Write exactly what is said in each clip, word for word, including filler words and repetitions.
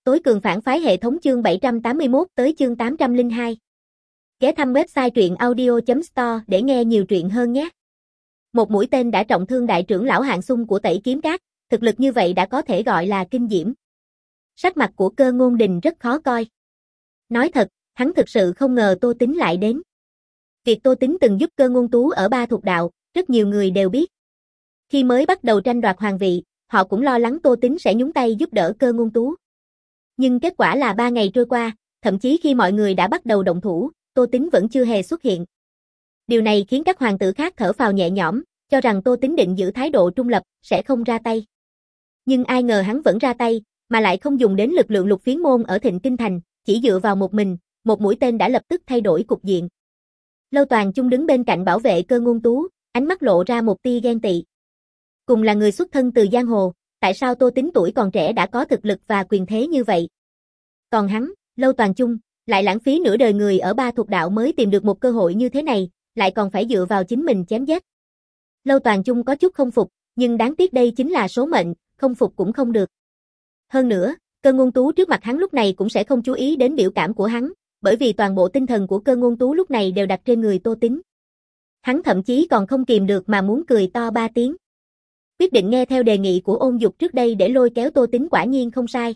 Tối cường phản phái hệ thống chương bảy trăm tám mươi mốt tới chương tám trăm lẻ hai. Ghé thăm website truyện audio chấm store để nghe nhiều truyện hơn nhé. Một mũi tên đã trọng thương đại trưởng lão Hạng Xung của Tẩy Kiếm Các, thực lực như vậy đã có thể gọi là kinh diễm. Sắc mặt của Cơ Ngôn Đình rất khó coi. Nói thật, hắn thực sự không ngờ Tô Tính lại đến. Việc Tô Tính từng giúp Cơ Ngôn Tú ở Ba Thuộc Đạo, rất nhiều người đều biết. Khi mới bắt đầu tranh đoạt hoàng vị, họ cũng lo lắng Tô Tính sẽ nhúng tay giúp đỡ Cơ Ngôn Tú. Nhưng kết quả là ba ngày trôi qua, thậm chí khi mọi người đã bắt đầu động thủ, Tô Tính vẫn chưa hề xuất hiện. Điều này khiến các hoàng tử khác thở phào nhẹ nhõm, cho rằng Tô Tính định giữ thái độ trung lập, sẽ không ra tay. Nhưng ai ngờ hắn vẫn ra tay, mà lại không dùng đến lực lượng Lục Phiến Môn ở Thịnh Kinh Thành, chỉ dựa vào một mình, một mũi tên đã lập tức thay đổi cục diện. Lâu Toàn Chung đứng bên cạnh bảo vệ Cơ Ngôn Tú, ánh mắt lộ ra một tia ghen tị. Cùng là người xuất thân từ giang hồ, tại sao Tô Tính tuổi còn trẻ đã có thực lực và quyền thế như vậy? Còn hắn, Lâu Toàn Chung, lại lãng phí nửa đời người ở Ba Thuộc Đạo mới tìm được một cơ hội như thế này, lại còn phải dựa vào chính mình chém giết. Lâu Toàn Chung có chút không phục, nhưng đáng tiếc đây chính là số mệnh, không phục cũng không được. Hơn nữa, Cơ Ngôn Tú trước mặt hắn lúc này cũng sẽ không chú ý đến biểu cảm của hắn, bởi vì toàn bộ tinh thần của Cơ Ngôn Tú lúc này đều đặt trên người Tô Tính. Hắn thậm chí còn không kìm được mà muốn cười to ba tiếng. Quyết định nghe theo đề nghị của Ôn Dục trước đây để lôi kéo Tô Tính quả nhiên không sai.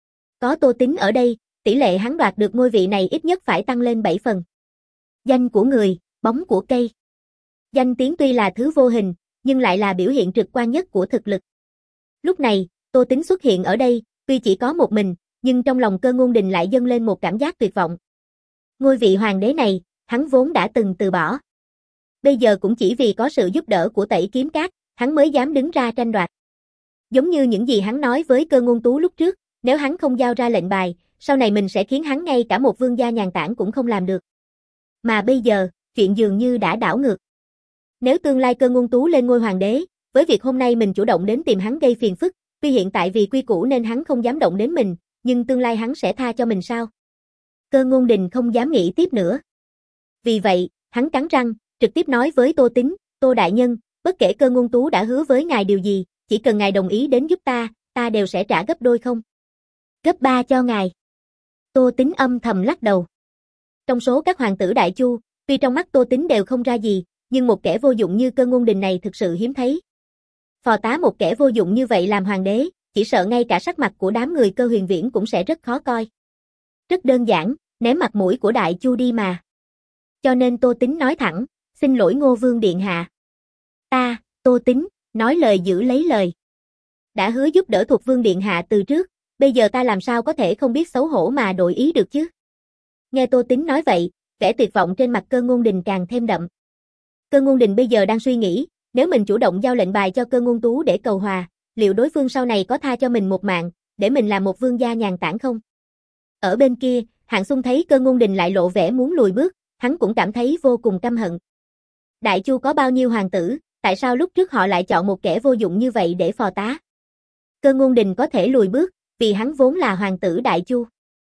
Có Tô Tính ở đây, tỷ lệ hắn đoạt được ngôi vị này ít nhất phải tăng lên bảy phần. Danh của người, bóng của cây. Danh tiếng tuy là thứ vô hình, nhưng lại là biểu hiện trực quan nhất của thực lực. Lúc này, Tô Tính xuất hiện ở đây, tuy chỉ có một mình, nhưng trong lòng Cơ Ngôn Đình lại dâng lên một cảm giác tuyệt vọng. Ngôi vị hoàng đế này, hắn vốn đã từng từ bỏ. Bây giờ cũng chỉ vì có sự giúp đỡ của Tẩy Kiếm Các, hắn mới dám đứng ra tranh đoạt. Giống như những gì hắn nói với Cơ Ngôn Tú lúc trước, nếu hắn không giao ra lệnh bài, sau này mình sẽ khiến hắn ngay cả một vương gia nhàn tản cũng không làm được. Mà bây giờ, chuyện dường như đã đảo ngược. Nếu tương lai Cơ Ngôn Tú lên ngôi hoàng đế, với việc hôm nay mình chủ động đến tìm hắn gây phiền phức, tuy hiện tại vì quy củ nên hắn không dám động đến mình, nhưng tương lai hắn sẽ tha cho mình sao? Cơ Ngôn Đình không dám nghĩ tiếp nữa. Vì vậy, hắn cắn răng, trực tiếp nói với Tô Tính, Tô Đại Nhân, bất kể Cơ Ngôn Tú đã hứa với ngài điều gì, chỉ cần ngài đồng ý đến giúp ta, ta đều sẽ trả gấp đôi không? Gấp ba cho ngài. Tô Tính âm thầm lắc đầu. Trong số các hoàng tử Đại Chu, tuy trong mắt Tô Tính đều không ra gì, nhưng một kẻ vô dụng như Cơ Ngôn Đình này thực sự hiếm thấy. Phò tá một kẻ vô dụng như vậy làm hoàng đế, chỉ sợ ngay cả sắc mặt của đám người Cơ Huyền Viễn cũng sẽ rất khó coi. Rất đơn giản, ném mặt mũi của Đại Chu đi mà. Cho nên Tô Tính nói thẳng, xin lỗi Ngô Vương Điện Hạ. Ta, Tô Tính, nói lời giữ lấy lời. Đã hứa giúp đỡ Thục Vương Điện Hạ từ trước, bây giờ ta làm sao có thể không biết xấu hổ mà đổi ý được chứ? Nghe Tô Tính nói vậy, vẻ tuyệt vọng trên mặt Cơ Ngôn Đình càng thêm đậm. Cơ Ngôn Đình bây giờ đang suy nghĩ, nếu mình chủ động giao lệnh bài cho Cơ Ngôn Tú để cầu hòa, liệu đối phương sau này có tha cho mình một mạng, để mình làm một vương gia nhàn tản không? Ở bên kia, Hạng Xung thấy Cơ Ngôn Đình lại lộ vẻ muốn lùi bước, hắn cũng cảm thấy vô cùng căm hận. Đại Chu có bao nhiêu hoàng tử, tại sao lúc trước họ lại chọn một kẻ vô dụng như vậy để phò tá? Cơ Ngôn Đình có thể lùi bước, vì hắn vốn là hoàng tử Đại Chu.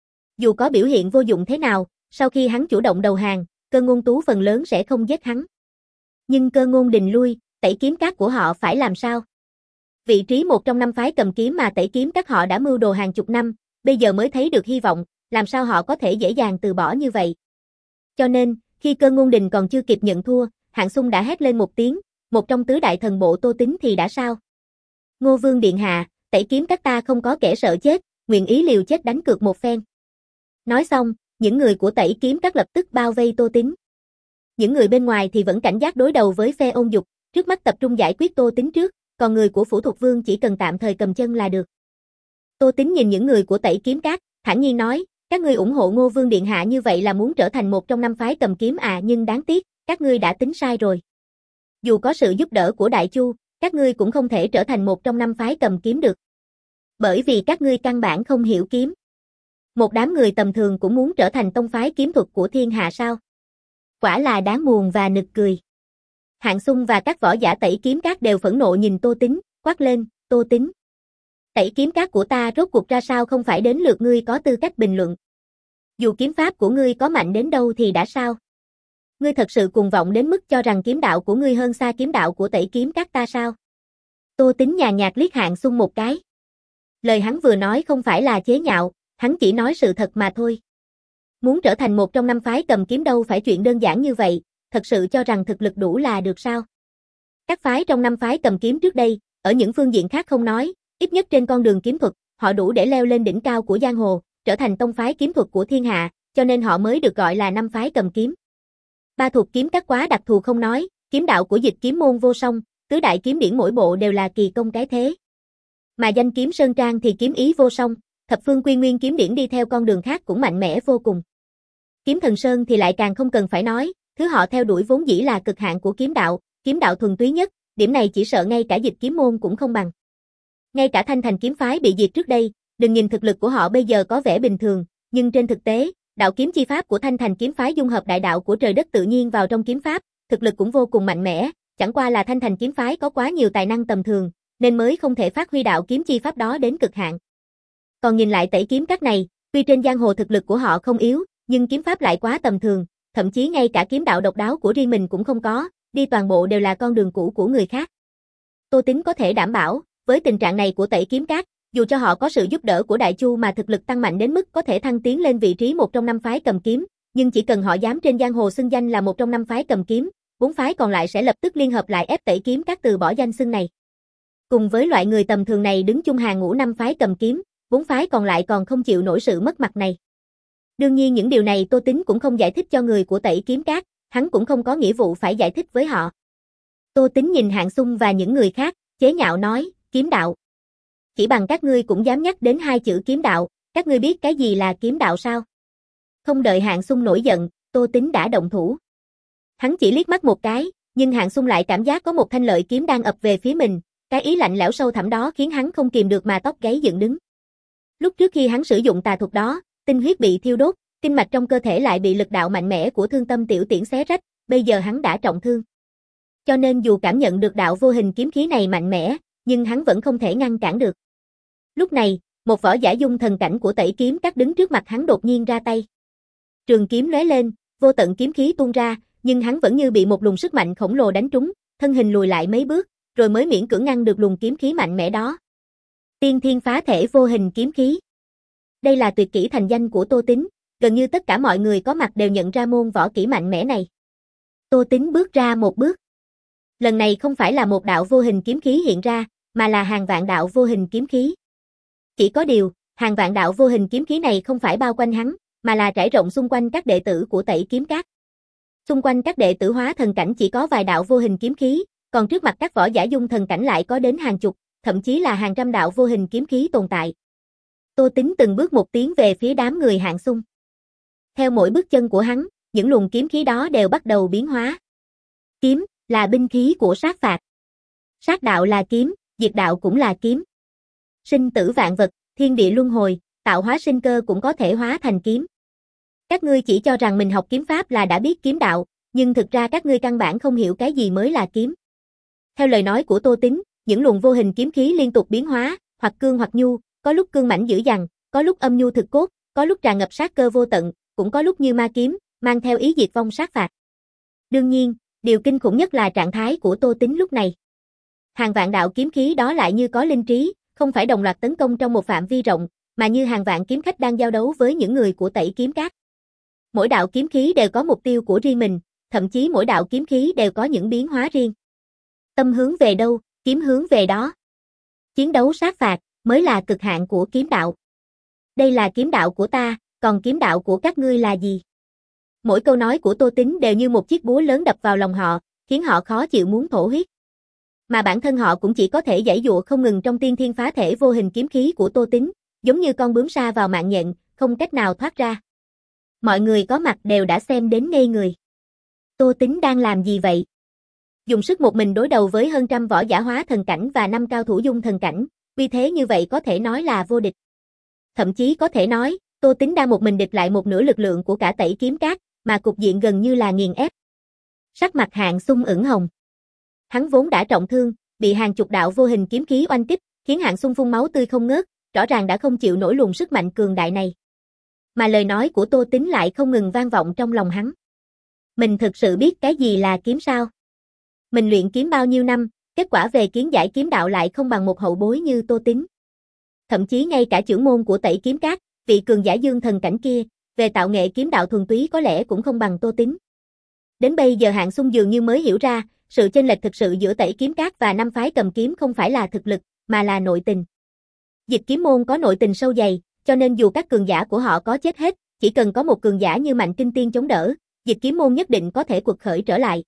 Dù có biểu hiện vô dụng thế nào, sau khi hắn chủ động đầu hàng, Cơ Ngôn Tú phần lớn sẽ không giết hắn. Nhưng Cơ Ngôn Đình lui, Tẩy Kiếm Các của họ phải làm sao? Vị trí một trong năm phái cầm kiếm mà Tẩy Kiếm Các họ đã mưu đồ hàng chục năm, bây giờ mới thấy được hy vọng, làm sao họ có thể dễ dàng từ bỏ như vậy? Cho nên, khi Cơ Ngôn Đình còn chưa kịp nhận thua, Hạng Xung đã hét lên một tiếng, một trong tứ đại thần bộ Tô Tính thì đã sao? Ngô Vương Điện Hạ, Tẩy Kiếm Các ta không có kẻ sợ chết, nguyện ý liều chết đánh cược một phen. Nói xong, những người của Tẩy Kiếm Các lập tức bao vây Tô Tính. Những người bên ngoài thì vẫn cảnh giác đối đầu với phe Ôn Dục, trước mắt tập trung giải quyết Tô Tính trước, còn người của Phủ Thuộc Vương chỉ cần tạm thời cầm chân là được. Tô Tính nhìn những người của Tẩy Kiếm Các, thản nhiên nói, các ngươi ủng hộ Ngô Vương Điện Hạ như vậy là muốn trở thành một trong năm phái cầm kiếm à, nhưng đáng tiếc, các ngươi đã tính sai rồi. Dù có sự giúp đỡ của Đại Chu, các ngươi cũng không thể trở thành một trong năm phái cầm kiếm được. Bởi vì các ngươi căn bản không hiểu kiếm. Một đám người tầm thường cũng muốn trở thành tông phái kiếm thuật của thiên hạ sao? Quả là đáng buồn và nực cười. Hạng Xung và các võ giả Tẩy Kiếm Các đều phẫn nộ nhìn Tô Tính, quát lên, Tô Tính. Tẩy Kiếm Các của ta rốt cuộc ra sao không phải đến lượt ngươi có tư cách bình luận. Dù kiếm pháp của ngươi có mạnh đến đâu thì đã sao? Ngươi thật sự cuồng vọng đến mức cho rằng kiếm đạo của ngươi hơn xa kiếm đạo của Tẩy Kiếm Các ta sao? Tô Tính nhàn nhạt liếc Hạng Xung một cái. Lời hắn vừa nói không phải là chế nhạo, Hắn chỉ nói sự thật mà thôi. Muốn trở thành một trong năm phái cầm kiếm đâu phải chuyện đơn giản như vậy, thật sự cho rằng thực lực đủ là được sao? Các phái trong năm phái cầm kiếm trước đây, ở những phương diện khác không nói, ít nhất trên con đường kiếm thuật, họ đủ để leo lên đỉnh cao của giang hồ, trở thành tông phái kiếm thuật của thiên hạ, cho nên họ mới được gọi là năm phái cầm kiếm. Ba thuộc kiếm các quá đặc thù không nói, kiếm đạo của Dịch Kiếm môn vô song, tứ đại kiếm điển mỗi bộ đều là kỳ công cái thế. Mà danh kiếm Sơn Trang thì kiếm ý vô song, thập phương quy nguyên kiếm điển đi theo con đường khác cũng mạnh mẽ vô cùng. Kiếm Thần Sơn thì lại càng không cần phải nói, thứ họ theo đuổi vốn dĩ là cực hạn của kiếm đạo, kiếm đạo thuần túy nhất, điểm này chỉ sợ ngay cả Dịch Kiếm môn cũng không bằng. Ngay cả Thanh Thành kiếm phái bị diệt trước đây, đừng nhìn thực lực của họ bây giờ có vẻ bình thường, nhưng trên thực tế, đạo kiếm chi pháp của Thanh Thành kiếm phái dung hợp đại đạo của trời đất tự nhiên vào trong kiếm pháp, thực lực cũng vô cùng mạnh mẽ, chẳng qua là Thanh Thành kiếm phái có quá nhiều tài năng tầm thường, nên mới không thể phát huy đạo kiếm chi pháp đó đến cực hạn. Còn nhìn lại Tẩy kiếm các này, tuy trên giang hồ thực lực của họ không yếu, nhưng kiếm pháp lại quá tầm thường, thậm chí ngay cả kiếm đạo độc đáo của riêng mình cũng không có, đi toàn bộ đều là con đường cũ của người khác. Tô Tính có thể đảm bảo, với tình trạng này của Tẩy kiếm các, dù cho họ có sự giúp đỡ của Đại Chu mà thực lực tăng mạnh đến mức có thể thăng tiến lên vị trí một trong năm phái cầm kiếm, nhưng chỉ cần họ dám trên giang hồ xưng danh là một trong năm phái cầm kiếm, bốn phái còn lại sẽ lập tức liên hợp lại ép Tẩy kiếm các từ bỏ danh xưng này. Cùng với loại người tầm thường này đứng chung hàng ngũ năm phái cầm kiếm, bốn phái còn lại còn không chịu nổi sự mất mặt này. Đương nhiên những điều này Tô Tính cũng không giải thích cho người của Tẩy kiếm các, hắn cũng không có nghĩa vụ phải giải thích với họ. Tô Tính nhìn Hạng Xung và những người khác, chế nhạo nói, kiếm đạo. Chỉ bằng các ngươi cũng dám nhắc đến hai chữ kiếm đạo, các ngươi biết cái gì là kiếm đạo sao? Không đợi Hạng Xung nổi giận, Tô Tính đã động thủ. Hắn chỉ liếc mắt một cái, nhưng Hạng Xung lại cảm giác có một thanh lợi kiếm đang ập về phía mình, cái ý lạnh lẽo sâu thẳm đó khiến hắn không kìm được mà tóc gáy dựng đứng. Lúc trước khi hắn sử dụng tà thuật đó, tinh huyết bị thiêu đốt, kinh mạch trong cơ thể lại bị lực đạo mạnh mẽ của Thương Tâm Tiểu Tiễn xé rách, bây giờ hắn đã trọng thương. Cho nên dù cảm nhận được đạo vô hình kiếm khí này mạnh mẽ, nhưng hắn vẫn không thể ngăn cản được. Lúc này, một võ giả dung thần cảnh của Tẩy kiếm các đứng trước mặt hắn đột nhiên ra tay. Trường kiếm lóe lên, vô tận kiếm khí tuôn ra, nhưng hắn vẫn như bị một luồng sức mạnh khổng lồ đánh trúng, thân hình lùi lại mấy bước, rồi mới miễn cưỡng ngăn được luồng kiếm khí mạnh mẽ đó. Tiên Thiên Phá Thể Vô Hình kiếm khí. Đây là tuyệt kỹ thành danh của Tô Tính, gần như tất cả mọi người có mặt đều nhận ra môn võ kỹ mạnh mẽ này. Tô Tính bước ra một bước. Lần này không phải là một đạo vô hình kiếm khí hiện ra, mà là hàng vạn đạo vô hình kiếm khí. Chỉ có điều, hàng vạn đạo vô hình kiếm khí này không phải bao quanh hắn, mà là trải rộng xung quanh các đệ tử của Tẩy kiếm các. Xung quanh các đệ tử hóa thần cảnh chỉ có vài đạo vô hình kiếm khí, còn trước mặt các võ giả dung thần cảnh lại có đến hàng chục, thậm chí là hàng trăm đạo vô hình kiếm khí tồn tại. Tô Tính từng bước một tiến về phía đám người Hạng Xung. Theo mỗi bước chân của hắn, những luồng kiếm khí đó đều bắt đầu biến hóa. Kiếm là binh khí của sát phạt. Sát đạo là kiếm, diệt đạo cũng là kiếm. Sinh tử vạn vật, thiên địa luân hồi, tạo hóa sinh cơ cũng có thể hóa thành kiếm. Các ngươi chỉ cho rằng mình học kiếm pháp là đã biết kiếm đạo, nhưng thực ra các ngươi căn bản không hiểu cái gì mới là kiếm. Theo lời nói của Tô Tính, những luồng vô hình kiếm khí liên tục biến hóa, hoặc cương hoặc nhu, có lúc cương mãnh dữ dằn, có lúc âm nhu thực cốt, có lúc tràn ngập sát cơ vô tận, cũng có lúc như ma kiếm, mang theo ý diệt vong sát phạt. Đương nhiên, điều kinh khủng nhất là trạng thái của Tô Tính lúc này. Hàng vạn đạo kiếm khí đó lại như có linh trí, không phải đồng loạt tấn công trong một phạm vi rộng, mà như hàng vạn kiếm khách đang giao đấu với những người của Tẩy kiếm các. Mỗi đạo kiếm khí đều có mục tiêu của riêng mình, thậm chí mỗi đạo kiếm khí đều có những biến hóa riêng. Tâm hướng về đâu, kiếm hướng về đó. Chiến đấu sát phạt mới là cực hạn của kiếm đạo. Đây là kiếm đạo của ta, còn kiếm đạo của các ngươi là gì? Mỗi câu nói của Tô Tính đều như một chiếc búa lớn đập vào lòng họ, khiến họ khó chịu muốn thổ huyết. Mà bản thân họ cũng chỉ có thể giãy giụa không ngừng trong tiên thiên phá thể vô hình kiếm khí của Tô Tính, giống như con bướm sa vào mạng nhện, không cách nào thoát ra. Mọi người có mặt đều đã xem đến ngây người. Tô Tính đang làm gì vậy? Dùng sức một mình đối đầu với hơn trăm võ giả hóa thần cảnh và năm cao thủ dung thần cảnh, vì thế như vậy có thể nói là vô địch. Thậm chí có thể nói, Tô Tính đang một mình địch lại một nửa lực lượng của cả Tẩy kiếm các, mà cục diện gần như là nghiền ép. Sắc mặt Hạng Xung ửng hồng. Hắn vốn đã trọng thương, bị hàng chục đạo vô hình kiếm khí oanh kích, khiến Hạng Xung phun máu tươi không ngớt, rõ ràng đã không chịu nổi luồng sức mạnh cường đại này. Mà lời nói của Tô Tính lại không ngừng vang vọng trong lòng hắn. Mình thực sự biết cái gì là kiếm sao? Mình luyện kiếm bao nhiêu năm, kết quả về kiến giải kiếm đạo lại không bằng một hậu bối như Tô Tính. Thậm chí ngay cả trưởng môn của Tẩy kiếm các, vị cường giả dương thần cảnh kia, về tạo nghệ kiếm đạo thuần túy có lẽ cũng không bằng Tô Tín. Đến bây giờ Hạng Xung dường như mới hiểu ra, sự chênh lệch thực sự giữa Tẩy Kiếm Các và năm phái cầm kiếm không phải là thực lực, mà là nội tình. Dịch kiếm môn có nội tình sâu dày, cho nên dù các cường giả của họ có chết hết, chỉ cần có một cường giả như Mạnh Kinh Tiên chống đỡ, dịch kiếm môn nhất định có thể quật khởi trở lại.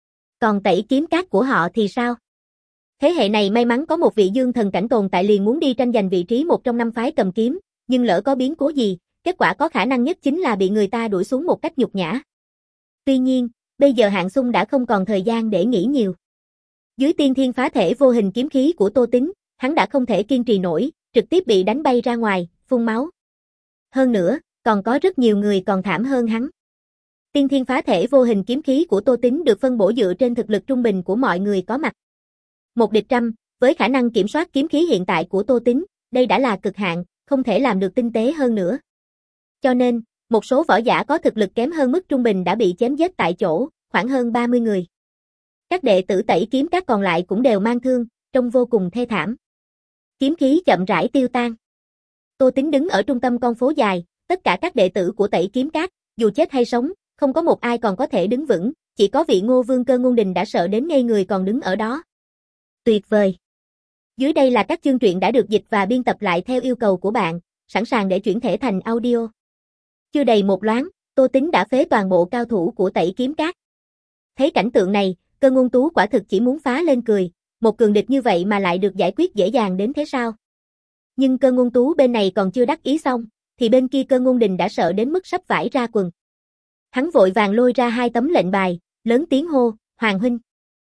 Còn Tẩy Kiếm Các của họ thì sao? Thế hệ này may mắn có một vị dương thần cảnh tồn tại liền muốn đi tranh giành vị trí một trong năm phái cầm kiếm, nhưng lỡ có biến cố gì, kết quả có khả năng nhất chính là bị người ta đuổi xuống một cách nhục nhã. Tuy nhiên, bây giờ Hạng Xung đã không còn thời gian để nghĩ nhiều. Dưới tiên thiên phá thể vô hình kiếm khí của Tô Tín, hắn đã không thể kiên trì nổi, trực tiếp bị đánh bay ra ngoài, phun máu. Hơn nữa, còn có rất nhiều người còn thảm hơn hắn. Tiên thiên phá thể vô hình kiếm khí của Tô Tín được phân bổ dựa trên thực lực trung bình của mọi người có mặt. Một địch trăm, với khả năng kiểm soát kiếm khí hiện tại của Tô Tín, đây đã là cực hạn, không thể làm được tinh tế hơn nữa. Cho nên, một số võ giả có thực lực kém hơn mức trung bình đã bị chém giết tại chỗ, khoảng hơn ba mươi người. Các đệ tử Tẩy Kiếm Các còn lại cũng đều mang thương, trông vô cùng thê thảm. Kiếm khí chậm rãi tiêu tan. Tô Tín đứng ở trung tâm con phố dài, tất cả các đệ tử của Tẩy Kiếm Các, dù chết hay sống, không có một ai còn có thể đứng vững, chỉ có vị Ngô Vương Cơ Ngôn Đình đã sợ đến ngây người còn đứng ở đó. Tuyệt vời! Dưới đây là các chương truyện đã được dịch và biên tập lại theo yêu cầu của bạn, sẵn sàng để chuyển thể thành audio. Chưa đầy một loáng, Tô Tín đã phế toàn bộ cao thủ của Tẩy Kiếm Các. Thấy cảnh tượng này, Cơ Ngôn Tú quả thực chỉ muốn phá lên cười, một cường địch như vậy mà lại được giải quyết dễ dàng đến thế sao? Nhưng Cơ Ngôn Tú bên này còn chưa đắc ý xong, thì bên kia Cơ Ngôn Đình đã sợ đến mức sắp vãi ra quần. Hắn vội vàng lôi ra hai tấm lệnh bài, lớn tiếng hô, Hoàng huynh.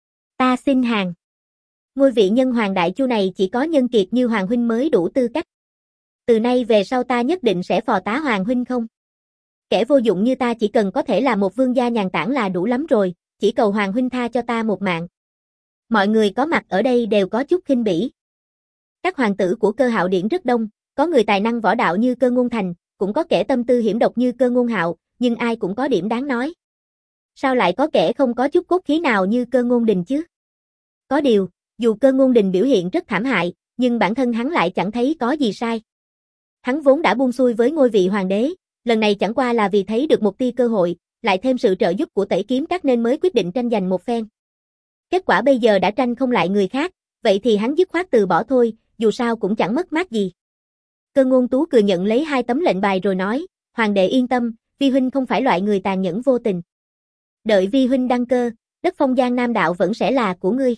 Ta xin hàng. Ngôi vị nhân hoàng đại chu này chỉ có nhân kiệt như Hoàng huynh mới đủ tư cách. Từ nay về sau ta nhất định sẽ phò tá Hoàng huynh không? Kẻ vô dụng như ta chỉ cần có thể là một vương gia nhàn tản là đủ lắm rồi, chỉ cầu Hoàng huynh tha cho ta một mạng. Mọi người có mặt ở đây đều có chút khinh bỉ. Các hoàng tử của Cơ Hạo Điển rất đông, có người tài năng võ đạo như Cơ Ngôn Thành, cũng có kẻ tâm tư hiểm độc như Cơ Ngôn Hạo, nhưng ai cũng có điểm đáng nói. Sao lại có kẻ không có chút cốt khí nào như Cơ Ngôn Đình chứ? Có điều, dù Cơ Ngôn Đình biểu hiện rất thảm hại, nhưng bản thân hắn lại chẳng thấy có gì sai. Hắn vốn đã buông xuôi với ngôi vị hoàng đế, lần này chẳng qua là vì thấy được một tia cơ hội, lại thêm sự trợ giúp của Tẩy Kiếm Các nên mới quyết định tranh giành một phen. Kết quả bây giờ đã tranh không lại người khác, vậy thì hắn dứt khoát từ bỏ thôi, dù sao cũng chẳng mất mát gì. Cơ Ngôn Tú cười nhận lấy hai tấm lệnh bài rồi nói, Hoàng đệ yên tâm, Vi huynh không phải loại người tàn nhẫn vô tình. Đợi Vi huynh đăng cơ, đất Phong Giang Nam đạo vẫn sẽ là của ngươi.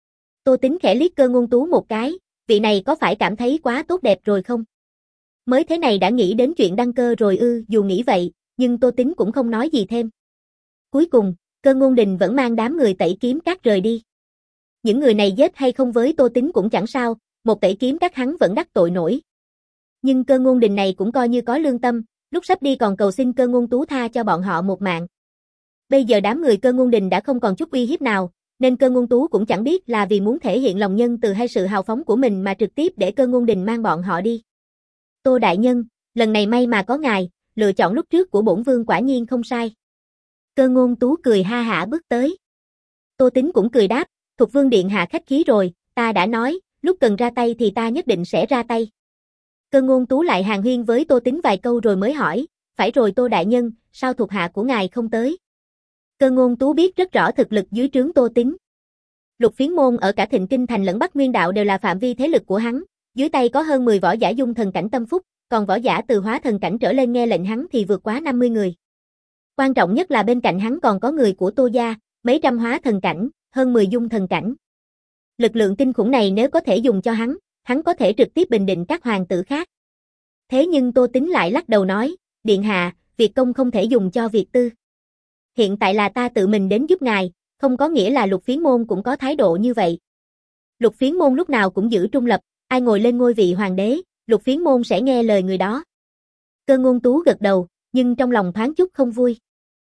Tô Tín khẽ liếc Cơ Ngôn Tú một cái, vị này có phải cảm thấy quá tốt đẹp rồi không? Mới thế này đã nghĩ đến chuyện đăng cơ rồi ư? Dù nghĩ vậy, nhưng Tô Tín cũng không nói gì thêm. Cuối cùng, Cơ Ngôn Đình vẫn mang đám người Tẩy Kiếm Các rời đi. Những người này giết hay không với Tô Tín cũng chẳng sao, một Tẩy Kiếm Các hắn vẫn đắc tội nổi. Nhưng Cơ Ngôn Đình này cũng coi như có lương tâm, lúc sắp đi còn cầu xin Cơ Ngôn Tú tha cho bọn họ một mạng. Bây giờ đám người Cơ Ngôn Đình đã không còn chút uy hiếp nào, nên Cơ Ngôn Tú cũng chẳng biết là vì muốn thể hiện lòng nhân từ hay sự hào phóng của mình mà trực tiếp để Cơ Ngôn Đình mang bọn họ đi. Tô đại nhân, lần này may mà có ngài, lựa chọn lúc trước của bổn vương quả nhiên không sai. Cơ Ngôn Tú cười ha hả bước tới. Tô Tín cũng cười đáp, Thục vương điện hạ khách khí rồi, ta đã nói, lúc cần ra tay thì ta nhất định sẽ ra tay. Cơ Ngôn Tú lại hàn huyên với Tô Tín vài câu rồi mới hỏi, phải rồi Tô đại nhân, sao thuộc hạ của ngài không tới? Cơ Ngôn Tú biết rất rõ thực lực dưới trướng Tô Tín. Lục Phiến môn ở cả Thịnh Kinh thành lẫn Bắc Nguyên đạo đều là phạm vi thế lực của hắn, dưới tay có hơn mười võ giả dung thần cảnh tâm phúc, còn võ giả từ hóa thần cảnh trở lên nghe lệnh hắn thì vượt quá năm mươi người. Quan trọng nhất là bên cạnh hắn còn có người của Tô gia, mấy trăm hóa thần cảnh, hơn mười dung thần cảnh. Lực lượng kinh khủng này nếu có thể dùng cho hắn, hắn có thể trực tiếp bình định các hoàng tử khác. Thế nhưng Tô Tín lại lắc đầu nói, điện hạ, việc công không thể dùng cho việc tư. Hiện tại là ta tự mình đến giúp ngài, không có nghĩa là Lục Phiến môn cũng có thái độ như vậy. Lục Phiến môn lúc nào cũng giữ trung lập, ai ngồi lên ngôi vị hoàng đế, Lục Phiến môn sẽ nghe lời người đó. Cơ Ngôn Tú gật đầu, nhưng trong lòng thoáng chút không vui.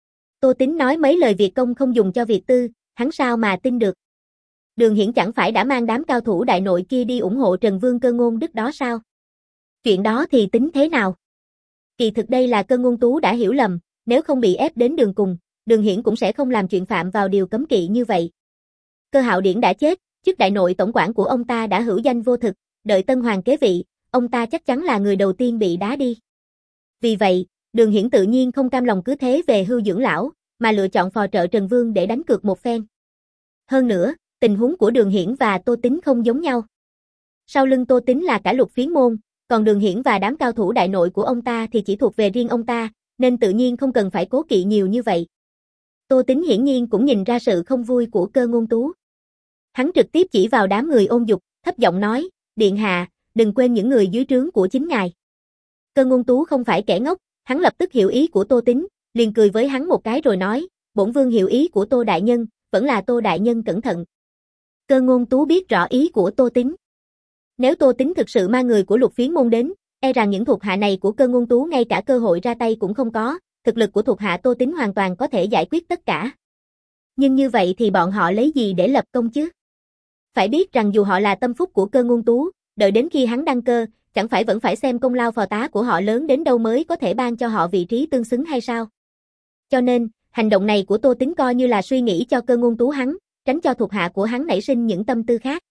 Tô Tín nói mấy lời việc công không dùng cho việc tư, hắn sao mà tin được. Đường Hiển chẳng phải đã mang đám cao thủ đại nội kia đi ủng hộ Trần Vương Cơ Ngôn Đức đó sao? Chuyện đó thì tính thế nào? Kỳ thực đây là Cơ Ngôn Tú đã hiểu lầm, nếu không bị ép đến đường cùng, Đường Hiển cũng sẽ không làm chuyện phạm vào điều cấm kỵ như vậy. Cơ Hạo Điển đã chết, chức đại nội tổng quản của ông ta đã hữu danh vô thực, đợi Tân Hoàng kế vị, ông ta chắc chắn là người đầu tiên bị đá đi. Vì vậy, Đường Hiển tự nhiên không cam lòng cứ thế về hưu dưỡng lão, mà lựa chọn phò trợ Trần Vương để đánh cược một phen. Hơn nữa, tình huống của Đường Hiển và Tô Tín không giống nhau. Sau lưng Tô Tín là cả Lục Phiến môn, còn Đường Hiển và đám cao thủ đại nội của ông ta thì chỉ thuộc về riêng ông ta, nên tự nhiên không cần phải cố kỵ nhiều như vậy. Tô Tín hiển nhiên cũng nhìn ra sự không vui của Cơ Ngôn Tú. Hắn trực tiếp chỉ vào đám người Ôn Dục, thấp giọng nói, Điện hạ, đừng quên những người dưới trướng của chính ngài. Cơ Ngôn Tú không phải kẻ ngốc, hắn lập tức hiểu ý của Tô Tín, liền cười với hắn một cái rồi nói, bổn vương hiểu ý của Tô đại nhân, vẫn là Tô đại nhân cẩn thận. Cơ Ngôn Tú biết rõ ý của Tô Tín. Nếu Tô Tín thực sự mang người của Lục Phiến môn đến, e rằng những thuộc hạ này của Cơ Ngôn Tú ngay cả cơ hội ra tay cũng không có, thực lực của thuộc hạ Tô Tín hoàn toàn có thể giải quyết tất cả. Nhưng như vậy thì bọn họ lấy gì để lập công chứ? Phải biết rằng dù họ là tâm phúc của Cơ Ngôn Tú, đợi đến khi hắn đăng cơ, chẳng phải vẫn phải xem công lao phò tá của họ lớn đến đâu mới có thể ban cho họ vị trí tương xứng hay sao? Cho nên, hành động này của Tô Tín coi như là suy nghĩ cho Cơ Ngôn Tú hắn, tránh cho thuộc hạ của hắn nảy sinh những tâm tư khác.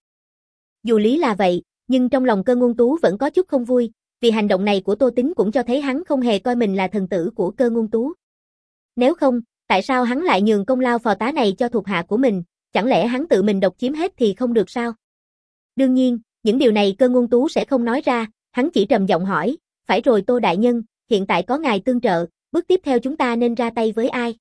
Dù lý là vậy, nhưng trong lòng Cơ Ngôn Tú vẫn có chút không vui, vì hành động này của Tô Tín cũng cho thấy hắn không hề coi mình là thần tử của Cơ Ngôn Tú. Nếu không, tại sao hắn lại nhường công lao phò tá này cho thuộc hạ của mình, chẳng lẽ hắn tự mình độc chiếm hết thì không được sao? Đương nhiên, những điều này Cơ Ngôn Tú sẽ không nói ra, hắn chỉ trầm giọng hỏi, phải rồi Tô đại nhân, hiện tại có ngài tương trợ, bước tiếp theo chúng ta nên ra tay với ai?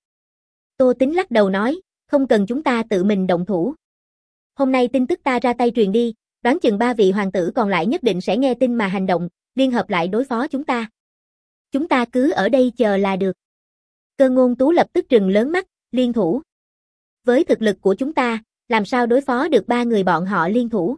Tô Tín lắc đầu nói, không cần chúng ta tự mình động thủ. Hôm nay tin tức ta ra tay truyền đi, đoán chừng ba vị hoàng tử còn lại nhất định sẽ nghe tin mà hành động, liên hợp lại đối phó chúng ta. Chúng ta cứ ở đây chờ là được. Cơ Ngôn Tú lập tức trừng lớn mắt, liên thủ. Với thực lực của chúng ta, làm sao đối phó được ba người bọn họ liên thủ?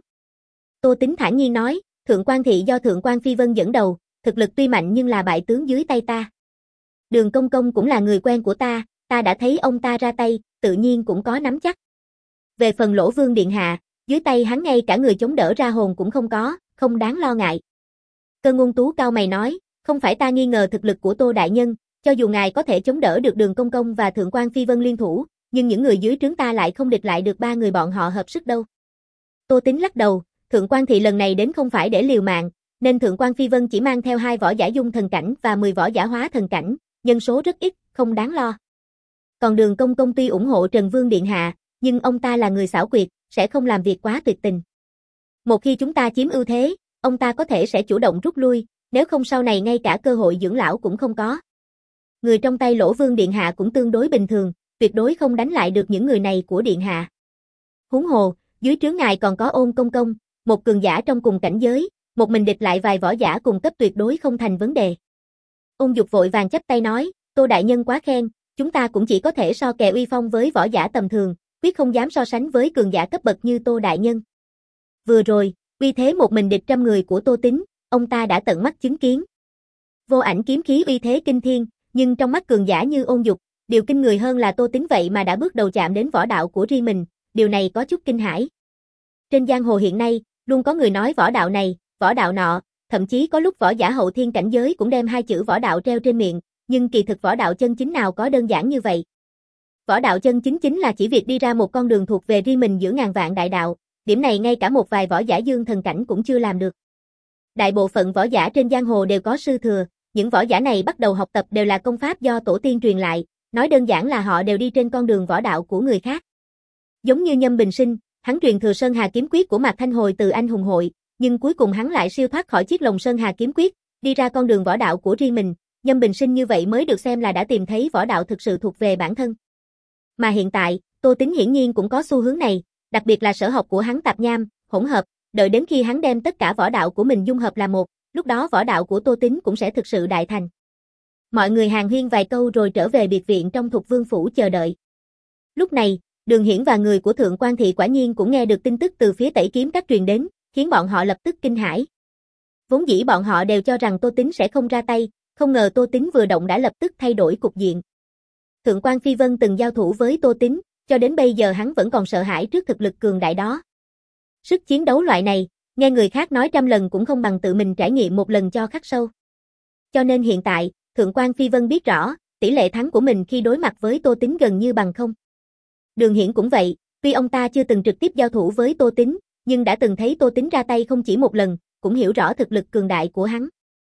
Tô Tín thản nhiên nói, Thượng Quan Thị do Thượng Quan Phi Vân dẫn đầu, thực lực tuy mạnh nhưng là bại tướng dưới tay ta. Đường Công Công cũng là người quen của ta, ta đã thấy ông ta ra tay, tự nhiên cũng có nắm chắc. Về phần Lỗ Vương điện hạ, dưới tay hắn ngay cả người chống đỡ ra hồn cũng không có, không đáng lo ngại. Cơ Ngôn Tú cao mày nói, không phải ta nghi ngờ thực lực của Tô đại nhân, cho dù ngài có thể chống đỡ được Đường Công Công và Thượng Quan Phi Vân liên thủ, nhưng những người dưới trướng ta lại không địch lại được ba người bọn họ hợp sức đâu. Tô Tín lắc đầu, Thượng Quan Thị lần này đến không phải để liều mạng, nên Thượng Quan Phi Vân chỉ mang theo hai võ giả dung thần cảnh và mười võ giả hóa thần cảnh, nhân số rất ít, không đáng lo. Còn Đường Công Công tuy ủng hộ Trần Vương điện hạ, nhưng ông ta là người xảo quyệt, sẽ không làm việc quá tuyệt tình. Một khi chúng ta chiếm ưu thế, ông ta có thể sẽ chủ động rút lui, nếu không sau này ngay cả cơ hội dưỡng lão cũng không có. Người trong tay Lỗ Vương điện hạ cũng tương đối bình thường, tuyệt đối không đánh lại được những người này của điện hạ. Huống hồ, dưới trướng ngài còn có Ôn Công Công, một cường giả trong cùng cảnh giới, một mình địch lại vài võ giả cùng cấp tuyệt đối không thành vấn đề. Ôn Dục vội vàng chắp tay nói, Tô đại nhân quá khen, chúng ta cũng chỉ có thể so kè uy phong với võ giả tầm thường, quyết không dám so sánh với cường giả cấp bậc như Tô đại nhân. Vừa rồi, uy thế một mình địch trăm người của Tô Tín, ông ta đã tận mắt chứng kiến. Vô ảnh kiếm khí uy thế kinh thiên, nhưng trong mắt cường giả như Ôn Dục, điều kinh người hơn là Tô Tín vậy mà đã bước đầu chạm đến võ đạo của riêng mình, điều này có chút kinh hãi. Trên giang hồ hiện nay, luôn có người nói võ đạo này, võ đạo nọ, thậm chí có lúc võ giả hậu thiên cảnh giới cũng đem hai chữ võ đạo treo trên miệng, nhưng kỳ thực võ đạo chân chính nào có đơn giản như vậy. Võ đạo chân chính chính là chỉ việc đi ra một con đường thuộc về riêng mình giữa ngàn vạn đại đạo, điểm này ngay cả một vài võ giả dương thần cảnh cũng chưa làm được. Đại bộ phận võ giả trên giang hồ đều có sư thừa, những võ giả này bắt đầu học tập đều là công pháp do tổ tiên truyền lại, nói đơn giản là họ đều đi trên con đường võ đạo của người khác. Giống như Nhâm Bình Sinh, hắn truyền thừa Sơn Hà kiếm quyết của Mạc Thanh Hồi từ anh hùng hội, nhưng cuối cùng hắn lại siêu thoát khỏi chiếc lồng Sơn Hà kiếm quyết, đi ra con đường võ đạo của riêng mình, Nhâm Bình Sinh như vậy mới được xem là đã tìm thấy võ đạo thực sự thuộc về bản thân. Mà hiện tại, Tô Tín hiển nhiên cũng có xu hướng này, đặc biệt là sở học của hắn tạp nham, hỗn hợp, đợi đến khi hắn đem tất cả võ đạo của mình dung hợp là một, lúc đó võ đạo của Tô Tín cũng sẽ thực sự đại thành. Mọi người hàn huyên vài câu rồi trở về biệt viện trong Thục Vương phủ chờ đợi. Lúc này, Đường Hiển và người của Thượng Quan Thị quả nhiên cũng nghe được tin tức từ phía Tẩy Kiếm Các truyền đến, khiến bọn họ lập tức kinh hãi. Vốn dĩ bọn họ đều cho rằng Tô Tín sẽ không ra tay, không ngờ Tô Tín vừa động đã lập tức thay đổi cục diện. Thượng Quan Phi Vân từng giao thủ với Tô Tín, cho đến bây giờ hắn vẫn còn sợ hãi trước thực lực cường đại đó. Sức chiến đấu loại này, nghe người khác nói trăm lần cũng không bằng tự mình trải nghiệm một lần cho khắc sâu. Cho nên hiện tại, Thượng Quan Phi Vân biết rõ, tỷ lệ thắng của mình khi đối mặt với Tô Tín gần như bằng không. Đường Hiển cũng vậy, tuy ông ta chưa từng trực tiếp giao thủ với Tô Tín, nhưng đã từng thấy Tô Tín ra tay không chỉ một lần, cũng hiểu rõ thực lực cường đại của hắn.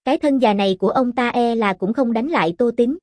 Cái thân già này của ông ta e là cũng không đánh lại Tô Tín.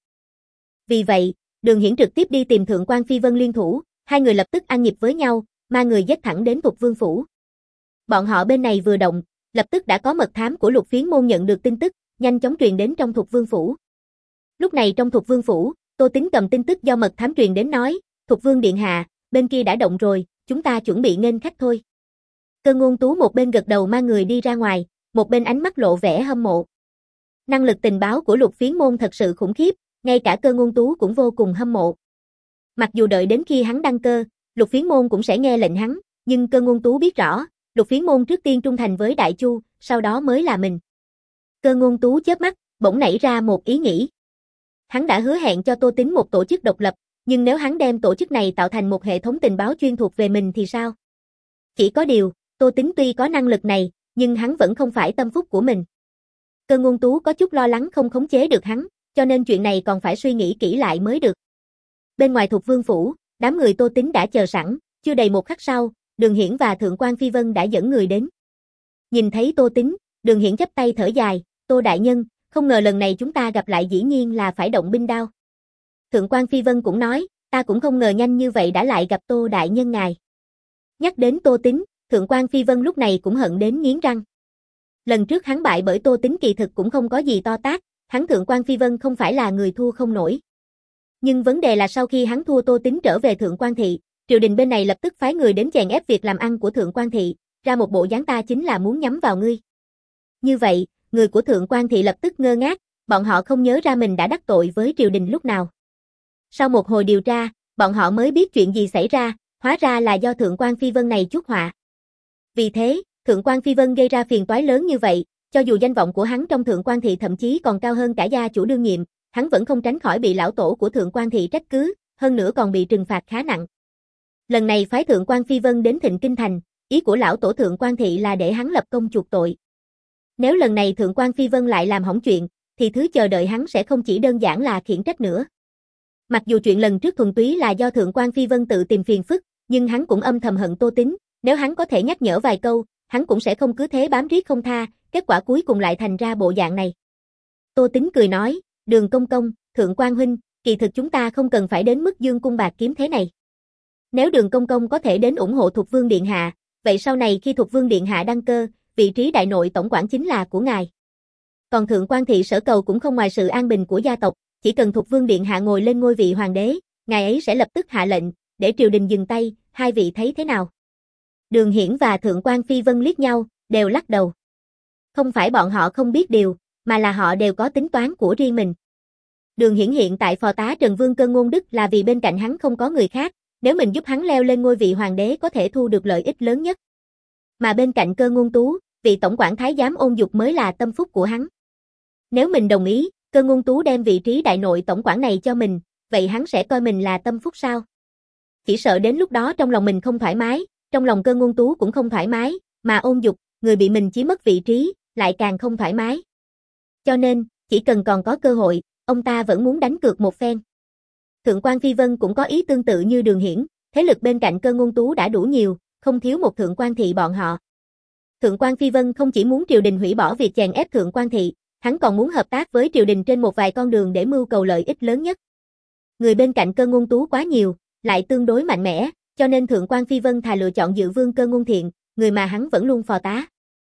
Vì vậy, Đường Hiển trực tiếp đi tìm Thượng quan Phi Vân liên thủ, hai người lập tức ăn nhịp với nhau, ma người dắt thẳng đến Thục Vương phủ. Bọn họ bên này vừa động, lập tức đã có mật thám của Lục Phiến môn nhận được tin tức, nhanh chóng truyền đến trong Thục Vương phủ. Lúc này trong Thục Vương phủ, Tô Tín cầm tin tức do mật thám truyền đến nói, Thục Vương điện hạ, bên kia đã động rồi, chúng ta chuẩn bị nghênh khách thôi. Cơ Ngôn Tú một bên gật đầu ma người đi ra ngoài, một bên ánh mắt lộ vẻ hâm mộ. Năng lực tình báo của Lục Phiến môn thật sự khủng khiếp, ngay cả Cơ Ngôn Tú cũng vô cùng hâm mộ. Mặc dù đợi đến khi hắn đăng cơ, Lục Phiến môn cũng sẽ nghe lệnh hắn, nhưng Cơ Ngôn Tú biết rõ, Lục Phiến môn trước tiên trung thành với Đại Chu, sau đó mới là mình. Cơ Ngôn Tú chớp mắt, bỗng nảy ra một ý nghĩ. Hắn đã hứa hẹn cho Tô Tín một tổ chức độc lập, nhưng nếu hắn đem tổ chức này tạo thành một hệ thống tình báo chuyên thuộc về mình thì sao? Chỉ có điều, Tô Tín tuy có năng lực này, nhưng hắn vẫn không phải tâm phúc của mình. Cơ Ngôn Tú có chút lo lắng không khống chế được hắn, cho nên chuyện này còn phải suy nghĩ kỹ lại mới được. Bên ngoài Thục Vương phủ, đám người Tô Tín đã chờ sẵn, chưa đầy một khắc sau, Đường Hiển và Thượng quan Phi Vân đã dẫn người đến. Nhìn thấy Tô Tín, Đường Hiển chắp tay thở dài, Tô đại nhân, không ngờ lần này chúng ta gặp lại dĩ nhiên là phải động binh đao. Thượng quan Phi Vân cũng nói, ta cũng không ngờ nhanh như vậy đã lại gặp Tô đại nhân ngài. Nhắc đến Tô Tín, Thượng quan Phi Vân lúc này cũng hận đến nghiến răng. Lần trước hắn bại bởi Tô Tín kỳ thực cũng không có gì to tát, hắn Thượng quan Phi Vân không phải là người thua không nổi. Nhưng vấn đề là sau khi hắn thua Tô Tín trở về Thượng quan thị, triều đình bên này lập tức phái người đến chèn ép việc làm ăn của Thượng quan thị, ra một bộ dáng ta chính là muốn nhắm vào ngươi. Như vậy, người của Thượng quan thị lập tức ngơ ngác, bọn họ không nhớ ra mình đã đắc tội với triều đình lúc nào. Sau một hồi điều tra, bọn họ mới biết chuyện gì xảy ra, hóa ra là do Thượng quan Phi Vân này chuốc họa. Vì thế, Thượng quan Phi Vân gây ra phiền toái lớn như vậy, cho dù danh vọng của hắn trong Thượng quan thị thậm chí còn cao hơn cả gia chủ đương nhiệm, hắn vẫn không tránh khỏi bị lão tổ của Thượng quan thị trách cứ, hơn nữa còn bị trừng phạt khá nặng. Lần này phái Thượng quan Phi Vân đến Thịnh Kinh Thành, ý của lão tổ Thượng quan thị là để hắn lập công chuộc tội. Nếu lần này Thượng quan Phi Vân lại làm hỏng chuyện, thì thứ chờ đợi hắn sẽ không chỉ đơn giản là khiển trách nữa. Mặc dù chuyện lần trước thuần túy là do Thượng quan Phi Vân tự tìm phiền phức, nhưng hắn cũng âm thầm hận Tô Tín, nếu hắn có thể nhắc nhở vài câu, hắn cũng sẽ không cứ thế bám riết không tha, kết quả cuối cùng lại thành ra bộ dạng này. Tô Tín cười nói, Đường công công, Thượng quan huynh, kỳ thực chúng ta không cần phải đến mức dương cung bạc kiếm thế này. Nếu Đường công công có thể đến ủng hộ Thục Vương điện hạ, vậy sau này khi Thục Vương điện hạ đăng cơ, vị trí đại nội tổng quản chính là của ngài. Còn Thượng quan thị sở cầu cũng không ngoài sự an bình của gia tộc, chỉ cần Thục Vương điện hạ ngồi lên ngôi vị hoàng đế, ngài ấy sẽ lập tức hạ lệnh, để triều đình dừng tay, hai vị thấy thế nào? Đường Hiển và Thượng quan Phi Vân liếc nhau, đều lắc đầu. Không phải bọn họ không biết điều, mà là họ đều có tính toán của riêng mình. Đường Hiển hiện tại phò tá Trần Vương Cơ Ngôn Đức là vì bên cạnh hắn không có người khác, nếu mình giúp hắn leo lên ngôi vị hoàng đế có thể thu được lợi ích lớn nhất. Mà bên cạnh Cơ Ngôn Tú, vị tổng quản thái giám Ôn Dục mới là tâm phúc của hắn. Nếu mình đồng ý, Cơ Ngôn Tú đem vị trí đại nội tổng quản này cho mình, vậy hắn sẽ coi mình là tâm phúc sao? Chỉ sợ đến lúc đó trong lòng mình không thoải mái, trong lòng Cơ Ngôn Tú cũng không thoải mái, mà Ôn Dục, người bị mình chiếm mất vị trí, lại càng không thoải mái. Cho nên, chỉ cần còn có cơ hội, ông ta vẫn muốn đánh cược một phen. Thượng quan Phi Vân cũng có ý tương tự như Đường Hiển, thế lực bên cạnh Cơ Ngôn Tú đã đủ nhiều, không thiếu một Thượng quan thị bọn họ. Thượng quan Phi Vân không chỉ muốn triều đình hủy bỏ việc chèn ép Thượng quan thị, hắn còn muốn hợp tác với triều đình trên một vài con đường để mưu cầu lợi ích lớn nhất. Người bên cạnh Cơ Ngôn Tú quá nhiều, lại tương đối mạnh mẽ, cho nên Thượng quan Phi Vân thà lựa chọn Dự Vương Cơ Ngôn Thiện, người mà hắn vẫn luôn phò tá.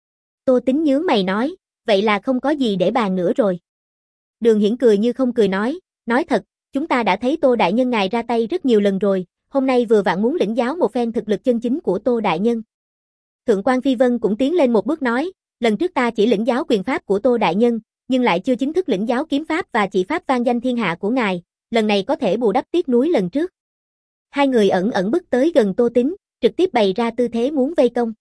Tô Tín nhướng mày nói, vậy là không có gì để bàn nữa rồi. Đường Hiển cười như không cười nói, nói thật, chúng ta đã thấy Tô đại nhân ngài ra tay rất nhiều lần rồi, hôm nay vừa vặn muốn lĩnh giáo một phen thực lực chân chính của Tô đại nhân. Thượng quan Phi Vân cũng tiến lên một bước nói, lần trước ta chỉ lĩnh giáo quyền pháp của Tô đại nhân, nhưng lại chưa chính thức lĩnh giáo kiếm pháp và chỉ pháp vang danh thiên hạ của ngài, lần này có thể bù đắp tiếc nuối lần trước. Hai người ẩn ẩn bước tới gần Tô Tín, trực tiếp bày ra tư thế muốn vây công.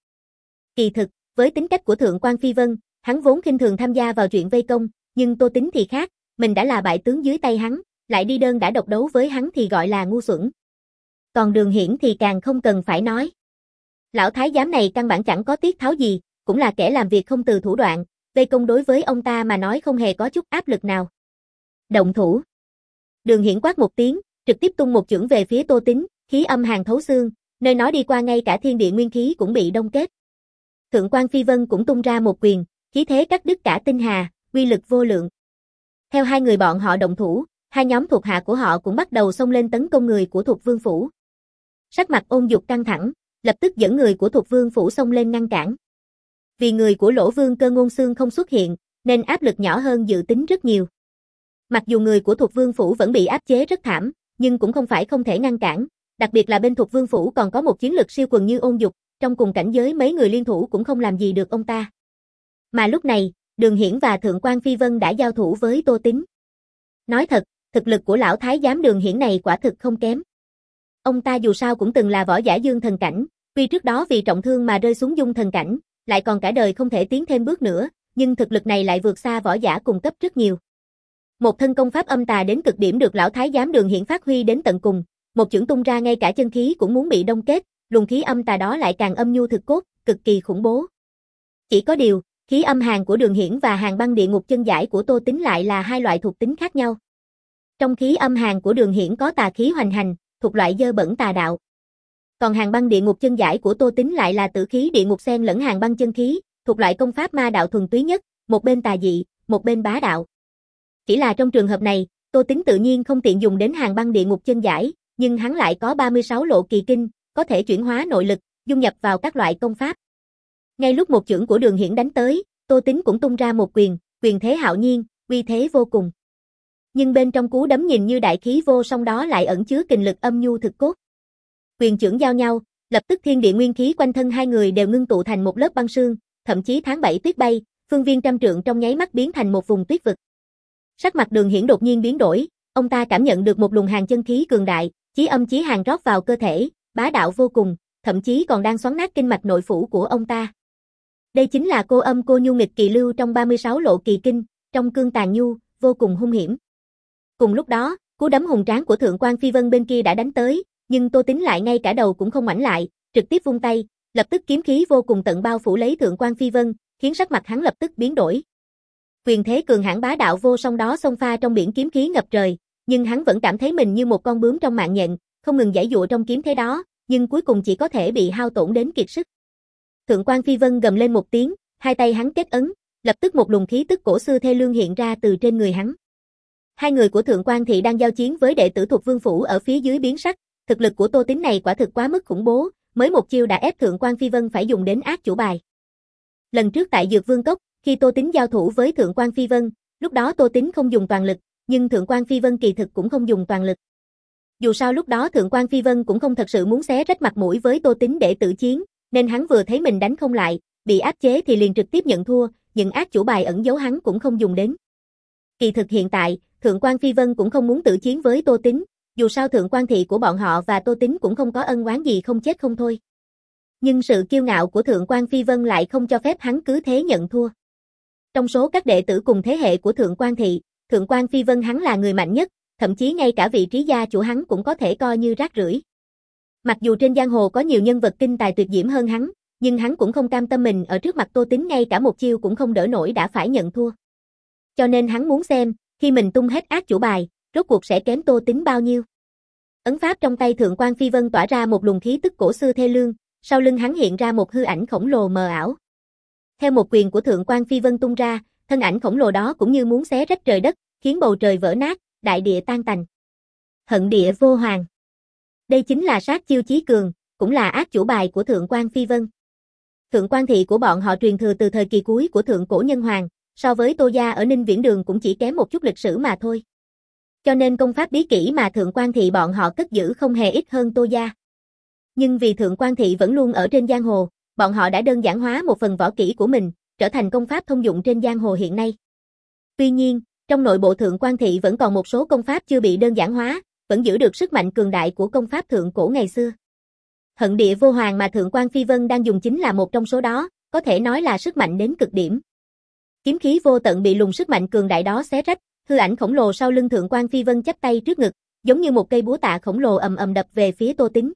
Kỳ thực, với tính cách của Thượng quan Phi Vân, hắn vốn khinh thường tham gia vào chuyện vây công, nhưng Tô Tín thì khác, mình đã là bại tướng dưới tay hắn, lại đi đơn đã độc đấu với hắn thì gọi là ngu xuẩn. Còn Đường Hiển thì càng không cần phải nói. Lão thái giám này căn bản chẳng có tiết tháo gì, cũng là kẻ làm việc không từ thủ đoạn, vây công đối với ông ta mà nói không hề có chút áp lực nào. Động thủ. Đường Hiển quát một tiếng, trực tiếp tung một chưởng về phía Tô Tín, khí âm hàn thấu xương, nơi nó đi qua ngay cả thiên địa nguyên khí cũng bị đông kết. Thượng quan Phi Vân cũng tung ra một quyền, khí thế cắt đứt cả tinh hà, uy lực vô lượng. Theo hai người bọn họ động thủ, hai nhóm thuộc hạ của họ cũng bắt đầu xông lên tấn công người của Thục Vương phủ. Sắc mặt Ôn Dục căng thẳng, lập tức dẫn người của Thục Vương phủ xông lên ngăn cản. Vì người của Lỗ Vương Cơ Ngôn Xương không xuất hiện, nên áp lực nhỏ hơn dự tính rất nhiều. Mặc dù người của Thục Vương phủ vẫn bị áp chế rất thảm, nhưng cũng không phải không thể ngăn cản, đặc biệt là bên Thục Vương phủ còn có một chiến lực siêu quần như Ôn Dục, trong cùng cảnh giới mấy người liên thủ cũng không làm gì được ông ta. Mà lúc này, Đường Hiển và Thượng quan Phi Vân đã giao thủ với Tô Tín. Nói thật, thực lực của lão thái giám Đường Hiển này quả thực không kém. Ông ta dù sao cũng từng là võ giả dương thần cảnh, tuy trước đó vì trọng thương mà rơi xuống dung thần cảnh, lại còn cả đời không thể tiến thêm bước nữa, nhưng thực lực này lại vượt xa võ giả cùng cấp rất nhiều. Một thân công pháp âm tà đến cực điểm được lão thái giám Đường Hiển phát huy đến tận cùng, một chưởng tung ra ngay cả chân khí cũng muốn bị đông kết, luồng khí âm tà đó lại càng âm nhu thực cốt, cực kỳ khủng bố. Chỉ có điều, khí âm hàn của Đường Hiển và hàn băng địa ngục chân giải của Tô Tín lại là hai loại thuộc tính khác nhau. Trong khí âm hàn của Đường Hiển có tà khí hoành hành, thuộc loại dơ bẩn tà đạo. Còn hàn băng địa ngục chân giải của Tô Tín lại là tử khí địa ngục xen lẫn hàn băng chân khí, thuộc loại công pháp ma đạo thuần túy nhất, một bên tà dị, một bên bá đạo. Chỉ là trong trường hợp này, Tô Tín tự nhiên không tiện dùng đến hàn băng địa ngục chân giải, nhưng hắn lại có ba mươi sáu lộ kỳ kinh, có thể chuyển hóa nội lực, dung nhập vào các loại công pháp. Ngay lúc một chưởng của Đường Hiển đánh tới, Tô Tín cũng tung ra một quyền, quyền thế hạo nhiên, uy thế vô cùng. Nhưng bên trong cú đấm nhìn như đại khí vô song đó lại ẩn chứa kình lực âm nhu thực cốt. Quyền chưởng giao nhau, lập tức thiên địa nguyên khí quanh thân hai người đều ngưng tụ thành một lớp băng sương, thậm chí tháng bảy tuyết bay, phương viên trăm trượng trong nháy mắt biến thành một vùng tuyết vực. Sắc mặt Đường Hiển đột nhiên biến đổi, ông ta cảm nhận được một luồng hàn chân khí cường đại, chí âm chí hàn rót vào cơ thể, bá đạo vô cùng, thậm chí còn đang xoắn nát kinh mạch nội phủ của ông ta. Đây chính là cô âm cô nhu nghịch kỳ lưu trong ba mươi sáu lộ kỳ kinh, trong cương tàn nhu, vô cùng hung hiểm. Cùng lúc đó, cú đấm hùng tráng của Thượng quan Phi Vân bên kia đã đánh tới, nhưng Tô Tín lại ngay cả đầu cũng không ngoảnh lại, trực tiếp vung tay, lập tức kiếm khí vô cùng tận bao phủ lấy Thượng quan Phi Vân, khiến sắc mặt hắn lập tức biến đổi. Quyền thế cường hãn bá đạo vô song đó xông pha trong biển kiếm khí ngập trời, nhưng hắn vẫn cảm thấy mình như một con bướm trong mạng nhện, không ngừng giãy giụa trong kiếm thế đó, nhưng cuối cùng chỉ có thể bị hao tổn đến kiệt sức. Thượng quan Phi Vân gầm lên một tiếng, hai tay hắn kết ấn, lập tức một luồng khí tức cổ xưa thê lương hiện ra từ trên người hắn. Hai người của Thượng quan thị đang giao chiến với đệ tử Thục Vương phủ ở phía dưới biến sắc, thực lực của Tô Tín này quả thực quá mức khủng bố, mới một chiêu đã ép Thượng quan Phi Vân phải dùng đến ác chủ bài. Lần trước tại Dược Vương Cốc, khi Tô Tín giao thủ với Thượng quan Phi Vân, lúc đó Tô Tín không dùng toàn lực, nhưng Thượng quan Phi Vân kỳ thực cũng không dùng toàn lực. Dù sao lúc đó Thượng quan Phi Vân cũng không thật sự muốn xé rách mặt mũi với Tô Tín để tự chiến, nên hắn vừa thấy mình đánh không lại, bị áp chế thì liền trực tiếp nhận thua, những ác chủ bài ẩn giấu hắn cũng không dùng đến. Kỳ thực hiện tại, Thượng quan Phi Vân cũng không muốn tự chiến với Tô Tín, dù sao Thượng quan thị của bọn họ và Tô Tín cũng không có ân oán gì không chết không thôi. Nhưng sự kiêu ngạo của Thượng quan Phi Vân lại không cho phép hắn cứ thế nhận thua. Trong số các đệ tử cùng thế hệ của Thượng quan thị, Thượng quan Phi Vân hắn là người mạnh nhất, thậm chí ngay cả vị trí gia chủ hắn cũng có thể coi như rác rưởi. Mặc dù trên giang hồ có nhiều nhân vật kinh tài tuyệt diễm hơn hắn, nhưng hắn cũng không cam tâm mình ở trước mặt Tô Tín ngay cả một chiêu cũng không đỡ nổi đã phải nhận thua. Cho nên hắn muốn xem, khi mình tung hết ác chủ bài, rốt cuộc sẽ kém Tô Tín bao nhiêu. Ấn pháp trong tay Thượng quan Phi Vân tỏa ra một luồng khí tức cổ xưa thê lương, sau lưng hắn hiện ra một hư ảnh khổng lồ mờ ảo. Theo một quyền của Thượng quan Phi Vân tung ra, thân ảnh khổng lồ đó cũng như muốn xé rách trời đất, khiến bầu trời vỡ nát, đại địa tan tành. Hận địa vô hoàng. Đây chính là sát chiêu chí cường, cũng là ác chủ bài của Thượng quan Phi Vân. Thượng quan thị của bọn họ truyền thừa từ thời kỳ cuối của Thượng cổ nhân hoàng, so với Tô gia ở Ninh Viễn Đường cũng chỉ kém một chút lịch sử mà thôi. Cho nên công pháp bí kỹ mà Thượng quan thị bọn họ cất giữ không hề ít hơn Tô gia. Nhưng vì Thượng quan thị vẫn luôn ở trên giang hồ, bọn họ đã đơn giản hóa một phần võ kỹ của mình, trở thành công pháp thông dụng trên giang hồ hiện nay. Tuy nhiên, trong nội bộ Thượng quan thị vẫn còn một số công pháp chưa bị đơn giản hóa, vẫn giữ được sức mạnh cường đại của công pháp thượng cổ ngày xưa. Hận địa vô hoàng mà Thượng quan Phi Vân đang dùng chính là một trong số đó, có thể nói là sức mạnh đến cực điểm. Kiếm khí vô tận bị luồng sức mạnh cường đại đó xé rách, hư ảnh khổng lồ sau lưng Thượng quan Phi Vân chắp tay trước ngực, giống như một cây búa tạ khổng lồ ầm ầm đập về phía Tô Tín.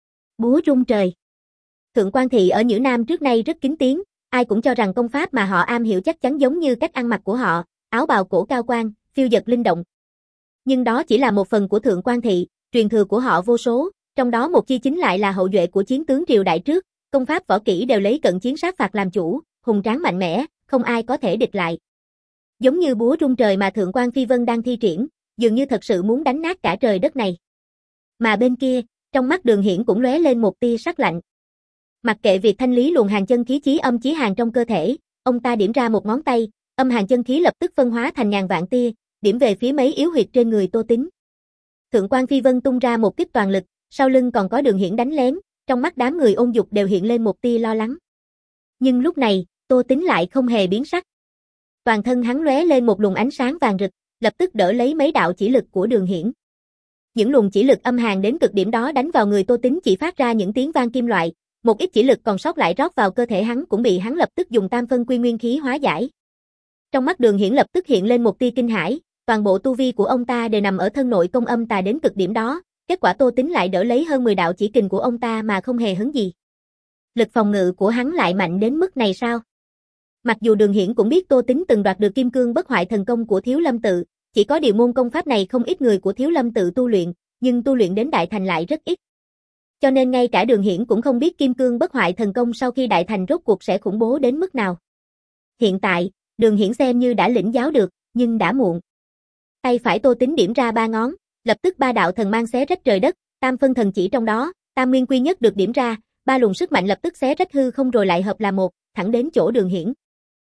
Búa rung trời. Thượng quan thị ở Nhữ Nam trước nay rất kín tiếng, ai cũng cho rằng công pháp mà họ am hiểu chắc chắn giống như cách ăn mặc của họ, áo bào cổ cao quan, phiêu dật linh động. Nhưng đó chỉ là một phần của Thượng quan thị, truyền thừa của họ vô số, trong đó một chi chính lại là hậu duệ của chiến tướng triều đại trước, công pháp võ kỹ đều lấy cận chiến sát phạt làm chủ, hùng tráng mạnh mẽ, không ai có thể địch lại. Giống như búa rung trời mà Thượng quan Phi Vân đang thi triển, dường như thật sự muốn đánh nát cả trời đất này. Mà bên kia, trong mắt Đường Hiển cũng lóe lên một tia sắc lạnh. Mặc kệ việc thanh lý luồng hàn chân khí chí âm chí hàn trong cơ thể, ông ta điểm ra một ngón tay, âm hàn chân khí lập tức phân hóa thành ngàn vạn tia, điểm về phía mấy yếu huyệt trên người Tô Tín. Thượng quan Phi Vân tung ra một kích toàn lực, sau lưng còn có Đường Hiển đánh lén, trong mắt đám người Ôn Dục đều hiện lên một tia lo lắng. Nhưng lúc này, Tô Tín lại không hề biến sắc. Toàn thân hắn lóe lên một luồng ánh sáng vàng rực, lập tức đỡ lấy mấy đạo chỉ lực của Đường Hiển. Những luồng chỉ lực âm hàn đến cực điểm đó đánh vào người Tô Tín chỉ phát ra những tiếng vang kim loại, một ít chỉ lực còn sót lại rót vào cơ thể hắn cũng bị hắn lập tức dùng tam phân quy nguyên khí hóa giải. Trong mắt Đường Hiển lập tức hiện lên một tia kinh hãi, toàn bộ tu vi của ông ta đều nằm ở thân nội công âm tà đến cực điểm đó, kết quả Tô Tín lại đỡ lấy hơn mười đạo chỉ kình của ông ta mà không hề hấn gì. Lực phòng ngự của hắn lại mạnh đến mức này sao? Mặc dù Đường Hiển cũng biết Tô Tín từng đoạt được kim cương bất hoại thần công của Thiếu Lâm tự, chỉ có điều môn công pháp này không ít người của Thiếu Lâm tự tu luyện, nhưng tu luyện đến đại thành lại rất ít. Cho nên ngay cả Đường Hiển cũng không biết kim cương bất hoại thần công sau khi đại thành rốt cuộc sẽ khủng bố đến mức nào. Hiện tại, Đường Hiển xem như đã lĩnh giáo được, nhưng đã muộn. Tay phải Tô Tín điểm ra ba ngón, lập tức ba đạo thần mang xé rách trời đất, tam phân thần chỉ trong đó, tam nguyên quy nhất được điểm ra, ba luồng sức mạnh lập tức xé rách hư không rồi lại hợp là một, thẳng đến chỗ Đường Hiển.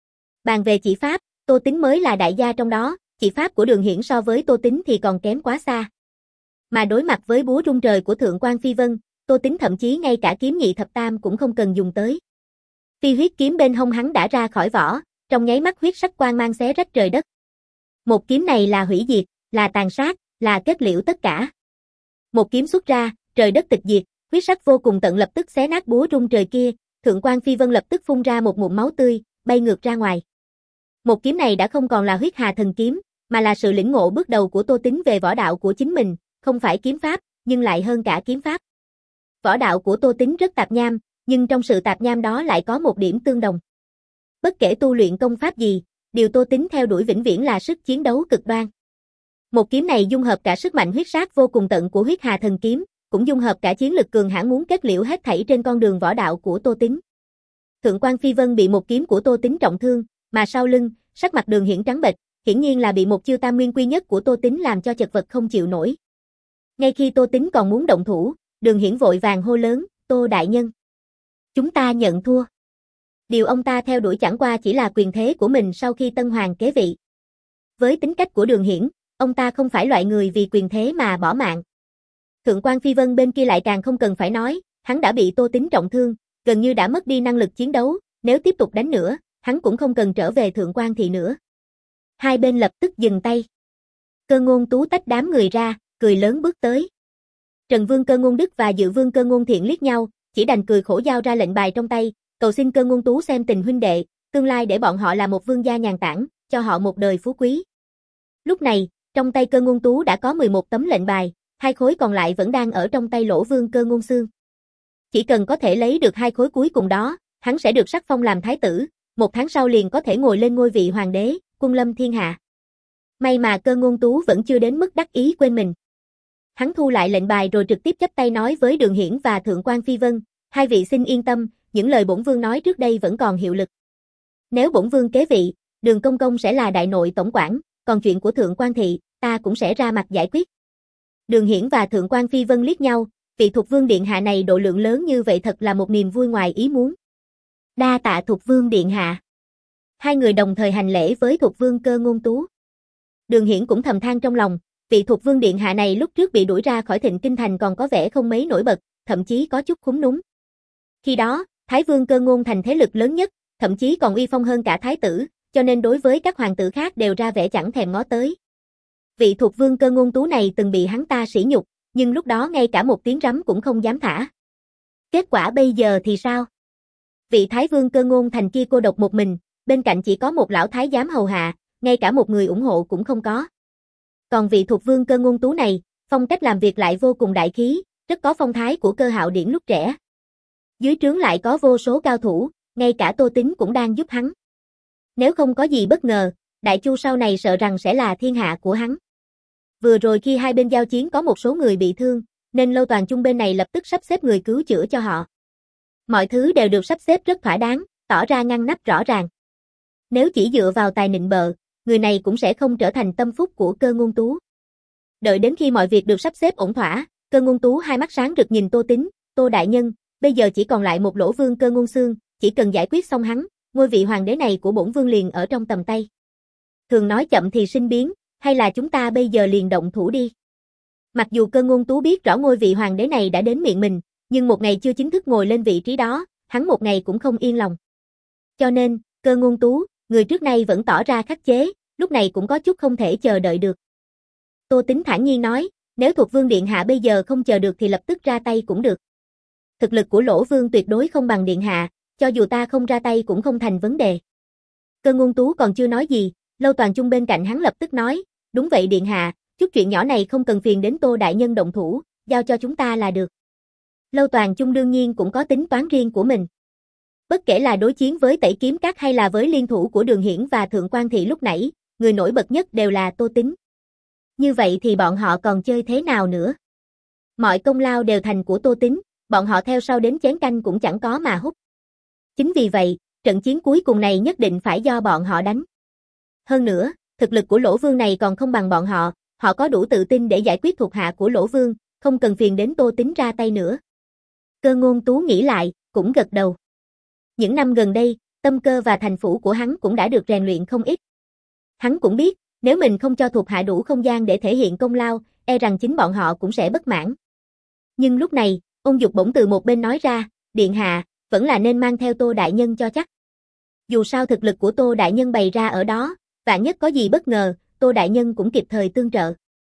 Bàn về chỉ pháp, Tô Tín mới là đại gia trong đó, chỉ pháp của Đường Hiển so với Tô Tín thì còn kém quá xa. Mà đối mặt với búa rung trời của Thượng quan Phi Vân, Tô Tín thậm chí ngay cả kiếm nhị thập tam cũng không cần dùng tới. Phi huyết kiếm bên hông hắn đã ra khỏi vỏ, trong nháy mắt huyết sắc quang mang xé rách trời đất. Một kiếm này là hủy diệt, là tàn sát, là kết liễu tất cả. Một kiếm xuất ra, trời đất tịch diệt, huyết sắc vô cùng tận lập tức xé nát búa rung trời kia, Thượng quan Phi Vân lập tức phun ra một ngụm máu tươi, bay ngược ra ngoài. Một kiếm này đã không còn là huyết hà thần kiếm, mà là sự lĩnh ngộ bước đầu của Tô Tín về võ đạo của chính mình, không phải kiếm pháp, nhưng lại hơn cả kiếm pháp. Võ đạo của Tô Tín rất tạp nham, nhưng trong sự tạp nham đó lại có một điểm tương đồng. Bất kể tu luyện công pháp gì, điều Tô Tín theo đuổi vĩnh viễn là sức chiến đấu cực đoan. Một kiếm này dung hợp cả sức mạnh huyết sát vô cùng tận của huyết hà thần kiếm, cũng dung hợp cả chiến lực cường hãn muốn kết liễu hết thảy trên con đường võ đạo của Tô Tín. Thượng quan Phi Vân bị một kiếm của Tô Tín trọng thương, mà sau lưng, sắc mặt Đường Hiển trắng bệch, hiển nhiên là bị một chiêu tam nguyên quy nhất của Tô Tín làm cho chật vật không chịu nổi. Ngay khi Tô Tín còn muốn động thủ, Đường Hiển vội vàng hô lớn, Tô đại nhân. Chúng ta nhận thua. Điều ông ta theo đuổi chẳng qua chỉ là quyền thế của mình sau khi Tân Hoàng kế vị. Với tính cách của Đường Hiển, ông ta không phải loại người vì quyền thế mà bỏ mạng. Thượng quan Phi Vân bên kia lại càng không cần phải nói, hắn đã bị Tô Tín trọng thương, gần như đã mất đi năng lực chiến đấu, nếu tiếp tục đánh nữa, hắn cũng không cần trở về Thượng quan thị nữa. Hai bên lập tức dừng tay. Cơ Ngôn Tú tách đám người ra, cười lớn bước tới. Trần Vương Cơ Ngôn Đức và Dự Vương Cơ Ngôn Thiện liếc nhau, chỉ đành cười khổ giao ra lệnh bài trong tay, cầu xin Cơ Ngôn Tú xem tình huynh đệ, tương lai để bọn họ là một vương gia nhàn tản, cho họ một đời phú quý. Lúc này, trong tay Cơ Ngôn Tú đã có mười một tấm lệnh bài, hai khối còn lại vẫn đang ở trong tay Lỗ Vương Cơ Ngôn Xương. Chỉ cần có thể lấy được hai khối cuối cùng đó, hắn sẽ được sắc phong làm thái tử, một tháng sau liền có thể ngồi lên ngôi vị hoàng đế, quân lâm thiên hạ. May mà Cơ Ngôn Tú vẫn chưa đến mức đắc ý quên mình. Hắn thu lại lệnh bài rồi trực tiếp chắp tay nói với Đường Hiển và Thượng quan Phi Vân, hai vị xin yên tâm, những lời bổn vương nói trước đây vẫn còn hiệu lực. Nếu bổn vương kế vị, Đường công công sẽ là đại nội tổng quản, còn chuyện của Thượng quan thị, ta cũng sẽ ra mặt giải quyết. Đường Hiển và Thượng quan Phi Vân liếc nhau, vị Thục Vương điện hạ này độ lượng lớn như vậy thật là một niềm vui ngoài ý muốn. Đa tạ Thục Vương điện hạ. Hai người đồng thời hành lễ với Thục Vương Cơ Ngôn Tú. Đường Hiển cũng thầm than trong lòng, vị Thục Vương điện hạ này lúc trước bị đuổi ra khỏi Thịnh Kinh thành còn có vẻ không mấy nổi bật, thậm chí có chút khúm núm. Khi đó, Thái Vương Cơ Ngôn thành thế lực lớn nhất, thậm chí còn uy phong hơn cả thái tử, cho nên đối với các hoàng tử khác đều ra vẻ chẳng thèm ngó tới. Vị Thục Vương Cơ Ngôn Tú này từng bị hắn ta sỉ nhục, nhưng lúc đó ngay cả một tiếng rắm cũng không dám thả. Kết quả bây giờ thì sao? Vị Thái Vương Cơ Ngôn thành kia cô độc một mình, bên cạnh chỉ có một lão thái giám hầu hạ, ngay cả một người ủng hộ cũng không có. Còn vị Thục Vương Cơ Ngôn Tú này, phong cách làm việc lại vô cùng đại khí, rất có phong thái của Cơ Hạo Điển lúc trẻ. Dưới trướng lại có vô số cao thủ, ngay cả Tô Tín cũng đang giúp hắn. Nếu không có gì bất ngờ, Đại Chu sau này sợ rằng sẽ là thiên hạ của hắn. Vừa rồi khi hai bên giao chiến có một số người bị thương, nên Lâu Toàn Chung bên này lập tức sắp xếp người cứu chữa cho họ. Mọi thứ đều được sắp xếp rất thỏa đáng, tỏ ra ngăn nắp rõ ràng. Nếu chỉ dựa vào tài nịnh bợ, người này cũng sẽ không trở thành tâm phúc của Cơ Ngôn Tú. Đợi đến khi mọi việc được sắp xếp ổn thỏa, Cơ Ngôn Tú hai mắt sáng rực nhìn Tô Tín, Tô đại nhân, bây giờ chỉ còn lại một Lỗ Vương Cơ Ngôn Xương, chỉ cần giải quyết xong hắn, ngôi vị hoàng đế này của bổn vương liền ở trong tầm tay. Thường nói chậm thì sinh biến, hay là chúng ta bây giờ liền động thủ đi. Mặc dù Cơ Ngôn Tú biết rõ ngôi vị hoàng đế này đã đến miệng mình, nhưng một ngày chưa chính thức ngồi lên vị trí đó, hắn một ngày cũng không yên lòng. Cho nên, Cơ Ngôn Tú, người trước nay vẫn tỏ ra khắc chế, lúc này cũng có chút không thể chờ đợi được. Tô Tín thản nhiên nói, nếu Thuộc Vương điện hạ bây giờ không chờ được thì lập tức ra tay cũng được. Thực lực của Lỗ Vương tuyệt đối không bằng điện hạ, cho dù ta không ra tay cũng không thành vấn đề. Cơ Ngôn Tú còn chưa nói gì, Lâu Toàn Chung bên cạnh hắn lập tức nói, đúng vậy điện hạ, chút chuyện nhỏ này không cần phiền đến Tô đại nhân động thủ, giao cho chúng ta là được. Lâu Toàn Chung đương nhiên cũng có tính toán riêng của mình. Bất kể là đối chiến với Tẩy Kiếm Các hay là với liên thủ của Đường Hiển và Thượng Quan Thị lúc nãy, người nổi bật nhất đều là Tô Tín. Như vậy thì bọn họ còn chơi thế nào nữa? Mọi công lao đều thành của Tô Tín, bọn họ theo sau đến chén canh cũng chẳng có mà hút. Chính vì vậy, trận chiến cuối cùng này nhất định phải do bọn họ đánh. Hơn nữa, thực lực của Lỗ Vương này còn không bằng bọn họ, họ có đủ tự tin để giải quyết thuộc hạ của Lỗ Vương, không cần phiền đến Tô Tín ra tay nữa. Cơ Ngôn Tú nghĩ lại, cũng gật đầu. Những năm gần đây, tâm cơ và thành phủ của hắn cũng đã được rèn luyện không ít. Hắn cũng biết, nếu mình không cho thuộc hạ đủ không gian để thể hiện công lao, e rằng chính bọn họ cũng sẽ bất mãn. Nhưng lúc này, Ôn Dục bỗng từ một bên nói ra, điện hạ, vẫn là nên mang theo Tô đại nhân cho chắc. Dù sao thực lực của Tô đại nhân bày ra ở đó, vạn nhất có gì bất ngờ, Tô đại nhân cũng kịp thời tương trợ.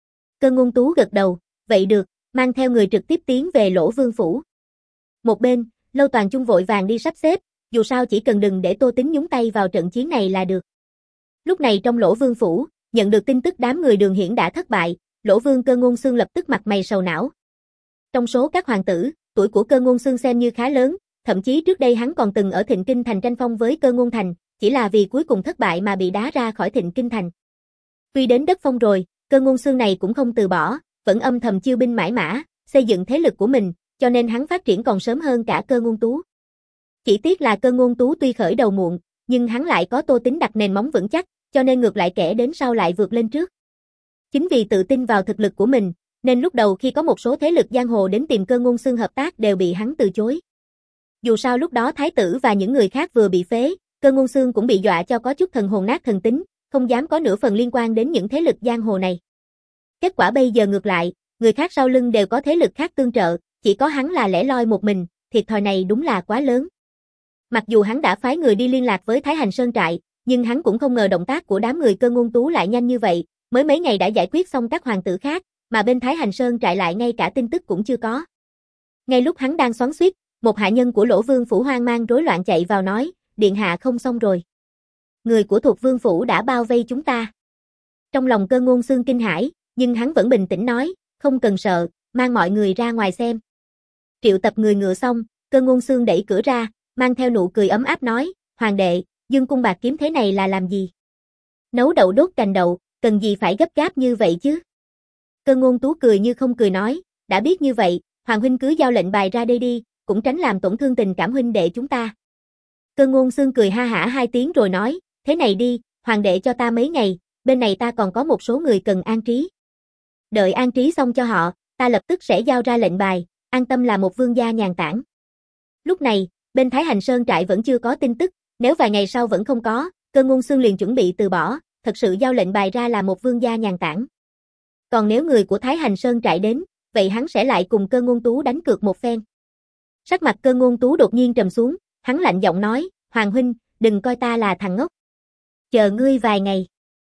Cơ Ngôn Tú gật đầu, vậy được, mang theo người trực tiếp tiến về Lỗ Vương phủ. Một bên, Lâu Toàn Chung vội vàng đi sắp xếp, dù sao chỉ cần đừng để Tô Tín nhúng tay vào trận chiến này là được. Lúc này trong Lỗ Vương phủ, nhận được tin tức đám người Đường Hiển đã thất bại, Lỗ Vương Cơ Ngôn Xương lập tức mặt mày sầu não. Trong số các hoàng tử, tuổi của Cơ Ngôn Xương xem như khá lớn, thậm chí trước đây hắn còn từng ở Thịnh Kinh Thành tranh phong với Cơ Ngôn Thành, chỉ là vì cuối cùng thất bại mà bị đá ra khỏi Thịnh Kinh Thành. Tuy đến đất phong rồi, Cơ Ngôn Xương này cũng không từ bỏ, vẫn âm thầm chiêu binh mãi mã, xây dựng thế lực của mình, cho nên hắn phát triển còn sớm hơn cả Cơ Ngôn Tú. Chỉ tiếc là Cơ Ngôn Tú tuy khởi đầu muộn, nhưng hắn lại có Tô Tín đặt nền móng vững chắc, cho nên ngược lại kẻ đến sau lại vượt lên trước. Chính vì tự tin vào thực lực của mình, nên lúc đầu khi có một số thế lực giang hồ đến tìm Cơ Ngôn Xương hợp tác đều bị hắn từ chối. Dù sao lúc đó thái tử và những người khác vừa bị phế, Cơ Ngôn Xương cũng bị dọa cho có chút thần hồn nát thần tính, không dám có nửa phần liên quan đến những thế lực giang hồ này. Kết quả bây giờ ngược lại, người khác sau lưng đều có thế lực khác tương trợ, chỉ có hắn là lẻ loi một mình, thiệt thòi này đúng là quá lớn. Mặc dù hắn đã phái người đi liên lạc với Thái Hành Sơn trại, nhưng hắn cũng không ngờ động tác của đám người Cơ Ngôn Tú lại nhanh như vậy, mới mấy ngày đã giải quyết xong các hoàng tử khác, mà bên Thái Hành Sơn trại lại ngay cả tin tức cũng chưa có. Ngay lúc hắn đang xoắn xuýt, một hạ nhân của Lỗ Vương phủ hoang mang rối loạn chạy vào nói, điện hạ không xong rồi. Người của Thuộc Vương phủ đã bao vây chúng ta. Trong lòng Cơ Ngôn Xương kinh hãi, nhưng hắn vẫn bình tĩnh nói, không cần sợ, mang mọi người ra ngoài xem. Triệu tập người ngựa xong, Cơ Ngôn Xương đẩy cửa ra, mang theo nụ cười ấm áp nói, hoàng đệ, dương cung bạc kiếm thế này là làm gì? Nấu đậu đốt cành đậu, cần gì phải gấp gáp như vậy chứ? Cơ Ngôn Tú cười như không cười nói, đã biết như vậy, hoàng huynh cứ giao lệnh bài ra đây đi, cũng tránh làm tổn thương tình cảm huynh đệ chúng ta. Cơ Ngôn Xương cười ha hả hai tiếng rồi nói, thế này đi, hoàng đệ cho ta mấy ngày, bên này ta còn có một số người cần an trí. Đợi an trí xong cho họ, ta lập tức sẽ giao ra lệnh bài, an tâm là một vương gia nhàn tản. Lúc này, bên Thái Hành Sơn trại vẫn chưa có tin tức, nếu vài ngày sau vẫn không có, Cơ Ngôn Xương liền chuẩn bị từ bỏ, thật sự giao lệnh bài ra là một vương gia nhàn tản. Còn nếu người của Thái Hành Sơn trại đến, vậy hắn sẽ lại cùng Cơ Ngôn Tú đánh cược một phen. Sắc mặt Cơ Ngôn Tú đột nhiên trầm xuống, hắn lạnh giọng nói, Hoàng huynh, đừng coi ta là thằng ngốc. Chờ ngươi vài ngày.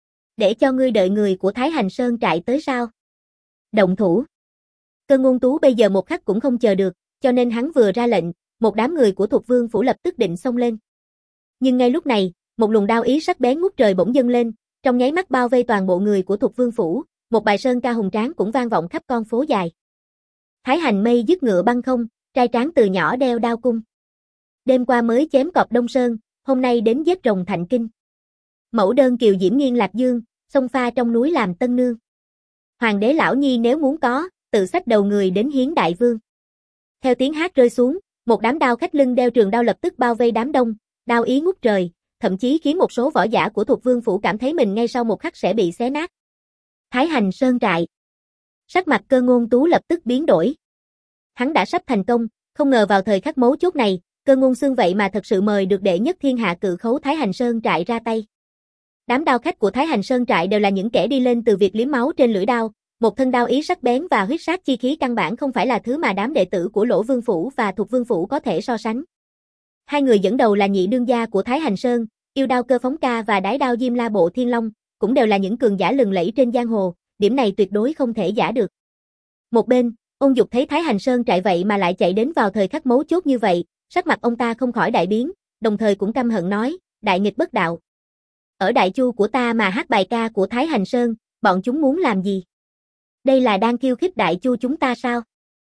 Để cho ngươi đợi người của Thái Hành Sơn trại tới sao? Động thủ. Cơ Ngôn Tú bây giờ một khắc cũng không chờ được, cho nên hắn vừa ra lệnh, một đám người của Thuộc Vương phủ lập tức định xông lên. Nhưng ngay lúc này, một luồng đao ý sắc bén ngút trời bỗng dâng lên, trong nháy mắt bao vây toàn bộ người của Thuộc Vương phủ, một bài sơn ca hùng tráng cũng vang vọng khắp con phố dài. Thái Hành Mây dứt ngựa băng không, trai tráng từ nhỏ đeo đao cung. Đêm qua mới chém cọp Đông Sơn, hôm nay đến giết rồng Thạnh Kinh. Mẫu đơn kiều diễm nghiêng lạc dương, sông pha trong núi làm tân nương. Hoàng đế lão nhi nếu muốn có, tự xách đầu người đến hiến đại vương. Theo tiếng hát rơi xuống, một đám đao khách lưng đeo trường đao lập tức bao vây đám đông, đao ý ngút trời, thậm chí khiến một số võ giả của Thuộc Vương phủ cảm thấy mình ngay sau một khắc sẽ bị xé nát. Thái Hành Sơn trại. Sắc mặt Cơ Ngôn Tú lập tức biến đổi. Hắn đã sắp thành công, không ngờ vào thời khắc mấu chốt này, Cơ Ngôn Xương vậy mà thật sự mời được đệ nhất thiên hạ cự khấu Thái Hành Sơn trại ra tay. Đám đao khách của Thái Hành Sơn trại đều là những kẻ đi lên từ việc liếm máu trên lưỡi đao, một thân đao ý sắc bén và huyết sát chi khí căn bản không phải là thứ mà đám đệ tử của Lỗ Vương phủ và Thuộc Vương phủ có thể so sánh. Hai người dẫn đầu là nhị đương gia của Thái Hành Sơn, yêu đao Cơ Phóng Ca và đái đao Diêm La Bộ Thiên Long, cũng đều là những cường giả lừng lẫy trên giang hồ, điểm này tuyệt đối không thể giả được. Một bên, Ôn Dục thấy Thái Hành Sơn trại vậy mà lại chạy đến vào thời khắc mấu chốt như vậy, sắc mặt ông ta không khỏi đại biến, đồng thời cũng căm hận nói, đại nghịch bất đạo. Ở Đại Chu của ta mà hát bài ca của Thái Hành Sơn, bọn chúng muốn làm gì? Đây là đang khiêu khích Đại Chu chúng ta sao?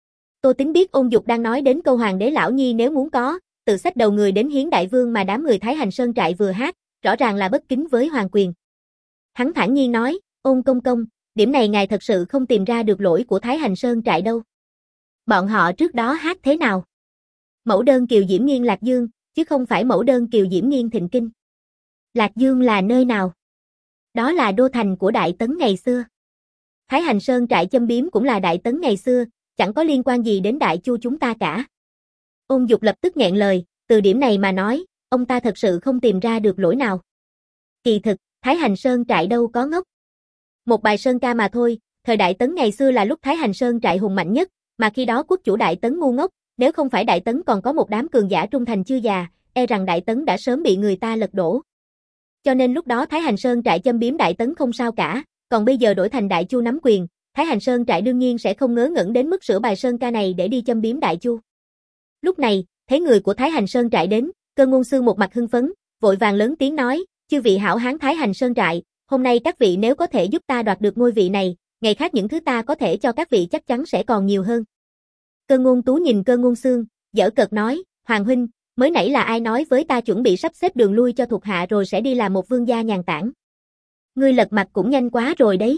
Tô Tính biết Ôn Dục đang nói đến câu Hoàng đế lão nhi nếu muốn có, tự xách đầu người đến hiến đại vương mà đám người Thái Hành Sơn trại vừa hát, rõ ràng là bất kính với hoàng quyền. Hắn thản nhiên nói, Ôn công công, điểm này ngài thật sự không tìm ra được lỗi của Thái Hành Sơn trại đâu. Bọn họ trước đó hát thế nào? Mẫu đơn Kiều Diễm Nghiên Lạc Dương, chứ không phải mẫu đơn Kiều Diễm Nghiên Thịnh Kinh. Lạc Dương là nơi nào? Đó là đô thành của Đại Tấn ngày xưa. Thái Hành Sơn trại châm biếm cũng là Đại Tấn ngày xưa, chẳng có liên quan gì đến Đại Chu chúng ta cả. Ôn Dục lập tức nghẹn lời, từ điểm này mà nói, ông ta thật sự không tìm ra được lỗi nào. Kỳ thực, Thái Hành Sơn trại đâu có ngốc. Một bài sơn ca mà thôi, thời Đại Tấn ngày xưa là lúc Thái Hành Sơn trại hùng mạnh nhất, mà khi đó quốc chủ Đại Tấn ngu ngốc, nếu không phải Đại Tấn còn có một đám cường giả trung thành chưa già, e rằng Đại Tấn đã sớm bị người ta lật đổ. Cho nên lúc đó Thái Hành Sơn trại châm biếm Đại Tấn không sao cả, còn bây giờ đổi thành Đại Chu nắm quyền, Thái Hành Sơn trại đương nhiên sẽ không ngớ ngẩn đến mức sửa bài sơn ca này để đi châm biếm Đại Chu. Lúc này, thấy người của Thái Hành Sơn trại đến, Cơ Ngôn Xương một mặt hưng phấn, vội vàng lớn tiếng nói, chư vị hảo hán Thái Hành Sơn trại, hôm nay các vị nếu có thể giúp ta đoạt được ngôi vị này, ngày khác những thứ ta có thể cho các vị chắc chắn sẽ còn nhiều hơn. Cơ Ngôn Tú nhìn Cơ Ngôn Xương, giở cợt nói, Hoàng huynh, mới nãy là ai nói với ta chuẩn bị sắp xếp đường lui cho thuộc hạ rồi sẽ đi làm một vương gia nhàn tản. Ngươi lật mặt cũng nhanh quá rồi đấy.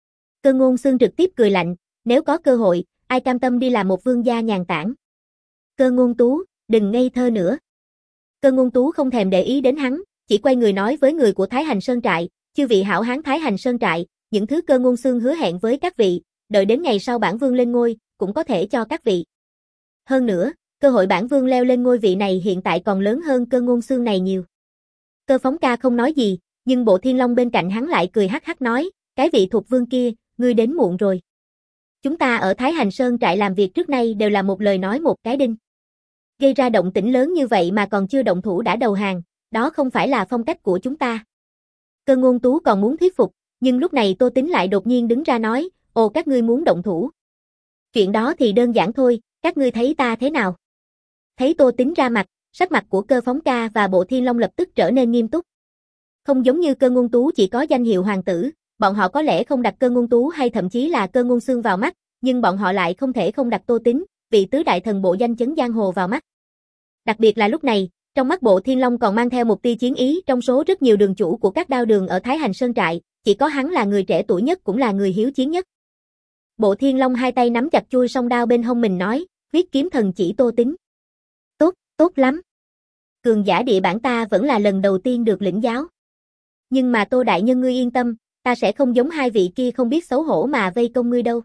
Cơ Ngôn Xương trực tiếp cười lạnh, nếu có cơ hội, ai cam tâm đi làm một vương gia nhàn tản. Cơ Ngôn Tú, đừng ngây thơ nữa. Cơ Ngôn Tú không thèm để ý đến hắn, chỉ quay người nói với người của Thái Hành Sơn trại, chư vị hảo hán Thái Hành Sơn trại, những thứ Cơ Ngôn Xương hứa hẹn với các vị, đợi đến ngày sau bản vương lên ngôi, cũng có thể cho các vị. Hơn nữa, cơ hội bản vương leo lên ngôi vị này hiện tại còn lớn hơn Cơ Ngôn Xương này nhiều. Cơ Phóng Ca không nói gì, nhưng Bộ Thiên Long bên cạnh hắn lại cười hắc hắc nói, cái vị thuộc vương kia, ngươi đến muộn rồi. Chúng ta ở Thái Hành Sơn trại làm việc trước nay đều là một lời nói một cái đinh. Gây ra động tĩnh lớn như vậy mà còn chưa động thủ đã đầu hàng, đó không phải là phong cách của chúng ta. Cơ Ngôn Tú còn muốn thuyết phục, nhưng lúc này Tô Tính lại đột nhiên đứng ra nói, ồ các ngươi muốn động thủ. Chuyện đó thì đơn giản thôi, các ngươi thấy ta thế nào? Thấy Tô Tính ra mặt, sắc mặt của Cơ Phóng Ca và Bộ Thiên Long lập tức trở nên nghiêm túc. Không giống như Cơ Ngôn Tú chỉ có danh hiệu hoàng tử, bọn họ có lẽ không đặt Cơ Ngôn Tú hay thậm chí là Cơ Ngôn Xương vào mắt, nhưng bọn họ lại không thể không đặt Tô Tính, vị tứ đại thần bộ danh chấn giang hồ vào mắt. Đặc biệt là lúc này, trong mắt Bộ Thiên Long còn mang theo một tia chiến ý, trong số rất nhiều đường chủ của các đao đường ở Thái Hành Sơn trại, chỉ có hắn là người trẻ tuổi nhất cũng là người hiếu chiến nhất. Bộ Thiên Long hai tay nắm chặt chuôi song đao bên hông mình nói, huyết kiếm thần chỉ Tô Tính. Tốt, tốt lắm. Cường giả địa bản ta vẫn là lần đầu tiên được lĩnh giáo. Nhưng mà Tô đại nhân ngươi yên tâm, ta sẽ không giống hai vị kia không biết xấu hổ mà vây công ngươi đâu.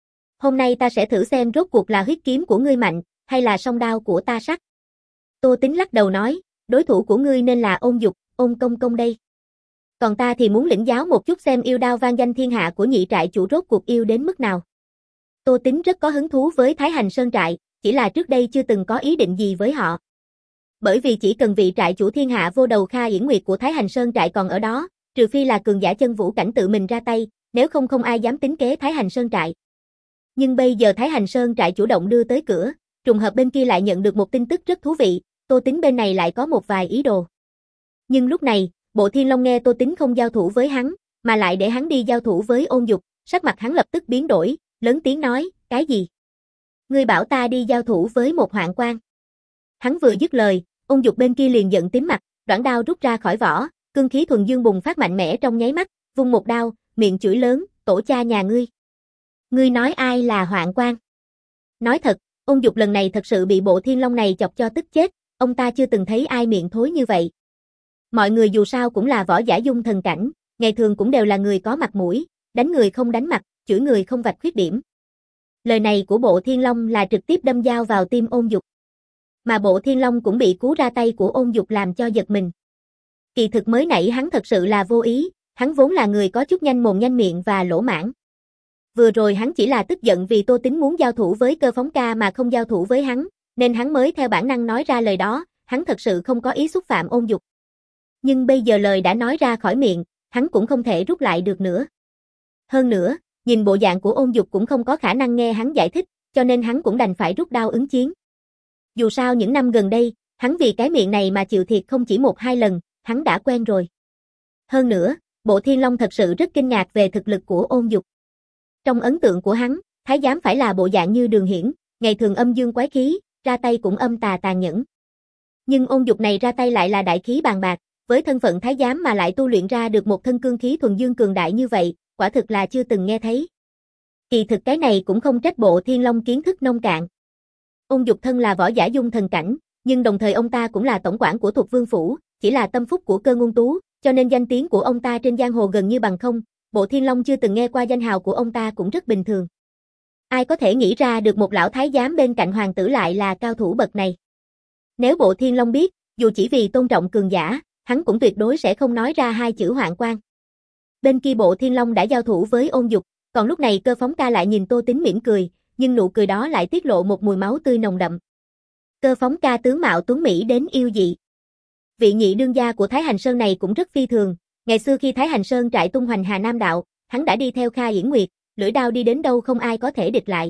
Hôm nay ta sẽ thử xem rốt cuộc là huyết kiếm của ngươi mạnh, hay là song đao của ta sắc. Tô Tính lắc đầu nói, đối thủ của ngươi nên là Ôn Dục, Ôn công công đây. Còn ta thì muốn lĩnh giáo một chút xem yêu đao vang danh thiên hạ của nhị trại chủ rốt cuộc yêu đến mức nào. Tô Tính rất có hứng thú với Thái Hành Sơn trại, chỉ là trước đây chưa từng có ý định gì với họ. Bởi vì chỉ cần vị trại chủ thiên hạ vô đầu Kha Yển Nguyệt của Thái Hành Sơn trại còn ở đó, trừ phi là cường giả chân vũ cảnh tự mình ra tay, nếu không không ai dám tính kế Thái Hành Sơn trại. Nhưng bây giờ Thái Hành Sơn trại chủ động đưa tới cửa, trùng hợp bên kia lại nhận được một tin tức rất thú vị, Tô Tính bên này lại có một vài ý đồ. Nhưng lúc này, Bộ Thiên Long nghe Tô Tính không giao thủ với hắn, mà lại để hắn đi giao thủ với Ôn Dục, sắc mặt hắn lập tức biến đổi, lớn tiếng nói, cái gì? Ngươi bảo ta đi giao thủ với một hoạn quan. Hắn vừa dứt lời, Ôn Dục bên kia liền giận tím mặt, đoản đao rút ra khỏi vỏ, cương khí thuần dương bùng phát mạnh mẽ trong nháy mắt, vung một đao, miệng chửi lớn, tổ cha nhà ngươi. Ngươi nói ai là hoạn quan? Nói thật, Ôn Dục lần này thật sự bị Bộ Thiên Long này chọc cho tức chết, ông ta chưa từng thấy ai miệng thối như vậy. Mọi người dù sao cũng là võ giả dung thần cảnh, ngày thường cũng đều là người có mặt mũi, đánh người không đánh mặt, chửi người không vạch khuyết điểm. Lời này của Bộ Thiên Long là trực tiếp đâm dao vào tim Ôn Dục. Mà Bộ Thiên Long cũng bị cú ra tay của Ôn Dục làm cho giật mình. Kỳ thực mới nãy hắn thật sự là vô ý, hắn vốn là người có chút nhanh mồm nhanh miệng và lỗ mãng. Vừa rồi hắn chỉ là tức giận vì Tô Tính muốn giao thủ với Cơ Phóng Ca mà không giao thủ với hắn, nên hắn mới theo bản năng nói ra lời đó, hắn thật sự không có ý xúc phạm Ôn Dục. Nhưng bây giờ lời đã nói ra khỏi miệng, hắn cũng không thể rút lại được nữa. Hơn nữa, nhìn bộ dạng của Ôn Dục cũng không có khả năng nghe hắn giải thích, cho nên hắn cũng đành phải rút đao ứng chiến. Dù sao những năm gần đây, hắn vì cái miệng này mà chịu thiệt không chỉ một hai lần, hắn đã quen rồi. Hơn nữa, Bộ Thiên Long thật sự rất kinh ngạc về thực lực của Ôn Dục. Trong ấn tượng của hắn, thái giám phải là bộ dạng như Đường Hiển, ngày thường âm dương quái khí, ra tay cũng âm tà tàn nhẫn. Nhưng Ôn Dục này ra tay lại là đại khí bàn bạc, với thân phận thái giám mà lại tu luyện ra được một thân cương khí thuần dương cường đại như vậy, quả thực là chưa từng nghe thấy. Kỳ thực cái này cũng không trách Bộ Thiên Long kiến thức nông cạn. Ôn Dục thân là võ giả dung thần cảnh, nhưng đồng thời ông ta cũng là tổng quản của Thuộc Vương phủ, chỉ là tâm phúc của Cơ Ngôn Tú, cho nên danh tiếng của ông ta trên giang hồ gần như bằng không. Bộ Thiên Long chưa từng nghe qua danh hào của ông ta cũng rất bình thường. Ai có thể nghĩ ra được một lão thái giám bên cạnh hoàng tử lại là cao thủ bậc này. Nếu Bộ Thiên Long biết, dù chỉ vì tôn trọng cường giả, hắn cũng tuyệt đối sẽ không nói ra hai chữ hoạn quan. Bên kia Bộ Thiên Long đã giao thủ với Ôn Dục, còn lúc này Cơ Phóng Ca lại nhìn Tô Tính mỉm cười, nhưng nụ cười đó lại tiết lộ một mùi máu tươi nồng đậm. Cơ Phóng Ca tướng mạo tuấn mỹ đến yêu dị. Vị nhị đương gia của Thái Hành Sơn này cũng rất phi thường, ngày xưa khi Thái Hành Sơn trại tung hoành Hà Nam đạo, hắn đã đi theo Kha Yển Nguyệt, lưỡi đao đi đến đâu không ai có thể địch lại.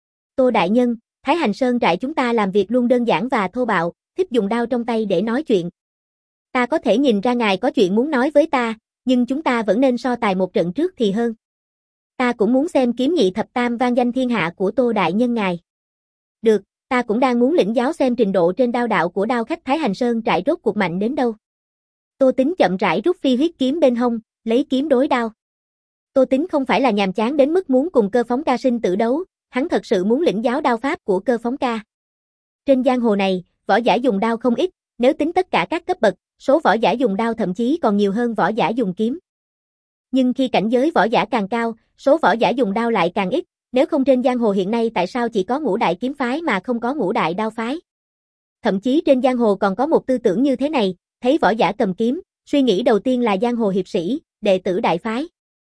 Tô đại nhân, Thái Hành Sơn trại chúng ta làm việc luôn đơn giản và thô bạo, thích dùng đao trong tay để nói chuyện. Ta có thể nhìn ra ngài có chuyện muốn nói với ta, nhưng chúng ta vẫn nên so tài một trận trước thì hơn. Ta cũng muốn xem kiếm nhị thập tam vang danh thiên hạ của Tô đại nhân ngài. Được, ta cũng đang muốn lĩnh giáo xem trình độ trên đao đạo của đao khách Thái Hành Sơn trại rốt cuộc mạnh đến đâu. Tô Tính chậm rãi rút phi huyết kiếm bên hông, lấy kiếm đối đao. Tô Tính không phải là nhàm chán đến mức muốn cùng Cơ Phóng Ca sinh tử đấu, hắn thật sự muốn lĩnh giáo đao pháp của Cơ Phóng Ca. Trên giang hồ này, võ giả dùng đao không ít, nếu tính tất cả các cấp bậc, số võ giả dùng đao thậm chí còn nhiều hơn võ giả dùng kiếm. Nhưng khi cảnh giới võ giả càng cao, số võ giả dùng đao lại càng ít, nếu không trên giang hồ hiện nay tại sao chỉ có ngũ đại kiếm phái mà không có ngũ đại đao phái? Thậm chí trên giang hồ còn có một tư tưởng như thế này, thấy võ giả cầm kiếm, suy nghĩ đầu tiên là giang hồ hiệp sĩ, đệ tử đại phái.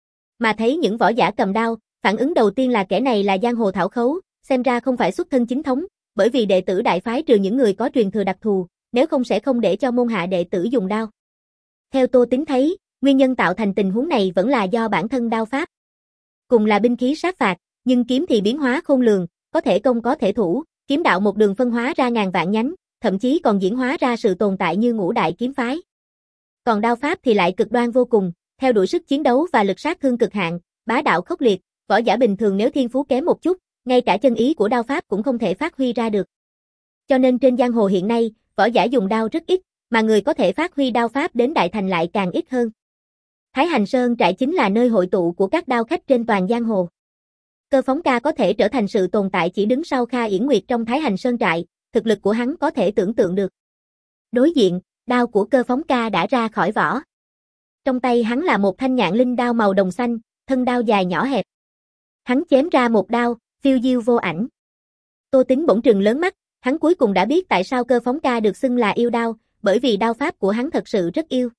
Mà thấy những võ giả cầm đao, phản ứng đầu tiên là kẻ này là giang hồ thảo khấu, xem ra không phải xuất thân chính thống, bởi vì đệ tử đại phái trừ những người có truyền thừa đặc thù, nếu không sẽ không để cho môn hạ đệ tử dùng đao. Theo Tô Tính thấy, nguyên nhân tạo thành tình huống này vẫn là do bản thân đao pháp. Cùng là binh khí sát phạt, nhưng kiếm thì biến hóa khôn lường, có thể công có thể thủ, kiếm đạo một đường phân hóa ra ngàn vạn nhánh, thậm chí còn diễn hóa ra sự tồn tại như ngũ đại kiếm phái. Còn đao pháp thì lại cực đoan vô cùng, theo đuổi sức chiến đấu và lực sát thương cực hạn, bá đạo khốc liệt, võ giả bình thường nếu thiên phú kém một chút, ngay cả chân ý của đao pháp cũng không thể phát huy ra được. Cho nên trên giang hồ hiện nay, võ giả dùng đao rất ít, mà người có thể phát huy đao pháp đến đại thành lại càng ít hơn. Thái Hành Sơn trại chính là nơi hội tụ của các đao khách trên toàn giang hồ. Cơ Phóng Ca có thể trở thành sự tồn tại chỉ đứng sau Kha Yển Nguyệt trong Thái Hành Sơn trại, thực lực của hắn có thể tưởng tượng được. Đối diện, đao của Cơ Phóng Ca đã ra khỏi vỏ. Trong tay hắn là một thanh nhạn linh đao màu đồng xanh, thân đao dài nhỏ hẹp. Hắn chém ra một đao, phiêu diêu vô ảnh. Tô Tính bỗng trừng lớn mắt, hắn cuối cùng đã biết tại sao Cơ Phóng Ca được xưng là yêu đao, bởi vì đao pháp của hắn thật sự rất yêu.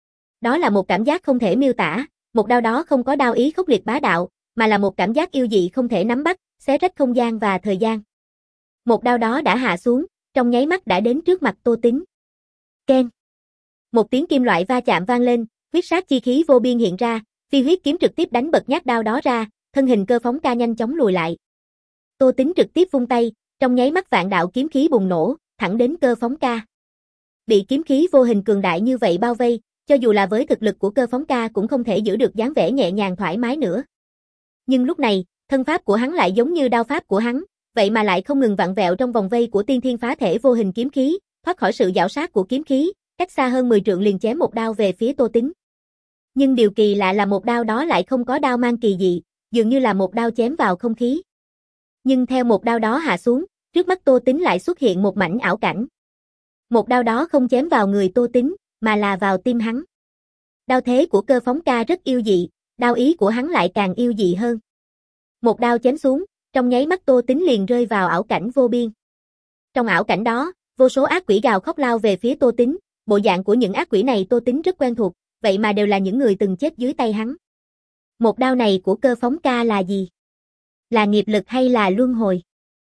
Đó là một cảm giác không thể miêu tả, một đao đó không có đao ý khốc liệt bá đạo, mà là một cảm giác yêu dị không thể nắm bắt, xé rách không gian và thời gian. Một đao đó đã hạ xuống, trong nháy mắt đã đến trước mặt Tô Tính. Keng. Một tiếng kim loại va chạm vang lên, huyết sát chi khí vô biên hiện ra, phi huyết kiếm trực tiếp đánh bật nhát đao đó ra, thân hình Cơ Phóng Ca nhanh chóng lùi lại. Tô Tính trực tiếp vung tay, trong nháy mắt vạn đạo kiếm khí bùng nổ, thẳng đến Cơ Phóng Ca. Bị kiếm khí vô hình cường đại như vậy bao vây, cho dù là với thực lực của Cơ Phóng Ca cũng không thể giữ được dáng vẻ nhẹ nhàng thoải mái nữa. Nhưng lúc này, thân pháp của hắn lại giống như đao pháp của hắn, vậy mà lại không ngừng vặn vẹo trong vòng vây của tiên thiên phá thể vô hình kiếm khí, thoát khỏi sự giảo sát của kiếm khí, cách xa hơn mười trượng liền chém một đao về phía Tô Tính. Nhưng điều kỳ lạ là một đao đó lại không có đao mang kỳ dị, dường như là một đao chém vào không khí. Nhưng theo một đao đó hạ xuống, trước mắt Tô Tính lại xuất hiện một mảnh ảo cảnh. Một đao đó không chém vào người Tô Tính, mà là vào tim hắn. Đao thế của Cơ Phóng Ca rất yêu dị, đao ý của hắn lại càng yêu dị hơn. Một đao chém xuống, trong nháy mắt Tô Tính liền rơi vào ảo cảnh vô biên. Trong ảo cảnh đó, vô số ác quỷ gào khóc lao về phía Tô Tính, bộ dạng của những ác quỷ này Tô Tính rất quen thuộc, vậy mà đều là những người từng chết dưới tay hắn. Một đao này của Cơ Phóng Ca là gì? Là nghiệp lực hay là luân hồi?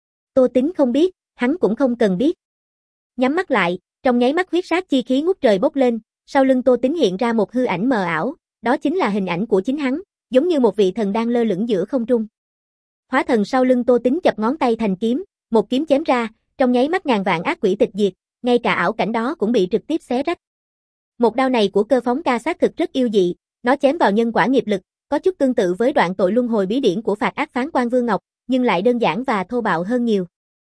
Tô Tính không biết, hắn cũng không cần biết. Nhắm mắt lại, trong nháy mắt huyết sát chi khí ngút trời bốc lên, sau lưng Tô Tính hiện ra một hư ảnh mờ ảo, đó chính là hình ảnh của chính hắn, giống như một vị thần đang lơ lửng giữa không trung. Hóa thần sau lưng Tô Tính chập ngón tay thành kiếm, một kiếm chém ra, trong nháy mắt ngàn vạn ác quỷ tịch diệt, ngay cả ảo cảnh đó cũng bị trực tiếp xé rách. Một đao này của Cơ Phóng Ca xác thực rất yêu dị, nó chém vào nhân quả nghiệp lực, có chút tương tự với đoạn tội luân hồi bí điển của Phạt Ác Phán Quan Vương Ngọc, nhưng lại đơn giản và thô bạo hơn nhiều.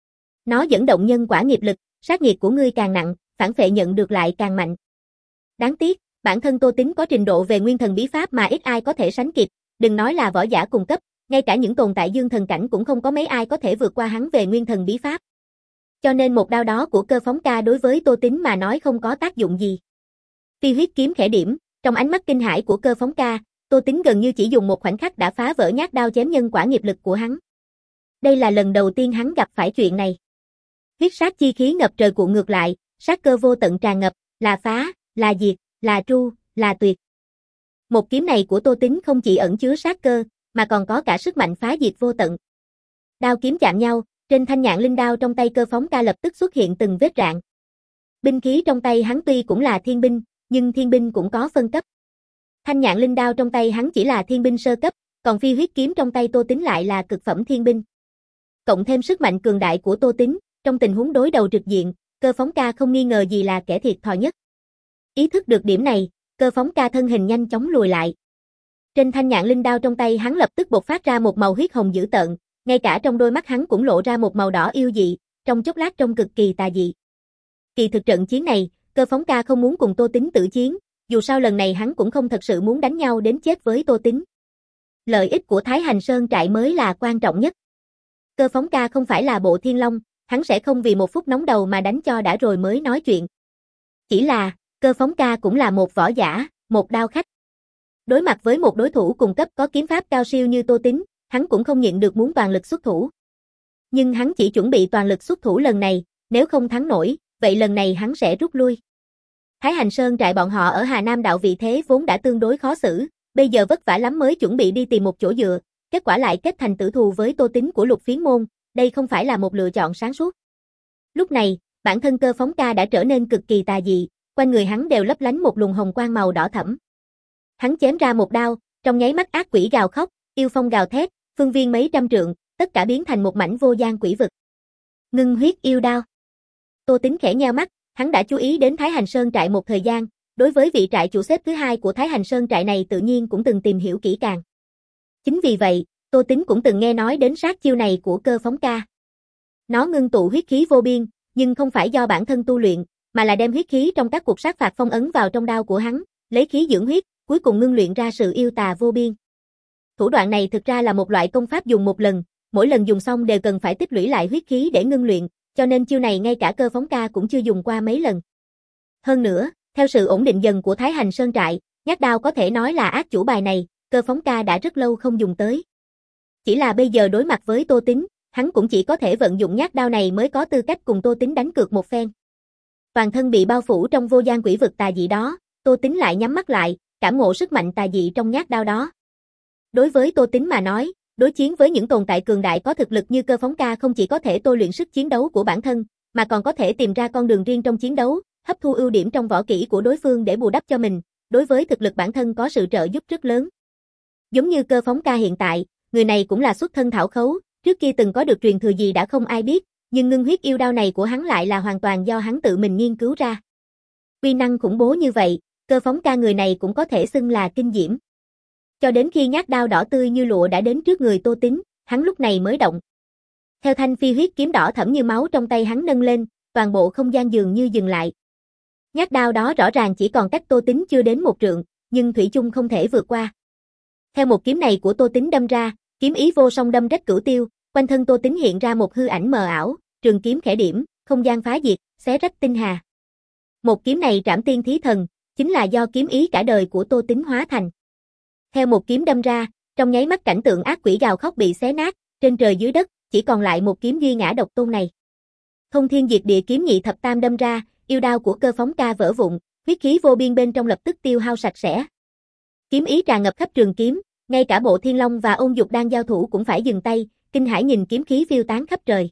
Nó dẫn động nhân quả nghiệp lực, sát nghiệp của ngươi càng nặng, phản phệ nhận được lại càng mạnh. Đáng tiếc, bản thân Tô Tính có trình độ về nguyên thần bí pháp mà ít ai có thể sánh kịp, đừng nói là võ giả cùng cấp, ngay cả những tồn tại dương thần cảnh cũng không có mấy ai có thể vượt qua hắn về nguyên thần bí pháp. Cho nên một đao đó của Cơ Phóng Ca đối với Tô Tính mà nói không có tác dụng gì. Phi huyết kiếm khẽ điểm, trong ánh mắt kinh hãi của Cơ Phóng Ca, Tô Tính gần như chỉ dùng một khoảnh khắc đã phá vỡ nhát đao chém nhân quả nghiệp lực của hắn. Đây là lần đầu tiên hắn gặp phải chuyện này. Huyết sát chi khí ngập trời cuộn ngược lại, sát cơ vô tận tràn ngập, là phá, là diệt, là tru, là tuyệt. Một kiếm này của Tô Tính không chỉ ẩn chứa sát cơ, mà còn có cả sức mạnh phá diệt vô tận. Đao kiếm chạm nhau, trên thanh nhạn linh đao trong tay Cơ Phóng Ca lập tức xuất hiện từng vết rạn. Binh khí trong tay hắn tuy cũng là thiên binh, nhưng thiên binh cũng có phân cấp. Thanh nhạn linh đao trong tay hắn chỉ là thiên binh sơ cấp, còn phi huyết kiếm trong tay Tô Tính lại là cực phẩm thiên binh. Cộng thêm sức mạnh cường đại của Tô Tính, trong tình huống đối đầu trực diện, Cơ Phóng Ca không nghi ngờ gì là kẻ thiệt thòi nhất. Ý thức được điểm này, Cơ Phóng Ca thân hình nhanh chóng lùi lại. Trên thanh nhạn linh đao trong tay hắn lập tức bộc phát ra một màu huyết hồng dữ tợn, ngay cả trong đôi mắt hắn cũng lộ ra một màu đỏ yêu dị, trong chốc lát trông cực kỳ tà dị. Kỳ thực trận chiến này, Cơ Phóng Ca không muốn cùng Tô Tính tử chiến, dù sao lần này hắn cũng không thật sự muốn đánh nhau đến chết với Tô Tính. Lợi ích của Thái Hành Sơn trại mới là quan trọng nhất. Cơ Phóng Ca không phải là Bộ Thiên Long, hắn sẽ không vì một phút nóng đầu mà đánh cho đã rồi mới nói chuyện. Chỉ là, Cơ Phóng Ca cũng là một võ giả, một đao khách. Đối mặt với một đối thủ cùng cấp có kiếm pháp cao siêu như Tô Tính, hắn cũng không nhịn được muốn toàn lực xuất thủ. Nhưng hắn chỉ chuẩn bị toàn lực xuất thủ lần này, nếu không thắng nổi, vậy lần này hắn sẽ rút lui. Thái Hành Sơn trại bọn họ ở Hà Nam đạo vị thế vốn đã tương đối khó xử, bây giờ vất vả lắm mới chuẩn bị đi tìm một chỗ dựa, kết quả lại kết thành tử thù với Tô Tính của Lục Phiến Môn, đây không phải là một lựa chọn sáng suốt. Lúc này, bản thân Cơ Phóng Ca đã trở nên cực kỳ tà dị, quanh người hắn đều lấp lánh một luồng hồng quang màu đỏ thẫm. Hắn chém ra một đao, trong nháy mắt ác quỷ gào khóc, yêu phong gào thét, phương viên mấy trăm trượng, tất cả biến thành một mảnh vô gian quỷ vực. Ngưng huyết yêu đao. Tô Tính khẽ nheo mắt, hắn đã chú ý đến Thái Hành Sơn trại một thời gian, đối với vị trại chủ xếp thứ hai của Thái Hành Sơn trại này tự nhiên cũng từng tìm hiểu kỹ càng. Chính vì vậy, Tô Tính cũng từng nghe nói đến sát chiêu này của Cơ Phóng Ca. Nó ngưng tụ huyết khí vô biên, nhưng không phải do bản thân tu luyện, mà là đem huyết khí trong các cuộc sát phạt phong ấn vào trong đao của hắn, lấy khí dưỡng huyết, cuối cùng ngưng luyện ra sự yêu tà vô biên. Thủ đoạn này thực ra là một loại công pháp dùng một lần, mỗi lần dùng xong đều cần phải tích lũy lại huyết khí để ngưng luyện, cho nên chiêu này ngay cả Cơ Phóng Ca cũng chưa dùng qua mấy lần. Hơn nữa, theo sự ổn định dần của Thái Hành Sơn trại, nhát đao có thể nói là ác chủ bài này, Cơ Phóng Ca đã rất lâu không dùng tới. Chỉ là bây giờ đối mặt với Tô Tính, hắn cũng chỉ có thể vận dụng nhát đao này mới có tư cách cùng Tô Tính đánh cược một phen. Toàn thân bị bao phủ trong vô gian quỷ vực tà dị đó, Tô Tính lại nhắm mắt lại, cảm ngộ sức mạnh tà dị trong nhát đao đó. Đối với Tô Tính mà nói, đối chiến với những tồn tại cường đại có thực lực như Cơ Phóng Ca không chỉ có thể tôi luyện sức chiến đấu của bản thân, mà còn có thể tìm ra con đường riêng trong chiến đấu, hấp thu ưu điểm trong võ kỹ của đối phương để bù đắp cho mình, đối với thực lực bản thân có sự trợ giúp rất lớn. Giống như Cơ Phóng Ca hiện tại, người này cũng là xuất thân thảo khấu, trước kia từng có được truyền thừa gì đã không ai biết, nhưng ngưng huyết yêu đao này của hắn lại là hoàn toàn do hắn tự mình nghiên cứu ra. Uy năng khủng bố như vậy, Cơ Phóng Ca người này cũng có thể xưng là kinh diễm. Cho đến khi nhát đao đỏ tươi như lụa đã đến trước người Tô Tính, hắn lúc này mới động. Theo thanh phi huyết kiếm đỏ thẫm như máu trong tay hắn nâng lên, toàn bộ không gian dường như dừng lại. Nhát đao đó rõ ràng chỉ còn cách Tô Tính chưa đến một trượng, nhưng thủy chung không thể vượt qua. Theo một kiếm này của Tô Tính đâm ra, kiếm ý vô song đâm rách cửu tiêu, quanh thân Tô Tính hiện ra một hư ảnh mờ ảo, trường kiếm khẽ điểm, không gian phá diệt, xé rách tinh hà. Một kiếm này trảm tiên thí thần, chính là do kiếm ý cả đời của Tô Tính hóa thành. Theo một kiếm đâm ra, trong nháy mắt cảnh tượng ác quỷ gào khóc bị xé nát, trên trời dưới đất, chỉ còn lại một kiếm duy ngã độc tôn này. Thông thiên diệt địa kiếm nhị thập tam đâm ra, yêu đao của Cơ Phóng Ca vỡ vụn, huyết khí vô biên bên trong lập tức tiêu hao sạch sẽ. Kiếm ý tràn ngập khắp trường kiếm, ngay cả Bộ Thiên Long và Ôn Dục đang giao thủ cũng phải dừng tay, kinh hãi nhìn kiếm khí phiêu tán khắp trời.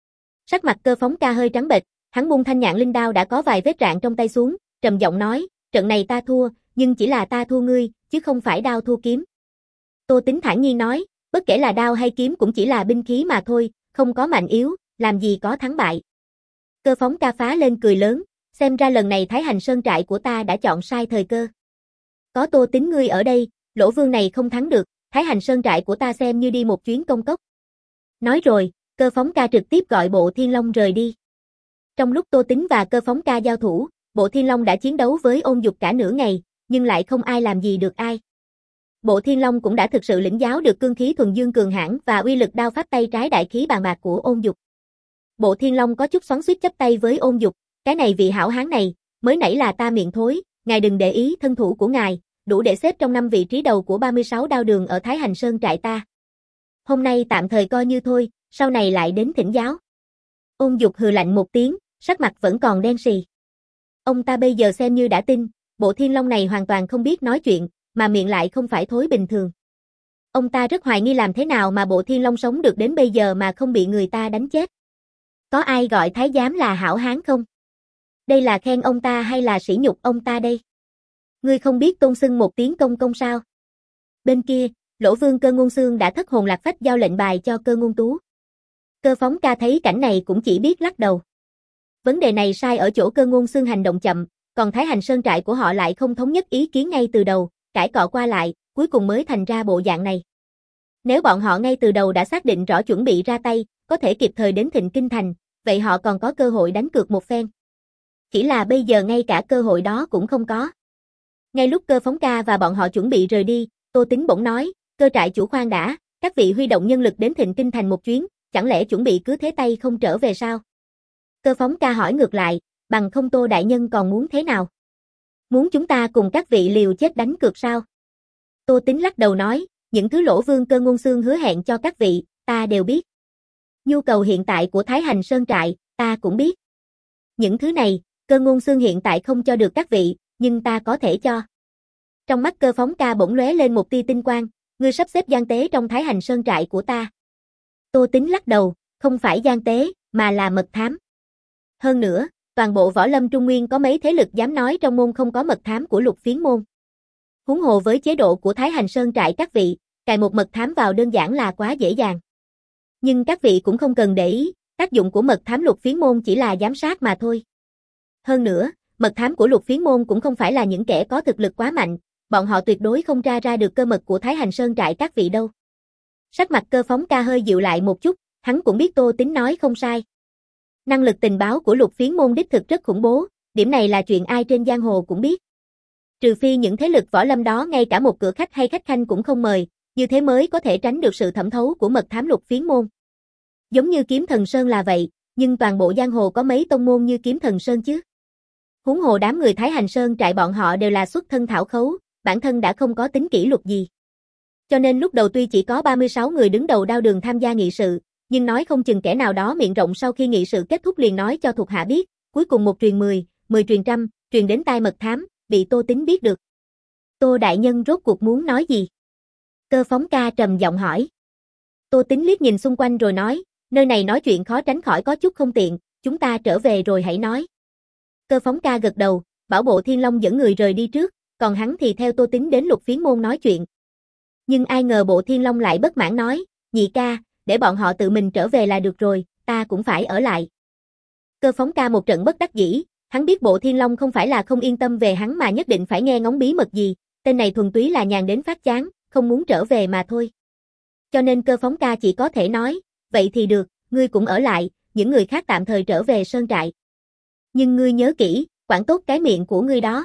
Sắc mặt Cơ Phóng Ca hơi trắng bệch, hắn buông thanh nhạn linh đao đã có vài vết rạn trong tay xuống, trầm giọng nói, trận này ta thua, nhưng chỉ là ta thua ngươi, chứ không phải đao thua kiếm. Tô Tính thản nhiên nói, bất kể là đao hay kiếm cũng chỉ là binh khí mà thôi, không có mạnh yếu, làm gì có thắng bại. Cơ Phóng Ca phá lên cười lớn, xem ra lần này Thái Hành Sơn trại của ta đã chọn sai thời cơ. Có Tô Tính ngươi ở đây, Lỗ Vương này không thắng được, Thái Hành Sơn trại của ta xem như đi một chuyến công cốc. Nói rồi, Cơ Phóng Ca trực tiếp gọi Bộ Thiên Long rời đi. Trong lúc Tô Tính và Cơ Phóng Ca giao thủ, Bộ Thiên Long đã chiến đấu với Ôn Dục cả nửa ngày, nhưng lại không ai làm gì được ai. Bộ Thiên Long cũng đã thực sự lĩnh giáo được cương khí thuần dương cường hãn và uy lực đao pháp tay trái đại khí bàn bạc của Ôn Dục. Bộ Thiên Long có chút xoắn xuýt chấp tay với Ôn Dục, cái này vị hảo hán này, mới nãy là ta miệng thối, ngài đừng để ý, thân thủ của ngài, đủ để xếp trong năm vị trí đầu của ba mươi sáu đao đường ở Thái Hành Sơn trại ta. Hôm nay tạm thời coi như thôi, sau này lại đến thỉnh giáo. Ôn Dục hừ lạnh một tiếng, sắc mặt vẫn còn đen sì. Ông ta bây giờ xem như đã tin, Bộ Thiên Long này hoàn toàn không biết nói chuyện, mà miệng lại không phải thối bình thường. Ông ta rất hoài nghi làm thế nào mà Bộ Thiên Long sống được đến bây giờ mà không bị người ta đánh chết. Có ai gọi thái giám là hảo hán không? Đây là khen ông ta hay là sỉ nhục ông ta đây? Ngươi không biết tôn xưng một tiếng công công sao? Bên kia, Lỗ Vương Cơ Ngôn Xương đã thất hồn lạc phách giao lệnh bài cho Cơ Ngôn Tú. Cơ Phóng Ca thấy cảnh này cũng chỉ biết lắc đầu. Vấn đề này sai ở chỗ Cơ Ngôn Xương hành động chậm, còn Thái Hành Sơn trại của họ lại không thống nhất ý kiến ngay từ đầu, cãi cọ qua lại, cuối cùng mới thành ra bộ dạng này. Nếu bọn họ ngay từ đầu đã xác định rõ chuẩn bị ra tay, có thể kịp thời đến Thịnh Kinh Thành, vậy họ còn có cơ hội đánh cược một phen. Chỉ là bây giờ ngay cả cơ hội đó cũng không có. Ngay lúc Cơ Phóng Ca và bọn họ chuẩn bị rời đi, Tô Tính bỗng nói, Cơ trại chủ khoan đã, các vị huy động nhân lực đến Thịnh Kinh Thành một chuyến, chẳng lẽ chuẩn bị cứ thế tay không trở về sao? Cơ Phóng Ca hỏi ngược lại, bằng không Tô đại nhân còn muốn thế nào? Muốn chúng ta cùng các vị liều chết đánh cược sao? Tô Tính lắc đầu nói, những thứ Lỗ Vương Cơ Ngôn Xương hứa hẹn cho các vị, ta đều biết. Nhu cầu hiện tại của Thái Hành Sơn trại, ta cũng biết. Những thứ này, Cơ Ngôn Xương hiện tại không cho được các vị, nhưng ta có thể cho. Trong mắt Cơ Phóng Ca bỗng lóe lên một tia tinh quang, ngươi sắp xếp gian tế trong Thái Hành Sơn trại của ta. Tô Tính lắc đầu, không phải gian tế, mà là mật thám. Hơn nữa, toàn bộ võ lâm Trung Nguyên có mấy thế lực dám nói trong môn không có mật thám của Lục Phiến môn. Huống hồ với chế độ của Thái Hành Sơn trại các vị, cài một mật thám vào đơn giản là quá dễ dàng. Nhưng các vị cũng không cần để ý, tác dụng của mật thám Lục Phiến môn chỉ là giám sát mà thôi. Hơn nữa, mật thám của Lục Phiến môn cũng không phải là những kẻ có thực lực quá mạnh, bọn họ tuyệt đối không tra ra được cơ mật của Thái Hành Sơn trại các vị đâu. Sắc mặt Cơ Phóng Ca hơi dịu lại một chút, hắn cũng biết Tô Tính nói không sai. Năng lực tình báo của Lục Phiến môn đích thực rất khủng bố, điểm này là chuyện ai trên giang hồ cũng biết. Trừ phi những thế lực võ lâm đó ngay cả một cửa khách hay khách khanh cũng không mời, như thế mới có thể tránh được sự thẩm thấu của mật thám Lục Phiến môn. Giống như Kiếm Thần Sơn là vậy, nhưng toàn bộ giang hồ có mấy tông môn như Kiếm Thần Sơn chứ? Huống hồ đám người Thái Hành Sơn trại bọn họ đều là xuất thân thảo khấu, bản thân đã không có tính kỷ luật gì. Cho nên lúc đầu tuy chỉ có ba mươi sáu người đứng đầu đao đường tham gia nghị sự, nhưng nói không chừng kẻ nào đó miệng rộng sau khi nghị sự kết thúc liền nói cho thuộc hạ biết, cuối cùng một truyền mười, mười truyền trăm, truyền đến tai mật thám, bị Tô Tính biết được. Tô đại nhân rốt cuộc muốn nói gì? Cơ Phóng Ca trầm giọng hỏi. Tô Tính liếc nhìn xung quanh rồi nói, nơi này nói chuyện khó tránh khỏi có chút không tiện, chúng ta trở về rồi hãy nói. Cơ Phóng Ca gật đầu, bảo Bộ Thiên Long dẫn người rời đi trước, còn hắn thì theo Tô Tính đến Lục Phiến môn nói chuyện. Nhưng ai ngờ Bộ Thiên Long lại bất mãn nói, nhị ca, để bọn họ tự mình trở về là được rồi, ta cũng phải ở lại. Cơ Phóng Ca một trận bất đắc dĩ, hắn biết Bộ Thiên Long không phải là không yên tâm về hắn mà nhất định phải nghe ngóng bí mật gì, tên này thuần túy là nhàn đến phát chán, không muốn trở về mà thôi. Cho nên Cơ Phóng Ca chỉ có thể nói, vậy thì được, ngươi cũng ở lại, những người khác tạm thời trở về sơn trại. Nhưng ngươi nhớ kỹ, quản tốt cái miệng của ngươi đó.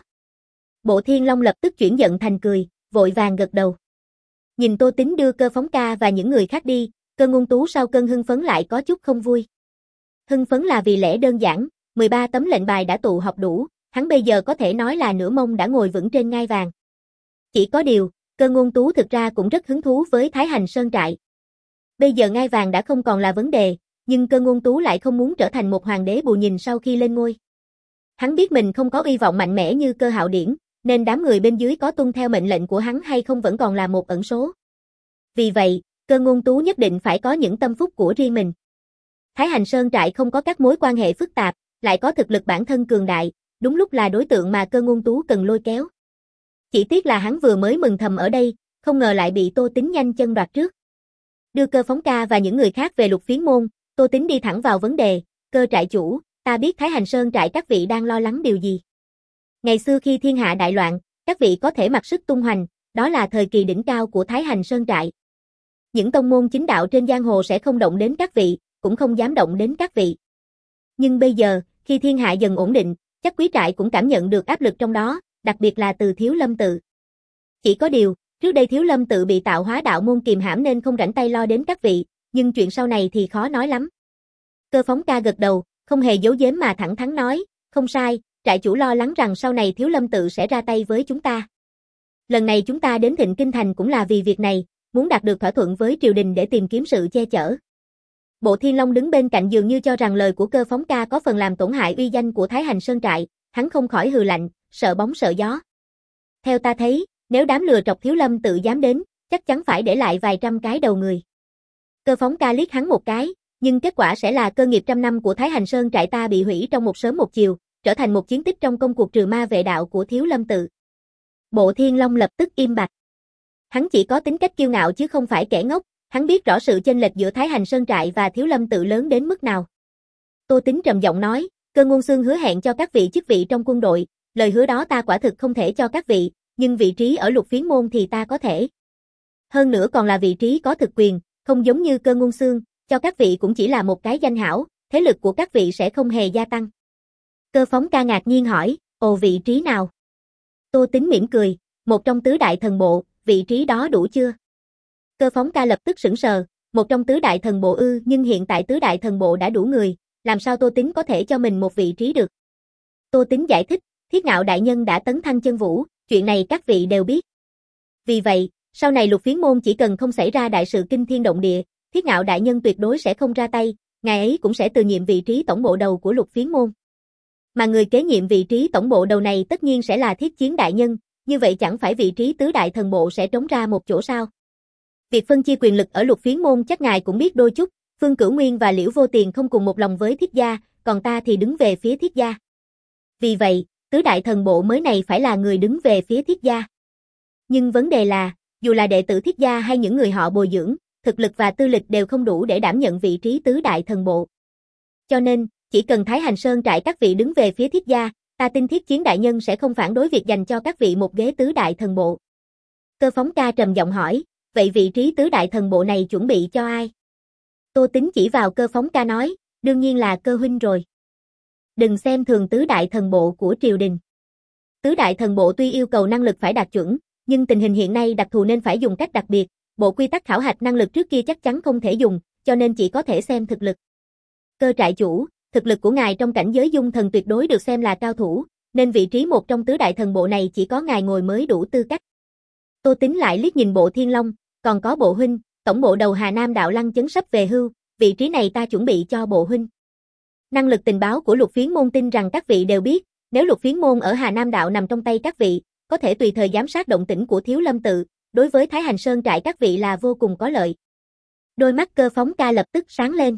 Bộ Thiên Long lập tức chuyển giận thành cười, vội vàng gật đầu. Nhìn Tô Tính đưa Cơ Phóng Ca và những người khác đi, Cơ Ngôn Tú sau cơn hưng phấn lại có chút không vui. Hưng phấn là vì lẽ đơn giản, mười ba tấm lệnh bài đã tụ họp đủ, hắn bây giờ có thể nói là nửa mông đã ngồi vững trên ngai vàng. Chỉ có điều, Cơ Ngôn Tú thực ra cũng rất hứng thú với Thái Hành Sơn trại. Bây giờ ngai vàng đã không còn là vấn đề, nhưng Cơ Ngôn Tú lại không muốn trở thành một hoàng đế bù nhìn sau khi lên ngôi. Hắn biết mình không có uy vọng mạnh mẽ như Cơ Hạo Điển, nên đám người bên dưới có tuân theo mệnh lệnh của hắn hay không vẫn còn là một ẩn số. Vì vậy, Cơ Ngôn Tú nhất định phải có những tâm phúc của riêng mình. Thái Hành Sơn trại không có các mối quan hệ phức tạp, lại có thực lực bản thân cường đại, đúng lúc là đối tượng mà Cơ Ngôn Tú cần lôi kéo. Chỉ tiếc là hắn vừa mới mừng thầm ở đây, không ngờ lại bị Tô Tín nhanh chân đoạt trước. Đưa Cơ Phóng Ca và những người khác về Lục Phiến môn, Tô Tín đi thẳng vào vấn đề, Cơ trại chủ, ta biết Thái Hành Sơn trại các vị đang lo lắng điều gì. Ngày xưa khi thiên hạ đại loạn, các vị có thể mặc sức tung hoành, đó là thời kỳ đỉnh cao của Thái Hành Sơn trại. Những tông môn chính đạo trên giang hồ sẽ không động đến các vị, cũng không dám động đến các vị. Nhưng bây giờ, khi thiên hạ dần ổn định, chắc quý trại cũng cảm nhận được áp lực trong đó, đặc biệt là từ Thiếu Lâm tự. Chỉ có điều, trước đây Thiếu Lâm tự bị Tạo Hóa đạo môn kìm hãm nên không rảnh tay lo đến các vị, nhưng chuyện sau này thì khó nói lắm. Cơ Phóng Ca gật đầu, không hề giấu giếm mà thẳng thắn nói, không sai, trại chủ lo lắng rằng sau này Thiếu Lâm tự sẽ ra tay với chúng ta. Lần này chúng ta đến Thịnh Kinh Thành cũng là vì việc này, muốn đạt được thỏa thuận với triều đình để tìm kiếm sự che chở. Bộ Thiên Long đứng bên cạnh dường như cho rằng lời của Cơ Phóng Ca có phần làm tổn hại uy danh của Thái Hành Sơn trại, hắn không khỏi hừ lạnh, sợ bóng sợ gió. Theo ta thấy, nếu đám lừa trọc Thiếu Lâm tự dám đến, chắc chắn phải để lại vài trăm cái đầu người. Cơ Phóng Ca liếc hắn một cái, nhưng kết quả sẽ là cơ nghiệp trăm năm của Thái Hành Sơn trại ta bị hủy trong một sớm một chiều, trở thành một chiến tích trong công cuộc trừ ma vệ đạo của Thiếu Lâm tự. Bộ Thiên Long lập tức im bặt. Hắn chỉ có tính cách kiêu ngạo chứ không phải kẻ ngốc, hắn biết rõ sự chênh lệch giữa Thái Hành Sơn trại và Thiếu Lâm tự lớn đến mức nào. Tô Tín trầm giọng nói, Cơ Ngôn Xương hứa hẹn cho các vị chức vị trong quân đội, lời hứa đó ta quả thực không thể cho các vị, nhưng vị trí ở Lục Phiến môn thì ta có thể. Hơn nữa còn là vị trí có thực quyền, không giống như Cơ Ngôn Xương, cho các vị cũng chỉ là một cái danh hảo, thế lực của các vị sẽ không hề gia tăng. Cơ Phóng Ca ngạc nhiên hỏi, ồ vị trí nào? Tô Tín mỉm cười, một trong tứ đại thần bộ, vị trí đó đủ chưa? Cơ Phóng Ca lập tức sững sờ, một trong tứ đại thần bộ ư, nhưng hiện tại tứ đại thần bộ đã đủ người, làm sao Tô Tín có thể cho mình một vị trí được? Tô Tín giải thích, Thiết Ngạo đại nhân đã tấn thăng chân vũ, chuyện này các vị đều biết. Vì vậy, sau này Lục Phiến môn chỉ cần không xảy ra đại sự kinh thiên động địa, Thiết Ngạo đại nhân tuyệt đối sẽ không ra tay, ngài ấy cũng sẽ từ nhiệm vị trí tổng bộ đầu của Lục Phiến môn. Mà người kế nhiệm vị trí tổng bộ đầu này tất nhiên sẽ là Thiết Chiến đại nhân, như vậy chẳng phải vị trí tứ đại thần bộ sẽ trống ra một chỗ sao? Việc phân chia quyền lực ở Lục Phiến môn chắc ngài cũng biết đôi chút, Phương Cửu Nguyên và Liễu Vô Tiền không cùng một lòng với Thiết gia, còn ta thì đứng về phía Thiết gia. Vì vậy, tứ đại thần bộ mới này phải là người đứng về phía Thiết gia. Nhưng vấn đề là, dù là đệ tử Thiết gia hay những người họ bồi dưỡng, thực lực và tư lịch đều không đủ để đảm nhận vị trí tứ đại thần bộ. Cho nên, chỉ cần Thái Hành Sơn trại các vị đứng về phía Thiết gia, ta tin Thiết Chiến đại nhân sẽ không phản đối việc dành cho các vị một ghế tứ đại thần bộ. Cơ Phóng Ca trầm giọng hỏi, vậy vị trí tứ đại thần bộ này chuẩn bị cho ai? Tô Tín chỉ vào Cơ Phóng Ca nói, đương nhiên là Cơ huynh rồi. Đừng xem thường tứ đại thần bộ của triều đình. Tứ đại thần bộ tuy yêu cầu năng lực phải đạt chuẩn, nhưng tình hình hiện nay đặc thù nên phải dùng cách đặc biệt, bộ quy tắc khảo hạch năng lực trước kia chắc chắn không thể dùng, cho nên chỉ có thể xem thực lực. Cơ trại chủ, thực lực của ngài trong cảnh giới dung thần tuyệt đối được xem là cao thủ, nên vị trí một trong tứ đại thần bộ này chỉ có ngài ngồi mới đủ tư cách. Tô Tín lại liếc nhìn Bộ Thiên Long, còn có Bộ huynh, tổng bộ đầu Hà Nam đạo Lăng Chấn sắp về hưu, vị trí này ta chuẩn bị cho Bộ huynh. Năng lực tình báo của Lục Phiến môn tin rằng các vị đều biết, nếu Lục Phiến môn ở Hà Nam đạo nằm trong tay các vị, có thể tùy thời giám sát động tĩnh của Thiếu Lâm tự, đối với Thái Hành Sơn trại các vị là vô cùng có lợi. Đôi mắt Cơ Phóng Ca lập tức sáng lên.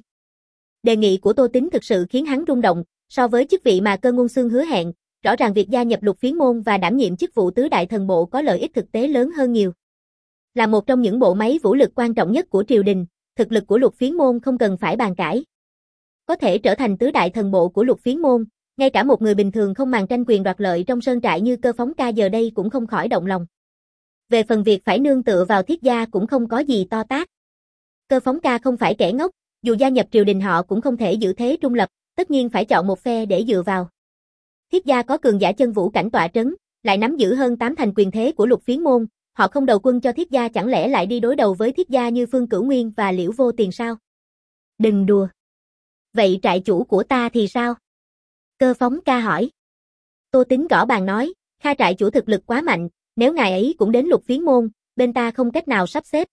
Đề nghị của Tô Tín thực sự khiến hắn rung động, so với chức vị mà Cơ Ngôn Xương hứa hẹn, rõ ràng việc gia nhập Lục Phiến môn và đảm nhiệm chức vụ tứ đại thần bộ có lợi ích thực tế lớn hơn nhiều. Là một trong những bộ máy vũ lực quan trọng nhất của triều đình, thực lực của Lục Phiến môn không cần phải bàn cãi. Có thể trở thành tứ đại thần bộ của Lục Phiến môn, ngay cả một người bình thường không màng tranh quyền đoạt lợi trong sơn trại như Cơ Phóng Ca giờ đây cũng không khỏi động lòng. Về phần việc phải nương tựa vào Thiết gia cũng không có gì to tát. Cơ Phóng Ca không phải kẻ ngốc, dù gia nhập triều đình họ cũng không thể giữ thế trung lập, tất nhiên phải chọn một phe để dựa vào. Thiết gia có cường giả chân vũ cảnh tọa trấn, lại nắm giữ hơn tám thành quyền thế của Lục Phiến môn, họ không đầu quân cho Thiết gia chẳng lẽ lại đi đối đầu với Thiết gia như Phương Cửu Nguyên và Liễu Vô Tiền sao? Đừng đùa. Vậy trại chủ của ta thì sao? Cơ Phóng Ca hỏi. Tô Tính gõ bàn nói, Kha trại chủ thực lực quá mạnh, nếu ngài ấy cũng đến Lục Phiến môn, bên ta không cách nào sắp xếp.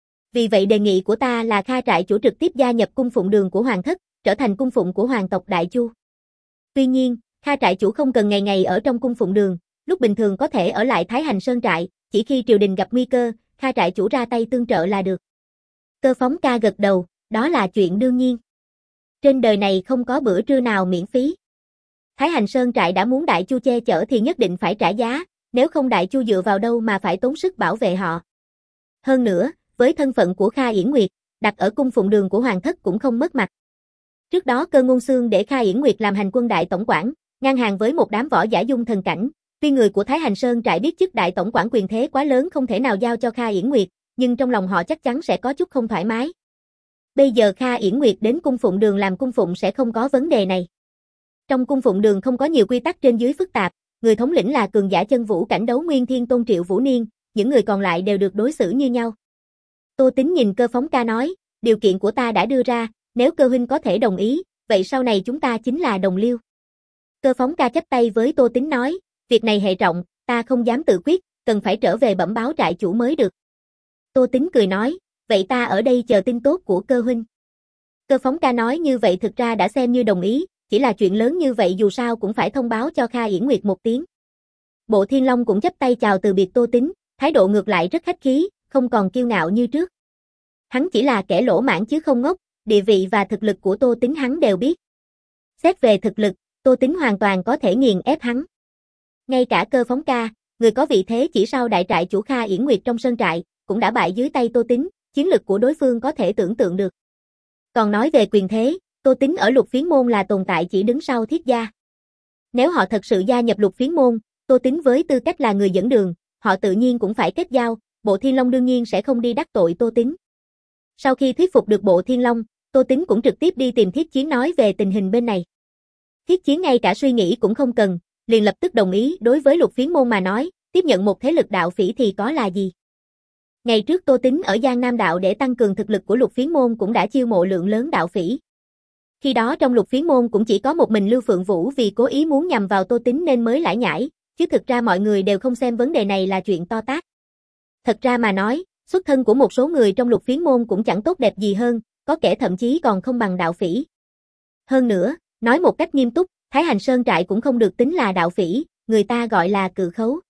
Vì vậy đề nghị của ta là Kha trại chủ trực tiếp gia nhập cung phụng đường của Hoàng thất, trở thành cung phụng của Hoàng tộc Đại Chu. Tuy nhiên, Kha trại chủ không cần ngày ngày ở trong cung phụng đường, lúc bình thường có thể ở lại Thái Hành Sơn trại, chỉ khi triều đình gặp nguy cơ, Kha trại chủ ra tay tương trợ là được. Cơ Phóng Ca gật đầu, đó là chuyện đương nhiên. Trên đời này không có bữa trưa nào miễn phí. Thái Hành Sơn trại đã muốn Đại Chu che chở thì nhất định phải trả giá, nếu không Đại Chu dựa vào đâu mà phải tốn sức bảo vệ họ. Hơn nữa, với thân phận của Kha Yển Nguyệt, đặt ở cung phụng đường của Hoàng thất cũng không mất mặt. Trước đó Cơ Ngôn Xương để Kha Yển Nguyệt làm hành quân đại tổng quản, ngang hàng với một đám võ giả dung thần cảnh. Tuy người của Thái Hành Sơn trại biết chức đại tổng quản quyền thế quá lớn không thể nào giao cho Kha Yển Nguyệt, nhưng trong lòng họ chắc chắn sẽ có chút không thoải mái. Bây giờ Kha Yển Nguyệt đến cung phụng đường làm cung phụng sẽ không có vấn đề này. Trong cung phụng đường không có nhiều quy tắc trên dưới phức tạp, người thống lĩnh là cường giả chân vũ cảnh đấu nguyên thiên tôn Triệu Vũ Niên, những người còn lại đều được đối xử như nhau. Tô Tính nhìn Cơ Phóng Ca nói, điều kiện của ta đã đưa ra, nếu Cơ huynh có thể đồng ý, vậy sau này chúng ta chính là đồng liêu. Cơ Phóng Ca chắp tay với Tô Tính nói, việc này hệ trọng, ta không dám tự quyết, cần phải trở về bẩm báo trại chủ mới được. Tô Tính cười nói, vậy ta ở đây chờ tin tốt của Cơ huynh. Cơ Phóng Ca nói như vậy thực ra đã xem như đồng ý, chỉ là chuyện lớn như vậy dù sao cũng phải thông báo cho Kha Yển Nguyệt một tiếng. Bộ Thiên Long cũng chắp tay chào từ biệt Tô Tính, thái độ ngược lại rất khách khí, không còn kiêu ngạo như trước. Hắn chỉ là kẻ lỗ mãng chứ không ngốc, địa vị và thực lực của Tô Tính hắn đều biết. Xét về thực lực, Tô Tính hoàn toàn có thể nghiền ép hắn. Ngay cả Cơ Phóng Ca, người có vị thế chỉ sau đại trại chủ Kha Yển Nguyệt trong sơn trại, cũng đã bại dưới tay Tô Tính, chiến lực của đối phương có thể tưởng tượng được. Còn nói về quyền thế, Tô Tính ở Lục Phiến môn là tồn tại chỉ đứng sau Thiết gia. Nếu họ thật sự gia nhập Lục Phiến môn, Tô Tính với tư cách là người dẫn đường, họ tự nhiên cũng phải kết giao, Bộ Thiên Long đương nhiên sẽ không đi đắc tội Tô Tính. Sau khi thuyết phục được Bộ Thiên Long, Tô Tính cũng trực tiếp đi tìm Thiết Chiến nói về tình hình bên này. Thiết Chiến ngay cả suy nghĩ cũng không cần, liền lập tức đồng ý. Đối với Lục Phiến môn mà nói, tiếp nhận một thế lực đạo phỉ thì có là gì. Ngày trước Tô Tính ở Giang Nam đạo để tăng cường thực lực của Lục Phiến môn cũng đã chiêu mộ lượng lớn đạo phỉ. Khi đó trong Lục Phiến môn cũng chỉ có một mình Lưu Phượng Vũ vì cố ý muốn nhằm vào Tô Tính nên mới lải nhải, chứ thực ra mọi người đều không xem vấn đề này là chuyện to tát. Thật ra mà nói, xuất thân của một số người trong Lục Phiến môn cũng chẳng tốt đẹp gì hơn, có kẻ thậm chí còn không bằng đạo phỉ. Hơn nữa, nói một cách nghiêm túc, Thái Hành Sơn trại cũng không được tính là đạo phỉ, người ta gọi là cự khấu.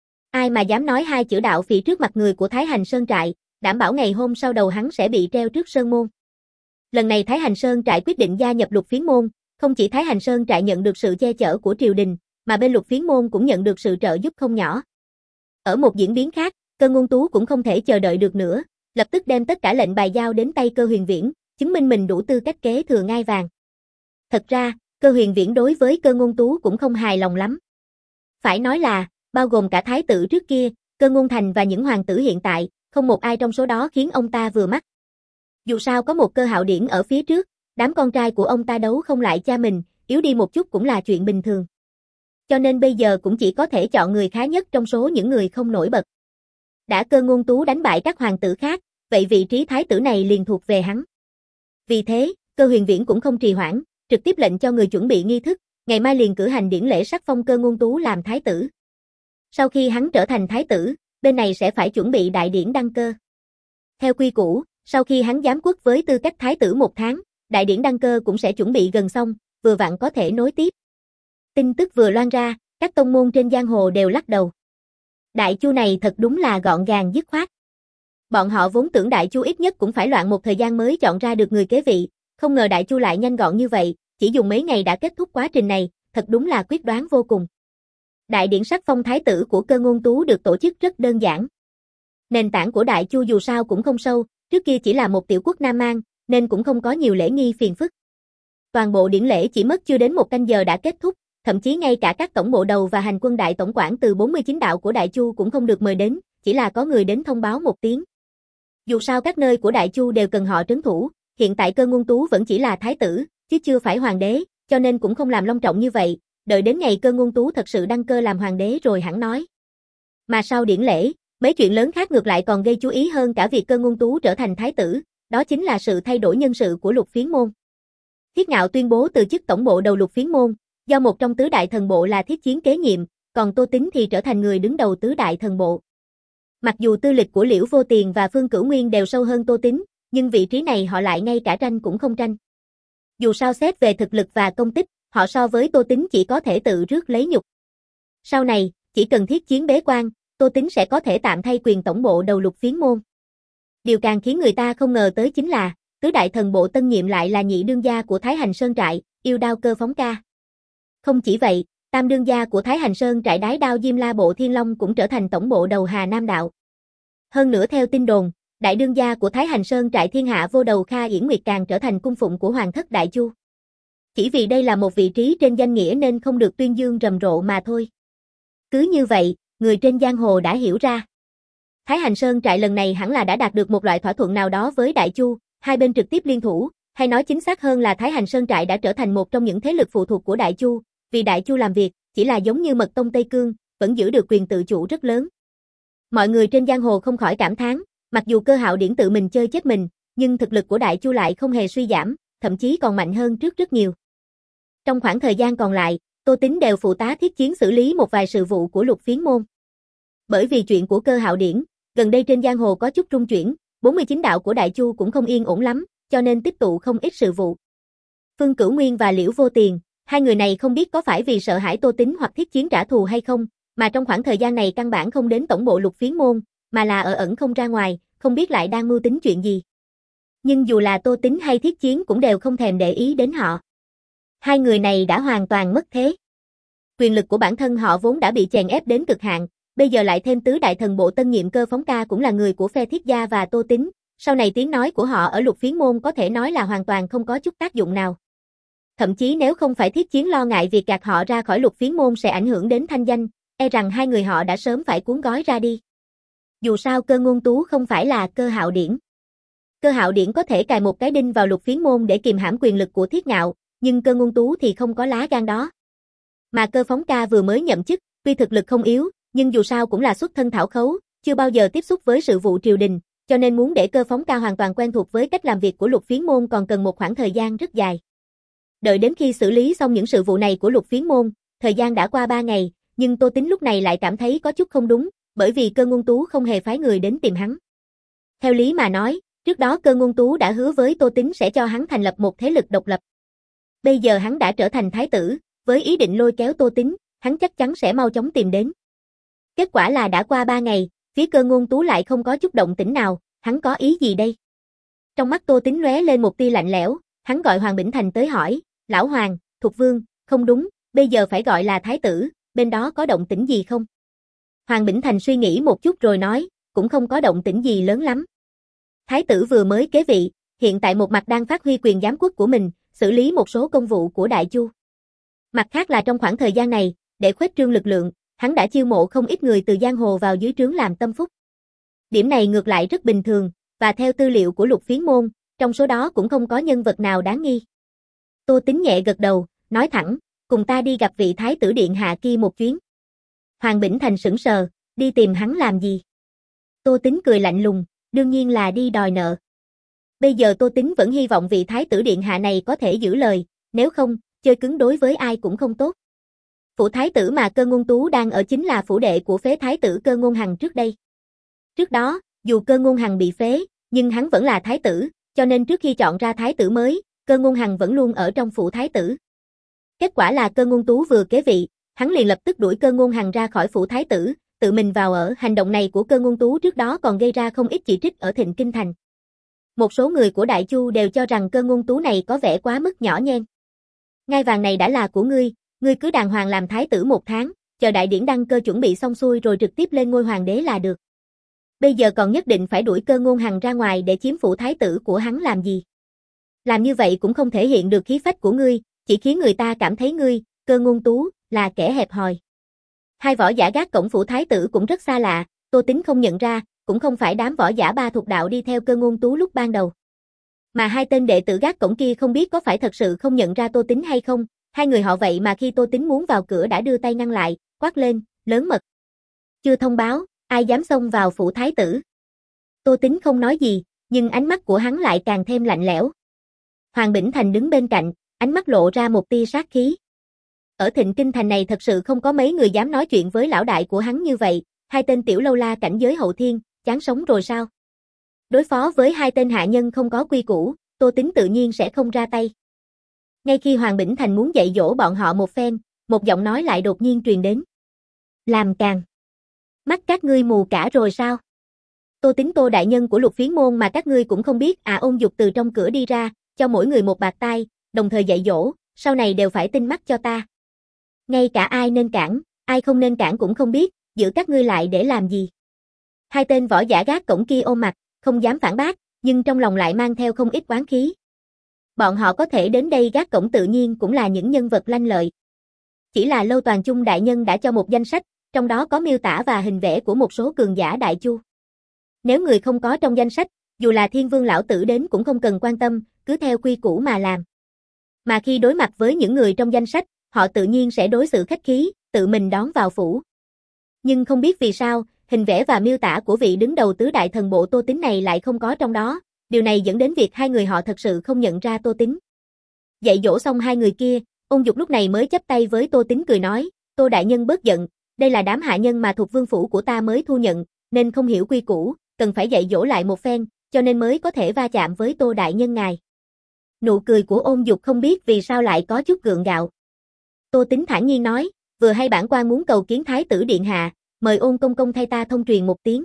Ai mà dám nói hai chữ đạo phỉ trước mặt người của Thái Hành Sơn trại, đảm bảo ngày hôm sau đầu hắn sẽ bị treo trước sơn môn. Lần này Thái Hành Sơn trại quyết định gia nhập Lục Phiến môn, không chỉ Thái Hành Sơn trại nhận được sự che chở của triều đình, mà bên Lục Phiến môn cũng nhận được sự trợ giúp không nhỏ. Ở một diễn biến khác, Cơ Ngôn Tú cũng không thể chờ đợi được nữa, lập tức đem tất cả lệnh bài giao đến tay Cơ Huyền Viễn, chứng minh mình đủ tư cách kế thừa ngai vàng. Thật ra, Cơ Huyền Viễn đối với Cơ Ngôn Tú cũng không hài lòng lắm. Phải nói là, bao gồm cả thái tử trước kia, Cơ Ngôn Thành và những hoàng tử hiện tại, không một ai trong số đó khiến ông ta vừa mắt. Dù sao có một Cơ Hạo Điển ở phía trước, đám con trai của ông ta đấu không lại cha mình, yếu đi một chút cũng là chuyện bình thường. Cho nên bây giờ cũng chỉ có thể chọn người khá nhất trong số những người không nổi bật. Đã Cơ Ngôn Tú đánh bại các hoàng tử khác, vậy vị trí thái tử này liền thuộc về hắn. Vì thế, Cơ Huyền Viễn cũng không trì hoãn, trực tiếp lệnh cho người chuẩn bị nghi thức, ngày mai liền cử hành điển lễ sắc phong Cơ Ngôn Tú làm thái tử. Sau khi hắn trở thành thái tử, bên này sẽ phải chuẩn bị đại điển đăng cơ. Theo quy củ, sau khi hắn giám quốc với tư cách thái tử một tháng, đại điển đăng cơ cũng sẽ chuẩn bị gần xong, vừa vặn có thể nối tiếp. Tin tức vừa loan ra, các tông môn trên giang hồ đều lắc đầu. Đại Chu này thật đúng là gọn gàng dứt khoát. Bọn họ vốn tưởng Đại Chu ít nhất cũng phải loạn một thời gian mới chọn ra được người kế vị, không ngờ Đại Chu lại nhanh gọn như vậy, chỉ dùng mấy ngày đã kết thúc quá trình này, thật đúng là quyết đoán vô cùng. Đại điển sắc phong thái tử của Cơ Ngôn Tú được tổ chức rất đơn giản. Nền tảng của Đại Chu dù sao cũng không sâu, trước kia chỉ là một tiểu quốc Nam Mang, nên cũng không có nhiều lễ nghi phiền phức. Toàn bộ điển lễ chỉ mất chưa đến một canh giờ đã kết thúc, thậm chí ngay cả các tổng bộ đầu và hành quân đại tổng quản từ bốn mươi chín đạo của Đại Chu cũng không được mời đến, chỉ là có người đến thông báo một tiếng. Dù sao các nơi của Đại Chu đều cần họ trấn thủ, hiện tại Cơ Ngôn Tú vẫn chỉ là thái tử, chứ chưa phải hoàng đế, cho nên cũng không làm long trọng như vậy, đợi đến ngày Cơ Ngôn Tú thật sự đăng cơ làm hoàng đế rồi hẳn nói. Mà sau điển lễ, mấy chuyện lớn khác ngược lại còn gây chú ý hơn cả việc Cơ Ngôn Tú trở thành thái tử, đó chính là sự thay đổi nhân sự của Lục Phiến môn. Thiết Ngạo tuyên bố từ chức tổng bộ đầu Lục Phiến môn, Do một trong tứ đại thần bộ là thiết chiến kế nhiệm, còn Tô Tín thì trở thành người đứng đầu tứ đại thần bộ. Mặc dù tư lịch của Liễu Vô Tiền và Phương Cửu Nguyên đều sâu hơn Tô Tín, nhưng vị trí này họ lại ngay cả tranh cũng không tranh. Dù sao xét về thực lực và công tích, họ so với Tô Tín chỉ có thể tự rước lấy nhục. Sau này, chỉ cần thiết chiến bế quan, Tô Tín sẽ có thể tạm thay quyền tổng bộ đầu Lục Phiến môn. Điều càng khiến người ta không ngờ tới chính là, tứ đại thần bộ tân nhiệm lại là nhị đương gia của Thái Hành Sơn trại, Yêu Đao Cơ Phóng Ca. Không chỉ vậy, tam đương gia của Thái Hành Sơn trại Đái Đao Diêm La Bộ Thiên Long cũng trở thành tổng bộ đầu Hà Nam đạo. Hơn nữa theo tin đồn, đại đương gia của Thái Hành Sơn trại Thiên Hạ Vô Đầu Kha Yển Nguyệt càng trở thành cung phụng của Hoàng thất Đại Chu. Chỉ vì đây là một vị trí trên danh nghĩa nên không được tuyên dương rầm rộ mà thôi. Cứ như vậy, người trên giang hồ đã hiểu ra. Thái Hành Sơn trại lần này hẳn là đã đạt được một loại thỏa thuận nào đó với Đại Chu, hai bên trực tiếp liên thủ, hay nói chính xác hơn là Thái Hành Sơn trại đã trở thành một trong những thế lực phụ thuộc của Đại Chu, vì Đại Chu làm việc, chỉ là giống như Mật Tông Tây Cương, vẫn giữ được quyền tự chủ rất lớn. Mọi người trên giang hồ không khỏi cảm thán, mặc dù Cơ Hạo Điển tự mình chơi chết mình, nhưng thực lực của Đại Chu lại không hề suy giảm, thậm chí còn mạnh hơn trước rất nhiều. Trong khoảng thời gian còn lại, Tô Tín đều phụ tá thiết chiến xử lý một vài sự vụ của Lục Phiến môn. Bởi vì chuyện của Cơ Hạo Điển, gần đây trên giang hồ có chút rung chuyển, bốn mươi chín đạo của Đại Chu cũng không yên ổn lắm, cho nên tích tụ không ít sự vụ. Phương Cửu Nguyên và Liễu Vô Tiền, hai người này không biết có phải vì sợ hãi Tô Tín hoặc thiết chiến trả thù hay không, mà trong khoảng thời gian này căn bản không đến tổng bộ Lục Phiến môn, mà là ở ẩn không ra ngoài, không biết lại đang mưu tính chuyện gì. Nhưng dù là Tô Tín hay thiết chiến cũng đều không thèm để ý đến họ. Hai người này đã hoàn toàn mất thế. Quyền lực của bản thân họ vốn đã bị chèn ép đến cực hạn, bây giờ lại thêm tứ đại thần bộ tân nhiệm Cơ Phóng Ca cũng là người của phe Thiết gia và Tô Tín, sau này tiếng nói của họ ở Lục Phiến môn có thể nói là hoàn toàn không có chút tác dụng nào. Thậm chí nếu không phải thiết chiến lo ngại việc gạt họ ra khỏi Lục Phiến môn sẽ ảnh hưởng đến thanh danh, e rằng hai người họ đã sớm phải cuốn gói ra đi. Dù sao Cơ Ngôn Tú không phải là Cơ Hạo Điển. Cơ Hạo Điển có thể cài một cái đinh vào Lục Phiến môn để kìm hãm quyền lực của Thiết Ngạo, nhưng Cơ Ngôn Tú thì không có lá gan đó. Mà Cơ Phóng Ca vừa mới nhậm chức, tuy thực lực không yếu, nhưng dù sao cũng là xuất thân thảo khấu, chưa bao giờ tiếp xúc với sự vụ triều đình, cho nên muốn để Cơ Phóng Ca hoàn toàn quen thuộc với cách làm việc của Lục Phiến môn còn cần một khoảng thời gian rất dài. Đợi đến khi xử lý xong những sự vụ này của Lục Phiến môn, thời gian đã qua ba ngày, nhưng Tô Tín lúc này lại cảm thấy có chút không đúng, bởi vì Cơ Ngôn Tú không hề phái người đến tìm hắn. Theo lý mà nói, trước đó Cơ Ngôn Tú đã hứa với Tô Tín sẽ cho hắn thành lập một thế lực độc lập. Bây giờ hắn đã trở thành thái tử, với ý định lôi kéo Tô Tín, hắn chắc chắn sẽ mau chóng tìm đến. Kết quả là đã qua ba ngày, phía Cơ Ngôn Tú lại không có chút động tĩnh nào, hắn có ý gì đây? Trong mắt Tô Tín lóe lên một tia lạnh lẽo, hắn gọi Hoàng Bỉnh Thành tới hỏi, Lão Hoàng, Thục Vương, không đúng, bây giờ phải gọi là thái tử, bên đó có động tĩnh gì không? Hoàng Bỉnh Thành suy nghĩ một chút rồi nói, cũng không có động tĩnh gì lớn lắm. Thái tử vừa mới kế vị, hiện tại một mặt đang phát huy quyền giám quốc của mình, xử lý một số công vụ của Đại Chu. Mặt khác là trong khoảng thời gian này, để khuếch trương lực lượng, hắn đã chiêu mộ không ít người từ giang hồ vào dưới trướng làm tâm phúc. Điểm này ngược lại rất bình thường, và theo tư liệu của Lục Phiến môn, trong số đó cũng không có nhân vật nào đáng nghi. Tô Tín nhẹ gật đầu, nói thẳng, cùng ta đi gặp vị thái tử điện hạ kia một chuyến. Hoàng Bỉnh Thành sững sờ, đi tìm hắn làm gì? Tô Tín cười lạnh lùng, đương nhiên là đi đòi nợ. Bây giờ Tô Tín vẫn hy vọng vị thái tử điện hạ này có thể giữ lời, nếu không, chơi cứng đối với ai cũng không tốt. Phủ thái tử mà Cơ Ngôn Tú đang ở chính là phủ đệ của phế thái tử Cơ Ngôn Hằng trước đây. Trước đó, dù Cơ Ngôn Hằng bị phế, nhưng hắn vẫn là thái tử, cho nên trước khi chọn ra thái tử mới, Cơ Ngôn Hằng vẫn luôn ở trong phủ thái tử. Kết quả là Cơ Ngôn Tú vừa kế vị, hắn liền lập tức đuổi Cơ Ngôn Hằng ra khỏi phủ thái tử, tự mình vào ở. Hành động này của Cơ Ngôn Tú trước đó còn gây ra không ít chỉ trích ở Thịnh Kinh Thành. Một số người của Đại Chu đều cho rằng Cơ Ngôn Tú này có vẻ quá mức nhỏ nhen. Ngai vàng này đã là của ngươi, ngươi cứ đàng hoàng làm thái tử một tháng, chờ đại điển đăng cơ chuẩn bị xong xuôi rồi trực tiếp lên ngôi hoàng đế là được. Bây giờ còn nhất định phải đuổi Cơ Ngôn Hằng ra ngoài để chiếm phủ thái tử của hắn làm gì? Làm như vậy cũng không thể hiện được khí phách của ngươi, chỉ khiến người ta cảm thấy ngươi, Cơ Ngôn Tú, là kẻ hẹp hòi. Hai võ giả gác cổng phủ thái tử cũng rất xa lạ, Tô Tín không nhận ra, cũng không phải đám võ giả ba thuộc đạo đi theo Cơ Ngôn Tú lúc ban đầu. Mà hai tên đệ tử gác cổng kia không biết có phải thật sự không nhận ra Tô Tín hay không, hai người họ vậy mà khi Tô Tín muốn vào cửa đã đưa tay ngăn lại, quát lên, lớn mật. Chưa thông báo, ai dám xông vào phủ thái tử. Tô Tín không nói gì, nhưng ánh mắt của hắn lại càng thêm lạnh lẽo. Hoàng Bỉnh Thành đứng bên cạnh, ánh mắt lộ ra một tia sát khí. Ở Thịnh Kinh Thành này thật sự không có mấy người dám nói chuyện với lão đại của hắn như vậy, hai tên tiểu lâu la cảnh giới hậu thiên, chán sống rồi sao? Đối phó với hai tên hạ nhân không có quy củ, Tô Tính tự nhiên sẽ không ra tay. Ngay khi Hoàng Bỉnh Thành muốn dạy dỗ bọn họ một phen, một giọng nói lại đột nhiên truyền đến. Làm càn. Mắt các ngươi mù cả rồi sao? Tô Tính Tô đại nhân của Lục Phiến môn mà các ngươi cũng không biết à? Ôn Dục từ trong cửa đi ra, cho mỗi người một bạt tai, đồng thời dạy dỗ, sau này đều phải tinh mắt cho ta. Ngay cả ai nên cản, ai không nên cản cũng không biết, giữ các ngươi lại để làm gì? Hai tên võ giả gác cổng kia ôm mặt, không dám phản bác, nhưng trong lòng lại mang theo không ít oán khí. Bọn họ có thể đến đây gác cổng tự nhiên cũng là những nhân vật lanh lợi. Chỉ là Lâu Toàn Chung đại nhân đã cho một danh sách, trong đó có miêu tả và hình vẽ của một số cường giả đại chu. Nếu người không có trong danh sách, dù là Thiên Vương lão tử đến cũng không cần quan tâm, cứ theo quy củ mà làm. Mà khi đối mặt với những người trong danh sách, họ tự nhiên sẽ đối xử khách khí, tự mình đón vào phủ. Nhưng không biết vì sao, hình vẽ và miêu tả của vị đứng đầu tứ đại thần bộ Tô Tính này lại không có trong đó, điều này dẫn đến việc hai người họ thật sự không nhận ra Tô Tính. Dạy dỗ xong hai người kia, Ôn Dục lúc này mới chắp tay với Tô Tính cười nói, Tô đại nhân bớt giận, đây là đám hạ nhân mà thuộc vương phủ của ta mới thu nhận, nên không hiểu quy củ, cần phải dạy dỗ lại một phen, cho nên mới có thể va chạm với Tô đại nhân ngài. Nụ cười của Ôn Dục không biết vì sao lại có chút gượng gạo. Tô Tính thản nhiên nói, vừa hay bản quan muốn cầu kiến thái tử điện hạ, mời Ôn công công thay ta thông truyền một tiếng.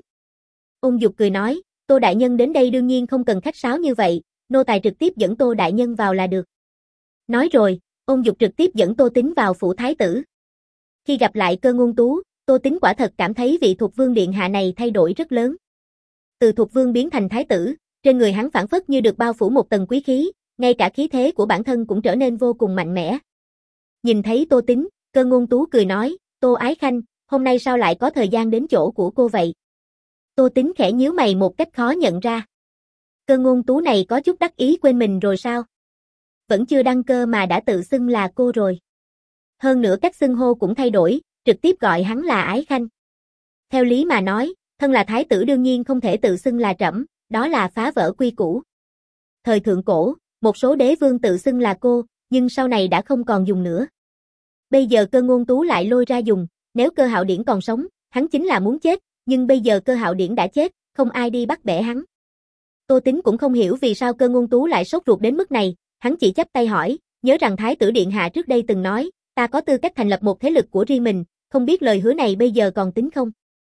Ôn Dục cười nói, Tô đại nhân đến đây đương nhiên không cần khách sáo như vậy, nô tài trực tiếp dẫn Tô đại nhân vào là được. Nói rồi, Ôn Dục trực tiếp dẫn Tô Tính vào phủ thái tử. Khi gặp lại Cơ Ngôn Tú, Tô Tính quả thật cảm thấy vị Thục Vương điện hạ này thay đổi rất lớn. Từ Thục Vương biến thành thái tử, trên người hắn phảng phất như được bao phủ một tầng quý khí, ngay cả khí thế của bản thân cũng trở nên vô cùng mạnh mẽ. Nhìn thấy Tô Tính, Cơ Ngôn Tú cười nói, Tô Ái Khanh, hôm nay sao lại có thời gian đến chỗ của cô vậy? Tô Tính khẽ nhíu mày một cách khó nhận ra. Cơ Ngôn Tú này có chút đắc ý quên mình rồi sao? Vẫn chưa đăng cơ mà đã tự xưng là cô rồi. Hơn nữa cách xưng hô cũng thay đổi, trực tiếp gọi hắn là Ái Khanh. Theo lý mà nói, thân là thái tử đương nhiên không thể tự xưng là trẫm, đó là phá vỡ quy củ. Thời thượng cổ, một số đế vương tự xưng là cô, nhưng sau này đã không còn dùng nữa. Bây giờ Cơ Ngôn Tú lại lôi ra dùng, nếu Cơ Hạo Điển còn sống, hắn chính là muốn chết, nhưng bây giờ Cơ Hạo Điển đã chết, không ai đi bắt bẻ hắn. Tô Tính cũng không hiểu vì sao Cơ Ngôn Tú lại sốt ruột đến mức này, hắn chỉ chắp tay hỏi, nhớ rằng thái tử điện hạ trước đây từng nói, ta có tư cách thành lập một thế lực của riêng mình, không biết lời hứa này bây giờ còn tính không?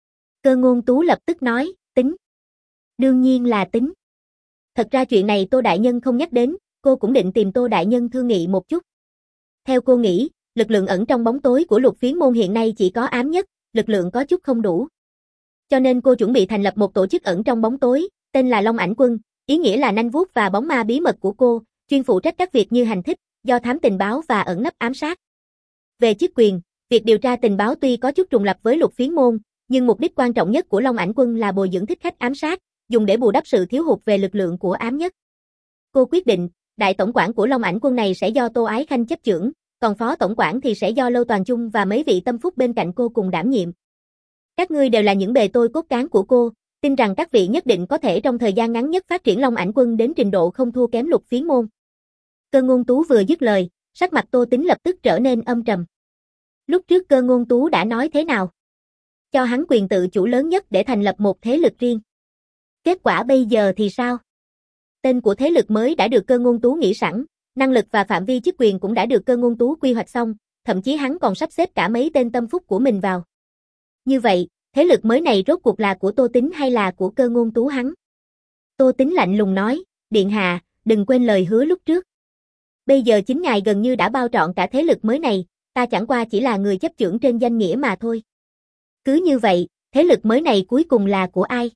Cơ Ngôn Tú lập tức nói, tính. Đương nhiên là tính. Thật ra chuyện này Tô đại nhân không nhắc đến, cô cũng định tìm Tô đại nhân thương nghị một chút. Theo cô nghĩ, lực lượng ẩn trong bóng tối của Lục Phiến môn hiện nay chỉ có ám nhất, lực lượng có chút không đủ. Cho nên cô chuẩn bị thành lập một tổ chức ẩn trong bóng tối, tên là Long Ảnh Quân, ý nghĩa là nanh vuốt và bóng ma bí mật của cô, chuyên phụ trách các việc như hành thích, do thám tình báo và ẩn nấp ám sát. Về chức quyền, việc điều tra tình báo tuy có chút trùng lập với Lục Phiến môn, nhưng mục đích quan trọng nhất của Long Ảnh Quân là bồi dưỡng thích khách ám sát, dùng để bù đắp sự thiếu hụt về lực lượng của ám nhất. Cô quyết định, đại tổng quản của Long Ảnh Quân này sẽ do Tô Ái Khanh chấp chưởng, còn phó tổng quản thì sẽ do Lâu Toàn Chung và mấy vị tâm phúc bên cạnh cô cùng đảm nhiệm. Các ngươi đều là những bề tôi cốt cán của cô, tin rằng các vị nhất định có thể trong thời gian ngắn nhất phát triển Long Ảnh Quân đến trình độ không thua kém Lục Phiến môn. Cơ Ngôn Tú vừa dứt lời, sắc mặt Tô Tính lập tức trở nên âm trầm. Lúc trước Cơ Ngôn Tú đã nói thế nào? Cho hắn quyền tự chủ lớn nhất để thành lập một thế lực riêng. Kết quả bây giờ thì sao? Tên của thế lực mới đã được Cơ Ngôn Tú nghĩ sẵn, năng lực và phạm vi chức quyền cũng đã được Cơ Ngôn Tú quy hoạch xong, thậm chí hắn còn sắp xếp cả mấy tên tâm phúc của mình vào. Như vậy, thế lực mới này rốt cuộc là của Tô Tính hay là của Cơ Ngôn Tú hắn? Tô Tính lạnh lùng nói, điện hạ, đừng quên lời hứa lúc trước. Bây giờ chính ngài gần như đã bao trọn cả thế lực mới này, ta chẳng qua chỉ là người chấp chưởng trên danh nghĩa mà thôi. Cứ như vậy, thế lực mới này cuối cùng là của ai?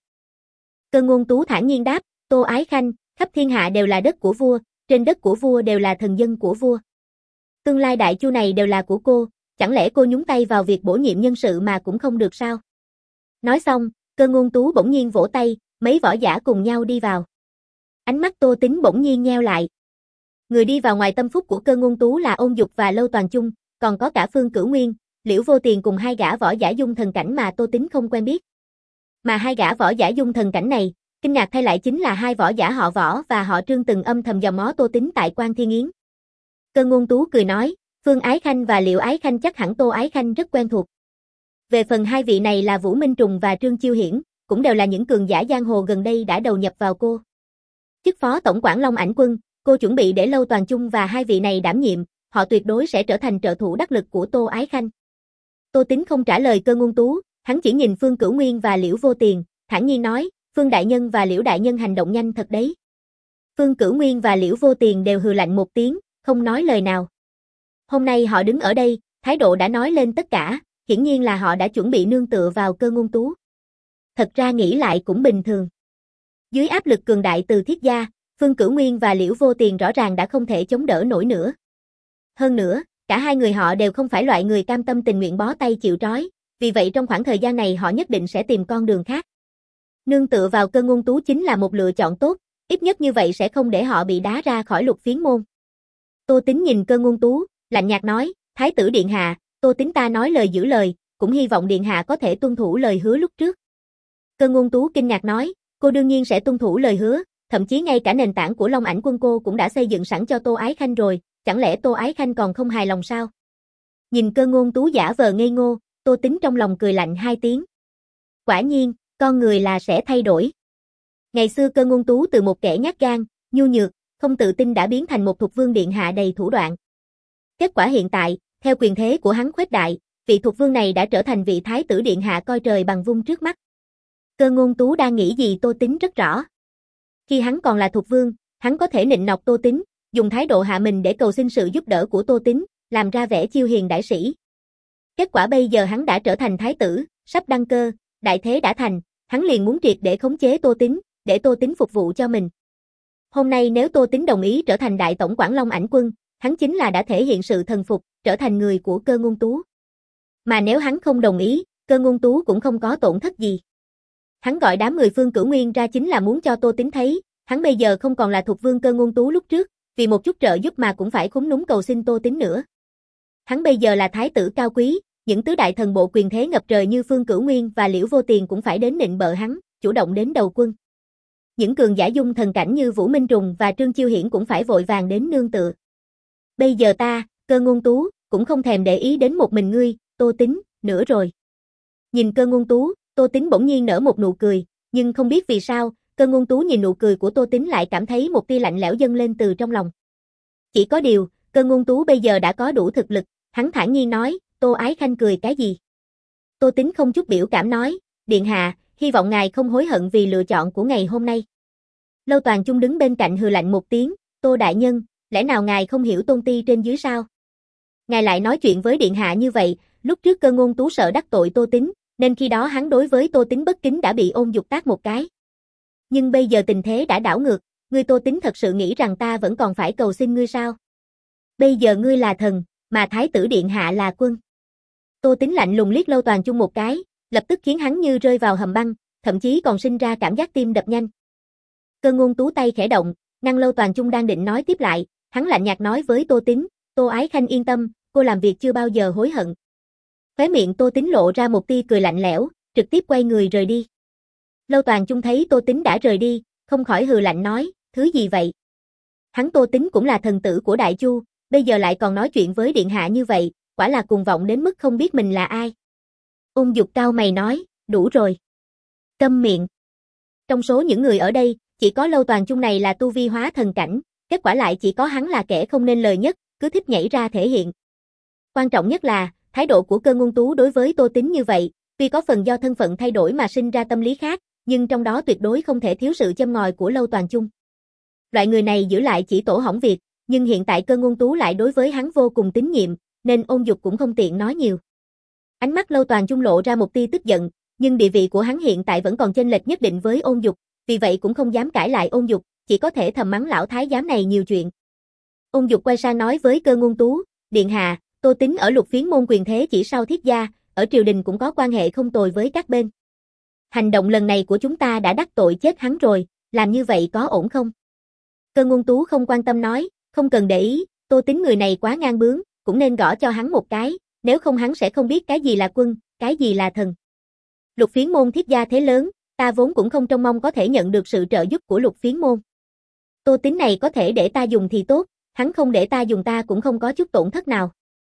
Cơ Ngôn Tú thản nhiên đáp, Tô Ái Khanh, khắp thiên hạ đều là đất của vua, trên đất của vua đều là thần dân của vua. Tương lai đại chu này đều là của cô, chẳng lẽ cô nhúng tay vào việc bổ nhiệm nhân sự mà cũng không được sao? Nói xong, Cơ Ngôn Tú bỗng nhiên vỗ tay, mấy võ giả cùng nhau đi vào. Ánh mắt Tô Tính bỗng nhiên nheo lại. Người đi vào ngoài tâm phúc của Cơ Ngôn Tú là Ôn Dục và Lâu Toàn Chung, còn có cả Phương Cửu Nguyên, Liễu Vô Tiền cùng hai gã võ giả dung thần cảnh mà Tô Tính không quen biết. Mà hai gã võ giả dung thần cảnh này, kinh ngạc thay lại chính là hai võ giả họ Võ và họ Trương từng âm thầm dòm ngó Tô Tính tại Quan Thiên Yến. Cơ Ngôn Tú cười nói, Phương Ái Khanh và Liệu Ái Khanh chắc hẳn Tô Ái Khanh rất quen thuộc. Về phần hai vị này là Vũ Minh Trùng và Trương Chiêu Hiển, cũng đều là những cường giả giang hồ gần đây đã đầu nhập vào cô. Chức phó tổng quản Long Ảnh Quân, cô chuẩn bị để Lâu Toàn Chung và hai vị này đảm nhiệm, họ tuyệt đối sẽ trở thành trợ thủ đắc lực của Tô Ái Khanh. Tô Tính không trả lời Cơ Ngôn Tú, hắn chỉ nhìn Phương Cửu Nguyên và Liễu Vô Tiền, thản nhiên nói, Phương đại nhân và Liễu đại nhân hành động nhanh thật đấy. Phương Cửu Nguyên và Liễu Vô Tiền đều hừ lạnh một tiếng, không nói lời nào. Hôm nay họ đứng ở đây, thái độ đã nói lên tất cả, hiển nhiên là họ đã chuẩn bị nương tựa vào Cơ Ngôn Tú. Thật ra nghĩ lại cũng bình thường. Dưới áp lực cường đại từ Thiết gia, Phương Cửu Nguyên và Liễu Vô Tiền rõ ràng đã không thể chống đỡ nổi nữa. Hơn nữa, cả hai người họ đều không phải loại người cam tâm tình nguyện bó tay chịu trói, vì vậy trong khoảng thời gian này họ nhất định sẽ tìm con đường khác. Nương tựa vào Cơ Ngôn Tú chính là một lựa chọn tốt, ít nhất như vậy sẽ không để họ bị đá ra khỏi Lục Phiến môn. Tô Tính nhìn Cơ Ngôn Tú, lạnh nhạt nói, Thái tử điện hạ, Tô Tính ta nói lời giữ lời, cũng hy vọng điện hạ có thể tuân thủ lời hứa lúc trước. Cơ Ngôn Tú kinh ngạc nói, cô đương nhiên sẽ tuân thủ lời hứa, thậm chí ngay cả nền tảng của Long Ảnh Quân cô cũng đã xây dựng sẵn cho Tô Ái Khanh rồi, chẳng lẽ Tô Ái Khanh còn không hài lòng sao? Nhìn Cơ Ngôn Tú giả vờ ngây ngô, Tô Tính trong lòng cười lạnh hai tiếng. Quả nhiên, con người là sẽ thay đổi. Ngày xưa Cơ Ngôn Tú từ một kẻ nhát gan, nhu nhược, không tự tin đã biến thành một Thục Vương điện hạ đầy thủ đoạn. Kết quả hiện tại, theo quyền thế của hắn khuếch đại, vị Thục Vương này đã trở thành vị Thái tử điện hạ coi trời bằng vung trước mắt. Cơ Ngôn Tú đang nghĩ gì Tô Tính rất rõ. Khi hắn còn là Thục Vương, hắn có thể nịnh nọt Tô Tính, dùng thái độ hạ mình để cầu xin sự giúp đỡ của Tô Tính, làm ra vẻ chiêu hiền đại sĩ. Kết quả bây giờ hắn đã trở thành thái tử, sắp đăng cơ, đại thế đã thành, hắn liền muốn triệt để khống chế Tô Tính, để Tô Tính phục vụ cho mình. Hôm nay nếu Tô Tính đồng ý trở thành đại tổng quản Long Ảnh Quân, hắn chính là đã thể hiện sự thần phục, trở thành người của Cơ Ngôn Tú. Mà nếu hắn không đồng ý, Cơ Ngôn Tú cũng không có tổn thất gì. Hắn gọi đám người Phương Cửu Nguyên ra chính là muốn cho Tô Tính thấy, hắn bây giờ không còn là Thục Vương Cơ Ngôn Tú lúc trước, vì một chút trợ giúp mà cũng phải khúm núm cầu xin Tô Tính nữa. Hắn bây giờ là thái tử cao quý, những tứ đại thần bộ quyền thế ngập trời như Phương Cửu Nguyên và Liễu Vô Tiền cũng phải đến nịnh bợ hắn, chủ động đến đầu quân. Những cường giả dung thần cảnh như Vũ Minh Trùng và Trương Chiêu Hiển cũng phải vội vàng đến nương tựa. Bây giờ ta, Cơ Ngôn Tú, cũng không thèm để ý đến một mình ngươi, Tô Tính, nữa rồi. Nhìn Cơ Ngôn Tú, Tô Tính bỗng nhiên nở một nụ cười, nhưng không biết vì sao, Cơ Ngôn Tú nhìn nụ cười của Tô Tính lại cảm thấy một tia lạnh lẽo dâng lên từ trong lòng. Chỉ có điều, Cơ Ngôn Tú bây giờ đã có đủ thực lực, hắn thản nhiên nói, Tô Ái Khanh cười cái gì? Tô Tính không chút biểu cảm nói, điện hạ, hy vọng ngài không hối hận vì lựa chọn của ngày hôm nay. Lâu Toàn Chung đứng bên cạnh hừ lạnh một tiếng, Tô đại nhân, lẽ nào ngài không hiểu tôn ti trên dưới sao? Ngài lại nói chuyện với điện hạ như vậy, lúc trước Cơ Ngôn Tú sợ đắc tội Tô Tính, nên khi đó hắn đối với Tô Tính bất kính đã bị Ôn Dục tát một cái. Nhưng bây giờ tình thế đã đảo ngược, ngươi Tô Tính thật sự nghĩ rằng ta vẫn còn phải cầu xin ngươi sao? Bây giờ ngươi là thần, mà thái tử điện hạ là quân. Tô Tính lạnh lùng liếc Lâu Toàn Chung một cái, lập tức khiến hắn như rơi vào hầm băng, thậm chí còn sinh ra cảm giác tim đập nhanh. Cơ Ngôn Tú tay khẽ động, ngăn Lâu Toàn Chung đang định nói tiếp lại, hắn lạnh nhạt nói với Tô Tính, Tô Ái Khanh yên tâm, cô làm việc chưa bao giờ hối hận. Khóe miệng Tô Tính lộ ra một tia cười lạnh lẽo, trực tiếp quay người rời đi. Lâu Toàn Chung thấy Tô Tính đã rời đi, không khỏi hừ lạnh nói, thứ gì vậy? Hắn Tô Tính cũng là thần tử của Đại Chu, bây giờ lại còn nói chuyện với điện hạ như vậy, quả là cuồng vọng đến mức không biết mình là ai. Ôn Dục cao mày nói, đủ rồi. Câm miệng. Trong số những người ở đây, chỉ có Lâu Toàn Chung này là tu vi hóa thần cảnh, kết quả lại chỉ có hắn là kẻ không nên lời nhất, cứ thích nhảy ra thể hiện. Quan trọng nhất là, thái độ của Cơ Ngôn Tú đối với Tô Tính như vậy, tuy có phần do thân phận thay đổi mà sinh ra tâm lý khác, nhưng trong đó tuyệt đối không thể thiếu sự châm ngòi của Lâu Toàn Chung. Loại người này giữ lại chỉ tổ hỏng việc, nhưng hiện tại Cơ Ngôn Tú lại đối với hắn vô cùng tín nhiệm, nên Ôn Dục cũng không tiện nói nhiều. Ánh mắt Lâu Toàn Chung lộ ra một tia tức giận, nhưng địa vị của hắn hiện tại vẫn còn chênh lệch nhất định với Ôn Dục, vì vậy cũng không dám cãi lại Ôn Dục, chỉ có thể thầm mắng lão thái giám này nhiều chuyện. Ôn Dục quay sang nói với Cơ Ngôn Tú, điện hạ, Tô Tính ở Lục Phiến môn quyền thế chỉ sau Thiết gia, ở triều đình cũng có quan hệ không tồi với các bên. Hành động lần này của chúng ta đã đắc tội chết hắn rồi, làm như vậy có ổn không? Cơ Ngôn Tú không quan tâm nói, không cần để ý, Tô Tính người này quá ngang bướng, cũng nên gõ cho hắn một cái, nếu không hắn sẽ không biết cái gì là quân, cái gì là thần. Lục Phiến môn Thiết gia thế lớn, ta vốn cũng không trông mong có thể nhận được sự trợ giúp của Lục Phiến môn. Tô Tính này có thể để ta dùng thì tốt, hắn không để ta dùng ta cũng không có chút tổn thất nào.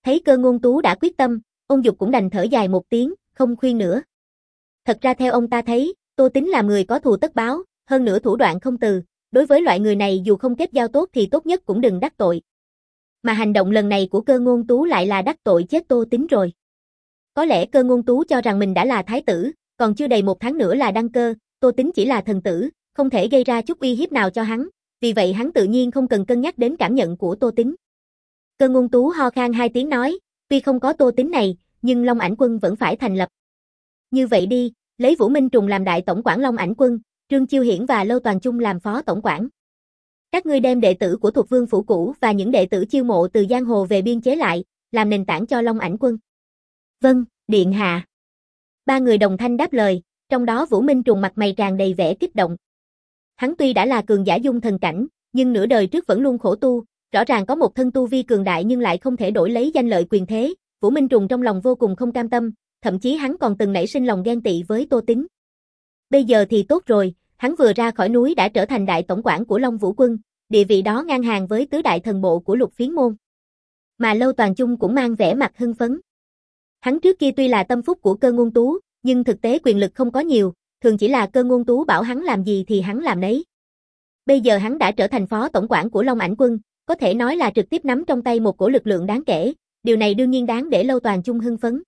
Thấy Cơ Ngôn Tú đã quyết tâm, Ôn Dục cũng đành thở dài một tiếng, không khuyên nữa. Thật ra theo ông ta thấy, Tô Tín là người có thù tất báo, hơn nữa thủ đoạn không từ, đối với loại người này dù không kết giao tốt thì tốt nhất cũng đừng đắc tội. Mà hành động lần này của Cơ Ngôn Tú lại là đắc tội chết Tô Tín rồi. Có lẽ Cơ Ngôn Tú cho rằng mình đã là thái tử, còn chưa đầy một tháng nữa là đăng cơ, Tô Tín chỉ là thần tử, không thể gây ra chút uy hiếp nào cho hắn, vì vậy hắn tự nhiên không cần cân nhắc đến cảm nhận của Tô Tín. Cơ Ngôn Tú ho khan hai tiếng nói, tuy không có Tô Tín này, nhưng Long Ảnh Quân vẫn phải thành lập. Như vậy đi, lấy Vũ Minh Trùng làm đại tổng quản Long Ảnh Quân, Trương Chiêu Hiển và Lâu Toàn Chung làm phó tổng quản. Các ngươi đem đệ tử của Thuộc Vương phủ cũ và những đệ tử chiêu mộ từ giang hồ về biên chế lại, làm nền tảng cho Long Ảnh Quân. Vâng, điện hạ. Ba người đồng thanh đáp lời, trong đó Vũ Minh Trùng mặt mày tràn đầy vẻ kích động. Hắn tuy đã là cường giả dung thần cảnh, nhưng nửa đời trước vẫn luôn khổ tu, rõ ràng có một thân tu vi cường đại nhưng lại không thể đổi lấy danh lợi quyền thế, Vũ Minh Trùng trong lòng vô cùng không cam tâm, thậm chí hắn còn từng nảy sinh lòng ghen tị với Tô Tín. Bây giờ thì tốt rồi, hắn vừa ra khỏi núi đã trở thành đại tổng quản của Long Vũ Quân, địa vị đó ngang hàng với tứ đại thần bộ của Lục Phiến môn. Mà Lâu Toàn Chung cũng mang vẻ mặt hưng phấn. Hắn trước kia tuy là tâm phúc của Cơ Ngôn Tú, nhưng thực tế quyền lực không có nhiều, thường chỉ là Cơ Ngôn Tú bảo hắn làm gì thì hắn làm nấy. Bây giờ hắn đã trở thành phó tổng quản của Long Ảnh Quân, có thể nói là trực tiếp nắm trong tay một cổ lực lượng đáng kể, điều này đương nhiên đáng để Lâu Toàn Chung hưng phấn.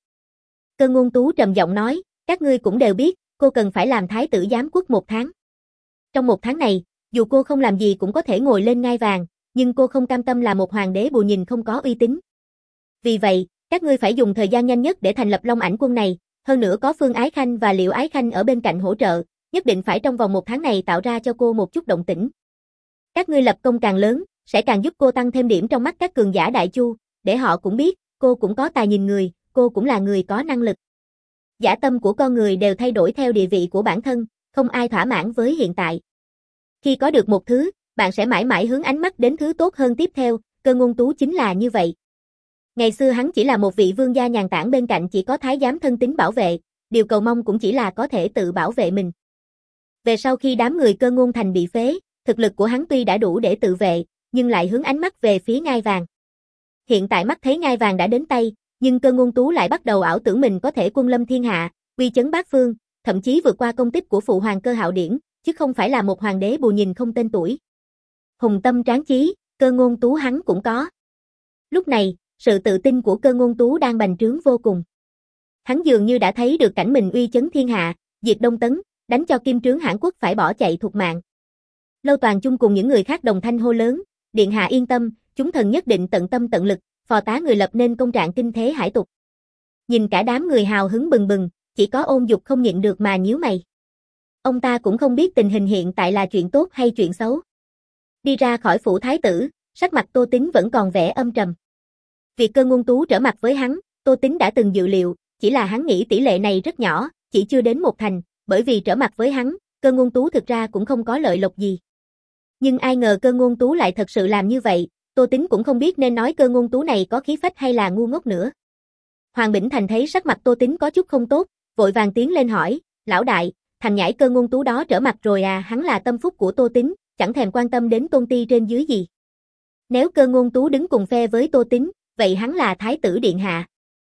Cơ Ngôn Tú trầm giọng nói, các ngươi cũng đều biết, cô cần phải làm thái tử giám quốc một tháng. Trong một tháng này, dù cô không làm gì cũng có thể ngồi lên ngai vàng, nhưng cô không cam tâm là một hoàng đế bù nhìn không có uy tín. Vì vậy, các ngươi phải dùng thời gian nhanh nhất để thành lập Long Ảnh Quân này, hơn nữa có Phương Ái Khanh và Liễu Ái Khanh ở bên cạnh hỗ trợ, nhất định phải trong vòng một tháng này tạo ra cho cô một chút động tĩnh. Các ngươi lập công càng lớn, sẽ càng giúp cô tăng thêm điểm trong mắt các cường giả đại chu, để họ cũng biết, cô cũng có tài nhìn người, cô cũng là người có năng lực. Dã tâm của con người đều thay đổi theo địa vị của bản thân, không ai thỏa mãn với hiện tại. Khi có được một thứ, bạn sẽ mãi mãi hướng ánh mắt đến thứ tốt hơn tiếp theo, Cơ Ngôn Tú chính là như vậy. Ngày xưa hắn chỉ là một vị vương gia nhàn tản bên cạnh chỉ có thái giám thân tín bảo vệ, điều cầu mong cũng chỉ là có thể tự bảo vệ mình. Về sau khi đám người Cơ Ngôn Thành bị phế, thực lực của hắn tuy đã đủ để tự vệ, nhưng lại hướng ánh mắt về phía ngai vàng. Hiện tại mắt thấy ngai vàng đã đến tay, nhưng Cơ Ngôn Tú lại bắt đầu ảo tưởng mình có thể quân lâm thiên hạ, uy chấn bát phương, thậm chí vượt qua công tích của phụ hoàng Cơ Hạo Điển, chứ không phải là một hoàng đế bù nhìn không tên tuổi. Hùng tâm tráng chí, Cơ Ngôn Tú hắn cũng có. Lúc này, sự tự tin của Cơ Ngôn Tú đang bành trướng vô cùng. Hắn dường như đã thấy được cảnh mình uy chấn thiên hạ, diệt Đông Tấn, đánh cho Kim Trướng Hãn Quốc phải bỏ chạy thục mạng. Lâu Toàn Chung cùng những người khác đồng thanh hô lớn, điện hạ yên tâm, chúng thần nhất định tận tâm tận lực, phò tá người lập nên công trạng kinh thế hải tục. Nhìn cả đám người hào hứng bừng bừng, chỉ có Ôn Dục không nhịn được mà nhíu mày. Ông ta cũng không biết tình hình hiện tại là chuyện tốt hay chuyện xấu. Đi ra khỏi phủ thái tử, sắc mặt Tô Tín vẫn còn vẻ âm trầm. Việc Cơ Ngôn Tú trở mặt với hắn, Tô Tín đã từng dự liệu, chỉ là hắn nghĩ tỷ lệ này rất nhỏ, chỉ chưa đến một thành, bởi vì trở mặt với hắn, Cơ Ngôn Tú thực ra cũng không có lợi lộc gì. Nhưng ai ngờ Cơ Ngôn Tú lại thật sự làm như vậy, Tô Tín cũng không biết nên nói Cơ Ngôn Tú này có khí phách hay là ngu ngốc nữa. Hoàng Bỉnh Thành thấy sắc mặt Tô Tín có chút không tốt, vội vàng tiến lên hỏi, lão đại, thằng nhãi Cơ Ngôn Tú đó trở mặt rồi à? Hắn là tâm phúc của Tô Tín, chẳng thèm quan tâm đến tôn ti trên dưới gì. Nếu Cơ Ngôn Tú đứng cùng phe với Tô Tín, vậy hắn là thái tử điện hạ.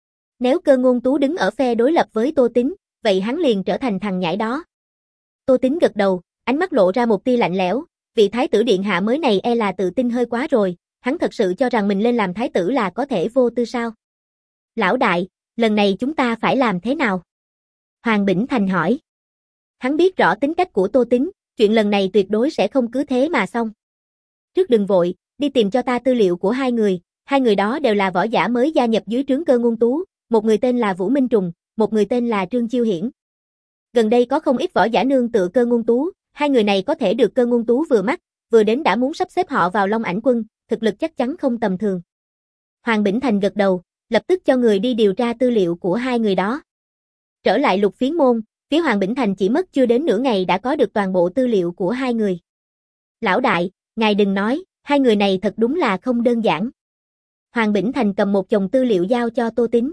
Nếu Cơ Ngôn Tú đứng ở phe đối lập với Tô Tín, vậy hắn liền trở thành thằng nhãi đó. Tô Tín gật đầu, ánh mắt lộ ra một tia lạnh lẽo, vị thái tử điện hạ mới này e là tự tin hơi quá rồi, hắn thật sự cho rằng mình lên làm thái tử là có thể vô tư sao? Lão đại, lần này chúng ta phải làm thế nào? Hoàng Bỉnh Thành hỏi. Hắn biết rõ tính cách của Tô Tín, chuyện lần này tuyệt đối sẽ không cứ thế mà xong. Trước đừng vội, đi tìm cho ta tư liệu của hai người, hai người đó đều là võ giả mới gia nhập dưới trướng Cơ Ngôn Tú, một người tên là Vũ Minh Trùng, một người tên là Trương Chiêu Hiển. Gần đây có không ít võ giả nương tựa Cơ Ngôn Tú, hai người này có thể được Cơ Ngôn Tú vừa mắt, vừa đến đã muốn sắp xếp họ vào Long Ảnh Quân, thực lực chắc chắn không tầm thường. Hoàng Bỉnh Thành gật đầu, lập tức cho người đi điều tra tư liệu của hai người đó. Trở lại Lục Phiến môn, phía Hoàng Bỉnh Thành chỉ mất chưa đến nửa ngày đã có được toàn bộ tư liệu của hai người. Lão đại, ngài đừng nói, hai người này thật đúng là không đơn giản. Hoàng Bỉnh Thành cầm một chồng tư liệu giao cho Tô Tín.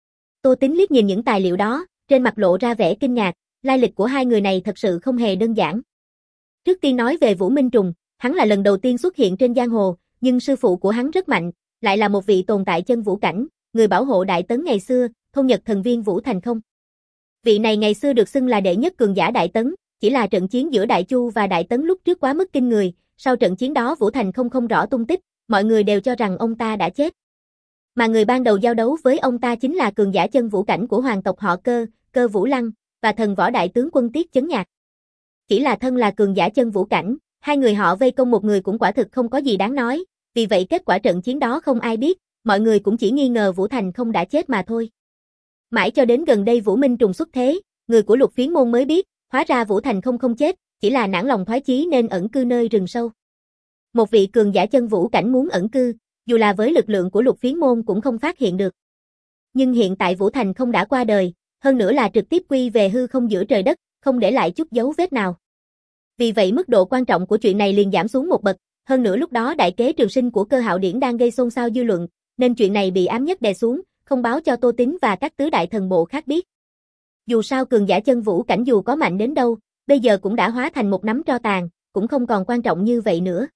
Tô Tín liếc nhìn những tài liệu đó, trên mặt lộ ra vẻ kinh ngạc, lai lịch của hai người này thật sự không hề đơn giản. Trước tiên nói về Vũ Minh Trùng, hắn là lần đầu tiên xuất hiện trên giang hồ, nhưng sư phụ của hắn rất mạnh, lại là một vị tồn tại chân vũ cảnh, người bảo hộ Đại Tấn ngày xưa, thôn Nhật thần viên Vũ Thành không. Vị này ngày xưa được xưng là đệ nhất cường giả Đại Tấn, chỉ là trận chiến giữa Đại Chu và Đại Tấn lúc trước quá mức kinh người, sau trận chiến đó Vũ Thành không không rõ tung tích, mọi người đều cho rằng ông ta đã chết. Mà người ban đầu giao đấu với ông ta chính là cường giả chân vũ cảnh của hoàng tộc họ Cơ, Cơ Vũ Lăng, và thần võ đại tướng quân Tiết Chấn Nhạc. Chỉ là thân là cường giả chân vũ cảnh, hai người họ vây công một người cũng quả thực không có gì đáng nói, vì vậy kết quả trận chiến đó không ai biết, mọi người cũng chỉ nghi ngờ Vũ Thành không đã chết mà thôi. Mãi cho đến gần đây Vũ Minh Trùng xuất thế, người của Lục Phiến môn mới biết, hóa ra Vũ Thành không không chết, chỉ là nản lòng thoái chí nên ẩn cư nơi rừng sâu. Một vị cường giả chân vũ cảnh muốn ẩn cư, dù là với lực lượng của Lục Phiến môn cũng không phát hiện được. Nhưng hiện tại Vũ Thành không đã qua đời, hơn nữa là trực tiếp quy về hư không giữa trời đất, không để lại chút dấu vết nào. Vì vậy mức độ quan trọng của chuyện này liền giảm xuống một bậc, hơn nữa lúc đó đại kế trường sinh của Cơ Hạo Điển đang gây xôn xao dư luận, nên chuyện này bị ám nhất đè xuống, không báo cho Tô Tín và các tứ đại thần bộ khác biết. Dù sao cường giả chân vũ cảnh dù có mạnh đến đâu, bây giờ cũng đã hóa thành một nắm tro tàn, cũng không còn quan trọng như vậy nữa.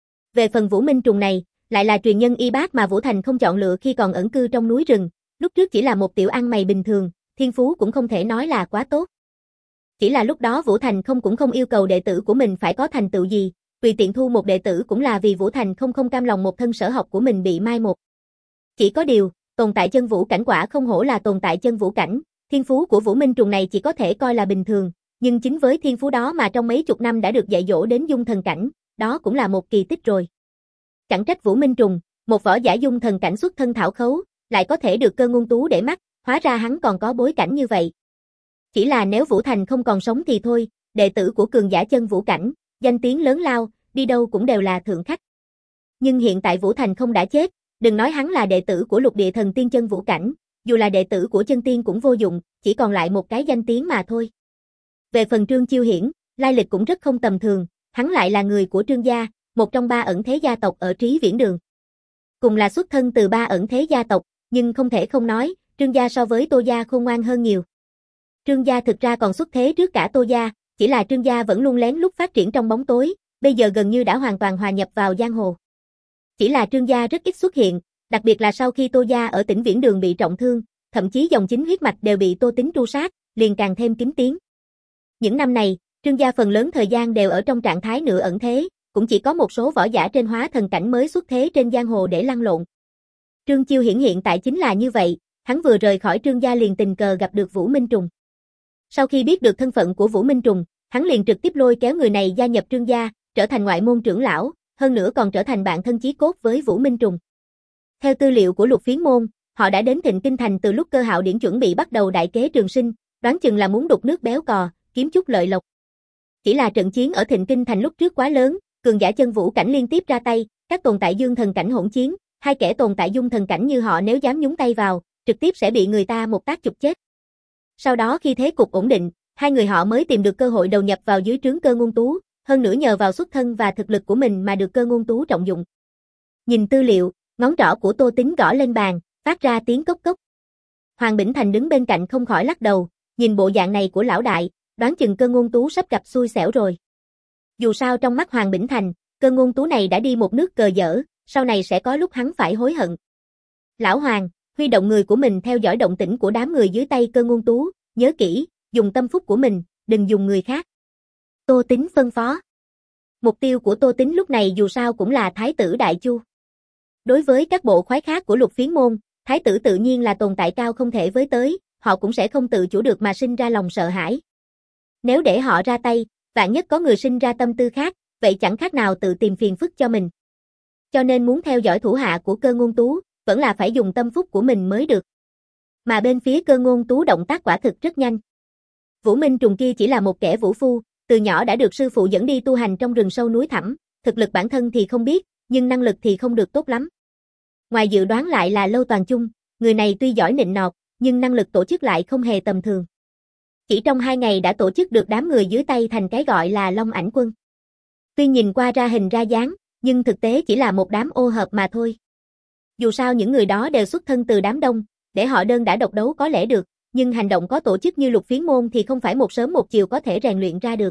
Về phần Vũ Minh Trùng này, lại là truyền nhân y bác mà Vũ Thành không chọn lựa khi còn ẩn cư trong núi rừng, lúc trước chỉ là một tiểu ăn mày bình thường, thiên phú cũng không thể nói là quá tốt. Chỉ là lúc đó Vũ Thành không cũng không yêu cầu đệ tử của mình phải có thành tựu gì, tùy tiện thu một đệ tử cũng là vì Vũ Thành không không cam lòng một thân sở học của mình bị mai một. Chỉ có điều, tồn tại chân vũ cảnh quả không hổ là tồn tại chân vũ cảnh, thiên phú của Vũ Minh Trùng này chỉ có thể coi là bình thường, nhưng chính với thiên phú đó mà trong mấy chục năm đã được dạy dỗ đến dung thần cảnh, đó cũng là một kỳ tích rồi. Chẳng trách Vũ Minh Trùng, một võ giả dung thần cảnh xuất thân thảo khấu, lại có thể được Cơ Ngôn Tú để mắt, hóa ra hắn còn có bối cảnh như vậy. Chỉ là nếu Vũ Thành không còn sống thì thôi, đệ tử của cường giả chân vũ cảnh, danh tiếng lớn lao, đi đâu cũng đều là thượng khách. Nhưng hiện tại Vũ Thành không đã chết, đừng nói hắn là đệ tử của Lục Địa Thần Tiên chân vũ cảnh, dù là đệ tử của chân tiên cũng vô dụng, chỉ còn lại một cái danh tiếng mà thôi. Về phần Trương Chiêu Hiển, lai lịch cũng rất không tầm thường, hắn lại là người của Trương gia, một trong ba ẩn thế gia tộc ở Trí Viễn Đường. Cùng là xuất thân từ ba ẩn thế gia tộc, nhưng không thể không nói, Trương gia so với Tô gia khôn ngoan hơn nhiều. Trương gia thực ra còn xuất thế trước cả Tô gia, chỉ là Trương gia vẫn luôn lén lút phát triển trong bóng tối, bây giờ gần như đã hoàn toàn hòa nhập vào giang hồ. Chỉ là Trương gia rất ít xuất hiện, đặc biệt là sau khi Tô gia ở tỉnh Viễn Đường bị trọng thương, thậm chí dòng chính huyết mạch đều bị Tô Tín tru sát, liền càng thêm kín tiếng. Những năm này, Trương gia phần lớn thời gian đều ở trong trạng thái nửa ẩn thế, cũng chỉ có một số võ giả trên hóa thần cảnh mới xuất thế trên giang hồ để lăn lộn. Trương Chiêu Hiển hiện tại chính là như vậy, hắn vừa rời khỏi Trương gia liền tình cờ gặp được Vũ Minh Trùng. Sau khi biết được thân phận của Vũ Minh Trùng, hắn liền trực tiếp lôi kéo người này gia nhập Trương gia, trở thành ngoại môn trưởng lão, hơn nữa còn trở thành bạn thân chí cốt với Vũ Minh Trùng. Theo tư liệu của Lục Phiến môn, họ đã đến Thịnh Kinh thành từ lúc Cơ Hạo Điển chuẩn bị bắt đầu đại kế trường sinh, đoán chừng là muốn đục nước béo cò, kiếm chút lợi lộc. Chỉ là trận chiến ở Thịnh Kinh thành lúc trước quá lớn, cường giả chân vũ cảnh liên tiếp ra tay, các tồn tại dương thần cảnh hỗn chiến, hai kẻ tồn tại dung thần cảnh như họ nếu dám nhúng tay vào, trực tiếp sẽ bị người ta một tác chụp chết. Sau đó khi thế cục ổn định, hai người họ mới tìm được cơ hội đầu nhập vào dưới trướng Cơ Ngôn Tú, hơn nữa nhờ vào xuất thân và thực lực của mình mà được Cơ Ngôn Tú trọng dụng. Nhìn tư liệu, ngón trỏ của Tô Tín gõ lên bàn, phát ra tiếng cốc cốc. Hoàng Bỉnh Thành đứng bên cạnh không khỏi lắc đầu, nhìn bộ dạng này của lão đại, đoán chừng Cơ Ngôn Tú sắp gặp xui xẻo rồi. Dù sao trong mắt Hoàng Bỉnh Thành, Cơ Ngôn Tú này đã đi một nước cờ dở, sau này sẽ có lúc hắn phải hối hận. Lão Hoàng, huy động người của mình theo dõi động tĩnh của đám người dưới tay Cơ Ngôn Tú, nhớ kỹ, dùng tâm phúc của mình, đừng dùng người khác. Tô Tín phân phó. Mục tiêu của Tô Tín lúc này dù sao cũng là Thái tử Đại Chu. Đối với các bộ khoái khác của Lục Phiến môn, Thái tử tự nhiên là tồn tại cao không thể với tới, họ cũng sẽ không tự chủ được mà sinh ra lòng sợ hãi. Nếu để họ ra tay, vạn nhất có người sinh ra tâm tư khác, vậy chẳng khác nào tự tìm phiền phức cho mình. Cho nên muốn theo dõi thủ hạ của Cơ Ngôn Tú, vẫn là phải dùng tâm phúc của mình mới được. Mà bên phía Cơ Ngôn Tú động tác quả thực rất nhanh. Vũ Minh Trùng kia chỉ là một kẻ vũ phu, từ nhỏ đã được sư phụ dẫn đi tu hành trong rừng sâu núi thẳm, thực lực bản thân thì không biết, nhưng năng lực thì không được tốt lắm. Ngoài dự đoán lại là Lâu Toàn Chung, người này tuy giỏi nịnh nọt, nhưng năng lực tổ chức lại không hề tầm thường. Chỉ trong hai ngày đã tổ chức được đám người dưới tay thành cái gọi là Long Ảnh Quân. Tuy nhìn qua ra hình ra dáng, nhưng thực tế chỉ là một đám ô hợp mà thôi. Dù sao những người đó đều xuất thân từ đám đông, để họ đơn đã độc đấu có lẽ được, nhưng hành động có tổ chức như Lục Phiến môn thì không phải một sớm một chiều có thể rèn luyện ra được.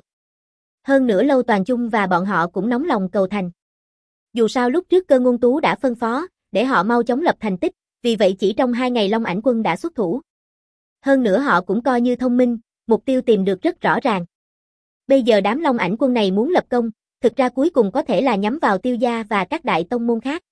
Hơn nữa Lâu Toàn Chung và bọn họ cũng nóng lòng cầu thành. Dù sao lúc trước Cơ Ngôn Tú đã phân phó, để họ mau chóng lập thành tích, Vì vậy chỉ trong hai ngày Long Ảnh Quân đã xuất thủ. Hơn nữa họ cũng coi như thông minh, mục tiêu tìm được rất rõ ràng. Bây giờ đám Long Ảnh Quân này muốn lập công, thực ra cuối cùng có thể là nhắm vào Tiêu gia và các đại tông môn khác.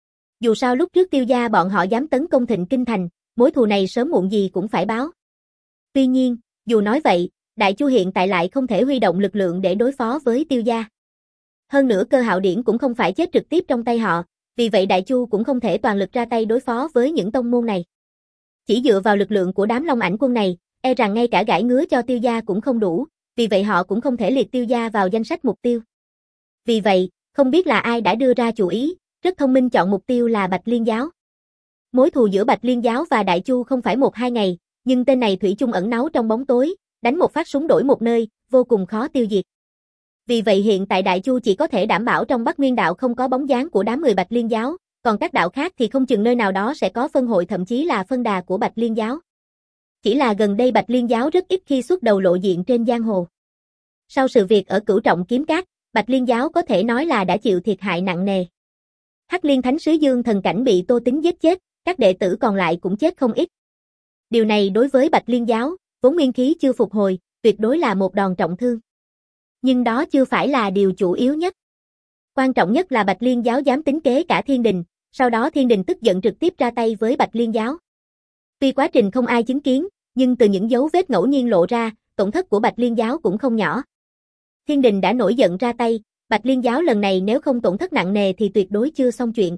Dù sao lúc trước Tiêu gia bọn họ dám tấn công Thịnh Kinh Thành, mối thù này sớm muộn gì cũng phải báo. Tuy nhiên, dù nói vậy, Đại Chu hiện tại lại không thể huy động lực lượng để đối phó với Tiêu gia. Hơn nữa Cơ Hạo Điển cũng không phải chết trực tiếp trong tay họ, vì vậy Đại Chu cũng không thể toàn lực ra tay đối phó với những tông môn này. Chỉ dựa vào lực lượng của đám Long Ảnh Quân này, e rằng ngay cả gãi ngứa cho Tiêu gia cũng không đủ, vì vậy họ cũng không thể liệt Tiêu gia vào danh sách mục tiêu. Vì vậy, không biết là ai đã đưa ra chủ ý, rất thông minh chọn mục tiêu là Bạch Liên giáo. Mối thù giữa Bạch Liên giáo và Đại Chu không phải một hai ngày, nhưng tên này thủy chung ẩn náu trong bóng tối, đánh một phát súng đổi một nơi, vô cùng khó tiêu diệt. Vì vậy hiện tại Đại Chu chỉ có thể đảm bảo trong Bắc Nguyên đạo không có bóng dáng của đám người Bạch Liên giáo, còn các đạo khác thì không chừng nơi nào đó sẽ có phân hội thậm chí là phân đà của Bạch Liên giáo. Chỉ là gần đây Bạch Liên giáo rất ít khi xuất đầu lộ diện trên giang hồ. Sau sự việc ở Cửu Trọng Kiếm Các, Bạch Liên giáo có thể nói là đã chịu thiệt hại nặng nề. Hắc Liên Thánh Sứ Dương Thần Cảnh bị Tô Tín giết chết, các đệ tử còn lại cũng chết không ít. Điều này đối với Bạch Liên giáo, vốn nguyên khí chưa phục hồi, tuyệt đối là một đòn trọng thương. Nhưng đó chưa phải là điều chủ yếu nhất. Quan trọng nhất là Bạch Liên giáo dám tính kế cả Thiên Đình, sau đó Thiên Đình tức giận trực tiếp ra tay với Bạch Liên giáo. Tuy quá trình không ai chứng kiến, nhưng từ những dấu vết ngẫu nhiên lộ ra, tổn thất của Bạch Liên giáo cũng không nhỏ. Thiên Đình đã nổi giận ra tay, Bạch Liên giáo lần này nếu không tổn thất nặng nề thì tuyệt đối chưa xong chuyện.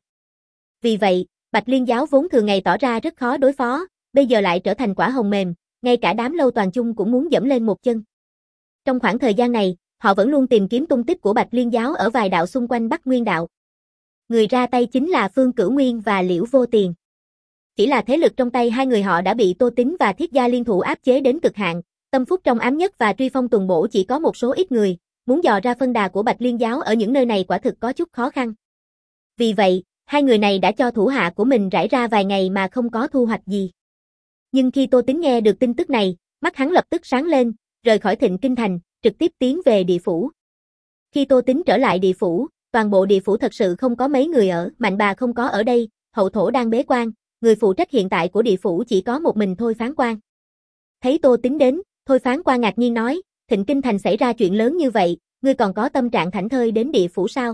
Vì vậy, Bạch Liên giáo vốn thường ngày tỏ ra rất khó đối phó, bây giờ lại trở thành quả hồng mềm, ngay cả đám Lâu Toàn Chung cũng muốn dẫm lên một chân. Trong khoảng thời gian này, họ vẫn luôn tìm kiếm tung tích của Bạch Liên giáo ở vài đạo xung quanh Bắc Nguyên đạo. Người ra tay chính là Phương Cửu Nguyên và Liễu Vô Tiền. Chỉ là thế lực trong tay hai người họ đã bị Tô Tín và Thiết Gia liên thủ áp chế đến cực hạn, Tâm Phúc trong ám nhất và Truy Phong tuần bổ chỉ có một số ít người, muốn dò ra phân đà của Bạch Liên giáo ở những nơi này quả thực có chút khó khăn. Vì vậy, hai người này đã cho thủ hạ của mình rải ra vài ngày mà không có thu hoạch gì. Nhưng khi Tô Tín nghe được tin tức này, mắt hắn lập tức sáng lên, rời khỏi Thịnh Kinh Thành, trực tiếp tiến về địa phủ. Khi Tô Tín trở lại địa phủ, toàn bộ địa phủ thật sự không có mấy người ở, Mạnh bà không có ở đây, Hậu Thổ đang bế quan, người phụ trách hiện tại của địa phủ chỉ có một mình Thôi Phán Quan. Thấy Tô Tín đến, Thôi Phán Quan ngạc nhiên nói, Thịnh Kinh Thành xảy ra chuyện lớn như vậy, ngươi còn có tâm trạng thảnh thơi đến địa phủ sao?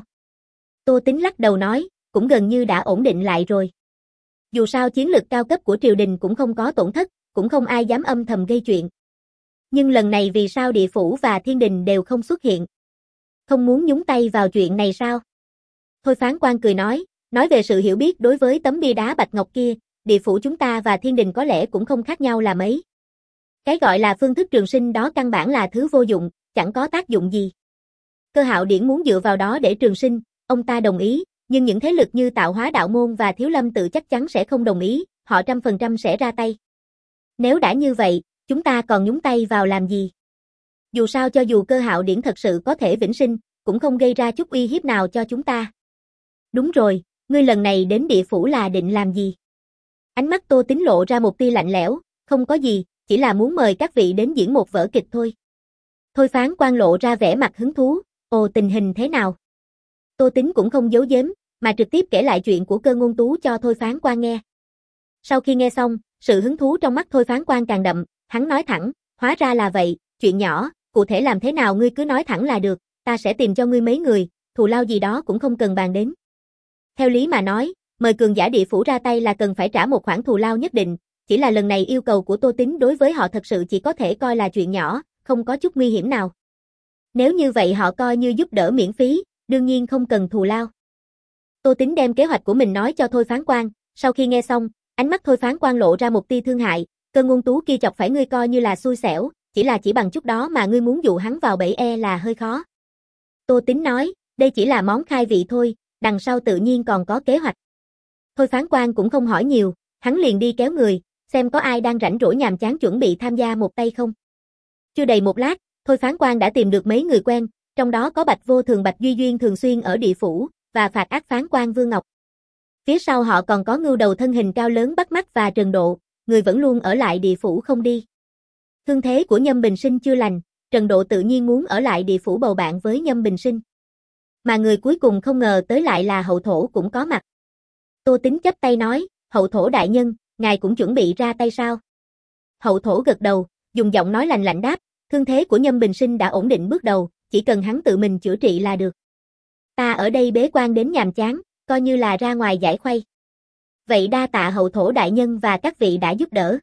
Tô Tín lắc đầu nói, cũng gần như đã ổn định lại rồi. Dù sao chiến lực cao cấp của triều đình cũng không có tổn thất, cũng không ai dám âm thầm gây chuyện. Nhưng lần này vì sao địa phủ và thiên đình đều không xuất hiện? Không muốn nhúng tay vào chuyện này sao? Thôi Phán Quan cười nói, nói về sự hiểu biết đối với tấm bia đá bạch ngọc kia, địa phủ chúng ta và thiên đình có lẽ cũng không khác nhau là mấy. Cái gọi là phương thức trường sinh đó căn bản là thứ vô dụng, chẳng có tác dụng gì. Cơ Hạo Điển muốn dựa vào đó để trường sinh, ông ta đồng ý, nhưng những thế lực như Tạo Hóa Đạo Môn và Thiếu Lâm Tự chắc chắn sẽ không đồng ý, họ trăm phần trăm sẽ ra tay. Nếu đã như vậy, chúng ta còn nhúng tay vào làm gì? Dù sao cho dù Cơ Hạo Điển thật sự có thể vĩnh sinh, cũng không gây ra chút uy hiếp nào cho chúng ta. Đúng rồi, ngươi lần này đến địa phủ là định làm gì? Ánh mắt Tô Tín lộ ra một tia lạnh lẽo, không có gì, chỉ là muốn mời các vị đến diễn một vở kịch thôi. Thôi Phán Quan lộ ra vẻ mặt hứng thú, ồ tình hình thế nào? Tô Tín cũng không giấu giếm, mà trực tiếp kể lại chuyện của Cơ Ngôn Tú cho Thôi Phán Quan nghe. Sau khi nghe xong, sự hứng thú trong mắt Thôi Phán Quan càng đậm, hắn nói thẳng, hóa ra là vậy, chuyện nhỏ, cụ thể làm thế nào ngươi cứ nói thẳng là được, ta sẽ tìm cho ngươi mấy người, thù lao gì đó cũng không cần bàn đến. Theo lý mà nói, mời cường giả địa phủ ra tay là cần phải trả một khoản thù lao nhất định, chỉ là lần này yêu cầu của Tô Tín đối với họ thật sự chỉ có thể coi là chuyện nhỏ, không có chút nguy hiểm nào. Nếu như vậy họ coi như giúp đỡ miễn phí, đương nhiên không cần thù lao. Tô Tín đem kế hoạch của mình nói cho Thôi Phán Quan, sau khi nghe xong, ánh mắt Thôi Phán Quan lộ ra một tia thương hại, Cơ Ngôn Tú kia chọc phải ngươi coi như là xui xẻo, chỉ là chỉ bằng chút đó mà ngươi muốn dụ hắn vào bẫy e là hơi khó. Tô Tín nói, đây chỉ là món khai vị thôi, đằng sau tự nhiên còn có kế hoạch. Thôi Phán Quan cũng không hỏi nhiều, hắn liền đi kéo người, xem có ai đang rảnh rỗi nhàm chán chuẩn bị tham gia một tay không. Chưa đầy một lát, Thôi Phán Quan đã tìm được mấy người quen, trong đó có Bạch Vô Thường Bạch Duy Duyên thường xuyên ở địa phủ, và Phạt Ác Phán Quan Vương Ngọc. Phía sau họ còn có Ngưu Đầu thân hình cao lớn bắt mắt và Trần Độ, người vẫn luôn ở lại địa phủ không đi. Thương thế của Nhâm Bình Sinh chưa lành, Trần Độ tự nhiên muốn ở lại địa phủ bầu bạn với Nhâm Bình Sinh. Mà người cuối cùng không ngờ tới lại là Hậu Thổ cũng có mặt. Tô Tín chắp tay nói, Hậu thổ đại nhân, ngài cũng chuẩn bị ra tay sao? Hậu thổ gật đầu, dùng giọng nói lạnh lạnh đáp, thương thế của Nhâm Bình Sinh đã ổn định bước đầu, chỉ cần hắn tự mình chữa trị là được. Ta ở đây bế quan đến nhàm chán, coi như là ra ngoài giải khuây. Vậy đa tạ hậu thổ đại nhân và các vị đã giúp đỡ.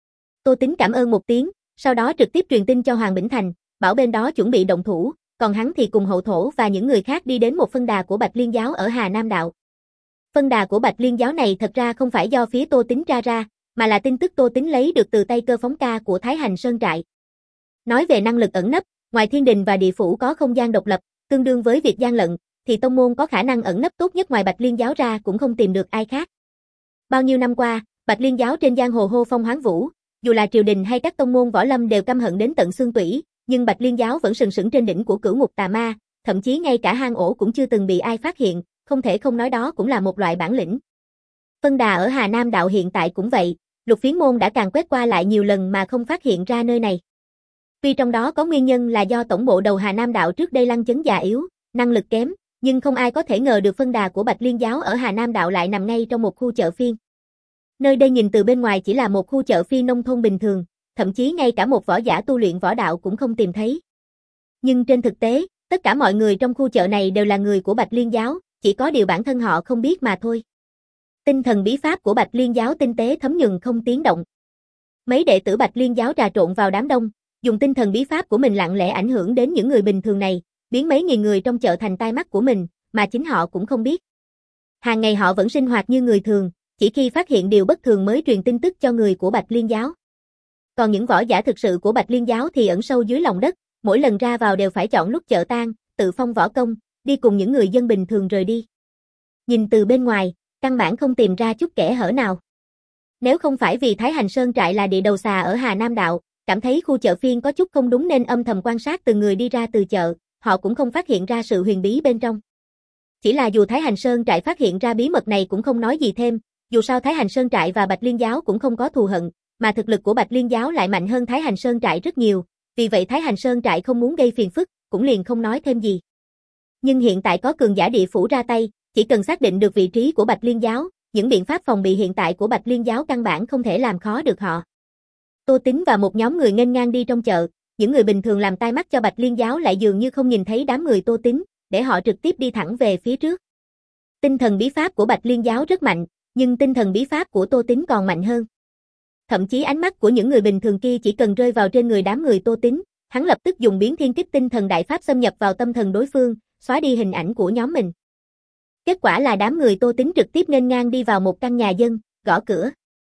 Tô Tính cảm ơn một tiếng, sau đó trực tiếp truyền tin cho Hoàng Bỉnh Thành, bảo bên đó chuẩn bị động thủ, còn hắn thì cùng hậu thổ và những người khác đi đến một phân đà của Bạch Liên giáo ở Hà Nam Đạo. Phân đà của Bạch Liên giáo này thật ra không phải do phía Tô Tính tra ra, mà là tin tức Tô Tính lấy được từ tay cơ phóng ca của Thái Hành Sơn Trại. Nói về năng lực ẩn nấp, ngoài thiên đình và địa phủ có không gian độc lập, tương đương với việc gian lận, thì tông môn có khả năng ẩn nấp tốt nhất ngoài Bạch Liên giáo ra cũng không tìm được ai khác. Bao nhiêu năm qua, Bạch Liên giáo trên giang hồ hô phong hoán vũ, dù là triều đình hay các tông môn võ lâm đều căm hận đến tận xương tủy, nhưng Bạch Liên giáo vẫn sừng sững trên đỉnh của cửu ngục tà ma, thậm chí ngay cả hang ổ cũng chưa từng bị ai phát hiện, không thể không nói đó cũng là một loại bản lĩnh. Phân đà ở Hà Nam Đạo hiện tại cũng vậy, Lục Phiến môn đã càng quét qua lại nhiều lần mà không phát hiện ra nơi này. Tuy trong đó có nguyên nhân là do tổng bộ đầu Hà Nam Đạo trước đây lăng chấn già yếu, năng lực kém, nhưng không ai có thể ngờ được phân đà của Bạch Liên giáo ở Hà Nam Đạo lại nằm ngay trong một khu chợ phiên. Nơi đây nhìn từ bên ngoài chỉ là một khu chợ phiên nông thôn bình thường, thậm chí ngay cả một võ giả tu luyện võ đạo cũng không tìm thấy. Nhưng trên thực tế, tất cả mọi người trong khu chợ này đều là người của Bạch Liên giáo, chỉ có điều bản thân họ không biết mà thôi. Tinh thần bí pháp của Bạch Liên giáo tinh tế thấm nhuần không tiếng động. Mấy đệ tử Bạch Liên giáo trà trộn vào đám đông, dùng tinh thần bí pháp của mình lặng lẽ ảnh hưởng đến những người bình thường này, biến mấy nghìn người trong chợ thành tai mắt của mình, mà chính họ cũng không biết. Hàng ngày họ vẫn sinh hoạt như người thường, chỉ khi phát hiện điều bất thường mới truyền tin tức cho người của Bạch Liên giáo. Còn những võ giả thực sự của Bạch Liên giáo thì ẩn sâu dưới lòng đất, mỗi lần ra vào đều phải chọn lúc chợ tan, tự phong võ công, đi cùng những người dân bình thường rời đi. Nhìn từ bên ngoài, căn bản không tìm ra chút kẽ hở nào. Nếu không phải vì Thái Hành Sơn Trại là địa đầu xà ở Hà Nam Đạo, cảm thấy khu chợ phiên có chút không đúng nên âm thầm quan sát từng người đi ra từ chợ, họ cũng không phát hiện ra sự huyền bí bên trong. Chỉ là dù Thái Hành Sơn Trại phát hiện ra bí mật này cũng không nói gì thêm, dù sao Thái Hành Sơn Trại và Bạch Liên giáo cũng không có thù hận, mà thực lực của Bạch Liên giáo lại mạnh hơn Thái Hành Sơn Trại rất nhiều, vì vậy Thái Hành Sơn Trại không muốn gây phiền phức, cũng liền không nói thêm gì. Nhưng hiện tại có cường giả địa phủ ra tay, chỉ cần xác định được vị trí của Bạch Liên giáo, những biện pháp phòng bị hiện tại của Bạch Liên giáo căn bản không thể làm khó được họ. Tô Tính và một nhóm người nghênh ngang đi trong chợ, những người bình thường làm tai mắt cho Bạch Liên giáo lại dường như không nhìn thấy đám người Tô Tính, để họ trực tiếp đi thẳng về phía trước. Tinh thần bí pháp của Bạch Liên giáo rất mạnh, nhưng tinh thần bí pháp của Tô Tính còn mạnh hơn. Thậm chí ánh mắt của những người bình thường kia chỉ cần rơi vào trên người đám người Tô Tính, hắn lập tức dùng biến thiên kích tinh thần đại pháp xâm nhập vào tâm thần đối phương, xóa đi hình ảnh của nhóm mình. Kết quả là đám người Tô Tính trực tiếp nghênh ngang đi vào một căn nhà dân, gõ cửa.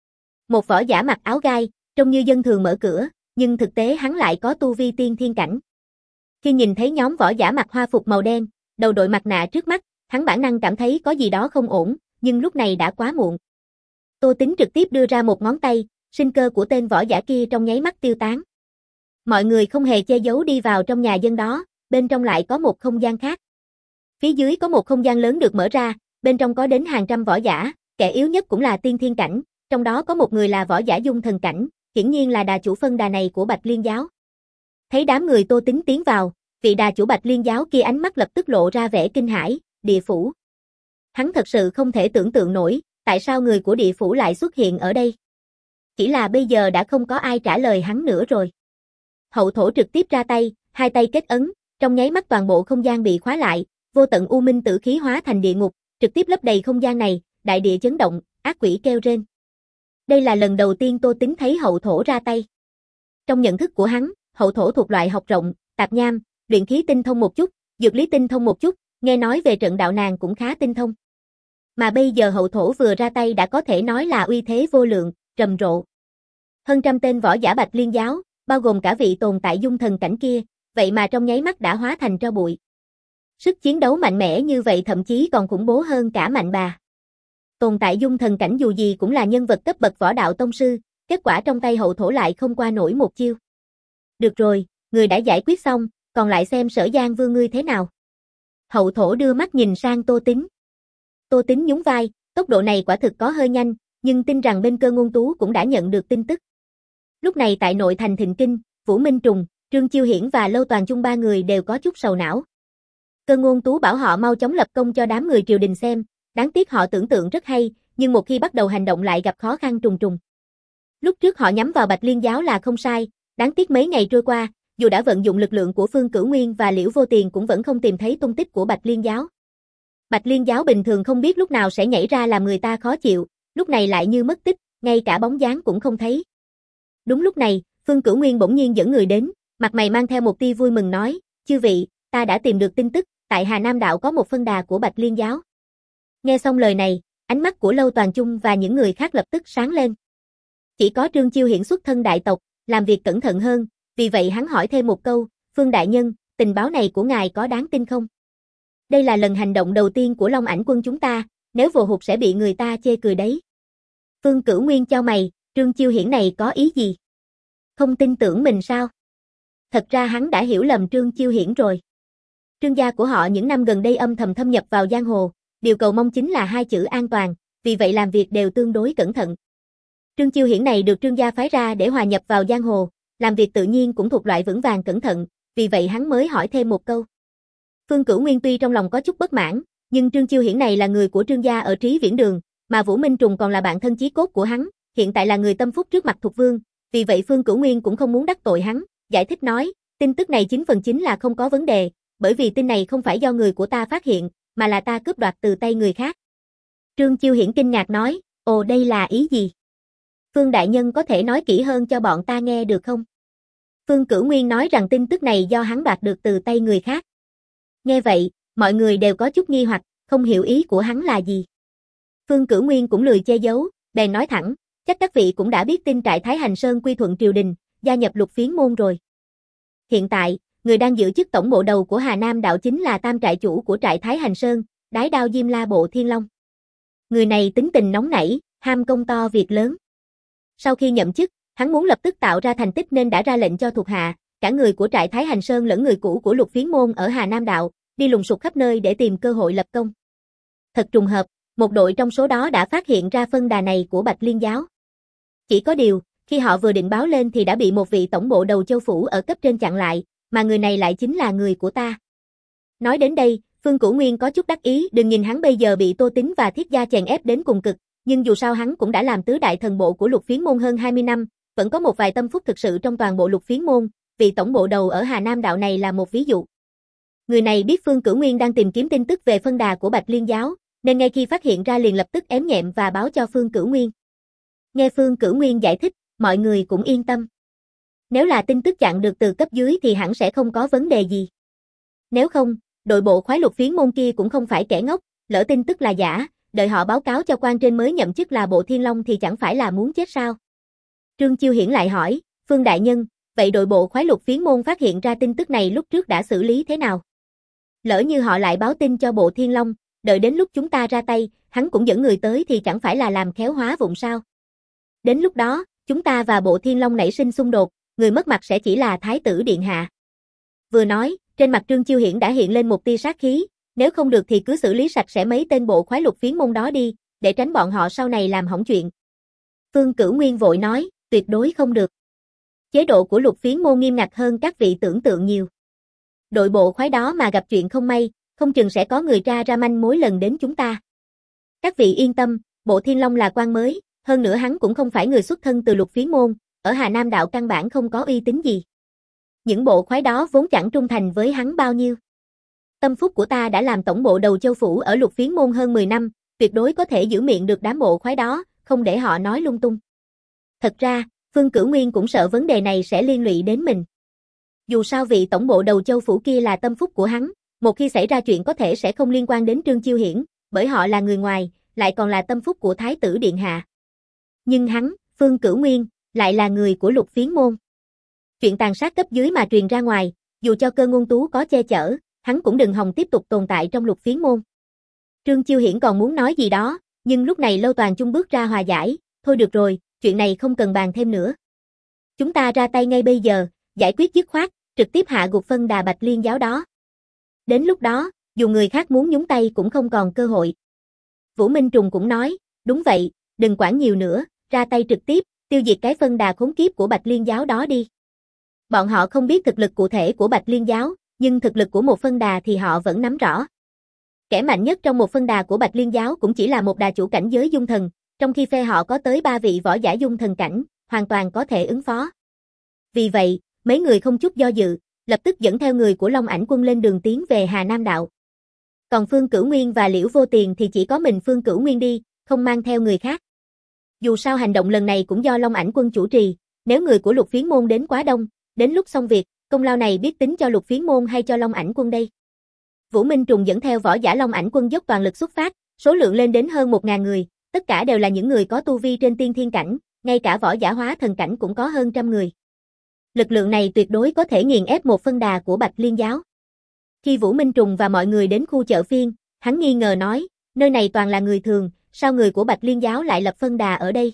Một võ giả mặc áo gai, trông như dân thường mở cửa, nhưng thực tế hắn lại có tu vi tiên thiên cảnh. Khi nhìn thấy nhóm võ giả mặc hoa phục màu đen, đầu đội mặt nạ trước mắt, hắn bản năng cảm thấy có gì đó không ổn, nhưng lúc này đã quá muộn. Tô Tính trực tiếp đưa ra một ngón tay, sinh cơ của tên võ giả kia trong nháy mắt tiêu tán. Mọi người không hề che giấu đi vào trong nhà dân đó, bên trong lại có một không gian khác. Phía dưới có một không gian lớn được mở ra, bên trong có đến hàng trăm võ giả, kẻ yếu nhất cũng là tiên thiên cảnh, trong đó có một người là võ giả dung thần cảnh, hiển nhiên là đà chủ phân đà này của Bạch Liên giáo. Thấy đám người Tô Tính tiến vào, vị đà chủ Bạch Liên giáo kia ánh mắt lập tức lộ ra vẻ kinh hãi, địa phủ. Hắn thật sự không thể tưởng tượng nổi, tại sao người của địa phủ lại xuất hiện ở đây. Chỉ là bây giờ đã không có ai trả lời hắn nữa rồi. Hậu thổ trực tiếp ra tay, hai tay kết ấn, trong nháy mắt toàn bộ không gian bị khóa lại, vô tận u minh tử khí hóa thành địa ngục, trực tiếp lấp đầy không gian này, đại địa chấn động, ác quỷ kêu rên. Đây là lần đầu tiên Tô Tính thấy hậu thổ ra tay. Trong nhận thức của hắn, hậu thổ thuộc loại học rộng, tạp nham, luyện khí tinh thông một chút, dược lý tinh thông một chút, nghe nói về trận đạo nàng cũng khá tinh thông. Mà bây giờ hậu thổ vừa ra tay đã có thể nói là uy thế vô lượng, rầm rộ. Hơn trăm tên võ giả Bạch Liên giáo, bao gồm cả vị tồn tại dung thần cảnh kia, vậy mà trong nháy mắt đã hóa thành tro bụi. Sức chiến đấu mạnh mẽ như vậy thậm chí còn khủng bố hơn cả Mạnh Bà. Tồn tại dung thần cảnh dù gì cũng là nhân vật cấp bậc võ đạo tông sư, kết quả trong tay hậu thổ lại không qua nổi một chiêu. Được rồi, người đã giải quyết xong, còn lại xem Sở Giang Vương ngươi thế nào. Hậu thổ đưa mắt nhìn sang Tô Tính. Tô Tính nhún vai, tốc độ này quả thực có hơi nhanh, nhưng tin rằng bên Cơ Ngôn Tú cũng đã nhận được tin tức. Lúc này tại nội thành Thịnh Kinh, Vũ Minh Trùng, Trương Chiêu Hiển và Lâu Toàn Chung ba người đều có chút sầu não. Cơ Ngôn Tú bảo họ mau chóng lập công cho đám người triều đình xem, đáng tiếc họ tưởng tượng rất hay, nhưng một khi bắt đầu hành động lại gặp khó khăn trùng trùng. Lúc trước họ nhắm vào Bạch Liên giáo là không sai, đáng tiếc mấy ngày trôi qua, dù đã vận dụng lực lượng của Phương Cửu Nguyên và Liễu Vô Tiền cũng vẫn không tìm thấy tung tích của Bạch Liên giáo. Bạch Liên giáo bình thường không biết lúc nào sẽ nhảy ra làm người ta khó chịu, lúc này lại như mất tích, ngay cả bóng dáng cũng không thấy. Đúng lúc này, Phương Cửu Nguyên bỗng nhiên dẫn người đến, mặt mày mang theo một tia vui mừng nói, chư vị, ta đã tìm được tin tức, tại Hà Nam đạo có một phân đà của Bạch Liên giáo. Nghe xong lời này, ánh mắt của Lâu Toàn Chung và những người khác lập tức sáng lên. Chỉ có Trương Chiêu Hiển xuất thân đại tộc, làm việc cẩn thận hơn, vì vậy hắn hỏi thêm một câu, Phương đại nhân, tình báo này của ngài có đáng tin không? Đây là lần hành động đầu tiên của Long Ảnh quân chúng ta, nếu vồ hụt sẽ bị người ta chê cười đấy. Phương Cửu Nguyên chau mày, Trương Chiêu Hiển này có ý gì? Không tin tưởng mình sao? Thật ra hắn đã hiểu lầm Trương Chiêu Hiển rồi. Trương gia của họ những năm gần đây âm thầm thâm nhập vào giang hồ, điều cầu mong chính là hai chữ an toàn, vì vậy làm việc đều tương đối cẩn thận. Trương Chiêu Hiển này được Trương gia phái ra để hòa nhập vào giang hồ, làm việc tự nhiên cũng thuộc loại vững vàng cẩn thận, vì vậy hắn mới hỏi thêm một câu. Phương Cửu Nguyên tuy trong lòng có chút bất mãn, nhưng Trương Chiêu Hiển này là người của Trương gia ở Trí Viễn Đường, mà Vũ Minh Trùng còn là bạn thân chí cốt của hắn, hiện tại là người tâm phúc trước mặt Thục Vương, vì vậy Phương Cửu Nguyên cũng không muốn đắc tội hắn, giải thích nói, tin tức này chín phần chín là không có vấn đề, bởi vì tin này không phải do người của ta phát hiện, mà là ta cướp đoạt từ tay người khác. Trương Chiêu Hiển kinh ngạc nói, ồ đây là ý gì? Phương đại nhân có thể nói kỹ hơn cho bọn ta nghe được không? Phương Cửu Nguyên nói rằng tin tức này do hắn đoạt được từ tay người khác. Nghe vậy, mọi người đều có chút nghi hoặc, không hiểu ý của hắn là gì. Phương Cửu Nguyên cũng lười che giấu, bèn nói thẳng, chắc các vị cũng đã biết tin trại Thái Hành Sơn quy thuận triều đình, gia nhập Lục Phiến môn rồi. Hiện tại, người đang giữ chức tổng bộ đầu của Hà Nam đạo chính là tam trại chủ của trại Thái Hành Sơn, Đái Đao Diêm La Bộ Thiên Long. Người này tính tình nóng nảy, ham công to việc lớn. Sau khi nhậm chức, hắn muốn lập tức tạo ra thành tích nên đã ra lệnh cho thuộc hạ, cả người của trại Thái Hành Sơn lẫn người cũ của Lục Phiến môn ở Hà Nam đạo, đi lùng sục khắp nơi để tìm cơ hội lập công. Thật trùng hợp, một đội trong số đó đã phát hiện ra phân đà này của Bạch Liên giáo. Chỉ có điều, khi họ vừa định báo lên thì đã bị một vị tổng bộ đầu châu phủ ở cấp trên chặn lại, mà người này lại chính là người của ta. Nói đến đây, Phương Cửu Nguyên có chút đắc ý, đừng nhìn hắn bây giờ bị Tô Tín và Thiết Gia chèn ép đến cùng cực, nhưng dù sao hắn cũng đã làm tứ đại thần bộ của Lục Phiến môn hơn hai mươi năm, vẫn có một vài tâm phúc thực sự trong toàn bộ Lục Phiến môn, vị tổng bộ đầu ở Hà Nam đạo này là một ví dụ. Người này biết Phương Cửu Nguyên đang tìm kiếm tin tức về phân đà của Bạch Liên giáo, nên ngay khi phát hiện ra liền lập tức ém nhẹm và báo cho Phương Cửu Nguyên. Nghe Phương Cửu Nguyên giải thích, mọi người cũng yên tâm. Nếu là tin tức chặn được từ cấp dưới thì hẳn sẽ không có vấn đề gì. Nếu không, đội bộ khoái Lục Phiến môn kia cũng không phải kẻ ngốc, lỡ tin tức là giả, đợi họ báo cáo cho quan trên mới nhậm chức là Bộ Thiên Long thì chẳng phải là muốn chết sao? Trương Chiêu Hiển lại hỏi, Phương đại nhân, vậy đội bộ khoái Lục Phiến môn phát hiện ra tin tức này lúc trước đã xử lý thế nào? Lỡ như họ lại báo tin cho Bộ Thiên Long, đợi đến lúc chúng ta ra tay, hắn cũng dẫn người tới thì chẳng phải là làm khéo hóa vụng sao? Đến lúc đó, chúng ta và Bộ Thiên Long nảy sinh xung đột, người mất mặt sẽ chỉ là Thái tử điện hạ. Vừa nói, trên mặt Trương Chiêu Hiển đã hiện lên một tia sát khí, nếu không được thì cứ xử lý sạch sẽ mấy tên bộ khoái Lục Phiến môn đó đi, để tránh bọn họ sau này làm hỏng chuyện. Phương Cửu Nguyên vội nói, tuyệt đối không được. Chế độ của Lục Phiến môn nghiêm ngặt hơn các vị tưởng tượng nhiều. Đội bộ khoái đó mà gặp chuyện không may, không chừng sẽ có người tra ra manh mối lần đến chúng ta. Các vị yên tâm, Bộ Thiên Long là quan mới, hơn nữa hắn cũng không phải người xuất thân từ Lục Phiến môn, ở Hà Nam đạo căn bản không có uy tín gì. Những bộ khoái đó vốn chẳng trung thành với hắn bao nhiêu. Tâm phúc của ta đã làm tổng bộ đầu châu phủ ở Lục Phiến môn hơn mười năm, tuyệt đối có thể giữ miệng được đám bộ khoái đó, không để họ nói lung tung. Thật ra, Phương Cửu Nguyên cũng sợ vấn đề này sẽ liên lụy đến mình. Dù sao vị tổng bộ đầu châu phủ kia là tâm phúc của hắn, một khi xảy ra chuyện có thể sẽ không liên quan đến Trương Chiêu Hiển, bởi họ là người ngoài, lại còn là tâm phúc của Thái tử điện hạ. Nhưng hắn, Phương Cửu Nguyên, lại là người của Lục Phiến môn. Chuyện tàn sát cấp dưới mà truyền ra ngoài, dù cho Cơ Ngôn Tú có che chở, hắn cũng đừng hòng tiếp tục tồn tại trong Lục Phiến môn. Trương Chiêu Hiển còn muốn nói gì đó, nhưng lúc này Lâu Toàn Chung bước ra hòa giải, thôi được rồi, chuyện này không cần bàn thêm nữa. Chúng ta ra tay ngay bây giờ, giải quyết dứt khoát, trực tiếp hạ gục phân đà Bạch Liên giáo đó. Đến lúc đó, dù người khác muốn nhúng tay cũng không còn cơ hội. Vũ Minh Trùng cũng nói, đúng vậy, đừng quản nhiều nữa, ra tay trực tiếp, tiêu diệt cái phân đà khốn kiếp của Bạch Liên giáo đó đi. Bọn họ không biết thực lực cụ thể của Bạch Liên giáo, nhưng thực lực của một phân đà thì họ vẫn nắm rõ. Kẻ mạnh nhất trong một phân đà của Bạch Liên giáo cũng chỉ là một đà chủ cảnh giới dung thần, trong khi phe họ có tới ba vị võ giả dung thần cảnh, hoàn toàn có thể ứng phó. Vì vậy, mấy người không chút do dự, lập tức dẫn theo người của Long Ảnh quân lên đường tiến về Hà Nam đạo. Còn Phương Cửu Nguyên và Liễu Vô Tiền thì chỉ có mình Phương Cửu Nguyên đi, không mang theo người khác. Dù sao hành động lần này cũng do Long Ảnh quân chủ trì, nếu người của Lục Phiến môn đến quá đông, đến lúc xong việc, công lao này biết tính cho Lục Phiến môn hay cho Long Ảnh quân đây. Vũ Minh Trùng dẫn theo võ giả Long Ảnh quân dốc toàn lực xuất phát, số lượng lên đến hơn một ngàn người, tất cả đều là những người có tu vi trên tiên thiên cảnh, ngay cả võ giả hóa thần cảnh cũng có hơn trăm người. Lực lượng này tuyệt đối có thể nghiền ép một phân đà của Bạch Liên giáo. Khi Vũ Minh Trùng và mọi người đến khu chợ phiên, hắn nghi ngờ nói, nơi này toàn là người thường, sao người của Bạch Liên giáo lại lập phân đà ở đây?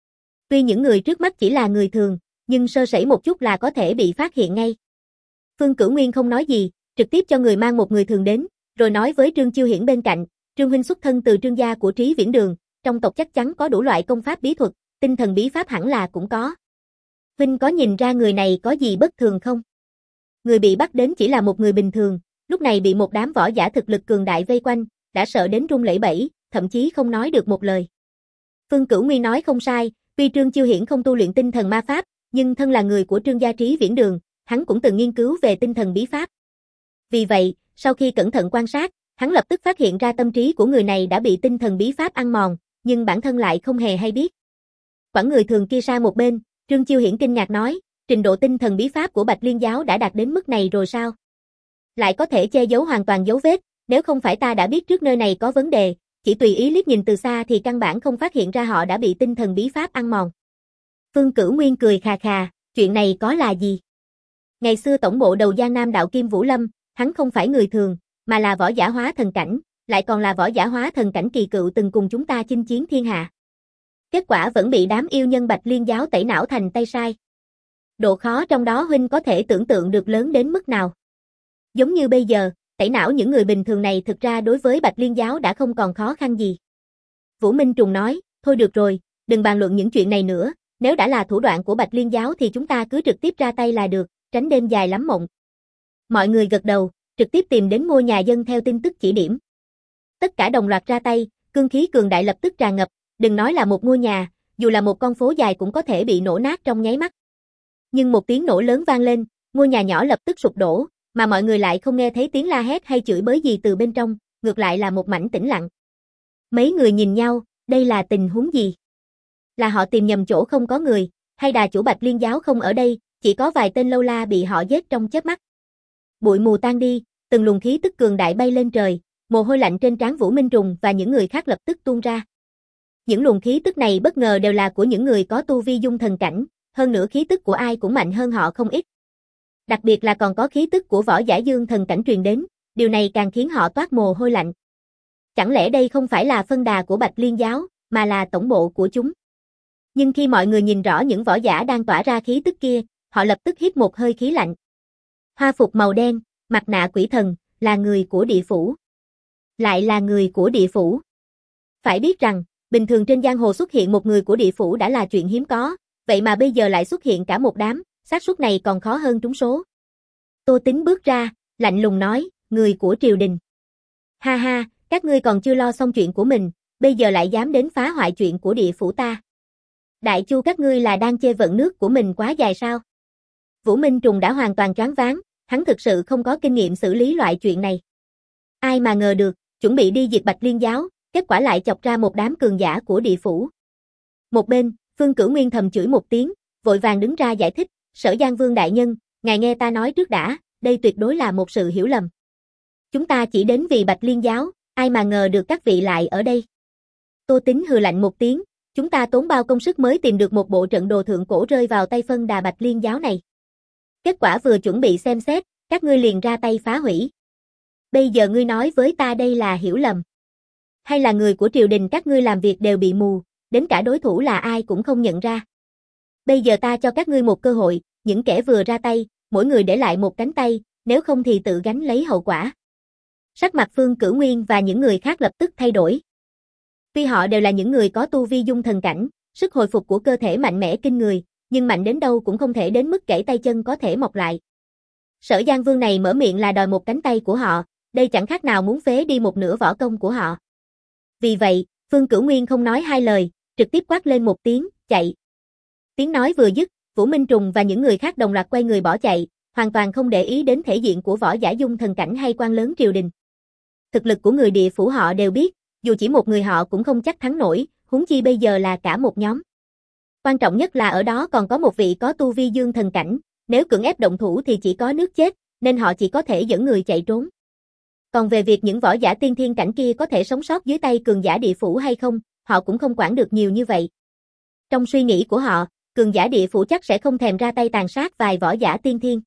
Tuy những người trước mắt chỉ là người thường, nhưng sơ sẩy một chút là có thể bị phát hiện ngay. Phương Cửu Nguyên không nói gì, trực tiếp cho người mang một người thường đến, rồi nói với Trương Chiêu Hiển bên cạnh, Trương huynh xuất thân từ Trương gia của Trí Viễn Đường, trong tộc chắc chắn có đủ loại công pháp bí thuật, tinh thần bí pháp hẳn là cũng có. Huynh có nhìn ra người này có gì bất thường không? Người bị bắt đến chỉ là một người bình thường, lúc này bị một đám võ giả thực lực cường đại vây quanh, đã sợ đến run lẩy bẩy, thậm chí không nói được một lời. Phương Cửu Nguyên nói không sai, tuy Trương Chiêu Hiển không tu luyện tinh thần ma pháp, nhưng thân là người của Trương gia Trí Viễn Đường, hắn cũng từng nghiên cứu về tinh thần bí pháp. Vì vậy, sau khi cẩn thận quan sát, hắn lập tức phát hiện ra tâm trí của người này đã bị tinh thần bí pháp ăn mòn, nhưng bản thân lại không hề hay biết. Quẳng người thường kia sang một bên, Trương Chiêu Hiển kinh ngạc nói, trình độ tinh thần bí pháp của Bạch Liên giáo đã đạt đến mức này rồi sao? Lại có thể che giấu hoàn toàn dấu vết, nếu không phải ta đã biết trước nơi này có vấn đề, chỉ tùy ý liếc nhìn từ xa thì căn bản không phát hiện ra họ đã bị tinh thần bí pháp ăn mòn. Phương Cửu Nguyên cười khà khà, chuyện này có là gì? Ngày xưa tổng bộ đầu Giang Nam đạo Kim Vũ Lâm, hắn không phải người thường, mà là võ giả hóa thần cảnh, lại còn là võ giả hóa thần cảnh kỳ cựu từng cùng chúng ta chinh chiến thiên hạ. Kết quả vẫn bị đám yêu nhân Bạch Liên giáo tẩy não thành tay sai. Độ khó trong đó huynh có thể tưởng tượng được lớn đến mức nào. Giống như bây giờ, tẩy não những người bình thường này thực ra đối với Bạch Liên giáo đã không còn khó khăn gì. Vũ Minh Trùng nói, thôi được rồi, đừng bàn luận những chuyện này nữa, nếu đã là thủ đoạn của Bạch Liên giáo thì chúng ta cứ trực tiếp ra tay là được, tránh đêm dài lắm mộng. Mọi người gật đầu, trực tiếp tìm đến ngôi nhà dân theo tin tức chỉ điểm. Tất cả đồng loạt ra tay, cương khí cường đại lập tức tràn ngập, đừng nói là một ngôi nhà, dù là một con phố dài cũng có thể bị nổ nát trong nháy mắt. Nhưng một tiếng nổ lớn vang lên, ngôi nhà nhỏ lập tức sụp đổ, mà mọi người lại không nghe thấy tiếng la hét hay chửi bới gì từ bên trong, ngược lại là một mảnh tĩnh lặng. Mấy người nhìn nhau, đây là tình huống gì? Là họ tìm nhầm chỗ không có người, hay đà chủ Bạch Liên giáo không ở đây, chỉ có vài tên lâu la bị họ giết trong chớp mắt. Bụi mù tan đi, từng luồng khí tức cường đại bay lên trời, mồ hôi lạnh trên trán Vũ Minh Trùng và những người khác lập tức tuôn ra. Những luồng khí tức này bất ngờ đều là của những người có tu vi dung thần cảnh, hơn nữa khí tức của ai cũng mạnh hơn họ không ít. Đặc biệt là còn có khí tức của võ giả dương thần cảnh truyền đến, điều này càng khiến họ toát mồ hôi lạnh. Chẳng lẽ đây không phải là phân đà của Bạch Liên giáo, mà là tổng bộ của chúng? Nhưng khi mọi người nhìn rõ những võ giả đang tỏa ra khí tức kia, họ lập tức hít một hơi khí lạnh. Hoa phục màu đen, mặt nạ quỷ thần, là người của địa phủ. Lại là người của địa phủ. Phải biết rằng, bình thường trên giang hồ xuất hiện một người của địa phủ đã là chuyện hiếm có, vậy mà bây giờ lại xuất hiện cả một đám, xác suất này còn khó hơn trúng số. Tô Tính bước ra, lạnh lùng nói, người của triều đình. Ha ha, các ngươi còn chưa lo xong chuyện của mình, bây giờ lại dám đến phá hoại chuyện của địa phủ ta. Đại chu các ngươi là đang chê vận nước của mình quá dài sao? Vũ Minh Trùng đã hoàn toàn choáng váng, hắn thực sự không có kinh nghiệm xử lý loại chuyện này. Ai mà ngờ được, chuẩn bị đi diệt Bạch Liên giáo, kết quả lại chọc ra một đám cường giả của địa phủ. Một bên, Phương Cửu Nguyên thầm chửi một tiếng, vội vàng đứng ra giải thích, Sở Giang Vương đại nhân, ngài nghe ta nói trước đã, đây tuyệt đối là một sự hiểu lầm. Chúng ta chỉ đến vì Bạch Liên giáo, ai mà ngờ được các vị lại ở đây. Tô Tính hừ lạnh một tiếng, chúng ta tốn bao công sức mới tìm được một bộ trận đồ thượng cổ rơi vào tay phân đà Bạch Liên giáo này. Kết quả vừa chuẩn bị xem xét, các ngươi liền ra tay phá hủy. Bây giờ ngươi nói với ta đây là hiểu lầm. Hay là người của triều đình các ngươi làm việc đều bị mù, đến cả đối thủ là ai cũng không nhận ra. Bây giờ ta cho các ngươi một cơ hội, những kẻ vừa ra tay, mỗi người để lại một cánh tay, nếu không thì tự gánh lấy hậu quả. Sắc mặt Phương Cửu Nguyên và những người khác lập tức thay đổi. Tuy họ đều là những người có tu vi dung thần cảnh, sức hồi phục của cơ thể mạnh mẽ kinh người, nhưng mạnh đến đâu cũng không thể đến mức gãy tay chân có thể mọc lại. Sở Giang Vương này mở miệng là đòi một cánh tay của họ, đây chẳng khác nào muốn phế đi một nửa võ công của họ. Vì vậy, Phương Cửu Nguyên không nói hai lời, trực tiếp quát lên một tiếng, chạy. Tiếng nói vừa dứt, Vũ Minh Trùng và những người khác đồng loạt quay người bỏ chạy, hoàn toàn không để ý đến thể diện của võ giả dung thần cảnh hay quan lớn triều đình. Thực lực của người địa phủ họ đều biết, dù chỉ một người họ cũng không chắc thắng nổi, huống chi bây giờ là cả một nhóm. Quan trọng nhất là ở đó còn có một vị có tu vi dương thần cảnh, nếu cưỡng ép động thủ thì chỉ có nước chết, nên họ chỉ có thể dẫn người chạy trốn. Còn về việc những võ giả tiên thiên cảnh kia có thể sống sót dưới tay cường giả địa phủ hay không, họ cũng không quản được nhiều như vậy. Trong suy nghĩ của họ, cường giả địa phủ chắc sẽ không thèm ra tay tàn sát vài võ giả tiên thiên.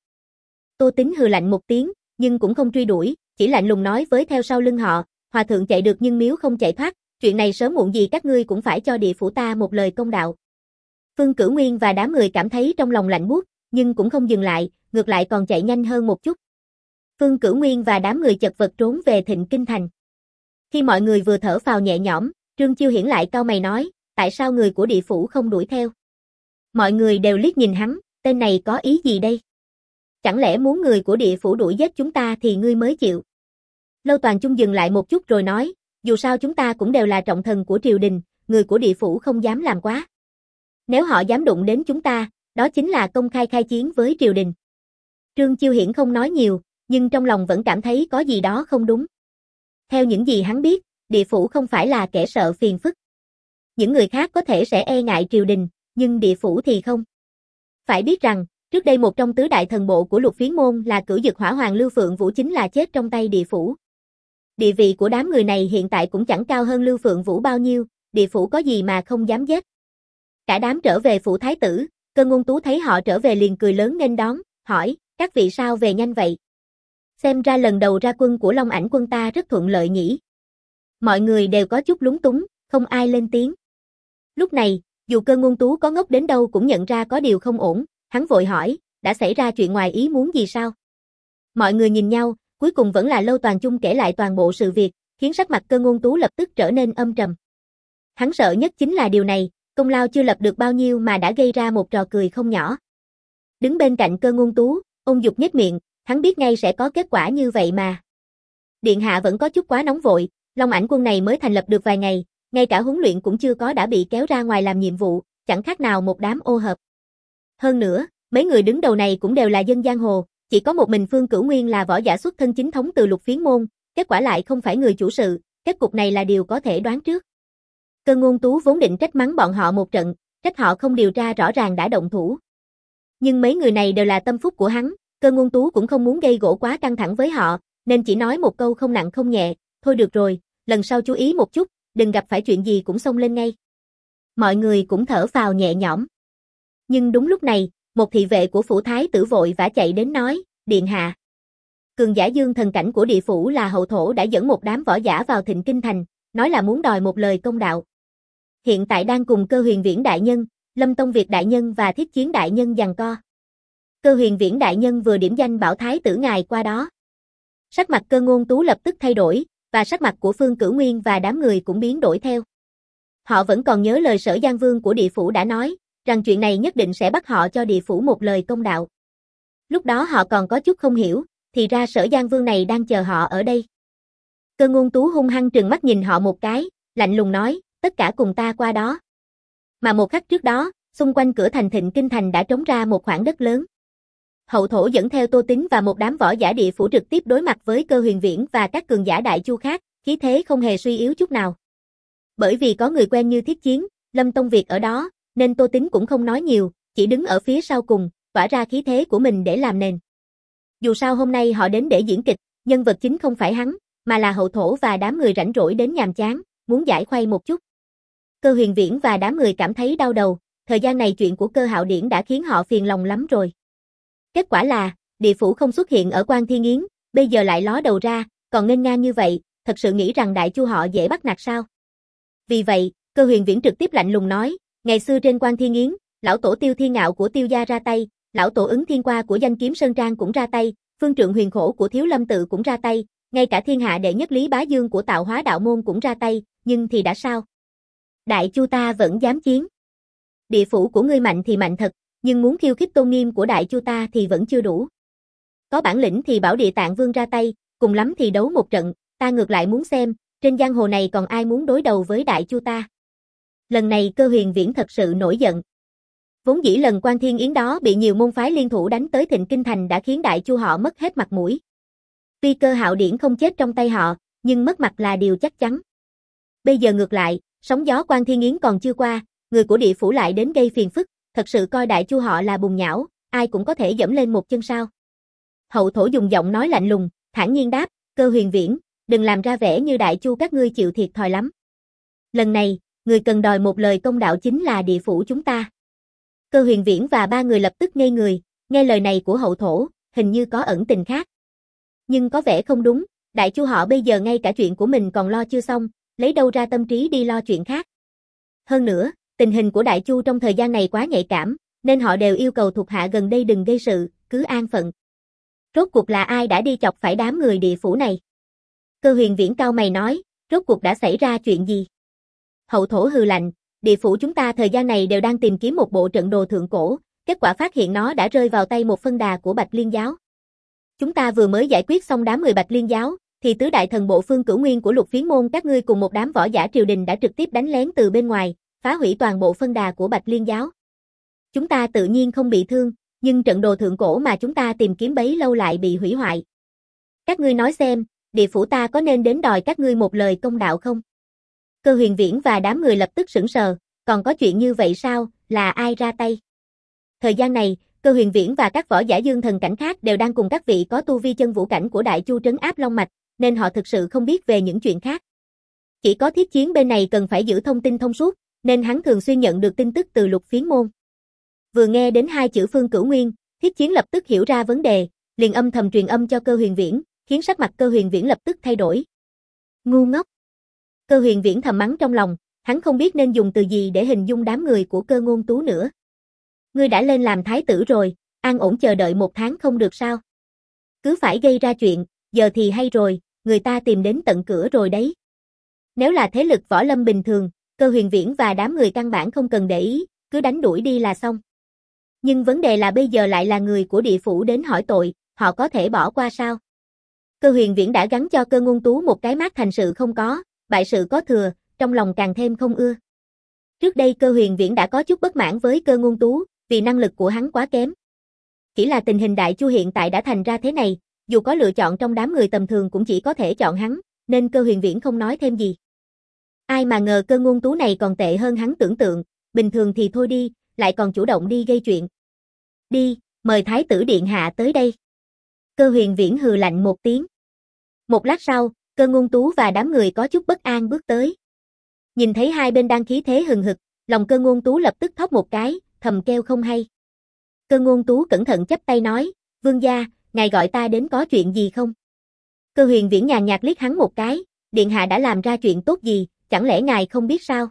Tô Tín hừ lạnh một tiếng, nhưng cũng không truy đuổi, chỉ lạnh lùng nói với theo sau lưng họ, hòa thượng chạy được nhưng miếu không chạy thoát, chuyện này sớm muộn gì các ngươi cũng phải cho địa phủ ta một lời công đạo. Phương Cửu Nguyên và đám người cảm thấy trong lòng lạnh buốt, nhưng cũng không dừng lại, ngược lại còn chạy nhanh hơn một chút. Phương Cửu Nguyên và đám người chật vật trốn về Thịnh Kinh Thành. Khi mọi người vừa thở phào nhẹ nhõm, Trương Chiêu Hiển lại cau mày nói, tại sao người của địa phủ không đuổi theo? Mọi người đều liếc nhìn hắn, tên này có ý gì đây? Chẳng lẽ muốn người của địa phủ đuổi giết chúng ta thì ngươi mới chịu? Lâu Toàn Chung dừng lại một chút rồi nói, dù sao chúng ta cũng đều là trọng thần của triều đình, người của địa phủ không dám làm quá. Nếu họ dám đụng đến chúng ta, đó chính là công khai khai chiến với triều đình. Trương Chiêu Hiển không nói nhiều, nhưng trong lòng vẫn cảm thấy có gì đó không đúng. Theo những gì hắn biết, địa phủ không phải là kẻ sợ phiền phức. Những người khác có thể sẽ e ngại triều đình, nhưng địa phủ thì không. Phải biết rằng, trước đây một trong tứ đại thần bộ của Lục Phiến Môn là Cửu Dực Hỏa Hoàng Lưu Phượng Vũ chính là chết trong tay địa phủ. Địa vị của đám người này hiện tại cũng chẳng cao hơn Lưu Phượng Vũ bao nhiêu, địa phủ có gì mà không dám giết. Cả đám trở về phủ thái tử, Cơ Ngôn Tú thấy họ trở về liền cười lớn nên đón, hỏi, các vị sao về nhanh vậy? Xem ra lần đầu ra quân của Long Ảnh quân ta rất thuận lợi nhỉ. Mọi người đều có chút lúng túng, không ai lên tiếng. Lúc này, dù Cơ Ngôn Tú có ngốc đến đâu cũng nhận ra có điều không ổn, hắn vội hỏi, đã xảy ra chuyện ngoài ý muốn gì sao? Mọi người nhìn nhau, cuối cùng vẫn là Lâu Toàn Chung kể lại toàn bộ sự việc, khiến sắc mặt Cơ Ngôn Tú lập tức trở nên âm trầm. Hắn sợ nhất chính là điều này, công lao chưa lập được bao nhiêu mà đã gây ra một trò cười không nhỏ. Đứng bên cạnh Cơ Ngôn Tú, Ôn Dục nhếch miệng, hắn biết ngay sẽ có kết quả như vậy mà. Điện hạ vẫn có chút quá nóng vội, Long Ảnh quân này mới thành lập được vài ngày, ngay cả huấn luyện cũng chưa có đã bị kéo ra ngoài làm nhiệm vụ, chẳng khác nào một đám ô hợp. Hơn nữa, mấy người đứng đầu này cũng đều là dân giang hồ, chỉ có một mình Phương Cửu Nguyên là võ giả xuất thân chính thống từ Lục Phiến Môn, kết quả lại không phải người chủ sự, kết cục này là điều có thể đoán trước. Cơ Ngôn Tú vốn định trách mắng bọn họ một trận, trách họ không điều tra rõ ràng đã động thủ. Nhưng mấy người này đều là tâm phúc của hắn, Cơ Ngôn Tú cũng không muốn gây gổ quá căng thẳng với họ, nên chỉ nói một câu không nặng không nhẹ, thôi được rồi, lần sau chú ý một chút, đừng gặp phải chuyện gì cũng xông lên ngay. Mọi người cũng thở phào nhẹ nhõm. Nhưng đúng lúc này, một thị vệ của phủ thái tử vội vã chạy đến nói, điện hạ. Cường giả dương thần cảnh của địa phủ là hậu thổ đã dẫn một đám võ giả vào Thịnh Kinh Thành, nói là muốn đòi một lời công đạo. Hiện tại đang cùng Cơ Huyền Viễn đại nhân, Lâm Tông Việt đại nhân và Thiết Chiến đại nhân giằng co. Cơ Huyền Viễn đại nhân vừa điểm danh bảo thái tử ngài qua đó. Sắc mặt Cơ Ngôn Tú lập tức thay đổi, và sắc mặt của Phương Cửu Nguyên và đám người cũng biến đổi theo. Họ vẫn còn nhớ lời Sở Giang Vương của địa phủ đã nói, rằng chuyện này nhất định sẽ bắt họ cho địa phủ một lời công đạo. Lúc đó họ còn có chút không hiểu, thì ra Sở Giang Vương này đang chờ họ ở đây. Cơ Ngôn Tú hung hăng trừng mắt nhìn họ một cái, lạnh lùng nói, tất cả cùng ta qua đó. Mà một khắc trước đó, xung quanh cửa thành Thịnh Kinh Thành đã trống ra một khoảng đất lớn. Hậu thổ dẫn theo Tô Tín và một đám võ giả địa phủ trực tiếp đối mặt với Cơ Huyền Viễn và các cường giả đại chu khác, khí thế không hề suy yếu chút nào. Bởi vì có người quen như Thiết Chiến, Lâm Tông Việt ở đó, nên Tô Tín cũng không nói nhiều, chỉ đứng ở phía sau cùng, tỏa ra khí thế của mình để làm nền. Dù sao hôm nay họ đến để diễn kịch, nhân vật chính không phải hắn, mà là hậu thổ và đám người rảnh rỗi đến nhàm chán, muốn giải khuây một chút. Cơ Huyền Viễn và đám người cảm thấy đau đầu, thời gian này chuyện của Cơ Hạo Điển đã khiến họ phiền lòng lắm rồi. Kết quả là, địa phủ không xuất hiện ở Quan Thiên Yến, bây giờ lại ló đầu ra, còn nghênh ngang như vậy, thật sự nghĩ rằng đại chu họ dễ bắt nạt sao? Vì vậy, Cơ Huyền Viễn trực tiếp lạnh lùng nói, ngày xưa trên Quan Thiên Yến, lão tổ Tiêu Thiên Ngạo của Tiêu gia ra tay, lão tổ Ứng Thiên Qua của Danh Kiếm Sơn Trang cũng ra tay, Phương Trượng Huyền Khổ của Thiếu Lâm Tự cũng ra tay, ngay cả thiên hạ đệ nhất Lý Bá Dương của Tạo Hóa Đạo Môn cũng ra tay, nhưng thì đã sao? Đại chu ta vẫn dám chiến. Địa phủ của ngươi mạnh thì mạnh thật, nhưng muốn khiêu khích tôn nghiêm của đại chu ta thì vẫn chưa đủ. Có bản lĩnh thì bảo Địa Tạng Vương ra tay, cùng lắm thì đấu một trận, ta ngược lại muốn xem, trên giang hồ này còn ai muốn đối đầu với đại chu ta. Lần này Cơ Huyền Viễn thật sự nổi giận. Vốn dĩ lần Quan Thiên Yến đó bị nhiều môn phái liên thủ đánh tới Thịnh Kinh Thành đã khiến đại chu họ mất hết mặt mũi. Tuy Cơ Hạo Điển không chết trong tay họ, nhưng mất mặt là điều chắc chắn. Bây giờ ngược lại, sóng gió Quan Thiên Yến còn chưa qua, người của địa phủ lại đến gây phiền phức, thật sự coi đại chu họ là bùn nhão, ai cũng có thể dẫm lên một chân sao. Hậu thổ dùng giọng nói lạnh lùng, thản nhiên đáp, Cơ Huyền Viễn, đừng làm ra vẻ như đại chu các ngươi chịu thiệt thòi lắm. Lần này, người cần đòi một lời công đạo chính là địa phủ chúng ta. Cơ Huyền Viễn và ba người lập tức ngây người, nghe lời này của hậu thổ, hình như có ẩn tình khác. Nhưng có vẻ không đúng, đại chu họ bây giờ ngay cả chuyện của mình còn lo chưa xong, lấy đâu ra tâm trí đi lo chuyện khác. Hơn nữa, tình hình của đại chu trong thời gian này quá nhạy cảm, nên họ đều yêu cầu thuộc hạ gần đây đừng gây sự, cứ an phận. Rốt cuộc là ai đã đi chọc phải đám người địa phủ này? Cơ Huyền Viễn cau mày nói, rốt cuộc đã xảy ra chuyện gì? Hậu thổ hừ lạnh, địa phủ chúng ta thời gian này đều đang tìm kiếm một bộ trận đồ thượng cổ, kết quả phát hiện nó đã rơi vào tay một phân đà của Bạch Liên giáo. Chúng ta vừa mới giải quyết xong đám người Bạch Liên giáo, thì tứ đại thần bộ Phương Cửu Nguyên của Lục Phiến môn các ngươi cùng một đám võ giả triều đình đã trực tiếp đánh lén từ bên ngoài, phá hủy toàn bộ phân đà của Bạch Liên giáo. Chúng ta tự nhiên không bị thương, nhưng trận đồ thượng cổ mà chúng ta tìm kiếm bấy lâu lại bị hủy hoại. Các ngươi nói xem, địa phủ ta có nên đến đòi các ngươi một lời công đạo không? Cơ Huyền Viễn và đám người lập tức sững sờ, còn có chuyện như vậy sao, là ai ra tay? Thời gian này, Cơ Huyền Viễn và các võ giả dương thần cảnh khác đều đang cùng các vị có tu vi chân vũ cảnh của đại chu trấn áp long mạch, nên họ thực sự không biết về những chuyện khác. Chỉ có Thiết Chiến bên này cần phải giữ thông tin thông suốt, nên hắn thường xuyên nhận được tin tức từ Lục Phiến môn. Vừa nghe đến hai chữ Phương Cửu Nguyên, Thiết Chiến lập tức hiểu ra vấn đề, liền âm thầm truyền âm cho Cơ Huyền Viễn, khiến sắc mặt Cơ Huyền Viễn lập tức thay đổi. Ngu ngốc. Cơ Huyền Viễn thầm mắng trong lòng, hắn không biết nên dùng từ gì để hình dung đám người của Cơ Ngôn Tú nữa. Ngươi đã lên làm thái tử rồi, an ổn chờ đợi một tháng không được sao? Cứ phải gây ra chuyện, giờ thì hay rồi, người ta tìm đến tận cửa rồi đấy. Nếu là thế lực võ lâm bình thường, Cơ Huyền Viễn và đám người căn bản không cần để ý, cứ đánh đuổi đi là xong. Nhưng vấn đề là bây giờ lại là người của địa phủ đến hỏi tội, họ có thể bỏ qua sao? Cơ Huyền Viễn đã gắn cho Cơ Ngôn Tú một cái mác thành sự không có, bại sự có thừa, trong lòng càng thêm không ưa. Trước đây Cơ Huyền Viễn đã có chút bất mãn với Cơ Ngôn Tú, vì năng lực của hắn quá kém. Chỉ là tình hình đại chu hiện tại đã thành ra thế này, dù có lựa chọn trong đám người tầm thường cũng chỉ có thể chọn hắn, nên Cơ Huyền Viễn không nói thêm gì. Ai mà ngờ Cơ Ngôn Tú này còn tệ hơn hắn tưởng tượng, bình thường thì thôi đi, lại còn chủ động đi gây chuyện. Đi, mời Thái tử Điện Hạ tới đây. Cơ Huyền Viễn hừ lạnh một tiếng. Một lát sau, Cơ Ngôn Tú và đám người có chút bất an bước tới. Nhìn thấy hai bên đang khí thế hừng hực, lòng Cơ Ngôn Tú lập tức thóp một cái, thầm kêu không hay. Cơ Ngôn Tú cẩn thận chắp tay nói, vương gia, ngài gọi ta đến có chuyện gì không? Cơ Huyền Viễn nhàn nhạt liếc hắn một cái, Điện Hạ đã làm ra chuyện tốt gì, chẳng lẽ ngài không biết sao?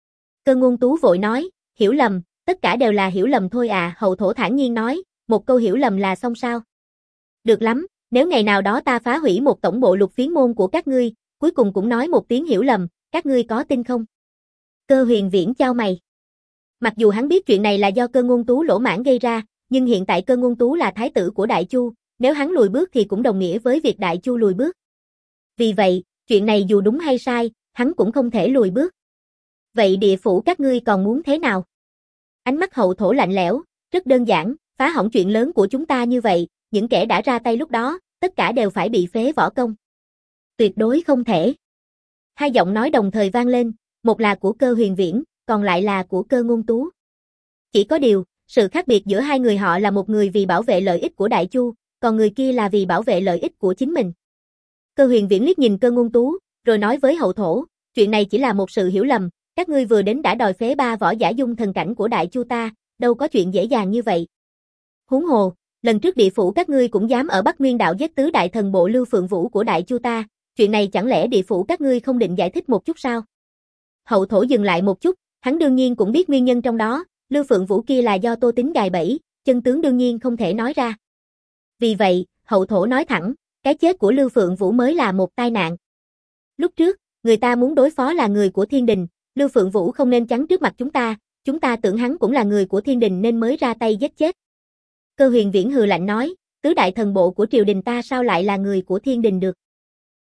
Cơ Ngôn Tú vội nói, hiểu lầm, tất cả đều là hiểu lầm thôi à. Hậu thổ thản nhiên nói, một câu hiểu lầm là xong sao? Được lắm, nếu ngày nào đó ta phá hủy một tổng bộ Lục Phiến môn của các ngươi, cuối cùng cũng nói một tiếng hiểu lầm, các ngươi có tin không? Cơ Huyền Viễn chau mày. Mặc dù hắn biết chuyện này là do Cơ Ngôn Tú lỗ mãng gây ra, nhưng hiện tại Cơ Ngôn Tú là thái tử của Đại Chu, nếu hắn lùi bước thì cũng đồng nghĩa với việc Đại Chu lùi bước. Vì vậy, chuyện này dù đúng hay sai, hắn cũng không thể lùi bước. Vậy địa phủ các ngươi còn muốn thế nào? Ánh mắt hậu thổ lạnh lẽo, rất đơn giản, phá hỏng chuyện lớn của chúng ta như vậy, những kẻ đã ra tay lúc đó, tất cả đều phải bị phế võ công. Tuyệt đối không thể. Hai giọng nói đồng thời vang lên, một là của Cơ Huyền Viễn, còn lại là của Cơ Ngôn Tú. Chỉ có điều, sự khác biệt giữa hai người họ là một người vì bảo vệ lợi ích của Đại Chu, còn người kia là vì bảo vệ lợi ích của chính mình. Cơ Huyền Viễn liếc nhìn Cơ Ngôn Tú, rồi nói với hậu thổ, chuyện này chỉ là một sự hiểu lầm, các ngươi vừa đến đã đòi phế ba võ giả dung thần cảnh của Đại Chu ta, đâu có chuyện dễ dàng như vậy. Huống hồ, lần trước địa phủ các ngươi cũng dám ở Bắc Nguyên đạo giết tứ đại thần bộ Lưu Phượng Vũ của Đại Chu ta, chuyện này chẳng lẽ địa phủ các ngươi không định giải thích một chút sao? Hậu thổ dừng lại một chút, hắn đương nhiên cũng biết nguyên nhân trong đó, Lưu Phượng Vũ kia là do Tô Tính gài bẫy, chân tướng đương nhiên không thể nói ra. Vì vậy, hậu thổ nói thẳng, cái chết của Lưu Phượng Vũ mới là một tai nạn. Lúc trước, người ta muốn đối phó là người của Thiên Đình, Lưu Phượng Vũ không nên chắn trước mặt chúng ta, chúng ta tưởng hắn cũng là người của Thiên Đình nên mới ra tay giết chết. Cơ Huyền Viễn hừ lạnh nói, tứ đại thần bộ của triều đình ta sao lại là người của Thiên Đình được?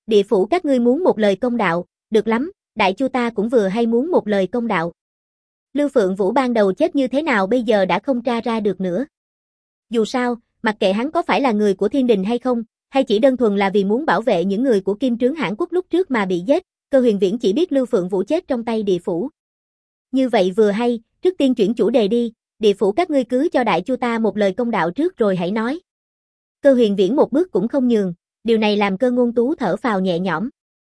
Địa phủ các ngươi muốn một lời công đạo, được lắm, đại chu ta cũng vừa hay muốn một lời công đạo. Lưu Phượng Vũ ban đầu chết như thế nào bây giờ đã không tra ra được nữa. Dù sao, mặc kệ hắn có phải là người của thiên đình hay không, hay chỉ đơn thuần là vì muốn bảo vệ những người của Kim Trướng Hãn Quốc lúc trước mà bị giết, Cơ Huyền Viễn chỉ biết Lưu Phượng Vũ chết trong tay địa phủ. Như vậy vừa hay, trước tiên chuyển chủ đề đi, địa phủ các ngươi cứ cho đại chu ta một lời công đạo trước rồi hãy nói. Cơ Huyền Viễn một bước cũng không nhường, điều này làm Cơ Ngôn Tú thở phào nhẹ nhõm.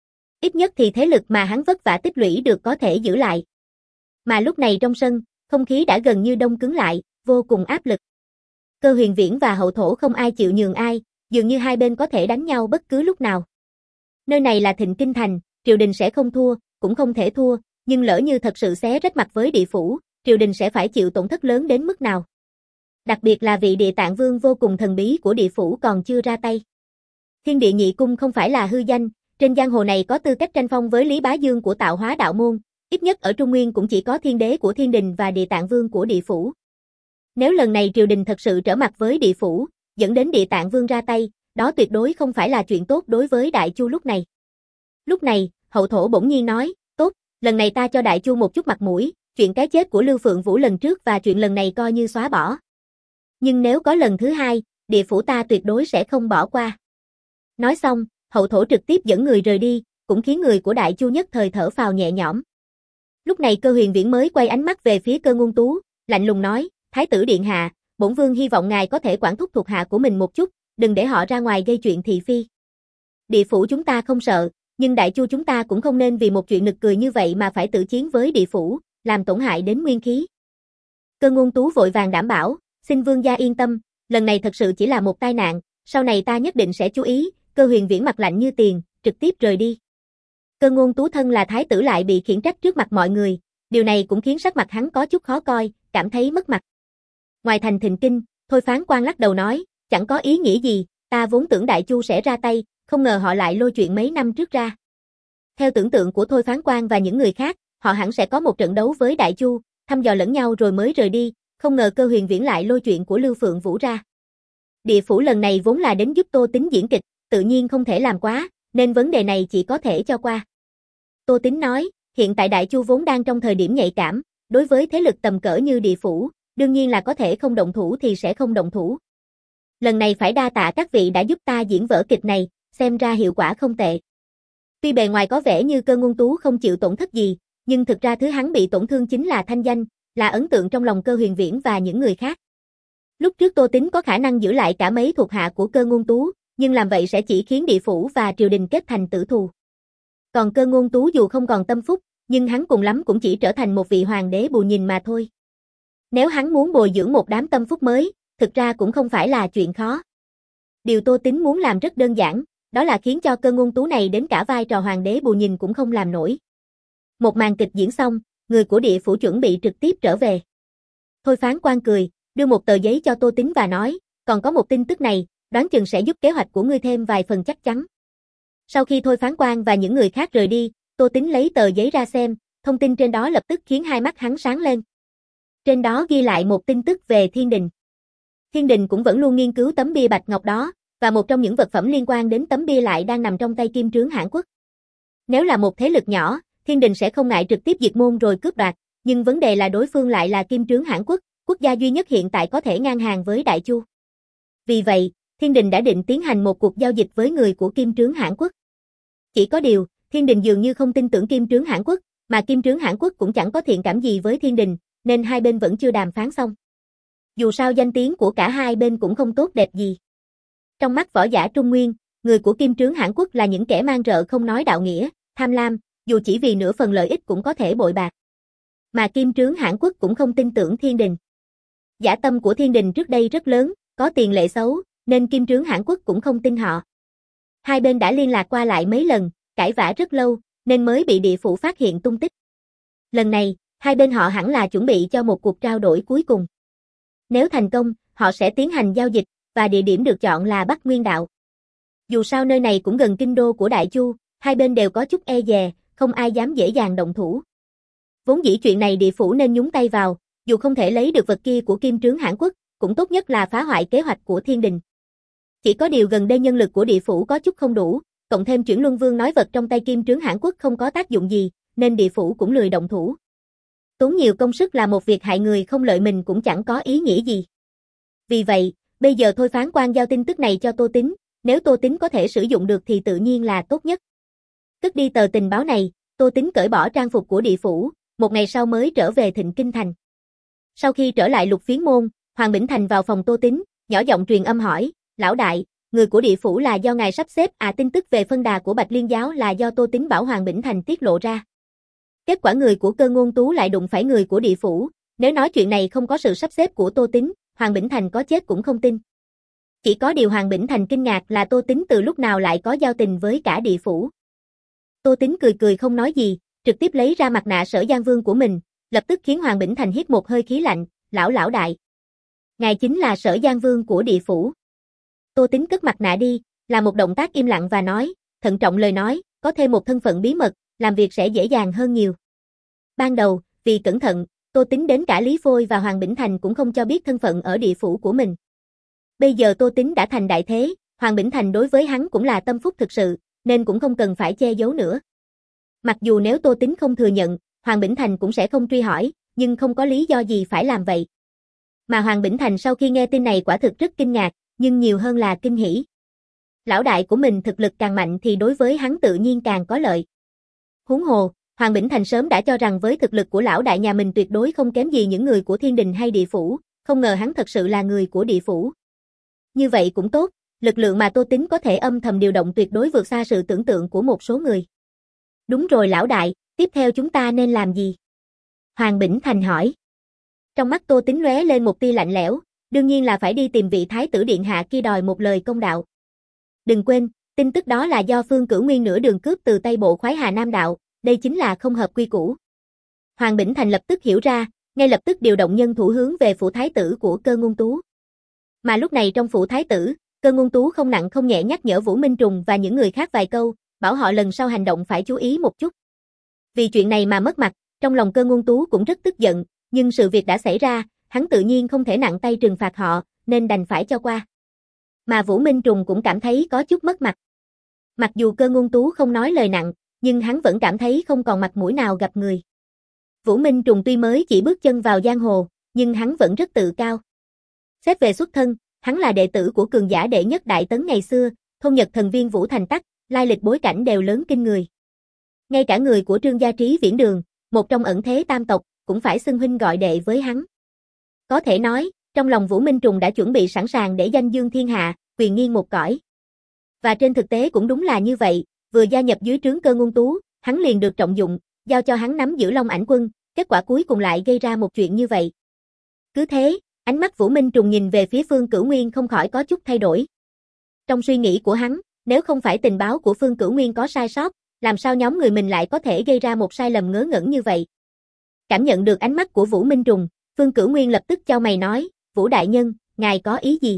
Ít nhất thì thế lực mà hắn vất vả tích lũy được có thể giữ lại. Mà lúc này trong sân, không khí đã gần như đông cứng lại, vô cùng áp lực. Cơ Huyền Viễn và Hậu Thổ không ai chịu nhường ai, dường như hai bên có thể đánh nhau bất cứ lúc nào. Nơi này là Thịnh Kinh Thành, triều đình sẽ không thua, cũng không thể thua, nhưng lỡ như thật sự xé rách mặt với địa phủ, triều đình sẽ phải chịu tổn thất lớn đến mức nào. Đặc biệt là vị Địa Tạng Vương vô cùng thần bí của địa phủ còn chưa ra tay. Thiên Địa Nhị Cung không phải là hư danh, trên giang hồ này có tư cách tranh phong với Lý Bá Dương của Tạo Hóa Đạo Môn, ít nhất ở Trung Nguyên cũng chỉ có Thiên Đế của Thiên Đình và Địa Tạng Vương của địa phủ. Nếu lần này triều đình thật sự trở mặt với địa phủ, dẫn đến Địa Tạng Vương ra tay, đó tuyệt đối không phải là chuyện tốt đối với Đại Chu lúc này. Lúc này, Hậu Thổ bỗng nhiên nói, tốt, lần này ta cho Đại Chu một chút mặt mũi, chuyện cái chết của Lưu Phượng Vũ lần trước và chuyện lần này coi như xóa bỏ. Nhưng nếu có lần thứ hai, địa phủ ta tuyệt đối sẽ không bỏ qua. Nói xong, Hậu Thổ trực tiếp dẫn người rời đi, cũng khiến người của Đại Chu nhất thời thở phào nhẹ nhõm. Lúc này Cơ Huyền Viễn mới quay ánh mắt về phía Cơ Ngôn Tú, lạnh lùng nói, Thái tử điện hạ, bổn vương hy vọng ngài có thể quản thúc thuộc hạ của mình một chút, đừng để họ ra ngoài gây chuyện thị phi. Địa phủ chúng ta không sợ, nhưng Đại Chu chúng ta cũng không nên vì một chuyện nực cười như vậy mà phải tự chiến với địa phủ, làm tổn hại đến nguyên khí. Cơ Ngôn Tú vội vàng đảm bảo, xin vương gia yên tâm, lần này thật sự chỉ là một tai nạn, sau này ta nhất định sẽ chú ý. Cơ Huyền Viễn mặt lạnh như tiền, trực tiếp rời đi. Cơ Ngôn Tú thân là thái tử lại bị khiển trách trước mặt mọi người, điều này cũng khiến sắc mặt hắn có chút khó coi, cảm thấy mất mặt. Ngoài thành Thịnh Kinh, Thôi Phán Quan lắc đầu nói, chẳng có ý nghĩa gì, ta vốn tưởng Đại Chu sẽ ra tay, không ngờ họ lại lôi chuyện mấy năm trước ra. Theo tưởng tượng của Thôi Phán Quan và những người khác, họ hẳn sẽ có một trận đấu với Đại Chu, thăm dò lẫn nhau rồi mới rời đi, không ngờ Cơ Huyền Viễn lại lôi chuyện của Lưu Phượng Vũ ra. Địa phủ lần này vốn là đến giúp Tô Tín diễn kịch, tự nhiên không thể làm quá, nên vấn đề này chỉ có thể cho qua. Tô Tín nói, hiện tại Đại Chu vốn đang trong thời điểm nhạy cảm, đối với thế lực tầm cỡ như địa phủ, đương nhiên là có thể không động thủ thì sẽ không động thủ. Lần này phải đa tạ các vị đã giúp ta diễn vở kịch này, xem ra hiệu quả không tệ. Tuy bề ngoài có vẻ như Cơ Ngôn Tú không chịu tổn thất gì, nhưng thực ra thứ hắn bị tổn thương chính là thanh danh, là ấn tượng trong lòng Cơ Huyền Viễn và những người khác. Lúc trước Tô Tín có khả năng giữ lại cả mấy thuộc hạ của Cơ Ngôn Tú, nhưng làm vậy sẽ chỉ khiến địa phủ và triều đình kết thành tử thù. Còn Cơ Ngôn Tú dù không còn tâm phúc, nhưng hắn cùng lắm cũng chỉ trở thành một vị hoàng đế bù nhìn mà thôi. Nếu hắn muốn bồi dưỡng một đám tâm phúc mới, thực ra cũng không phải là chuyện khó. Điều Tô Tín muốn làm rất đơn giản, đó là khiến cho Cơ Ngôn Tú này đến cả vai trò hoàng đế bù nhìn cũng không làm nổi. Một màn kịch diễn xong, người của địa phủ chuẩn bị trực tiếp trở về. Thôi Phán Quan cười, đưa một tờ giấy cho Tô Tín và nói, còn có một tin tức này, đoán chừng sẽ giúp kế hoạch của ngươi thêm vài phần chắc chắn. Sau khi Thôi Phán Quan và những người khác rời đi, Tô Tín lấy tờ giấy ra xem, thông tin trên đó lập tức khiến hai mắt hắn sáng lên. Trên đó ghi lại một tin tức về Thiên Đình. Thiên Đình cũng vẫn luôn nghiên cứu tấm bia bạch ngọc đó, và một trong những vật phẩm liên quan đến tấm bia lại đang nằm trong tay Kim Trướng Hãn Quốc. Nếu là một thế lực nhỏ, Thiên Đình sẽ không ngại trực tiếp diệt môn rồi cướp đoạt, nhưng vấn đề là đối phương lại là Kim Trướng Hãn Quốc, quốc gia duy nhất hiện tại có thể ngang hàng với Đại Chu. Vì vậy, Thiên Đình đã định tiến hành một cuộc giao dịch với người của Kim Trướng Hãn Quốc. Chỉ có điều, Thiên Đình dường như không tin tưởng Kim Trướng Hãn Quốc, mà Kim Trướng Hãn Quốc cũng chẳng có thiện cảm gì với Thiên Đình, nên hai bên vẫn chưa đàm phán xong. Dù sao danh tiếng của cả hai bên cũng không tốt đẹp gì. Trong mắt võ giả Trung Nguyên, người của Kim Trướng Hãn Quốc là những kẻ mang rợ không nói đạo nghĩa, tham lam, dù chỉ vì nửa phần lợi ích cũng có thể bội bạc. Mà Kim Trướng Hãn Quốc cũng không tin tưởng Thiên Đình. Dã tâm của Thiên Đình trước đây rất lớn, có tiền lệ xấu, nên Kim Trướng Hãn Quốc cũng không tin họ. Hai bên đã liên lạc qua lại mấy lần, cãi vã rất lâu, nên mới bị địa phủ phát hiện tung tích. Lần này, hai bên họ hẳn là chuẩn bị cho một cuộc trao đổi cuối cùng. Nếu thành công, họ sẽ tiến hành giao dịch, và địa điểm được chọn là Bắc Nguyên Đạo. Dù sao nơi này cũng gần kinh đô của Đại Chu, hai bên đều có chút e dè, không ai dám dễ dàng động thủ. Vốn dĩ chuyện này địa phủ nên nhúng tay vào, dù không thể lấy được vật kia của Kim Trướng Hãn Quốc, cũng tốt nhất là phá hoại kế hoạch của Thiên Đình. Chỉ có điều gần đây nhân lực của địa phủ có chút không đủ, cộng thêm chuyển luân vương nói vật trong tay Kim Trướng Hãn Quốc không có tác dụng gì, nên địa phủ cũng lười động thủ. Tốn nhiều công sức là một việc hại người không lợi mình cũng chẳng có ý nghĩa gì. Vì vậy, bây giờ thôi phán quan giao tin tức này cho Tô Tín, nếu Tô Tín có thể sử dụng được thì tự nhiên là tốt nhất. Cất đi tờ tình báo này, Tô Tín cởi bỏ trang phục của địa phủ, một ngày sau mới trở về Thịnh Kinh Thành. Sau khi trở lại Lục Phiến Môn, Hoàng Bỉnh Thành vào phòng Tô Tín, nhỏ giọng truyền âm hỏi, lão đại, người của địa phủ là do ngài sắp xếp à? Tin tức về phân đà của Bạch Liên giáo là do Tô Tín bảo Hoàng Bỉnh Thành tiết lộ ra. Kết quả người của Cơ Ngôn Tú lại đụng phải người của địa phủ, nếu nói chuyện này không có sự sắp xếp của Tô Tín, Hoàng Bỉnh Thành có chết cũng không tin. Chỉ có điều Hoàng Bỉnh Thành kinh ngạc là Tô Tín từ lúc nào lại có giao tình với cả địa phủ. Tô Tín cười cười không nói gì, trực tiếp lấy ra mặt nạ Sở Giang Vương của mình, lập tức khiến Hoàng Bỉnh Thành hít một hơi khí lạnh, lão lão đại. Ngài chính là Sở Giang Vương của địa phủ. Tô Tín cất mặt nạ đi, là một động tác im lặng và nói, thận trọng lời nói, có thêm một thân phận bí mật, làm việc sẽ dễ dàng hơn nhiều. Ban đầu, vì cẩn thận, Tô Tín đến cả Lý Phôi và Hoàng Bỉnh Thành cũng không cho biết thân phận ở địa phủ của mình. Bây giờ Tô Tín đã thành đại thế, Hoàng Bỉnh Thành đối với hắn cũng là tâm phúc thực sự, nên cũng không cần phải che giấu nữa. Mặc dù nếu Tô Tín không thừa nhận, Hoàng Bỉnh Thành cũng sẽ không truy hỏi, nhưng không có lý do gì phải làm vậy. Mà Hoàng Bỉnh Thành sau khi nghe tin này quả thực rất kinh ngạc, nhưng nhiều hơn là kinh hỉ. Lão đại của mình thực lực càng mạnh thì đối với hắn tự nhiên càng có lợi. Huống hồ, Hoàng Bỉnh Thành sớm đã cho rằng với thực lực của lão đại nhà mình tuyệt đối không kém gì những người của Thiên Đình hay địa phủ, không ngờ hắn thật sự là người của địa phủ. Như vậy cũng tốt, lực lượng mà Tô Tín có thể âm thầm điều động tuyệt đối vượt xa sự tưởng tượng của một số người. Đúng rồi lão đại, tiếp theo chúng ta nên làm gì? Hoàng Bỉnh Thành hỏi. Trong mắt Tô Tín lóe lên một tia lạnh lẽo, đương nhiên là phải đi tìm vị thái tử điện hạ kia đòi một lời công đạo. Đừng quên, tin tức đó là do Phương Cửu Nguyên nửa đường cướp từ tay bộ khoái Hà Nam đạo, đây chính là không hợp quy củ. Hoàng Bỉnh Thành lập tức hiểu ra, ngay lập tức điều động nhân thủ hướng về phủ thái tử của Cơ Ngôn Tú. Mà lúc này trong phủ thái tử, Cơ Ngôn Tú không nặng không nhẹ nhắc nhở Vũ Minh Trùng và những người khác vài câu, bảo họ lần sau hành động phải chú ý một chút. Vì chuyện này mà mất mặt, trong lòng Cơ Ngôn Tú cũng rất tức giận, nhưng sự việc đã xảy ra, hắn tự nhiên không thể nặng tay trừng phạt họ, nên đành phải cho qua. Mà Vũ Minh Trùng cũng cảm thấy có chút mất mặt. Mặc dù Cơ Ngôn Tú không nói lời nặng, nhưng hắn vẫn cảm thấy không còn mặt mũi nào gặp người. Vũ Minh Trùng tuy mới chỉ bước chân vào giang hồ, nhưng hắn vẫn rất tự cao. Xét về xuất thân, hắn là đệ tử của cường giả đệ nhất Đại Tấn ngày xưa, thôn Nhật thần viên Vũ Thành Tắc, lai lịch bối cảnh đều lớn kinh người. Ngay cả người của Trương Gia Trí Viễn Đường, một trong ẩn thế tam tộc, cũng phải xưng huynh gọi đệ với hắn. Có thể nói, trong lòng Vũ Minh Trùng đã chuẩn bị sẵn sàng để danh dương thiên hạ, quyền nghiêng một cõi. Và trên thực tế cũng đúng là như vậy, vừa gia nhập dưới trướng Cơ Ngôn Tú, hắn liền được trọng dụng, giao cho hắn nắm giữ Long Ảnh Quân, kết quả cuối cùng lại gây ra một chuyện như vậy. Cứ thế, ánh mắt Vũ Minh Trùng nhìn về phía Phương Cửu Nguyên không khỏi có chút thay đổi. Trong suy nghĩ của hắn, nếu không phải tình báo của Phương Cửu Nguyên có sai sót, làm sao nhóm người mình lại có thể gây ra một sai lầm ngớ ngẩn như vậy? Cảm nhận được ánh mắt của Vũ Minh Trùng, Phương Cửu Nguyên lập tức chau mày nói, Vũ đại nhân, ngài có ý gì?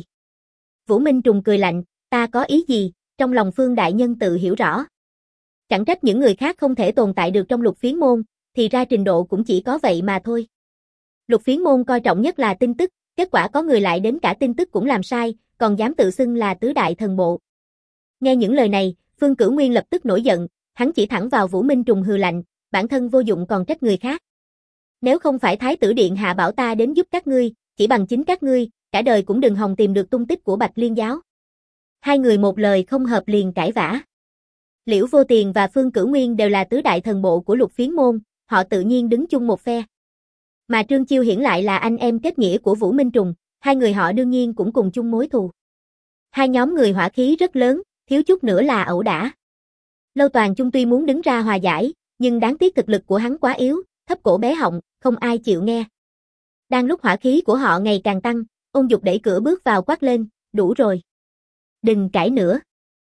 Vũ Minh Trùng cười lạnh, ta có ý gì, trong lòng Phương đại nhân tự hiểu rõ. Chẳng trách những người khác không thể tồn tại được trong Lục Phiến Môn, thì ra trình độ cũng chỉ có vậy mà thôi. Lục Phiến Môn coi trọng nhất là tin tức, kết quả có người lại đến cả tin tức cũng làm sai, còn dám tự xưng là tứ đại thần bộ. Nghe những lời này, Phương Cửu Nguyên lập tức nổi giận, hắn chỉ thẳng vào Vũ Minh Trùng hừ lạnh, bản thân vô dụng còn trách người khác. Nếu không phải Thái tử điện hạ bảo ta đến giúp các ngươi, chỉ bằng chính các ngươi, cả đời cũng đừng hòng tìm được tung tích của Bạch Liên giáo. Hai người một lời không hợp liền cãi vã. Liễu Vô Tiền và Phương Cửu Nguyên đều là tứ đại thần bộ của Lục Phiến Môn, họ tự nhiên đứng chung một phe. Mà Trương Chiêu Hiển lại là anh em kết nghĩa của Vũ Minh Trùng, hai người họ đương nhiên cũng cùng chung mối thù. Hai nhóm người hỏa khí rất lớn, thiếu chút nữa là ẩu đả. Lâu Toàn Chung tuy muốn đứng ra hòa giải, nhưng đáng tiếc thực lực của hắn quá yếu, thấp cổ bé họng, không ai chịu nghe. Đang lúc hỏa khí của họ ngày càng tăng, Ôn Dục đẩy cửa bước vào quát lên, đủ rồi. Đừng cãi nữa.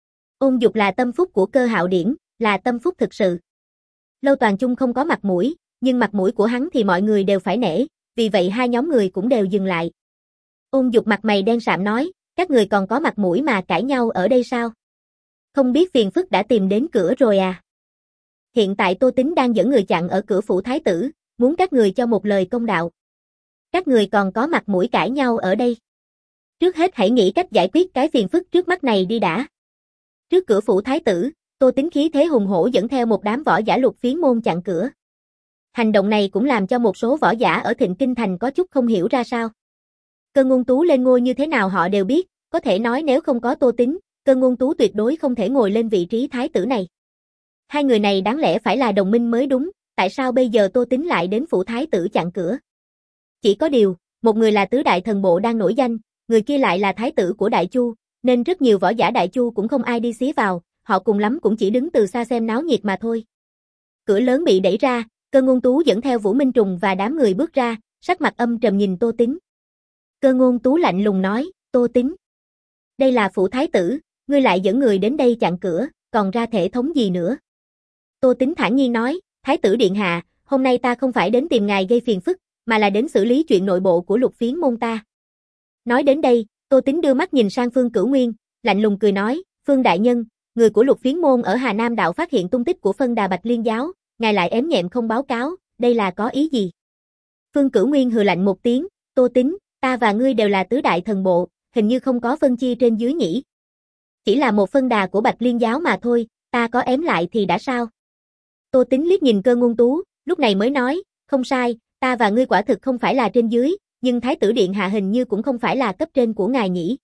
Ôn Dục là tâm phúc của Cơ Hạo Điển, là tâm phúc thực sự. Lâu Toàn Chung không có mặt mũi, nhưng mặt mũi của hắn thì mọi người đều phải nể, vì vậy hai nhóm người cũng đều dừng lại. Ôn Dục mặt mày đen sạm nói, các người còn có mặt mũi mà cãi nhau ở đây sao? Không biết phiền phức đã tìm đến cửa rồi à? Hiện tại Tô Tín đang dẫn người chặn ở cửa phủ thái tử, muốn các người cho một lời công đạo. Các người còn có mặt mũi cãi nhau ở đây. Trước hết hãy nghĩ cách giải quyết cái phiền phức trước mắt này đi đã. Trước cửa phủ thái tử, Tô Tính khí thế hùng hổ dẫn theo một đám võ giả Lục Phiến môn chặn cửa. Hành động này cũng làm cho một số võ giả ở Thịnh Kinh Thành có chút không hiểu ra sao. Cơ Ngôn Tú lên ngôi như thế nào họ đều biết, có thể nói nếu không có Tô Tính, Cơ Ngôn Tú tuyệt đối không thể ngồi lên vị trí thái tử này. Hai người này đáng lẽ phải là đồng minh mới đúng, tại sao bây giờ Tô Tính lại đến phủ thái tử chặn cửa? Chỉ có điều, một người là tứ đại thần bộ đang nổi danh, người kia lại là thái tử của Đại Chu, nên rất nhiều võ giả Đại Chu cũng không ai đi xía vào, họ cùng lắm cũng chỉ đứng từ xa xem náo nhiệt mà thôi. Cửa lớn bị đẩy ra, Cơ Ngôn Tú dẫn theo Vũ Minh Trùng và đám người bước ra, sắc mặt âm trầm nhìn Tô Tính. Cơ Ngôn Tú lạnh lùng nói, Tô Tính, đây là phủ thái tử, ngươi lại dẫn người đến đây chặn cửa, còn ra thể thống gì nữa? Tô Tính thản nhiên nói, thái tử điện hạ, hôm nay ta không phải đến tìm ngài gây phiền phức, mà là đến xử lý chuyện nội bộ của Lục Phiến môn ta. Nói đến đây, Tô Tính đưa mắt nhìn sang Phương Cửu Nguyên, lạnh lùng cười nói, Phương đại nhân, người của Lục Phiến môn ở Hà Nam đạo phát hiện tung tích của phân đà Bạch Liên giáo, ngài lại ém nhẹm không báo cáo, đây là có ý gì? Phương Cửu Nguyên hừ lạnh một tiếng, Tô Tính, ta và ngươi đều là tứ đại thần bộ, hình như không có phân chia trên dưới nhỉ. Chỉ là một phân đà của Bạch Liên giáo mà thôi, ta có ém lại thì đã sao? Tô Tính liếc nhìn Cơ Ngôn Tú, lúc này mới nói, không sai, ta và ngươi quả thực không phải là trên dưới, nhưng thái tử điện hạ hình như cũng không phải là cấp trên của ngài nhỉ.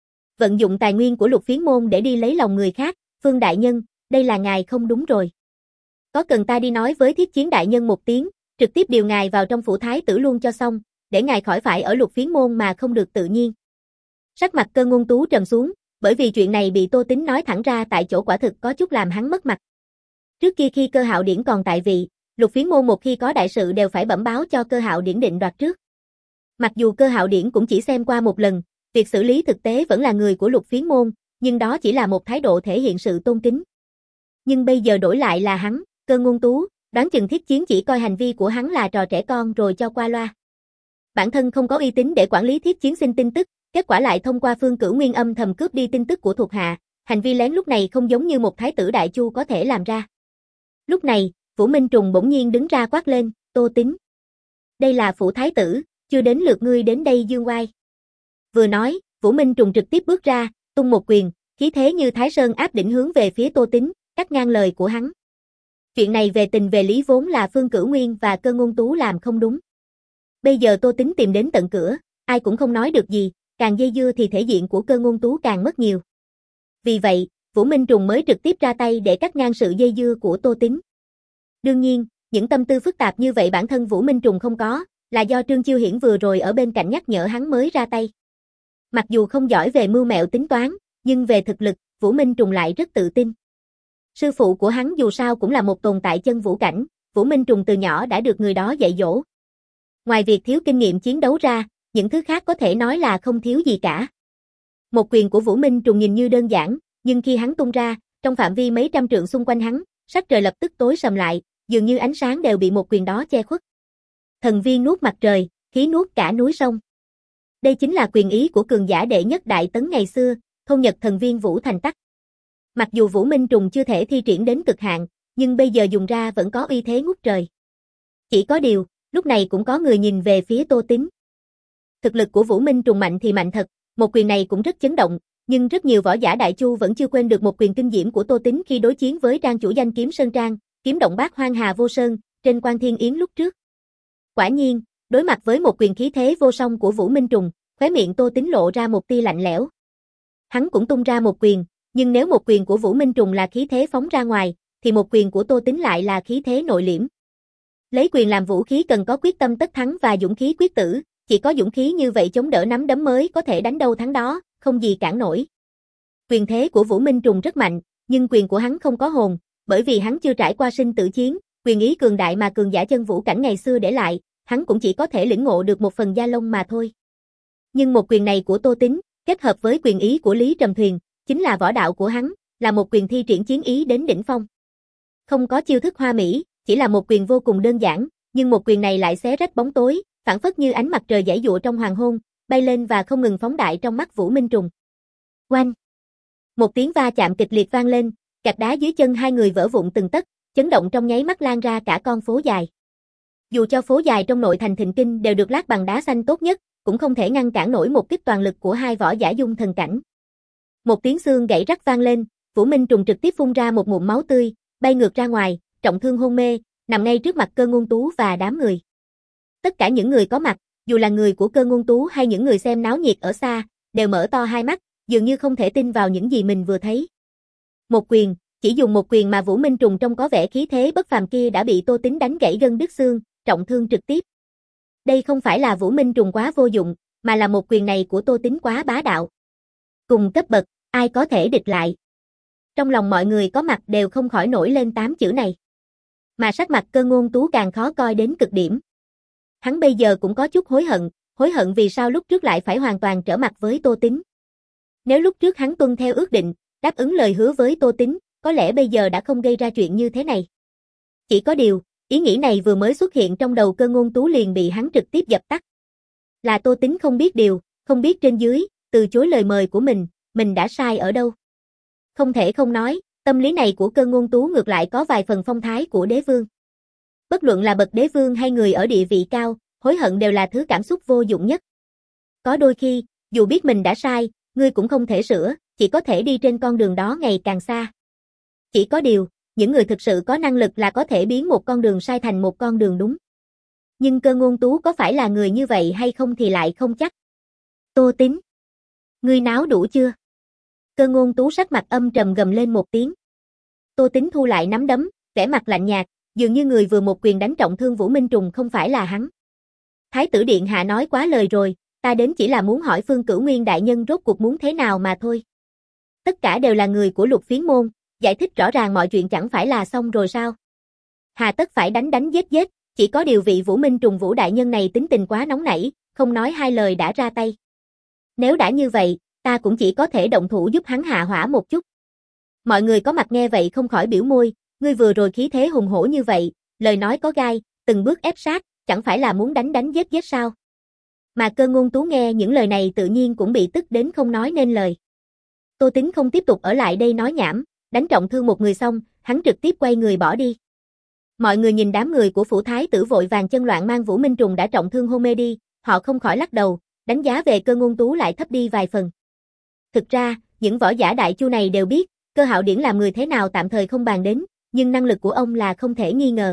Vận dụng tài nguyên của Lục Phiến môn để đi lấy lòng người khác, Phương đại nhân, đây là ngài không đúng rồi. Có cần ta đi nói với Thiết Chiến đại nhân một tiếng, trực tiếp điều ngài vào trong phủ thái tử luôn cho xong, để ngài khỏi phải ở Lục Phiến môn mà không được tự nhiên. Sắc mặt Cơ Ngôn Tú trầm xuống, bởi vì chuyện này bị Tô Tính nói thẳng ra tại chỗ quả thực có chút làm hắn mất mặt. Trước kia khi Cơ Hạo Điển còn tại vị, Lục Phiến môn một khi có đại sự đều phải bẩm báo cho Cơ Hạo Điển định đoạt trước. Mặc dù Cơ Hạo Điển cũng chỉ xem qua một lần, việc xử lý thực tế vẫn là người của Lục Phiến môn, nhưng đó chỉ là một thái độ thể hiện sự tôn kính. Nhưng bây giờ đổi lại là hắn, Cơ Ngôn Tú, đoán chừng Thiết Chiến chỉ coi hành vi của hắn là trò trẻ con rồi cho qua loa. Bản thân không có uy tín để quản lý Thiết Chiến xin tin tức, kết quả lại thông qua Phương Cửu Nguyên âm thầm cướp đi tin tức của thuộc hạ, hành vi lén lúc này không giống như một thái tử Đại Chu có thể làm ra. Lúc này, Vũ Minh Trùng bỗng nhiên đứng ra quát lên, Tô Tính. Đây là phủ thái tử, chưa đến lượt ngươi đến đây dương oai. Vừa nói, Vũ Minh Trùng trực tiếp bước ra, tung một quyền, khí thế như Thái Sơn áp đỉnh hướng về phía Tô Tính, cắt ngang lời của hắn. Chuyện này về tình về lý vốn là Phương Cửu Nguyên và Cơ Ngôn Tú làm không đúng. Bây giờ Tô Tính tìm đến tận cửa, ai cũng không nói được gì, càng dây dưa thì thể diện của Cơ Ngôn Tú càng mất nhiều. Vì vậy, Vũ Minh Trùng mới trực tiếp ra tay để cắt ngang sự dây dưa của Tô Tính. Đương nhiên, những tâm tư phức tạp như vậy bản thân Vũ Minh Trùng không có, là do Trương Chiêu Hiển vừa rồi ở bên cạnh nhắc nhở hắn mới ra tay. Mặc dù không giỏi về mưu mẹo tính toán, nhưng về thực lực, Vũ Minh Trùng lại rất tự tin. Sư phụ của hắn dù sao cũng là một tồn tại chân vũ cảnh, Vũ Minh Trùng từ nhỏ đã được người đó dạy dỗ. Ngoài việc thiếu kinh nghiệm chiến đấu ra, những thứ khác có thể nói là không thiếu gì cả. Một quyền của Vũ Minh Trùng nhìn như đơn giản, nhưng khi hắn tung ra, trong phạm vi mấy trăm trượng xung quanh hắn, sắc trời lập tức tối sầm lại, dường như ánh sáng đều bị một quyền đó che khuất. Thần viên nuốt mặt trời, khí nuốt cả núi sông. Đây chính là quyền ý của cường giả đệ nhất đại tấn ngày xưa, thôn nhật thần viên Vũ Thành Tắc. Mặc dù Vũ Minh Trùng chưa thể thi triển đến cực hạn, nhưng bây giờ dùng ra vẫn có uy thế ngút trời. Chỉ có điều, lúc này cũng có người nhìn về phía Tô Tính. Thực lực của Vũ Minh Trùng mạnh thì mạnh thật, một quyền này cũng rất chấn động, nhưng rất nhiều võ giả Đại Chu vẫn chưa quên được một quyền kinh diễm của Tô Tính khi đối chiến với trang chủ danh kiếm Sơn Trang, kiếm động bát hoang hà vô sơn, trên Quan Thiên Yến lúc trước. Quả nhiên, đối mặt với một quyền khí thế vô song của Vũ Minh Trùng, khóe miệng Tô Tính lộ ra một tia lạnh lẽo. Hắn cũng tung ra một quyền, nhưng nếu một quyền của Vũ Minh Trùng là khí thế phóng ra ngoài, thì một quyền của Tô Tính lại là khí thế nội liễm. Lấy quyền làm vũ khí cần có quyết tâm tất thắng và dũng khí quyết tử, chỉ có dũng khí như vậy chống đỡ nắm đấm mới có thể đánh đâu thắng đó, không gì cản nổi. Quyền thế của Vũ Minh Trùng rất mạnh, nhưng quyền của hắn không có hồn, bởi vì hắn chưa trải qua sinh tử chiến, quyền ý cường đại mà cường giả chân vũ cảnh ngày xưa để lại, hắn cũng chỉ có thể lĩnh ngộ được một phần da lông mà thôi. Nhưng một quyền này của Tô Tính, kết hợp với quyền ý của Lý Trầm Thuyền, chính là võ đạo của hắn, là một quyền thi triển chiến ý đến đỉnh phong. Không có chiêu thức hoa mỹ, chỉ là một quyền vô cùng đơn giản, nhưng một quyền này lại xé rách bóng tối, phảng phất như ánh mặt trời giãy giụa trong hoàng hôn, bay lên và không ngừng phóng đại trong mắt Vũ Minh Trùng. Oanh! Một tiếng va chạm kịch liệt vang lên, gạch đá dưới chân hai người vỡ vụn từng tấc, chấn động trong nháy mắt lan ra cả con phố dài. Dù cho phố dài trong nội thành Thịnh Kinh đều được lát bằng đá xanh tốt nhất, cũng không thể ngăn cản nổi một kích toàn lực của hai võ giả dung thần cảnh. Một tiếng xương gãy rắc vang lên, Vũ Minh Trùng trực tiếp phun ra một ngụm máu tươi, bay ngược ra ngoài, trọng thương hôn mê, nằm ngay trước mặt Cơ Ngôn Tú và đám người. Tất cả những người có mặt, dù là người của Cơ Ngôn Tú hay những người xem náo nhiệt ở xa, đều mở to hai mắt, dường như không thể tin vào những gì mình vừa thấy. Một quyền, chỉ dùng một quyền mà Vũ Minh Trùng trông có vẻ khí thế bất phàm kia đã bị Tô Tính đánh gãy gân đứt xương, trọng thương trực tiếp. Đây không phải là Vũ Minh Trùng quá vô dụng, mà là một quyền này của Tô Tính quá bá đạo. Cùng cấp bậc, ai có thể địch lại? Trong lòng mọi người có mặt đều không khỏi nổi lên tám chữ này. Mà sắc mặt Cơ Ngôn Tú càng khó coi đến cực điểm. Hắn bây giờ cũng có chút hối hận, hối hận vì sao lúc trước lại phải hoàn toàn trở mặt với Tô Tính. Nếu lúc trước hắn tuân theo ước định, đáp ứng lời hứa với Tô Tính, có lẽ bây giờ đã không gây ra chuyện như thế này. Chỉ có điều, ý nghĩ này vừa mới xuất hiện trong đầu Cơ Ngôn Tú liền bị hắn trực tiếp dập tắt. Là Tô Tính không biết điều, không biết trên dưới, từ chối lời mời của mình, mình đã sai ở đâu. Không thể không nói, tâm lý này của Cơ Ngôn Tú ngược lại có vài phần phong thái của đế vương. Bất luận là bậc đế vương hay người ở địa vị cao, hối hận đều là thứ cảm xúc vô dụng nhất. Có đôi khi, dù biết mình đã sai, ngươi cũng không thể sửa, chỉ có thể đi trên con đường đó ngày càng xa. Chỉ có điều, những người thực sự có năng lực là có thể biến một con đường sai thành một con đường đúng. Nhưng Cơ Ngôn Tú có phải là người như vậy hay không thì lại không chắc. Tô Tính, ngươi náo đủ chưa? Cơ Ngôn Tú sắc mặt âm trầm gầm lên một tiếng. Tô Tính thu lại nắm đấm, vẻ mặt lạnh nhạt, dường như người vừa một quyền đánh trọng thương Vũ Minh Trùng không phải là hắn. Thái tử điện hạ nói quá lời rồi, ta đến chỉ là muốn hỏi Phương Cửu Nguyên đại nhân rốt cuộc muốn thế nào mà thôi. Tất cả đều là người của Lục Phiến môn, giải thích rõ ràng mọi chuyện chẳng phải là xong rồi sao? Hà tất phải đánh đánh giết giết, chỉ có điều vị Vũ Minh Trùng Vũ đại nhân này tính tình quá nóng nảy, không nói hai lời đã ra tay. Nếu đã như vậy, ta cũng chỉ có thể động thủ giúp hắn hạ hỏa một chút. Mọi người có mặt nghe vậy không khỏi biểu môi, ngươi vừa rồi khí thế hùng hổ như vậy, lời nói có gai, từng bước ép sát, chẳng phải là muốn đánh đánh giết giết sao? Mà Cơ Ngôn Tú nghe những lời này tự nhiên cũng bị tức đến không nói nên lời. Tô Tính không tiếp tục ở lại đây nói nhảm, đánh trọng thương một người xong, hắn trực tiếp quay người bỏ đi. Mọi người nhìn đám người của phủ thái tử vội vàng chân loạn mang Vũ Minh Trùng đã trọng thương hôn mê đi, họ không khỏi lắc đầu, đánh giá về Cơ Ngôn Tú lại thấp đi vài phần. Thực ra, những võ giả đại chu này đều biết, Cơ Hạo Điển làm người thế nào tạm thời không bàn đến, nhưng năng lực của ông là không thể nghi ngờ.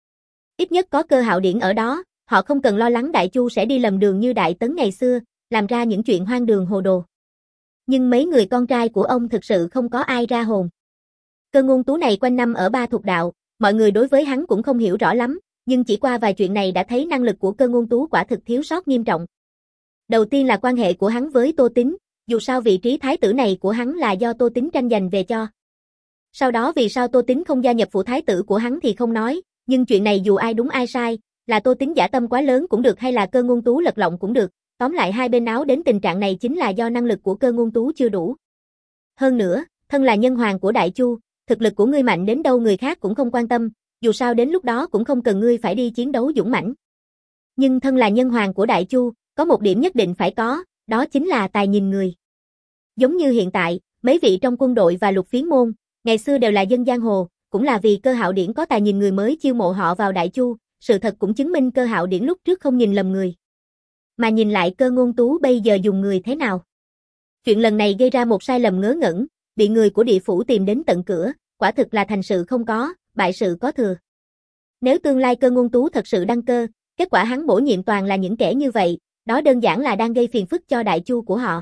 Ít nhất có Cơ Hạo Điển ở đó, họ không cần lo lắng đại chu sẽ đi lầm đường như Đại Tấn ngày xưa, làm ra những chuyện hoang đường hồ đồ. Nhưng mấy người con trai của ông thực sự không có ai ra hồn. Cơ Ngôn Tú này quanh năm ở Ba Thục Đạo, mọi người đối với hắn cũng không hiểu rõ lắm, nhưng chỉ qua vài chuyện này đã thấy năng lực của Cơ Ngôn Tú quả thực thiếu sót nghiêm trọng. Đầu tiên là quan hệ của hắn với Tô Tính, dù sao vị trí thái tử này của hắn là do Tô Tính tranh giành về cho. Sau đó vì sao Tô Tính không gia nhập phủ thái tử của hắn thì không nói, nhưng chuyện này dù ai đúng ai sai, là Tô Tính giả tâm quá lớn cũng được hay là Cơ Ngôn Tú lật lọng cũng được, tóm lại hai bên áo đến tình trạng này chính là do năng lực của Cơ Ngôn Tú chưa đủ. Hơn nữa, thân là nhân hoàng của Đại Chu, thực lực của ngươi mạnh đến đâu người khác cũng không quan tâm, dù sao đến lúc đó cũng không cần ngươi phải đi chiến đấu dũng mãnh. Nhưng thân là nhân hoàng của Đại Chu, có một điểm nhất định phải có, đó chính là tài nhìn người. Giống như hiện tại, mấy vị trong quân đội và Lục Phiến môn, ngày xưa đều là dân giang hồ, cũng là vì Cơ Hạo Điển có tài nhìn người mới chiêu mộ họ vào Đại Chu, sự thật cũng chứng minh Cơ Hạo Điển lúc trước không nhìn lầm người. Mà nhìn lại Cơ Ngôn Tú bây giờ dùng người thế nào? Chuyện lần này gây ra một sai lầm ngớ ngẩn, bị người của địa phủ tìm đến tận cửa, quả thực là thành sự không có, bại sự có thừa. Nếu tương lai Cơ Ngôn Tú thật sự đăng cơ, kết quả hắn bổ nhiệm toàn là những kẻ như vậy, đó đơn giản là đang gây phiền phức cho Đại Chu của họ.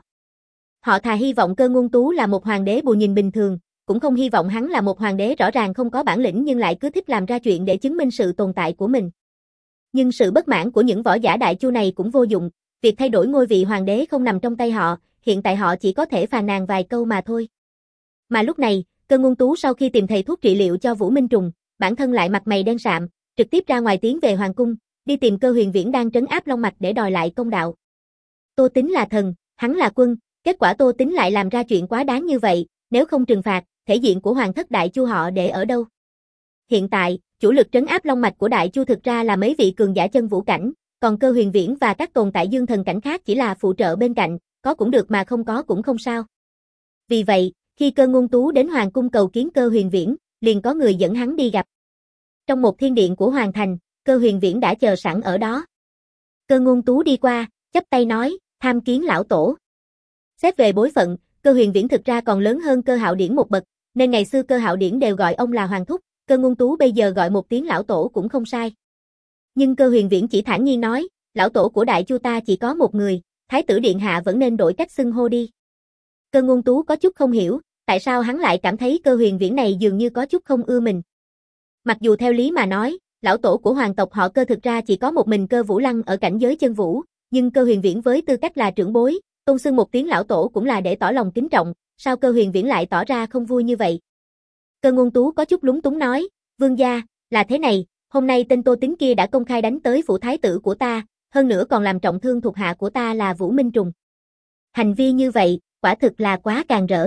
Họ thà hy vọng Cơ Ngôn Tú là một hoàng đế bù nhìn bình thường, cũng không hy vọng hắn là một hoàng đế rõ ràng không có bản lĩnh nhưng lại cứ thích làm ra chuyện để chứng minh sự tồn tại của mình. Nhưng sự bất mãn của những võ giả Đại Chu này cũng vô dụng, việc thay đổi ngôi vị hoàng đế không nằm trong tay họ, hiện tại họ chỉ có thể phàn nàn vài câu mà thôi. Mà lúc này, Cơ Ngôn Tú sau khi tìm thầy thuốc trị liệu cho Vũ Minh Trùng, bản thân lại mặt mày đen sạm, trực tiếp ra ngoài tiến về hoàng cung, đi tìm Cơ Huyền Viễn đang trấn áp Long Mạch để đòi lại công đạo. Tô Tính là thần, hắn là quân, kết quả Tô Tính lại làm ra chuyện quá đáng như vậy, nếu không trừng phạt, thể diện của hoàng thất Đại Chu họ để ở đâu? Hiện tại, chủ lực trấn áp Long Mạch của Đại Chu thực ra là mấy vị cường giả chân vũ cảnh, còn Cơ Huyền Viễn và các tồn tại dương thần cảnh khác chỉ là phụ trợ bên cạnh, có cũng được mà không có cũng không sao. Vì vậy, khi Cơ Ngôn Tú đến hoàng cung cầu kiến Cơ Huyền Viễn, liền có người dẫn hắn đi gặp. Trong một thiên điện của hoàng thành, Cơ Huyền Viễn đã chờ sẵn ở đó. Cơ Ngôn Tú đi qua, chắp tay nói, tham kiến lão tổ. Xét về bối phận, Cơ Huyền Viễn thực ra còn lớn hơn Cơ Hạo Điển một bậc, Nên ngày xưa Cơ Hạo Điển đều gọi ông là Hoàng Thúc, Cơ Ngôn Tú bây giờ gọi một tiếng lão tổ cũng không sai. Nhưng Cơ Huyền Viễn chỉ thản nhiên nói, lão tổ của Đại Chu ta chỉ có một người, Thái tử điện hạ vẫn nên đổi cách xưng hô đi. Cơ Ngôn Tú có chút không hiểu, tại sao hắn lại cảm thấy Cơ Huyền Viễn này dường như có chút không ưa mình. Mặc dù theo lý mà nói, lão tổ của hoàng tộc họ Cơ thực ra chỉ có một mình Cơ Vũ Lăng ở cảnh giới chân vũ, nhưng Cơ Huyền Viễn với tư cách là trưởng bối, tôn xưng một tiếng lão tổ cũng là để tỏ lòng kính trọng, sao Cơ Huyền Viễn lại tỏ ra không vui như vậy? Cơ Ngôn Tú có chút lúng túng nói, vương gia, là thế này, hôm nay tên Tô Tín kia đã công khai đánh tới phủ thái tử của ta, hơn nữa còn làm trọng thương thuộc hạ của ta là Vũ Minh Trùng. Hành vi như vậy, quả thực là quá càng rỡ.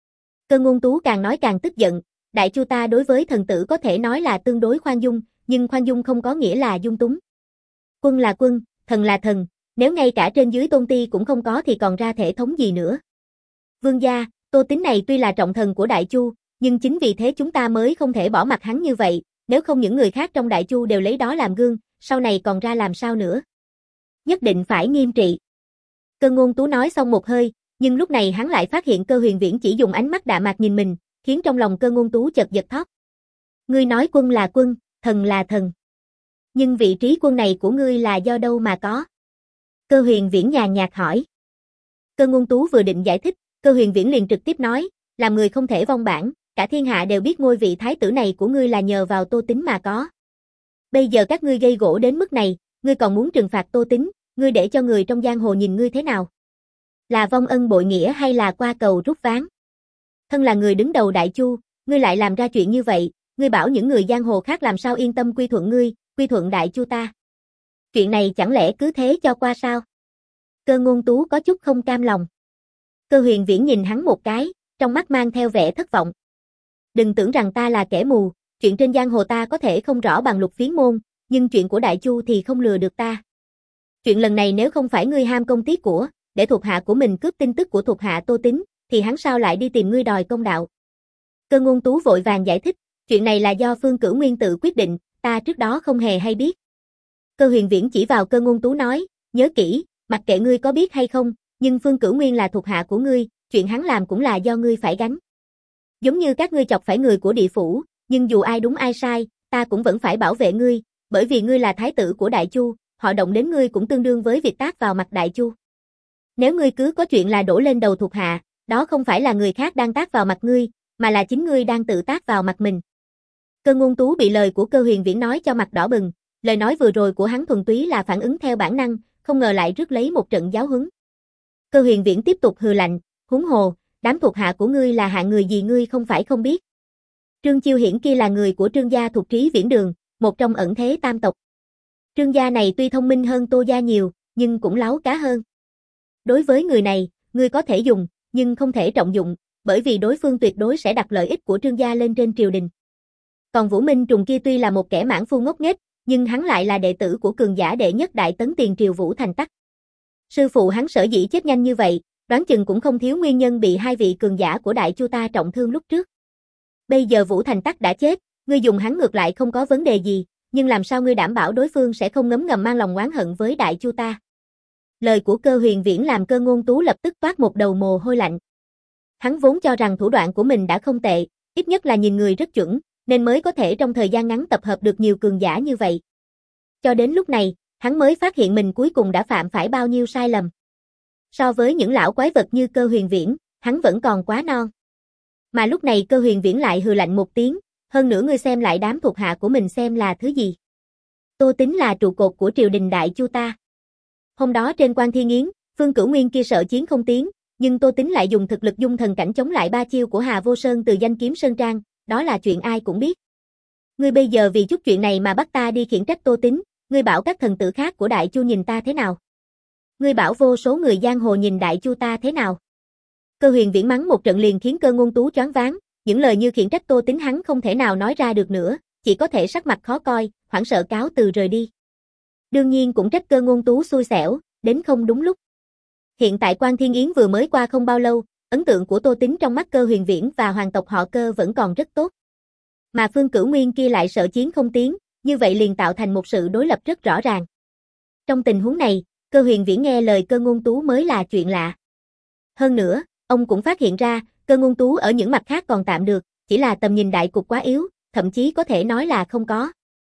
Cơ Ngôn Tú càng nói càng tức giận, Đại Chu ta đối với thần tử có thể nói là tương đối khoan dung, nhưng khoan dung không có nghĩa là dung túng. Quân là quân, thần là thần, nếu ngay cả trên dưới tôn ti cũng không có thì còn ra thể thống gì nữa. Vương gia, Tô Tín này tuy là trọng thần của Đại Chu, nhưng chính vì thế chúng ta mới không thể bỏ mặc hắn như vậy, nếu không những người khác trong Đại Chu đều lấy đó làm gương, sau này còn ra làm sao nữa. Nhất định phải nghiêm trị. Cơ Ngôn Tú nói xong một hơi, nhưng lúc này hắn lại phát hiện Cơ Huyền Viễn chỉ dùng ánh mắt đạm mạc nhìn mình, khiến trong lòng Cơ Ngôn Tú chợt giật thót. Ngươi nói quân là quân, thần là thần. Nhưng vị trí quân này của ngươi là do đâu mà có? Cơ Huyền Viễn nhàn nhạt hỏi. Cơ Ngôn Tú vừa định giải thích, Cơ Huyền Viễn liền trực tiếp nói, làm người không thể vong bản, cả thiên hạ đều biết ngôi vị thái tử này của ngươi là nhờ vào Tô Tín mà có. Bây giờ các ngươi gây gổ đến mức này, ngươi còn muốn trừng phạt Tô Tín, ngươi để cho người trong giang hồ nhìn ngươi thế nào? Là vong ân bội nghĩa hay là qua cầu rút ván? Thân là người đứng đầu Đại Chu, ngươi lại làm ra chuyện như vậy, ngươi bảo những người giang hồ khác làm sao yên tâm quy thuận ngươi, quy thuận Đại Chu ta? Chuyện này chẳng lẽ cứ thế cho qua sao? Cơ Ngôn Tú có chút không cam lòng. Cơ Huyền Viễn nhìn hắn một cái, trong mắt mang theo vẻ thất vọng. Đừng tưởng rằng ta là kẻ mù, chuyện trên giang hồ ta có thể không rõ bằng Lục Phiến môn, nhưng chuyện của Đại Chu thì không lừa được ta. Chuyện lần này nếu không phải ngươi ham công tiếc của, để thuộc hạ của mình cướp tin tức của thuộc hạ Tô Tín, thì hắn sao lại đi tìm ngươi đòi công đạo? Cơ Ngôn Tú vội vàng giải thích, chuyện này là do Phương Cửu Nguyên tự quyết định, ta trước đó không hề hay biết. Cơ Huyền Viễn chỉ vào Cơ Ngôn Tú nói, nhớ kỹ, mặc kệ ngươi có biết hay không, nhưng Phương Cửu Nguyên là thuộc hạ của ngươi, chuyện hắn làm cũng là do ngươi phải gánh. Giống như các ngươi chọc phải người của địa phủ, nhưng dù ai đúng ai sai, ta cũng vẫn phải bảo vệ ngươi, bởi vì ngươi là thái tử của Đại Chu, họ động đến ngươi cũng tương đương với việc tát vào mặt Đại Chu. Nếu ngươi cứ có chuyện là đổ lên đầu thuộc hạ, đó không phải là người khác đang tát vào mặt ngươi, mà là chính ngươi đang tự tát vào mặt mình. Cơ Ngôn Tú bị lời của Cơ Huyền Viễn nói cho mặt đỏ bừng, lời nói vừa rồi của hắn thuần túy là phản ứng theo bản năng, không ngờ lại rước lấy một trận giáo huấn. Cơ Huyền Viễn tiếp tục hừ lạnh, huống hồ, đám thuộc hạ của ngươi là hạng người gì ngươi không phải không biết. Trương Chiêu Hiển kia là người của Trương gia thuộc Trí Viễn Đường, một trong ẩn thế tam tộc. Trương gia này tuy thông minh hơn Tô gia nhiều, nhưng cũng láo cá hơn. Đối với người này, ngươi có thể dùng, nhưng không thể trọng dụng, bởi vì đối phương tuyệt đối sẽ đặt lợi ích của Trương gia lên trên triều đình. Còn Vũ Minh Trùng kia tuy là một kẻ mãn phu ngốc nghếch, nhưng hắn lại là đệ tử của cường giả đệ nhất Đại Tấn Tiền Triều Vũ Thành Tắc. Sư phụ hắn sở dĩ chết nhanh như vậy, đoán chừng cũng không thiếu nguyên nhân bị hai vị cường giả của Đại Chu ta trọng thương lúc trước. Bây giờ Vũ Thành Tắc đã chết, ngươi dùng hắn ngược lại không có vấn đề gì, nhưng làm sao ngươi đảm bảo đối phương sẽ không ngấm ngầm mang lòng oán hận với Đại Chu ta? Lời của Cơ Huyền Viễn làm Cơ Ngôn Tú lập tức toát một đầu mồ hôi lạnh. Hắn vốn cho rằng thủ đoạn của mình đã không tệ, ít nhất là nhìn người rất chuẩn, nên mới có thể trong thời gian ngắn tập hợp được nhiều cường giả như vậy. Cho đến lúc này, hắn mới phát hiện mình cuối cùng đã phạm phải bao nhiêu sai lầm. So với những lão quái vật như Cơ Huyền Viễn, hắn vẫn còn quá non. Mà lúc này Cơ Huyền Viễn lại hừ lạnh một tiếng, hơn nữa ngươi xem lại đám thuộc hạ của mình xem là thứ gì. Tô Tín là trụ cột của triều đình Đại Chu ta. Hôm đó trên Quan Thiên Yến, Phương Cửu Nguyên kia sợ chiến không tiến, nhưng Tô Tín lại dùng thực lực dung thần cảnh chống lại ba chiêu của Hà Vô Sơn từ danh kiếm Sơn Trang, đó là chuyện ai cũng biết. Ngươi bây giờ vì chút chuyện này mà bắt ta đi khiển trách Tô Tín, ngươi bảo các thần tử khác của Đại Chu nhìn ta thế nào? Ngươi bảo vô số người giang hồ nhìn Đại Chu ta thế nào? Cơ Huyền Viễn mắng một trận liền khiến Cơ Ngôn Tú choáng váng, những lời như khiển trách Tô Tín hắn không thể nào nói ra được nữa, chỉ có thể sắc mặt khó coi, hoảng sợ cáo từ rời đi. Đương nhiên cũng trách Cơ Ngôn Tú xui xẻo, đến không đúng lúc. Hiện tại Quan Thiên Yến vừa mới qua không bao lâu, ấn tượng của Tô Tín trong mắt Cơ Huyền Viễn và hoàng tộc họ Cơ vẫn còn rất tốt. Mà Phương Cửu Nguyên kia lại sợ chiến không tiến, như vậy liền tạo thành một sự đối lập rất rõ ràng. Trong tình huống này, Cơ Huyền Viễn nghe lời Cơ Ngôn Tú mới là chuyện lạ. Hơn nữa, ông cũng phát hiện ra, Cơ Ngôn Tú ở những mặt khác còn tạm được, chỉ là tầm nhìn đại cục quá yếu, thậm chí có thể nói là không có.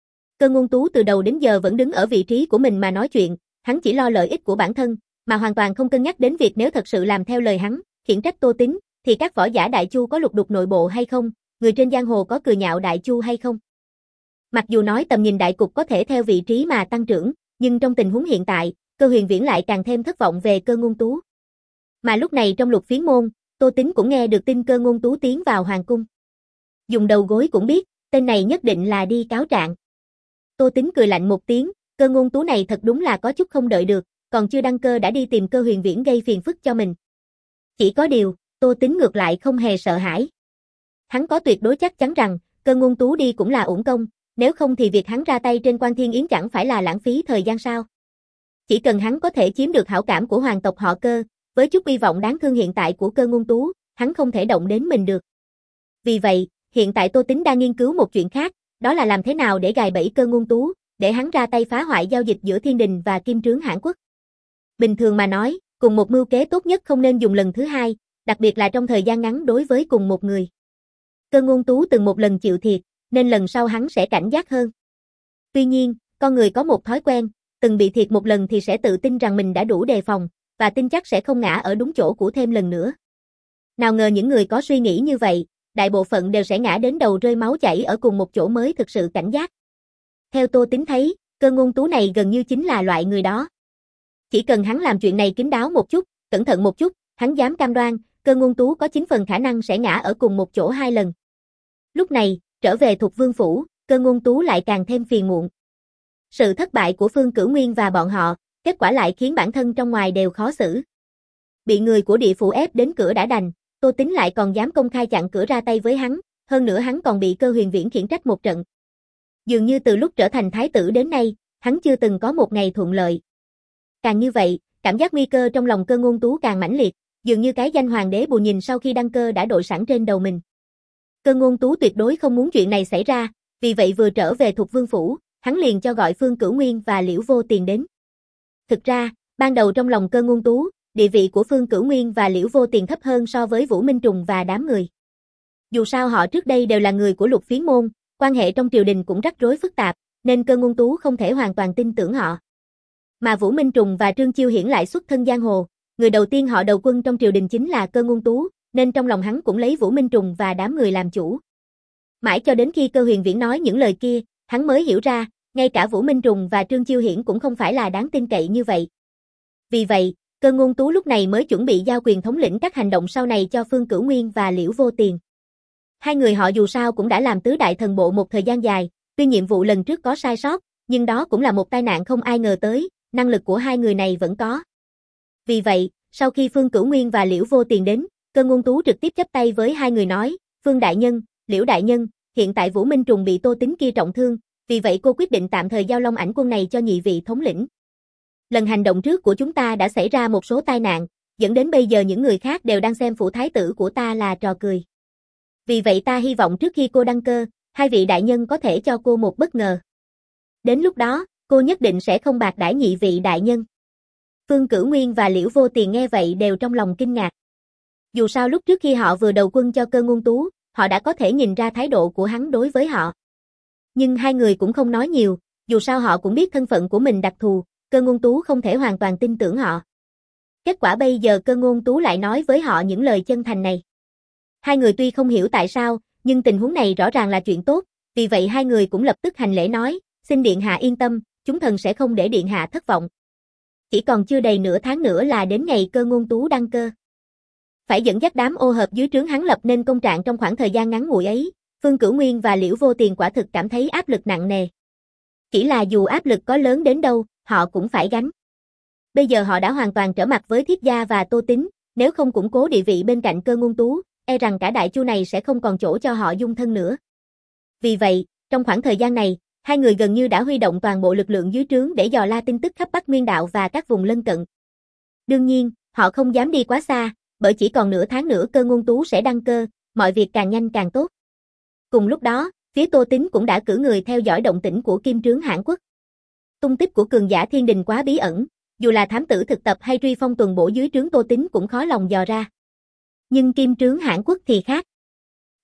Cơ Ngôn Tú từ đầu đến giờ vẫn đứng ở vị trí của mình mà nói chuyện, hắn chỉ lo lợi ích của bản thân, mà hoàn toàn không cân nhắc đến việc nếu thật sự làm theo lời hắn, khiển trách Tô Tín, thì các võ giả Đại Chu có lục đục nội bộ hay không, người trên giang hồ có cười nhạo Đại Chu hay không. Mặc dù nói tầm nhìn đại cục có thể theo vị trí mà tăng trưởng, nhưng trong tình huống hiện tại, Cơ Huyền Viễn lại càng thêm thất vọng về Cơ Ngôn Tú. Mà lúc này trong Lục Phiến môn, Tô Tín cũng nghe được tin Cơ Ngôn Tú tiến vào hoàng cung. Dùng đầu gối cũng biết, tên này nhất định là đi cáo trạng. Tô Tín cười lạnh một tiếng, Cơ Ngôn Tú này thật đúng là có chút không đợi được, còn chưa đăng cơ đã đi tìm Cơ Huyền Viễn gây phiền phức cho mình. Chỉ có điều, Tô Tín ngược lại không hề sợ hãi. Hắn có tuyệt đối chắc chắn rằng, Cơ Ngôn Tú đi cũng là uổng công, nếu không thì việc hắn ra tay trên Quan Thiên Yến chẳng phải là lãng phí thời gian sao. Chỉ cần hắn có thể chiếm được hảo cảm của hoàng tộc họ Cơ, với chút hy vọng đáng thương hiện tại của Cơ Ngôn Tú, hắn không thể động đến mình được. Vì vậy, hiện tại Tô Tín đang nghiên cứu một chuyện khác, đó là làm thế nào để gài bẫy Cơ Ngôn Tú, để hắn ra tay phá hoại giao dịch giữa Thiên Đình và Kim Trướng Hãn Quốc. Bình thường mà nói, cùng một mưu kế tốt nhất không nên dùng lần thứ hai, đặc biệt là trong thời gian ngắn đối với cùng một người. Cơ Ngôn Tú từng một lần chịu thiệt, nên lần sau hắn sẽ cảnh giác hơn. Tuy nhiên, con người có một thói quen, từng bị thiệt một lần thì sẽ tự tin rằng mình đã đủ đề phòng, và tin chắc sẽ không ngã ở đúng chỗ cũ thêm lần nữa. Nào ngờ những người có suy nghĩ như vậy, đại bộ phận đều sẽ ngã đến đầu rơi máu chảy ở cùng một chỗ mới thực sự cảnh giác. Theo Tô Tín thấy, Cơ Ngôn Tú này gần như chính là loại người đó. Chỉ cần hắn làm chuyện này kín đáo một chút, cẩn thận một chút, hắn dám cam đoan, Cơ Ngôn Tú có chín phần khả năng sẽ ngã ở cùng một chỗ hai lần. Lúc này, trở về Thục Vương phủ, Cơ Ngôn Tú lại càng thêm phiền muộn. Sự thất bại của Phương Cửu Nguyên và bọn họ, kết quả lại khiến bản thân trong ngoài đều khó xử. Bị người của địa phủ ép đến cửa đã đành, Tô Tín lại còn dám công khai chặn cửa ra tay với hắn, hơn nữa hắn còn bị Cơ Huyền Viễn khiển trách một trận. Dường như từ lúc trở thành thái tử đến nay, hắn chưa từng có một ngày thuận lợi. Càng như vậy, cảm giác nguy cơ trong lòng Cơ Ngôn Tú càng mãnh liệt, dường như cái danh hoàng đế bù nhìn sau khi đăng cơ đã đội sẵn trên đầu mình. Cơ Ngôn Tú tuyệt đối không muốn chuyện này xảy ra, vì vậy vừa trở về Thục Vương phủ, hắn liền cho gọi Phương Cửu Nguyên và Liễu Vô Tiền đến. Thực ra, ban đầu trong lòng Cơ Ngôn Tú, địa vị của Phương Cửu Nguyên và Liễu Vô Tiền thấp hơn so với Vũ Minh Trùng và đám người. Dù sao họ trước đây đều là người của Lục Phiến môn, quan hệ trong triều đình cũng rắc rối phức tạp, nên Cơ Ngôn Tú không thể hoàn toàn tin tưởng họ. Mà Vũ Minh Trùng và Trương Chiêu Hiển lại xuất thân giang hồ, người đầu tiên họ đầu quân trong triều đình chính là Cơ Ngôn Tú, nên trong lòng hắn cũng lấy Vũ Minh Trùng và đám người làm chủ. Mãi cho đến khi Cơ Huyền Viễn nói những lời kia, hắn mới hiểu ra, ngay cả Vũ Minh Trùng và Trương Chiêu Hiển cũng không phải là đáng tin cậy như vậy. Vì vậy, Cơ Ngôn Tú lúc này mới chuẩn bị giao quyền thống lĩnh các hành động sau này cho Phương Cửu Nguyên và Liễu Vô Tiền. Hai người họ dù sao cũng đã làm tứ đại thần bộ một thời gian dài, tuy nhiệm vụ lần trước có sai sót, nhưng đó cũng là một tai nạn không ai ngờ tới, năng lực của hai người này vẫn có. Vì vậy, sau khi Phương Cửu Nguyên và Liễu Vô Tiền đến, Cơ Ngôn Tú trực tiếp chắp tay với hai người nói, Phương Đại Nhân, Liễu Đại Nhân, hiện tại Vũ Minh Trùng bị Tô Tín kia trọng thương, vì vậy cô quyết định tạm thời giao Long Ảnh quân này cho nhị vị thống lĩnh. Lần hành động trước của chúng ta đã xảy ra một số tai nạn, dẫn đến bây giờ những người khác đều đang xem phủ thái tử của ta là trò cười. Vì vậy ta hy vọng trước khi cô đăng cơ, hai vị đại nhân có thể cho cô một bất ngờ. Đến lúc đó, cô nhất định sẽ không bạc đãi nhị vị đại nhân. Phương Cửu Nguyên và Liễu Vô Tiền nghe vậy đều trong lòng kinh ngạc. Dù sao lúc trước khi họ vừa đầu quân cho Cơ Ngôn Tú, họ đã có thể nhìn ra thái độ của hắn đối với họ. Nhưng hai người cũng không nói nhiều, dù sao họ cũng biết thân phận của mình đặc thù, Cơ Ngôn Tú không thể hoàn toàn tin tưởng họ. Kết quả bây giờ Cơ Ngôn Tú lại nói với họ những lời chân thành này. Hai người tuy không hiểu tại sao, nhưng tình huống này rõ ràng là chuyện tốt, vì vậy hai người cũng lập tức hành lễ nói, xin điện hạ yên tâm, chúng thần sẽ không để điện hạ thất vọng. Chỉ còn chưa đầy nửa tháng nữa là đến ngày Cơ Ngôn Tú đăng cơ. Phải dẫn dắt đám ô hợp dưới trướng hắn lập nên công trạng trong khoảng thời gian ngắn ngủi ấy, Phương Cửu Nguyên và Liễu Vô Tiền quả thực cảm thấy áp lực nặng nề. Chỉ là dù áp lực có lớn đến đâu, họ cũng phải gánh. Bây giờ họ đã hoàn toàn trở mặt với Thiết Gia và Tô Tín, nếu không củng cố địa vị bên cạnh Cơ Ngôn Tú, e rằng cả Đại Chu này sẽ không còn chỗ cho họ dung thân nữa. Vì vậy, trong khoảng thời gian này, hai người gần như đã huy động toàn bộ lực lượng dưới trướng để dò la tin tức khắp Bắc Nguyên Đạo và các vùng lân cận. Đương nhiên, họ không dám đi quá xa, bởi chỉ còn nửa tháng nữa Cơ Ngôn Tú sẽ đăng cơ, mọi việc càng nhanh càng tốt. Cùng lúc đó, phía Tô Tín cũng đã cử người theo dõi động tĩnh của Kim Trướng Hãn Quốc. Tung tích của cường giả thiên đình quá bí ẩn, dù là thám tử thực tập hay truy phong tuần bổ dưới trướng Tô Tín cũng khó lòng dò ra. Nhưng Kim Trướng Hãn Quốc thì khác.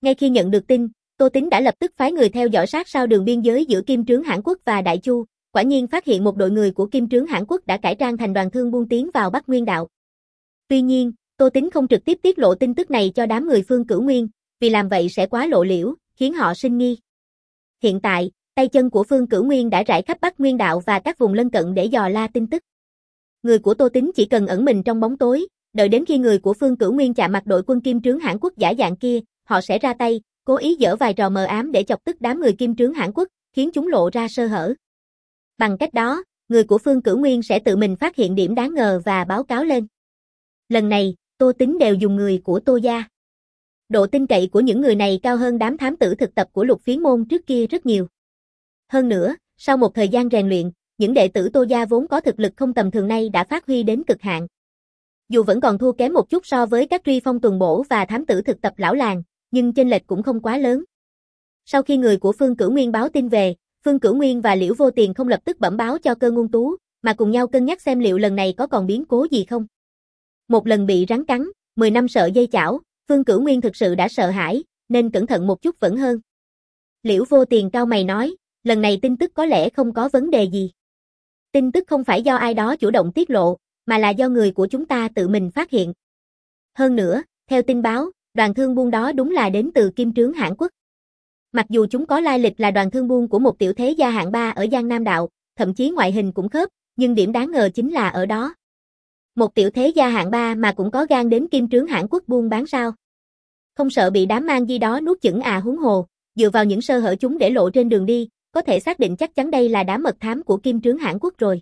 Ngay khi nhận được tin, Tô Tín đã lập tức phái người theo dõi sát sao đường biên giới giữa Kim Trướng Hãn Quốc và Đại Chu, quả nhiên phát hiện một đội người của Kim Trướng Hãn Quốc đã cải trang thành đoàn thương buôn tiến vào Bắc Nguyên đạo. Tuy nhiên, Tô Tín không trực tiếp tiết lộ tin tức này cho đám người Phương Cửu Nguyên, vì làm vậy sẽ quá lộ liễu, khiến họ sinh nghi. Hiện tại, tay chân của Phương Cửu Nguyên đã rải khắp Bắc Nguyên đạo và các vùng lân cận để dò la tin tức. Người của Tô Tín chỉ cần ẩn mình trong bóng tối, đợi đến khi người của Phương Cửu Nguyên chạm mặt đội quân Kim Trướng Hãn Quốc giả dạng kia, họ sẽ ra tay, cố ý giở vài trò mờ ám để chọc tức đám người Kim Trướng Hãn Quốc, khiến chúng lộ ra sơ hở. Bằng cách đó, người của Phương Cửu Nguyên sẽ tự mình phát hiện điểm đáng ngờ và báo cáo lên. Lần này, Tô Tín đều dùng người của Tô gia. Độ tin cậy của những người này cao hơn đám thám tử thực tập của Lục Phiến môn trước kia rất nhiều. Hơn nữa, sau một thời gian rèn luyện, những đệ tử Tô gia vốn có thực lực không tầm thường này đã phát huy đến cực hạn. Dù vẫn còn thua kém một chút so với các truy phong tuần bổ và thám tử thực tập lão làng, nhưng chênh lệch cũng không quá lớn. Sau khi người của Phương Cửu Nguyên báo tin về, Phương Cửu Nguyên và Liễu Vô Tiền không lập tức bẩm báo cho Cơ Ngôn Tú, mà cùng nhau cân nhắc xem liệu lần này có còn biến cố gì không. Một lần bị rắn cắn, mười năm sợ dây chảo, Phương Cửu Nguyên thực sự đã sợ hãi, nên cẩn thận một chút vẫn hơn. Liễu Vô Tiền cau mày nói, lần này tin tức có lẽ không có vấn đề gì. Tin tức không phải do ai đó chủ động tiết lộ, mà là do người của chúng ta tự mình phát hiện. Hơn nữa, theo tin báo, đoàn thương buôn đó đúng là đến từ Kim Trướng Hãn Quốc. Mặc dù chúng có lai lịch là đoàn thương buôn của một tiểu thế gia hạng ba ở Giang Nam Đạo, thậm chí ngoại hình cũng khớp, nhưng điểm đáng ngờ chính là ở đó. Một tiểu thế gia hạng ba mà cũng có gan đến Kim Trướng Hãn Quốc buôn bán sao? Không sợ bị đám mang di đó nuốt chửng à? Huống hồ, dựa vào những sơ hở chúng để lộ trên đường đi, có thể xác định chắc chắn đây là đám mật thám của Kim Trướng Hãn Quốc rồi.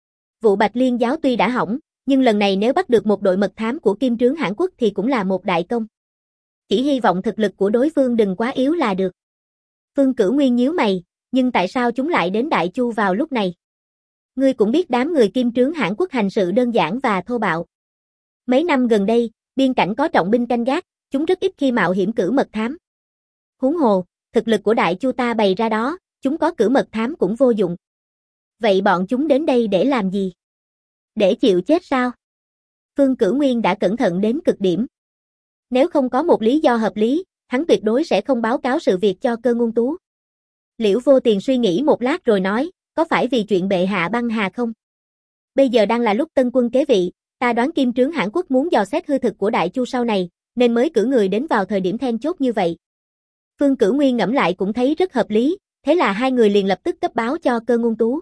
Vụ Bạch Liên giáo tuy đã hỏng, nhưng lần này nếu bắt được một đội mật thám của Kim Trướng Hãn Quốc thì cũng là một đại công. Chỉ hy vọng thực lực của đối phương đừng quá yếu là được. Phương Cửu Nguyên nhíu mày, nhưng tại sao chúng lại đến Đại Chu vào lúc này? Ngươi cũng biết đám người Kim Trướng Hãn Quốc hành sự đơn giản và thô bạo. Mấy năm gần đây, biên cảnh có trọng binh canh gác, chúng rất ít khi mạo hiểm cử mật thám. Huống hồ, thực lực của Đại Chu ta bày ra đó, chúng có cử mật thám cũng vô dụng. Vậy bọn chúng đến đây để làm gì? Để chịu chết sao? Phương Cửu Nguyên đã cẩn thận đến cực điểm. Nếu không có một lý do hợp lý, hắn tuyệt đối sẽ không báo cáo sự việc cho Cơ Ngôn Tú. Liễu Vô Tiền suy nghĩ một lát rồi nói, có phải vì chuyện bệ hạ băng hà không? Bây giờ đang là lúc tân quân kế vị, ta đoán Kim Trướng Hãn Quốc muốn dò xét hư thực của Đại Chu sau này, nên mới cử người đến vào thời điểm then chốt như vậy. Phương Cửu Nguyên ngẫm lại cũng thấy rất hợp lý, thế là hai người liền lập tức cấp báo cho Cơ Ngôn Tú.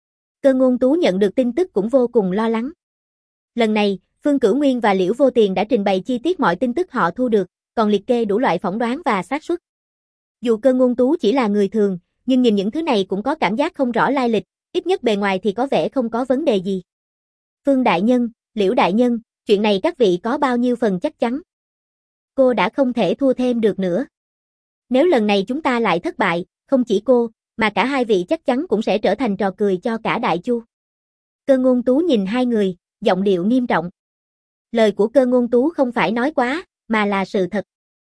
Cơ Ngôn Tú nhận được tin tức cũng vô cùng lo lắng. Lần này, Phương Cửu Nguyên và Liễu Vô Tiền đã trình bày chi tiết mọi tin tức họ thu được, còn liệt kê đủ loại phỏng đoán và xác suất. Dù Cơ Ngôn Tú chỉ là người thường, nhưng nhìn những thứ này cũng có cảm giác không rõ lai lịch, ít nhất bề ngoài thì có vẻ không có vấn đề gì. Phương đại nhân, Liễu đại nhân, chuyện này các vị có bao nhiêu phần chắc chắn? Cô đã không thể thua thêm được nữa. Nếu lần này chúng ta lại thất bại, không chỉ cô, mà cả hai vị chắc chắn cũng sẽ trở thành trò cười cho cả Đại Chu. Cơ Ngôn Tú nhìn hai người, giọng điệu nghiêm trọng. Lời của Cơ Ngôn Tú không phải nói quá, mà là sự thật.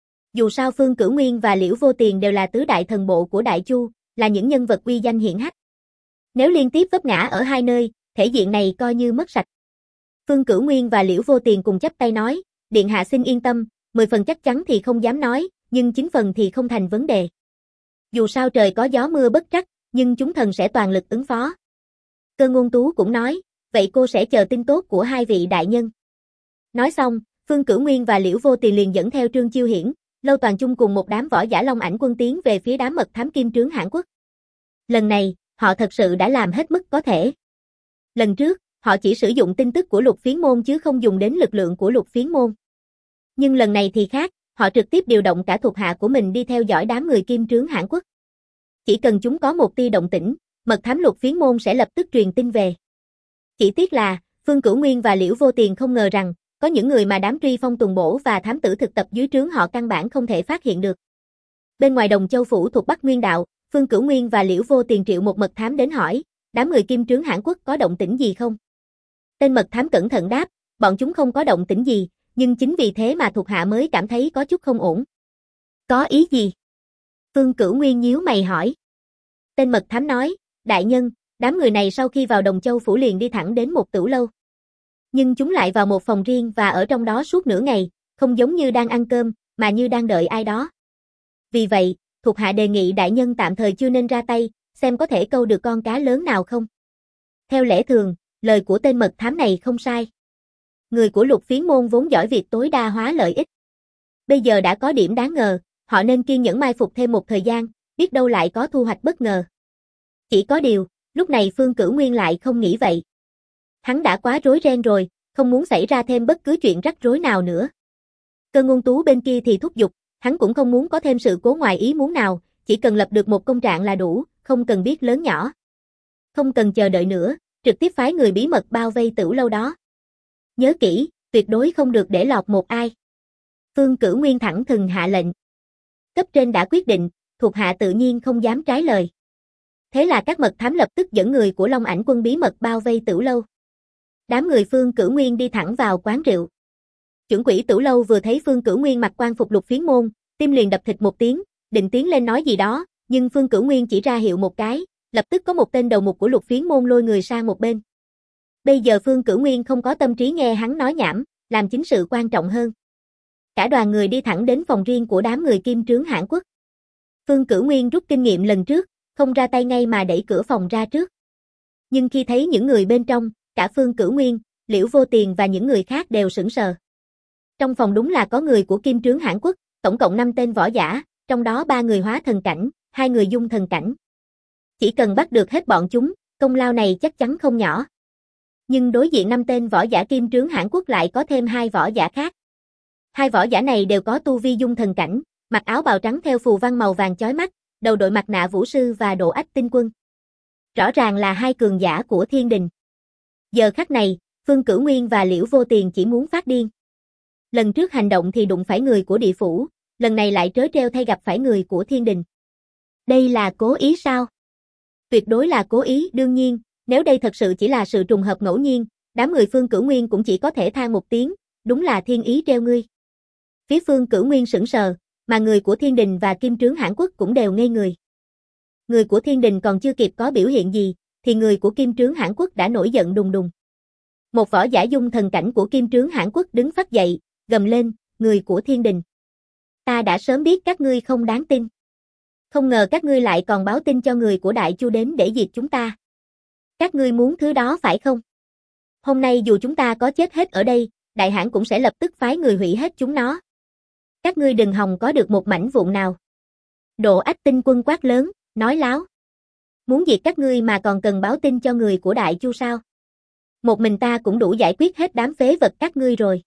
Dù sao Phương Cửu Nguyên và Liễu Vô Tiền đều là tứ đại thần bộ của Đại Chu, là những nhân vật uy danh hiển hách. Nếu liên tiếp vấp ngã ở hai nơi, thể diện này coi như mất sạch. Phương Cửu Nguyên và Liễu Vô Tiền cùng chắp tay nói, điện hạ xin yên tâm, mười phần chắc chắn thì không dám nói, nhưng chín phần thì không thành vấn đề. Dù sao trời có gió mưa bất trắc, nhưng chúng thần sẽ toàn lực ứng phó. Cơ Ngôn Tú cũng nói, vậy cô sẽ chờ tin tốt của hai vị đại nhân. Nói xong, Phương Cửu Nguyên và Liễu Vô Tiền liền dẫn theo Trương Chiêu Hiển, Lâu Toàn Chung cùng một đám võ giả Long Ảnh quân tiến về phía đám mật thám Kim Trướng Hãn Quốc. Lần này, họ thật sự đã làm hết mức có thể. Lần trước, họ chỉ sử dụng tin tức của Lục Phiến môn chứ không dùng đến lực lượng của Lục Phiến môn. Nhưng lần này thì khác, họ trực tiếp điều động cả thuộc hạ của mình đi theo dõi đám người Kim Trướng Hãn Quốc. Chỉ cần chúng có một tia động tĩnh, mật thám Lục Phiến môn sẽ lập tức truyền tin về. Chỉ tiếc là, Phương Cửu Nguyên và Liễu Vô Tiền không ngờ rằng, có những người mà đám truy phong tuần bổ và thám tử thực tập dưới trướng họ căn bản không thể phát hiện được. Bên ngoài Đồng Châu phủ thuộc Bắc Nguyên đạo, Phương Cửu Nguyên và Liễu Vô Tiền triệu một mật thám đến hỏi, đám người Kim Trướng Hãn Quốc có động tĩnh gì không? Tên mật thám cẩn thận đáp, bọn chúng không có động tĩnh gì, nhưng chính vì thế mà thuộc hạ mới cảm thấy có chút không ổn. Có ý gì? Phương Cửu Nguyên nhíu mày hỏi. Tên mật thám nói, đại nhân, đám người này sau khi vào Đồng Châu phủ liền đi thẳng đến một tửu lâu. Nhưng chúng lại vào một phòng riêng và ở trong đó suốt nửa ngày, không giống như đang ăn cơm, mà như đang đợi ai đó. Vì vậy, thuộc hạ đề nghị đại nhân tạm thời chưa nên ra tay, xem có thể câu được con cá lớn nào không. Theo lẽ thường, lời của tên mật thám này không sai. Người của Lục Phiến môn vốn giỏi việc tối đa hóa lợi ích. Bây giờ đã có điểm đáng ngờ, họ nên kiên nhẫn mai phục thêm một thời gian, biết đâu lại có thu hoạch bất ngờ. Chỉ có điều, lúc này Phương Cửu Nguyên lại không nghĩ vậy. Hắn đã quá rối ren rồi, không muốn xảy ra thêm bất cứ chuyện rắc rối nào nữa. Cơ Ngôn Tú bên kia thì thúc giục, hắn cũng không muốn có thêm sự cố ngoài ý muốn nào, chỉ cần lập được một công trạng là đủ, không cần biết lớn nhỏ. Không cần chờ đợi nữa, trực tiếp phái người bí mật bao vây Tửu lâu đó. Nhớ kỹ, tuyệt đối không được để lọt một ai. Phương Cửu Nguyên thẳng thừng hạ lệnh. Cấp trên đã quyết định, thuộc hạ tự nhiên không dám trái lời. Thế là các mật thám lập tức dẫn người của Long Ảnh quân bí mật bao vây Tửu lâu. Đám người Phương Cửu Nguyên đi thẳng vào quán rượu. Chuẩn quỷ Tửu lâu vừa thấy Phương Cửu Nguyên mặc quan phục Lục Phiến môn, tim liền đập thịt một tiếng, định tiến lên nói gì đó, nhưng Phương Cửu Nguyên chỉ ra hiệu một cái, lập tức có một tên đầu mục của Lục Phiến môn lôi người sang một bên. Bây giờ Phương Cửu Nguyên không có tâm trí nghe hắn nói nhảm, làm chính sự quan trọng hơn. Cả đoàn người đi thẳng đến phòng riêng của đám người Kim Trướng Hãn Quốc. Phương Cửu Nguyên rút kinh nghiệm lần trước, không ra tay ngay mà đẩy cửa phòng ra trước. Nhưng khi thấy những người bên trong, cả Phương Cửu Nguyên, Liễu Vô Tiền và những người khác đều sững sờ. Trong phòng đúng là có người của Kim Trướng Hãn Quốc, tổng cộng năm tên võ giả, trong đó ba người hóa thần cảnh, hai người dung thần cảnh. Chỉ cần bắt được hết bọn chúng, công lao này chắc chắn không nhỏ. Nhưng đối diện năm tên võ giả Kim Trướng Hãn Quốc lại có thêm hai võ giả khác. Hai võ giả này đều có tu vi dung thần cảnh, mặc áo bào trắng theo phù văn màu vàng chói mắt, đầu đội mặt nạ vũ sư và độ ách tinh quân. Rõ ràng là hai cường giả của thiên đình. Giờ khắc này, Phương Cửu Nguyên và Liễu Vô Tiền chỉ muốn phát điên. Lần trước hành động thì đụng phải người của địa phủ, lần này lại trớ trêu thay gặp phải người của thiên đình. Đây là cố ý sao? Tuyệt đối là cố ý, đương nhiên, nếu đây thật sự chỉ là sự trùng hợp ngẫu nhiên, đám người Phương Cửu Nguyên cũng chỉ có thể than một tiếng, đúng là thiên ý treo ngươi. Phía Phương Cửu Nguyên sững sờ, mà người của thiên đình và Kim Trướng Hãn Quốc cũng đều ngây người. Người của thiên đình còn chưa kịp có biểu hiện gì, thì người của Kim Trướng Hãn Quốc đã nổi giận đùng đùng. Một võ giả dung thần cảnh của Kim Trướng Hãn Quốc đứng phắt dậy, gầm lên, người của thiên đình. Ta đã sớm biết các ngươi không đáng tin. Không ngờ các ngươi lại còn báo tin cho người của Đại Chu đến để diệt chúng ta. Các ngươi muốn thứ đó phải không? Hôm nay dù chúng ta có chết hết ở đây, Đại Hãn cũng sẽ lập tức phái người hủy hết chúng nó. Các ngươi đừng hòng có được một mảnh vụn nào. Độ ách tinh quân quát lớn, nói láo. Muốn diệt các ngươi mà còn cần báo tin cho người của Đại Chu sao? Một mình ta cũng đủ giải quyết hết đám phế vật các ngươi rồi.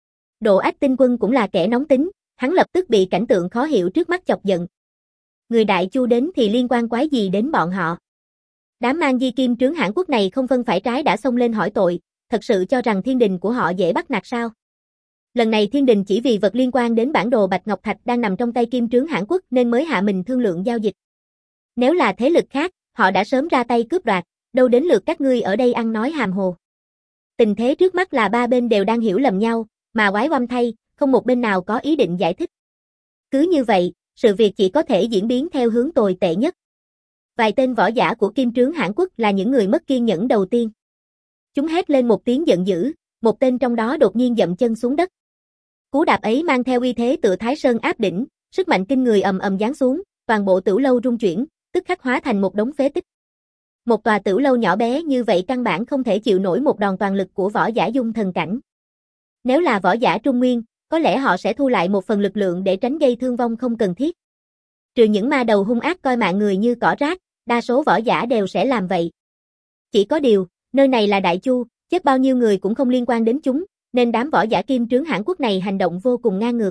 Độ ách tinh quân cũng là kẻ nóng tính, hắn lập tức bị cảnh tượng khó hiểu trước mắt chọc giận. Người Đại Chu đến thì liên quan quái gì đến bọn họ? Đám mang di Kim Trướng Hãn Quốc này không phân phải trái đã xông lên hỏi tội, thật sự cho rằng thiên đình của họ dễ bắt nạt sao? Lần này thiên đình chỉ vì vật liên quan đến bản đồ Bạch Ngọc Thạch đang nằm trong tay Kim Trướng Hãn Quốc nên mới hạ mình thương lượng giao dịch. Nếu là thế lực khác, họ đã sớm ra tay cướp đoạt, đâu đến lượt các ngươi ở đây ăn nói hàm hồ. Tình thế trước mắt là ba bên đều đang hiểu lầm nhau, mà oái oăm thay, không một bên nào có ý định giải thích. Cứ như vậy, sự việc chỉ có thể diễn biến theo hướng tồi tệ nhất. Vài tên võ giả của Kim Trướng Hãn Quốc là những người mất kiên nhẫn đầu tiên. Chúng hét lên một tiếng giận dữ, một tên trong đó đột nhiên dậm chân xuống đất. Cú đạp ấy mang theo uy thế tựa Thái Sơn áp đỉnh, sức mạnh kinh người ầm ầm giáng xuống, toàn bộ Tửu lâu rung chuyển, tức khắc hóa thành một đống phế tích. Một tòa Tửu lâu nhỏ bé như vậy căn bản không thể chịu nổi một đòn toàn lực của võ giả dung thần cảnh. Nếu là võ giả trung nguyên, có lẽ họ sẽ thu lại một phần lực lượng để tránh gây thương vong không cần thiết. Trừ những ma đầu hung ác coi mạng người như cỏ rác, đa số võ giả đều sẽ làm vậy. Chỉ có điều, nơi này là Đại Chu, chết bao nhiêu người cũng không liên quan đến chúng, nên đám võ giả Kim Trướng Hãn Quốc này hành động vô cùng ngang ngược.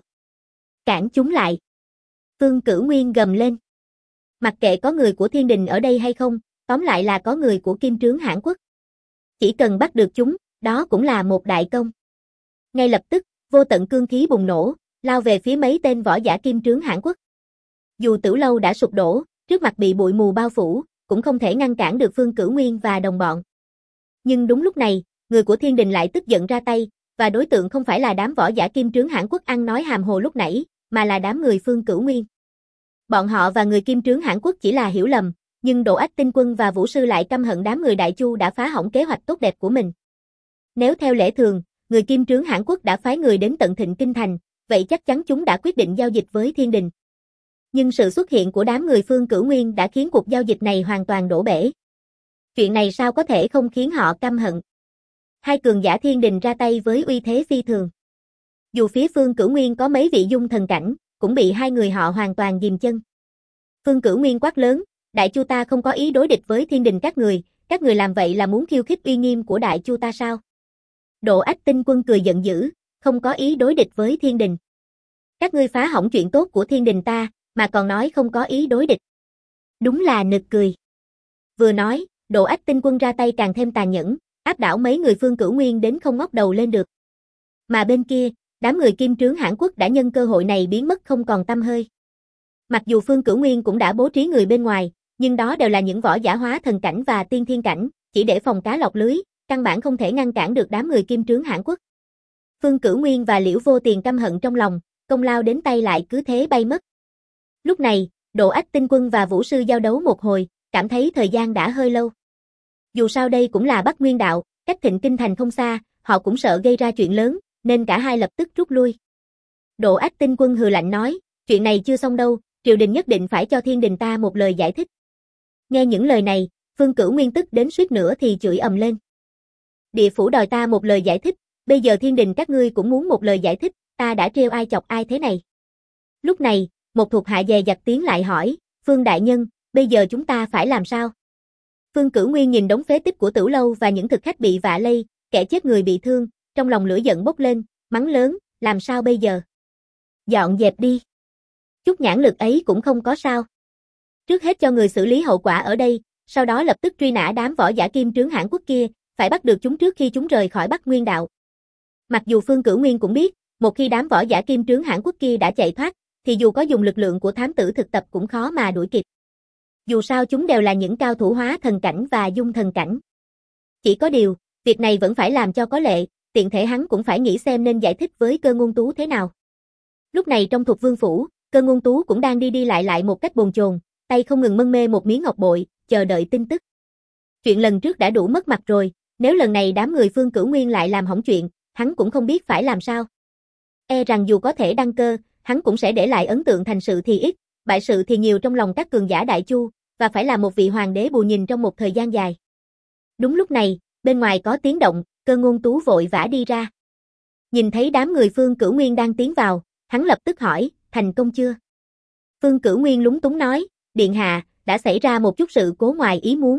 Cản chúng lại. Phương Cửu Nguyên gầm lên. Mặc kệ có người của thiên đình ở đây hay không, tóm lại là có người của Kim Trướng Hãn Quốc. Chỉ cần bắt được chúng, đó cũng là một đại công. Ngay lập tức, vô tận cương khí bùng nổ, lao về phía mấy tên võ giả Kim Trướng Hãn Quốc. Dù Tửu lâu đã sụp đổ, trước mặt bị bụi mù bao phủ, cũng không thể ngăn cản được Phương Cửu Nguyên và đồng bọn. Nhưng đúng lúc này, người của thiên đình lại tức giận ra tay, và đối tượng không phải là đám võ giả Kim Trướng Hãn Quốc ăn nói hàm hồ lúc nãy, mà là đám người Phương Cửu Nguyên. Bọn họ và người Kim Trướng Hãn Quốc chỉ là hiểu lầm, nhưng Độ Ách Tinh Quân và Vũ Sư lại căm hận đám người Đại Chu đã phá hỏng kế hoạch tốt đẹp của mình. Nếu theo lẽ thường, người Kim Trướng Hãn Quốc đã phái người đến tận Thịnh Kinh Thành, vậy chắc chắn chúng đã quyết định giao dịch với thiên đình. Nhưng sự xuất hiện của đám người Phương Cửu Nguyên đã khiến cuộc giao dịch này hoàn toàn đổ bể. Chuyện này sao có thể không khiến họ căm hận. Hai cường giả thiên đình ra tay với uy thế phi thường. Dù phía Phương Cửu Nguyên có mấy vị dung thần cảnh, cũng bị hai người họ hoàn toàn ghim chân. Phương Cửu Nguyên quát lớn, Đại Chu ta không có ý đối địch với thiên đình các người, các người làm vậy là muốn khiêu khích uy nghiêm của Đại Chu ta sao? Độ Ách Tinh Quân cười giận dữ, không có ý đối địch với thiên đình. Các ngươi phá hỏng chuyện tốt của thiên đình ta, mà còn nói không có ý đối địch. Đúng là nực cười. Vừa nói, Độ Ách Tinh Quân ra tay càng thêm tàn nhẫn, áp đảo mấy người Phương Cửu Nguyên đến không ngóc đầu lên được. Mà bên kia, đám người Kim Trướng Hãn Quốc đã nhân cơ hội này biến mất không còn tăm hơi. Mặc dù Phương Cửu Nguyên cũng đã bố trí người bên ngoài, nhưng đó đều là những võ giả hóa thần cảnh và tiên thiên cảnh, chỉ để phòng cá lọt lưới, căn bản không thể ngăn cản được đám người Kim Trướng Hãn Quốc. Phương Cửu Nguyên và Liễu Vô Tiền căm hận trong lòng, công lao đến tay lại cứ thế bay mất. Lúc này, Độ Ách Tinh Quân và Vũ Sư giao đấu một hồi, cảm thấy thời gian đã hơi lâu. Dù sao đây cũng là Bắc Nguyên đạo, cách Thịnh Kinh Thành không xa, họ cũng sợ gây ra chuyện lớn, nên cả hai lập tức rút lui. Độ Ách Tinh Quân hừ lạnh nói, chuyện này chưa xong đâu, triều đình nhất định phải cho thiên đình ta một lời giải thích. Nghe những lời này, Phương Cửu Nguyên tức đến suýt nữa thì chửi ầm lên. Địa phủ đòi ta một lời giải thích, bây giờ thiên đình các ngươi cũng muốn một lời giải thích, ta đã trêu ai chọc ai thế này. Lúc này, một thuộc hạ dè dặt tiến lại hỏi, Phương đại nhân, bây giờ chúng ta phải làm sao? Phương Cửu Nguyên nhìn đống phế tích của Tửu lâu và những thực khách bị vạ lây, kẻ chết người bị thương, trong lòng lửa giận bốc lên, mắng lớn, làm sao bây giờ? Dọn dẹp đi. Chút nhãn lực ấy cũng không có sao. Trước hết cho người xử lý hậu quả ở đây, sau đó lập tức truy nã đám võ giả Kim Trướng Hãn Quốc kia, phải bắt được chúng trước khi chúng rời khỏi Bắc Nguyên đạo. Mặc dù Phương Cửu Nguyên cũng biết, một khi đám võ giả Kim Trướng Hãn Quốc kia đã chạy thoát, thì dù có dùng lực lượng của thám tử thực tập cũng khó mà đuổi kịp. Dù sao chúng đều là những cao thủ hóa thần cảnh và dung thần cảnh. Chỉ có điều, việc này vẫn phải làm cho có lệ, tiện thể hắn cũng phải nghĩ xem nên giải thích với Cơ Ngôn Tú thế nào. Lúc này trong Thục Vương phủ, Cơ Ngôn Tú cũng đang đi đi lại lại một cách bồn chồn, tay không ngừng mân mê một miếng ngọc bội, chờ đợi tin tức. Chuyện lần trước đã đủ mất mặt rồi, nếu lần này đám người Phương Cửu Nguyên lại làm hỏng chuyện, hắn cũng không biết phải làm sao. E rằng dù có thể đăng cơ, hắn cũng sẽ để lại ấn tượng thành sự thì ít, bại sự thì nhiều trong lòng các cường giả Đại Chu, và phải là một vị hoàng đế bù nhìn trong một thời gian dài. Đúng lúc này, bên ngoài có tiếng động, Cơ Ngôn Tú vội vã đi ra. Nhìn thấy đám người Phương Cửu Nguyên đang tiến vào, hắn lập tức hỏi, thành công chưa? Phương Cửu Nguyên lúng túng nói, điện hạ, đã xảy ra một chút sự cố ngoài ý muốn.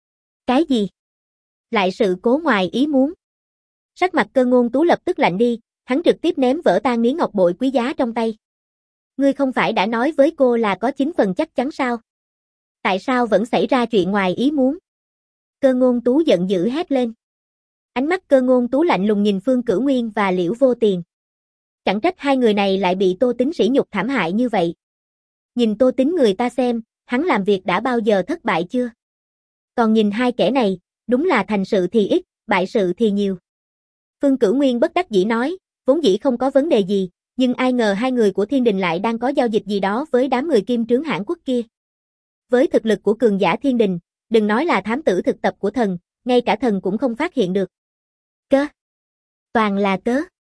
Cái gì? Lại sự cố ngoài ý muốn? Sắc mặt Cơ Ngôn Tú lập tức lạnh đi, hắn trực tiếp ném vỡ tan miếng ngọc bội quý giá trong tay. Ngươi không phải đã nói với cô là có chín phần chắc chắn sao? Tại sao vẫn xảy ra chuyện ngoài ý muốn? Cơ Ngôn Tú giận dữ hét lên. Ánh mắt Cơ Ngôn Tú lạnh lùng nhìn Phương Cửu Nguyên và Liễu Vô Tiền. Chẳng trách hai người này lại bị Tô Tính sỉ nhục thảm hại như vậy. Nhìn Tô Tính người ta xem, hắn làm việc đã bao giờ thất bại chưa? Còn nhìn hai kẻ này, đúng là thành sự thì ít, bại sự thì nhiều. Phương Cửu Nguyên bất đắc dĩ nói, vốn dĩ không có vấn đề gì, nhưng ai ngờ hai người của thiên đình lại đang có giao dịch gì đó với đám người Kim Trướng Hãn Quốc kia. Với thực lực của cường giả thiên đình, đừng nói là thám tử thực tập của thần, ngay cả thần cũng không phát hiện được. Cớ. Toàn là cớ.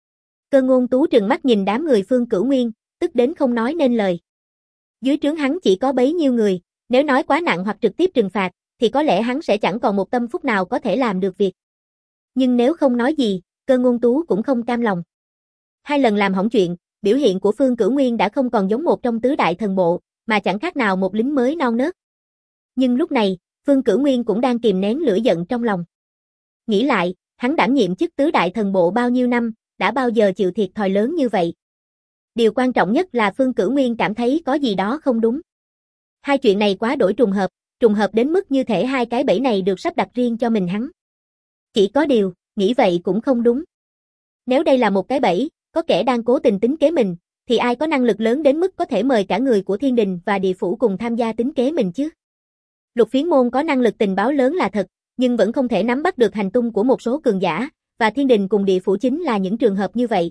Cơ Ngôn Tú trừng mắt nhìn đám người Phương Cửu Nguyên, tức đến không nói nên lời. Dưới trướng hắn chỉ có bấy nhiêu người, nếu nói quá nặng hoặc trực tiếp trừng phạt, thì có lẽ hắn sẽ chẳng còn một tâm phúc nào có thể làm được việc. Nhưng nếu không nói gì, Cơ Ngôn Tú cũng không cam lòng. Hai lần làm hỏng chuyện, biểu hiện của Phương Cửu Nguyên đã không còn giống một trong tứ đại thần bộ, mà chẳng khác nào một lính mới non nớt. Nhưng lúc này, Phương Cửu Nguyên cũng đang kìm nén lửa giận trong lòng. Nghĩ lại, hắn đảm nhiệm chức tứ đại thần bộ bao nhiêu năm, đã bao giờ chịu thiệt thòi lớn như vậy. Điều quan trọng nhất là Phương Cửu Nguyên cảm thấy có gì đó không đúng. Hai chuyện này quá đổi trùng hợp, trùng hợp đến mức như thể hai cái bẫy này được sắp đặt riêng cho mình hắn. Chỉ có điều, nghĩ vậy cũng không đúng. Nếu đây là một cái bẫy, có kẻ đang cố tình tính kế mình, thì ai có năng lực lớn đến mức có thể mời cả người của thiên đình và địa phủ cùng tham gia tính kế mình chứ? Lục Phiến Môn có năng lực tình báo lớn là thật, nhưng vẫn không thể nắm bắt được hành tung của một số cường giả, và thiên đình cùng địa phủ chính là những trường hợp như vậy.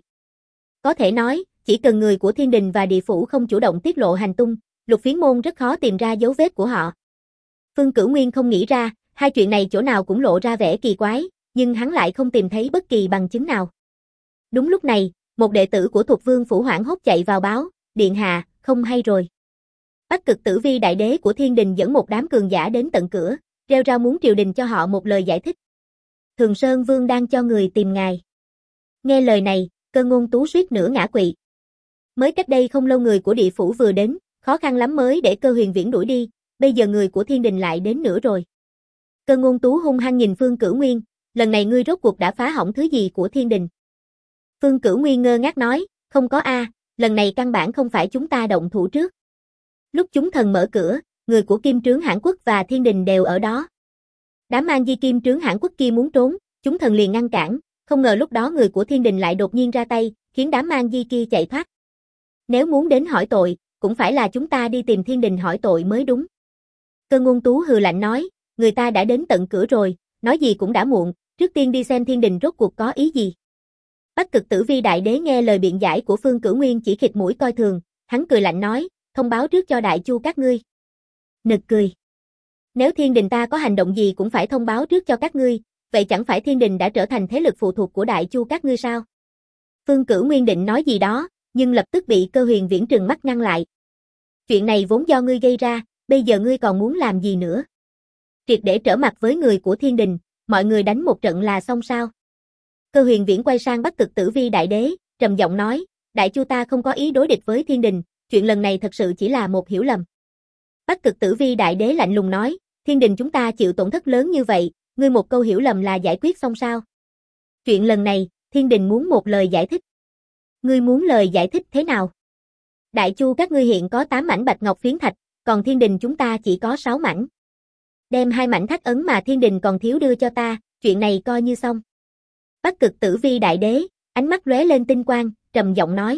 Có thể nói, chỉ cần người của thiên đình và địa phủ không chủ động tiết lộ hành tung, Lục Phiến Môn rất khó tìm ra dấu vết của họ. Phương Cửu Nguyên không nghĩ ra, hai chuyện này chỗ nào cũng lộ ra vẻ kỳ quái, nhưng hắn lại không tìm thấy bất kỳ bằng chứng nào. Đúng lúc này, một đệ tử của Thục Vương phủ hoảng hốt chạy vào báo, điện hạ, không hay rồi. Bắc Cực Tử Vi đại đế của Thiên Đình dẫn một đám cường giả đến tận cửa, reo rao muốn triều đình cho họ một lời giải thích. Thường Sơn Vương đang cho người tìm ngài. Nghe lời này, Cơ Ngôn Tú suýt nữa ngã quỵ. Mới cách đây không lâu người của địa phủ vừa đến, khó khăn lắm mới để Cơ Huyền Viễn đuổi đi, bây giờ người của Thiên Đình lại đến nữa rồi. Cơ Ngôn Tú hung hăng nhìn Phương Cửu Nguyên, lần này ngươi rốt cuộc đã phá hỏng thứ gì của Thiên Đình? Phương Cửu Nguyên ngơ ngác nói, không có a, lần này căn bản không phải chúng ta động thủ trước. Lúc chúng thần mở cửa, người của Kim Trướng Hãn Quốc và Thiên Đình đều ở đó. Đám An Di Kim Trướng Hãn Quốc kia muốn trốn, chúng thần liền ngăn cản, không ngờ lúc đó người của Thiên Đình lại đột nhiên ra tay, khiến đám An Di kia chạy thoát. Nếu muốn đến hỏi tội, cũng phải là chúng ta đi tìm Thiên Đình hỏi tội mới đúng. Cơ Ngôn Tú hừ lạnh nói, người ta đã đến tận cửa rồi, nói gì cũng đã muộn, trước tiên đi xem Thiên Đình rốt cuộc có ý gì. Bắc Cực Tử Vi đại đế nghe lời biện giải của Phương Cửu Nguyên chỉ khịt mũi coi thường, hắn cười lạnh nói, thông báo trước cho Đại Chu các ngươi. Nực cười. Nếu Thiên Đình ta có hành động gì cũng phải thông báo trước cho các ngươi, vậy chẳng phải Thiên Đình đã trở thành thế lực phụ thuộc của Đại Chu các ngươi sao? Phương Cửu Nguyên định nói gì đó, nhưng lập tức bị Cơ Huyền Viễn trừng mắt ngăn lại. Chuyện này vốn do ngươi gây ra, bây giờ ngươi còn muốn làm gì nữa? Triệt để trở mặt với người của Thiên Đình, mọi người đánh một trận là xong sao? Cơ Huyền Viễn quay sang Bắc Cực Tử Vi đại đế, trầm giọng nói, Đại Chu ta không có ý đối địch với Thiên Đình, chuyện lần này thật sự chỉ là một hiểu lầm. Bắc Cực Tử Vi đại đế lạnh lùng nói, Thiên Đình chúng ta chịu tổn thất lớn như vậy, ngươi một câu hiểu lầm là giải quyết xong sao? Chuyện lần này, Thiên Đình muốn một lời giải thích. Ngươi muốn lời giải thích thế nào? Đại Chu các ngươi hiện có tám mảnh bạch ngọc phiến thạch, còn Thiên Đình chúng ta chỉ có sáu mảnh. Đem hai mảnh thác ấn mà Thiên Đình còn thiếu đưa cho ta, chuyện này coi như xong. Bắc Cực Tử Vi đại đế, ánh mắt lóe lên tinh quang, trầm giọng nói.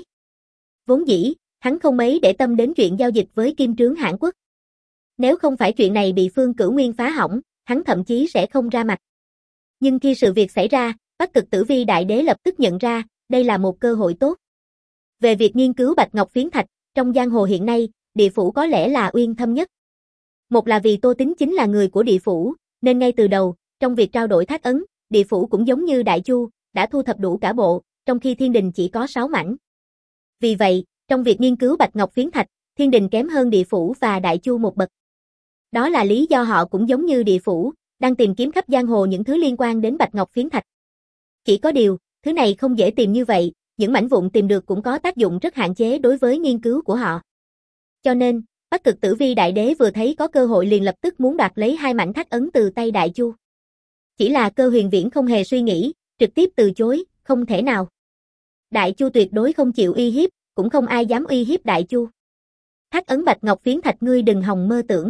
Vốn dĩ, hắn không mấy để tâm đến chuyện giao dịch với Kim Trướng Hãn Quốc. Nếu không phải chuyện này bị Phương Cửu Nguyên phá hỏng, hắn thậm chí sẽ không ra mặt. Nhưng khi sự việc xảy ra, Bắc Cực Tử Vi đại đế lập tức nhận ra, đây là một cơ hội tốt. Về việc nghiên cứu bạch ngọc phiến thạch, trong giang hồ hiện nay, địa phủ có lẽ là uyên thâm nhất. Một là vì Tô Tính chính là người của địa phủ, nên ngay từ đầu, trong việc trao đổi thác ấn, địa phủ cũng giống như Đại Chu, đã thu thập đủ cả bộ, trong khi Thiên Đình chỉ có sáu mảnh. Vì vậy, trong việc nghiên cứu bạch ngọc phiến thạch, Thiên Đình kém hơn địa phủ và Đại Chu một bậc. Đó là lý do họ cũng giống như địa phủ, đang tìm kiếm khắp giang hồ những thứ liên quan đến bạch ngọc phiến thạch. Chỉ có điều, thứ này không dễ tìm như vậy, những mảnh vụn tìm được cũng có tác dụng rất hạn chế đối với nghiên cứu của họ. Cho nên, Bắc Cực Tử Vi đại đế vừa thấy có cơ hội liền lập tức muốn đoạt lấy hai mảnh thác ấn từ tay Đại Chu. Chỉ là Cơ Huyền Viễn không hề suy nghĩ, trực tiếp từ chối, không thể nào. Đại Chu tuyệt đối không chịu uy hiếp, cũng không ai dám uy hiếp Đại Chu. Thác ấn bạch ngọc phiến thạch ngươi đừng hòng mơ tưởng.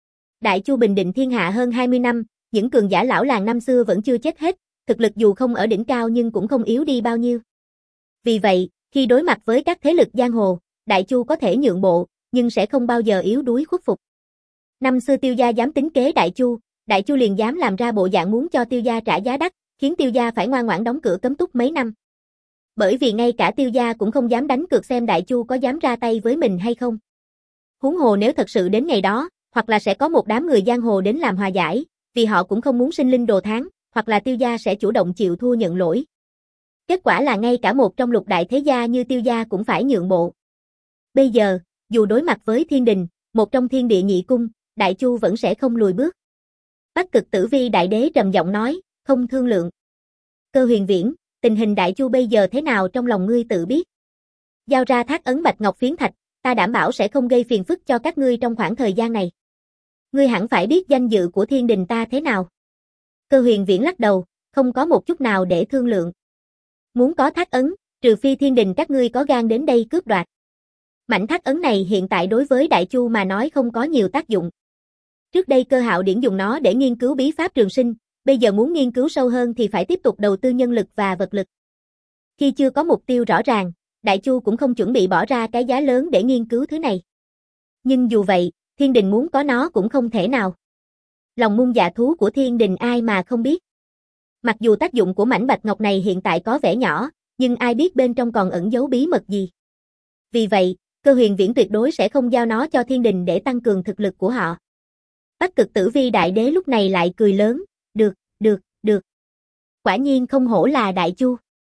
Đại Chu bình định thiên hạ hơn hai mươi năm, những cường giả lão làng năm xưa vẫn chưa chết hết, thực lực dù không ở đỉnh cao nhưng cũng không yếu đi bao nhiêu. Vì vậy, khi đối mặt với các thế lực giang hồ, Đại Chu có thể nhượng bộ, nhưng sẽ không bao giờ yếu đuối khuất phục. Năm xưa Tiêu gia dám tính kế Đại Chu, Đại Chu liền dám làm ra bộ dạng muốn cho Tiêu gia trả giá đắt, khiến Tiêu gia phải ngoan ngoãn đóng cửa cấm túc mấy năm. Bởi vì ngay cả Tiêu gia cũng không dám đánh cược xem Đại Chu có dám ra tay với mình hay không. Huống hồ nếu thật sự đến ngày đó, hoặc là sẽ có một đám người giang hồ đến làm hòa giải, vì họ cũng không muốn sinh linh đồ thán, hoặc là Tiêu gia sẽ chủ động chịu thua nhận lỗi. Kết quả là ngay cả một trong lục đại thế gia như Tiêu gia cũng phải nhượng bộ. Bây giờ, dù đối mặt với Thiên Đình, một trong thiên địa nhị cung, Đại Chu vẫn sẽ không lùi bước. Bắc Cực Tử Vi đại đế trầm giọng nói, không thương lượng. Cơ Huyền Viễn, tình hình Đại Chu bây giờ thế nào trong lòng ngươi tự biết. Giao ra thác ấn bạch ngọc phiến thạch, ta đảm bảo sẽ không gây phiền phức cho các ngươi trong khoảng thời gian này. Ngươi hẳn phải biết danh dự của Thiên Đình ta thế nào. Cơ Huyền Viễn lắc đầu, không có một chút nào để thương lượng. Muốn có thác ấn, trừ phi Thiên Đình các ngươi có gan đến đây cướp đoạt. Mảnh thác ấn này hiện tại đối với Đại Chu mà nói không có nhiều tác dụng. Trước đây Cơ Hạo Điển dùng nó để nghiên cứu bí pháp trường sinh, bây giờ muốn nghiên cứu sâu hơn thì phải tiếp tục đầu tư nhân lực và vật lực. Khi chưa có mục tiêu rõ ràng, Đại Chu cũng không chuẩn bị bỏ ra cái giá lớn để nghiên cứu thứ này. Nhưng dù vậy, Thiên Đình muốn có nó cũng không thể nào. Lòng muôn dạ thú của Thiên Đình ai mà không biết. Mặc dù tác dụng của mảnh bạch ngọc này hiện tại có vẻ nhỏ, nhưng ai biết bên trong còn ẩn giấu bí mật gì. Vì vậy, Cơ Huyền Viễn tuyệt đối sẽ không giao nó cho Thiên Đình để tăng cường thực lực của họ. Bắc Cực Tử Vi đại đế lúc này lại cười lớn, được, được, được. Quả nhiên không hổ là Đại Chu.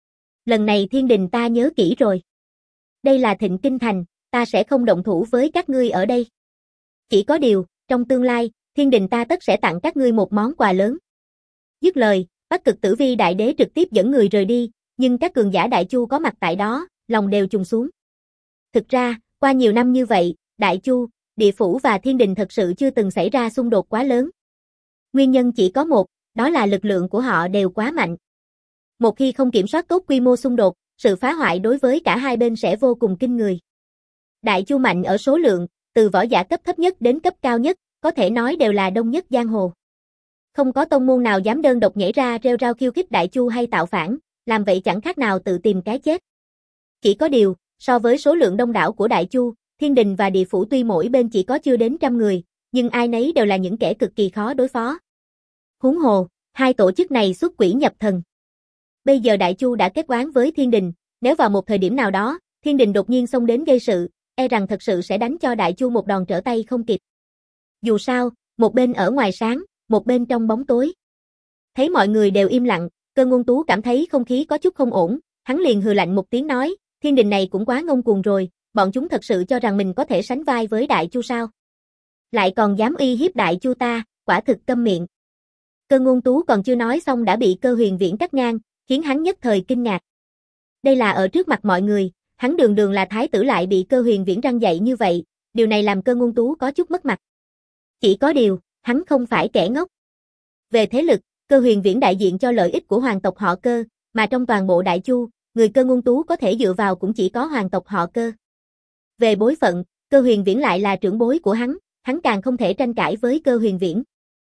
Lần này Thiên Đình ta nhớ kỹ rồi. Đây là Thịnh Kinh Thành, ta sẽ không động thủ với các ngươi ở đây. Chỉ có điều, trong tương lai, thiên đình ta tất sẽ tặng các ngươi một món quà lớn. Dứt lời, Bắc Cực Tử Vi Đại Đế trực tiếp dẫn người rời đi, nhưng các cường giả Đại Chu có mặt tại đó, lòng đều trùng xuống. Thực ra, qua nhiều năm như vậy, Đại Chu, Địa Phủ và Thiên Đình thật sự chưa từng xảy ra xung đột quá lớn. Nguyên nhân chỉ có một, đó là lực lượng của họ đều quá mạnh. Một khi không kiểm soát tốt quy mô xung đột, sự phá hoại đối với cả hai bên sẽ vô cùng kinh người. Đại Chu mạnh ở số lượng, từ võ giả cấp thấp nhất đến cấp cao nhất, có thể nói đều là đông nhất giang hồ. Không có tông môn nào dám đơn độc nhảy ra rêu rao khiêu khích Đại Chu hay tạo phản, làm vậy chẳng khác nào tự tìm cái chết. Chỉ có điều, so với số lượng đông đảo của Đại Chu, Thiên Đình và Địa Phủ tuy mỗi bên chỉ có chưa đến trăm người, nhưng ai nấy đều là những kẻ cực kỳ khó đối phó. Huống hồ, hai tổ chức này xuất quỷ nhập thần. Bây giờ Đại Chu đã kết oán với Thiên Đình, nếu vào một thời điểm nào đó, Thiên Đình đột nhiên xông đến gây sự, e rằng thật sự sẽ đánh cho Đại Chu một đòn trở tay không kịp. Dù sao, một bên ở ngoài sáng, một bên trong bóng tối. Thấy mọi người đều im lặng, Cơ Ngôn Tú cảm thấy không khí có chút không ổn, hắn liền hừ lạnh một tiếng nói, Thiên Đình này cũng quá ngông cuồng rồi, bọn chúng thật sự cho rằng mình có thể sánh vai với Đại Chu sao? Lại còn dám uy hiếp Đại Chu ta, quả thực câm miệng. Cơ Ngôn Tú còn chưa nói xong đã bị Cơ Huyền Viễn cắt ngang, khiến hắn nhất thời kinh ngạc. Đây là ở trước mặt mọi người, hắn đường đường là thái tử lại bị Cơ Huyền Viễn răn dạy như vậy, điều này làm Cơ Ngôn Tú có chút mất mặt. Chỉ có điều, hắn không phải kẻ ngốc. Về thế lực, Cơ Huyền Viễn đại diện cho lợi ích của hoàng tộc họ Cơ, mà trong toàn bộ Đại Chu, người Cơ Ngôn Tú có thể dựa vào cũng chỉ có hoàng tộc họ Cơ. Về bối phận, Cơ Huyền Viễn lại là trưởng bối của hắn, hắn càng không thể tranh cãi với Cơ Huyền Viễn.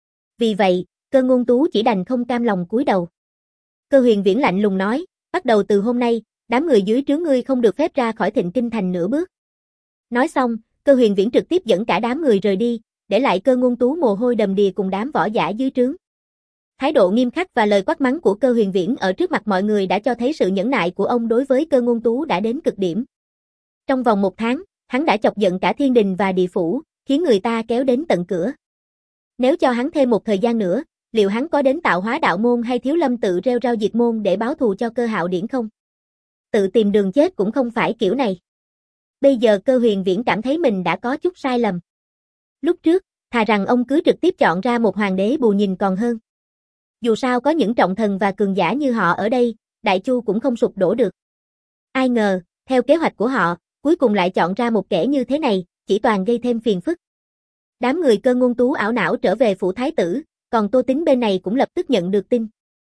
Vì vậy, Cơ Ngôn Tú chỉ đành không cam lòng cúi đầu. Cơ Huyền Viễn lạnh lùng nói, bắt đầu từ hôm nay, đám người dưới trướng ngươi không được phép ra khỏi Thịnh Kinh Thành nửa bước. Nói xong, Cơ Huyền Viễn trực tiếp dẫn cả đám người rời đi, để lại Cơ Ngôn Tú mồ hôi đầm đìa cùng đám võ giả dưới trướng. Thái độ nghiêm khắc và lời quát mắng của Cơ Huyền Viễn ở trước mặt mọi người đã cho thấy sự nhẫn nại của ông đối với Cơ Ngôn Tú đã đến cực điểm. Trong vòng một tháng, hắn đã chọc giận cả Thiên Đình và Địa Phủ, khiến người ta kéo đến tận cửa. Nếu cho hắn thêm một thời gian nữa, liệu hắn có đến Tạo Hóa Đạo Môn hay Thiếu Lâm tự rêu rao diệt môn để báo thù cho Cơ Hạo Điển không? Tự tìm đường chết cũng không phải kiểu này. Bây giờ Cơ Huyền Viễn cảm thấy mình đã có chút sai lầm. Lúc trước, thà rằng ông cứ trực tiếp chọn ra một hoàng đế bù nhìn còn hơn. Dù sao có những trọng thần và cường giả như họ ở đây, Đại Chu cũng không sụp đổ được. Ai ngờ, theo kế hoạch của họ, cuối cùng lại chọn ra một kẻ như thế này, chỉ toàn gây thêm phiền phức. Đám người Cơ Ngôn Tú ảo não trở về phủ thái tử, còn Tô Tín bên này cũng lập tức nhận được tin.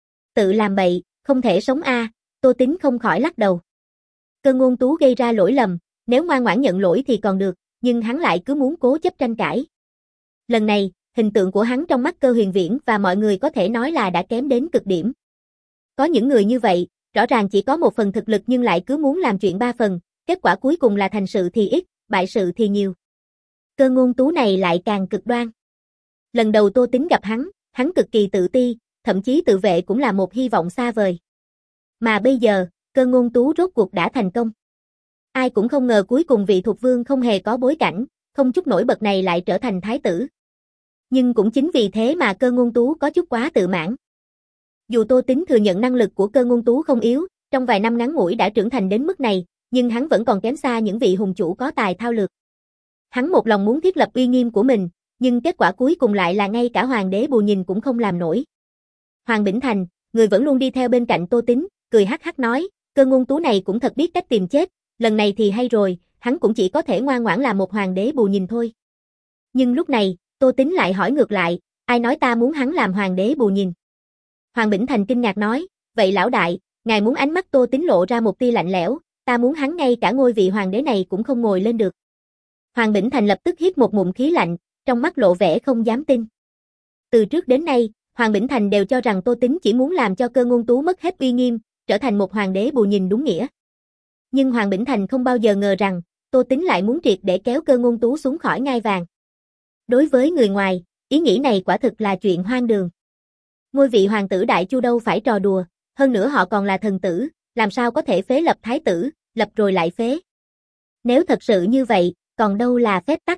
Tự làm bậy, không thể sống a, à, Tô Tín không khỏi lắc đầu. Cơ Ngôn Tú gây ra lỗi lầm, nếu ngoan ngoãn nhận lỗi thì còn được, nhưng hắn lại cứ muốn cố chấp tranh cãi. Lần này, hình tượng của hắn trong mắt Cơ Huyền Viễn và mọi người có thể nói là đã kém đến cực điểm. Có những người như vậy, rõ ràng chỉ có một phần thực lực nhưng lại cứ muốn làm chuyện ba phần, kết quả cuối cùng là thành sự thì ít, bại sự thì nhiều. Cơ Ngôn Tú này lại càng cực đoan. Lần đầu Tô Tín gặp hắn, hắn cực kỳ tự ti, thậm chí tự vệ cũng là một hy vọng xa vời. Mà bây giờ, Cơ Ngôn Tú rốt cuộc đã thành công. Ai cũng không ngờ cuối cùng vị thuộc vương không hề có bối cảnh, không chút nổi bật này lại trở thành thái tử. Nhưng cũng chính vì thế mà Cơ Ngôn Tú có chút quá tự mãn. Dù Tô Tín thừa nhận năng lực của Cơ Ngôn Tú không yếu, trong vài năm ngắn ngủi đã trưởng thành đến mức này, nhưng hắn vẫn còn kém xa những vị hùng chủ có tài thao lược. Hắn một lòng muốn thiết lập uy nghiêm của mình, nhưng kết quả cuối cùng lại là ngay cả hoàng đế bù nhìn cũng không làm nổi. Hoàng Bỉnh Thành, người vẫn luôn đi theo bên cạnh Tô Tín, cười hắc hắc nói, Cơ Ngôn Tú này cũng thật biết cách tìm chết, lần này thì hay rồi, hắn cũng chỉ có thể ngoan ngoãn làm một hoàng đế bù nhìn thôi. Nhưng lúc này, Tô Tín lại hỏi ngược lại, ai nói ta muốn hắn làm hoàng đế bù nhìn? Hoàng Bỉnh Thành kinh ngạc nói, vậy lão đại, ngài muốn ánh mắt Tô Tín lộ ra một tia lạnh lẽo, ta muốn hắn ngay cả ngôi vị hoàng đế này cũng không ngồi lên được. Hoàng Bỉnh Thành lập tức hít một ngụm khí lạnh, trong mắt lộ vẻ không dám tin. Từ trước đến nay, Hoàng Bỉnh Thành đều cho rằng Tô Tín chỉ muốn làm cho Cơ Ngôn Tú mất hết uy nghiêm, trở thành một hoàng đế bù nhìn đúng nghĩa. Nhưng Hoàng Bỉnh Thành không bao giờ ngờ rằng, Tô Tín lại muốn triệt để kéo Cơ Ngôn Tú xuống khỏi ngai vàng. Đối với người ngoài, ý nghĩ này quả thực là chuyện hoang đường. Ngôi vị hoàng tử Đại Chu đâu phải trò đùa, hơn nữa họ còn là thần tử, làm sao có thể phế lập thái tử, lập rồi lại phế. Nếu thật sự như vậy, còn đâu là phép tắc.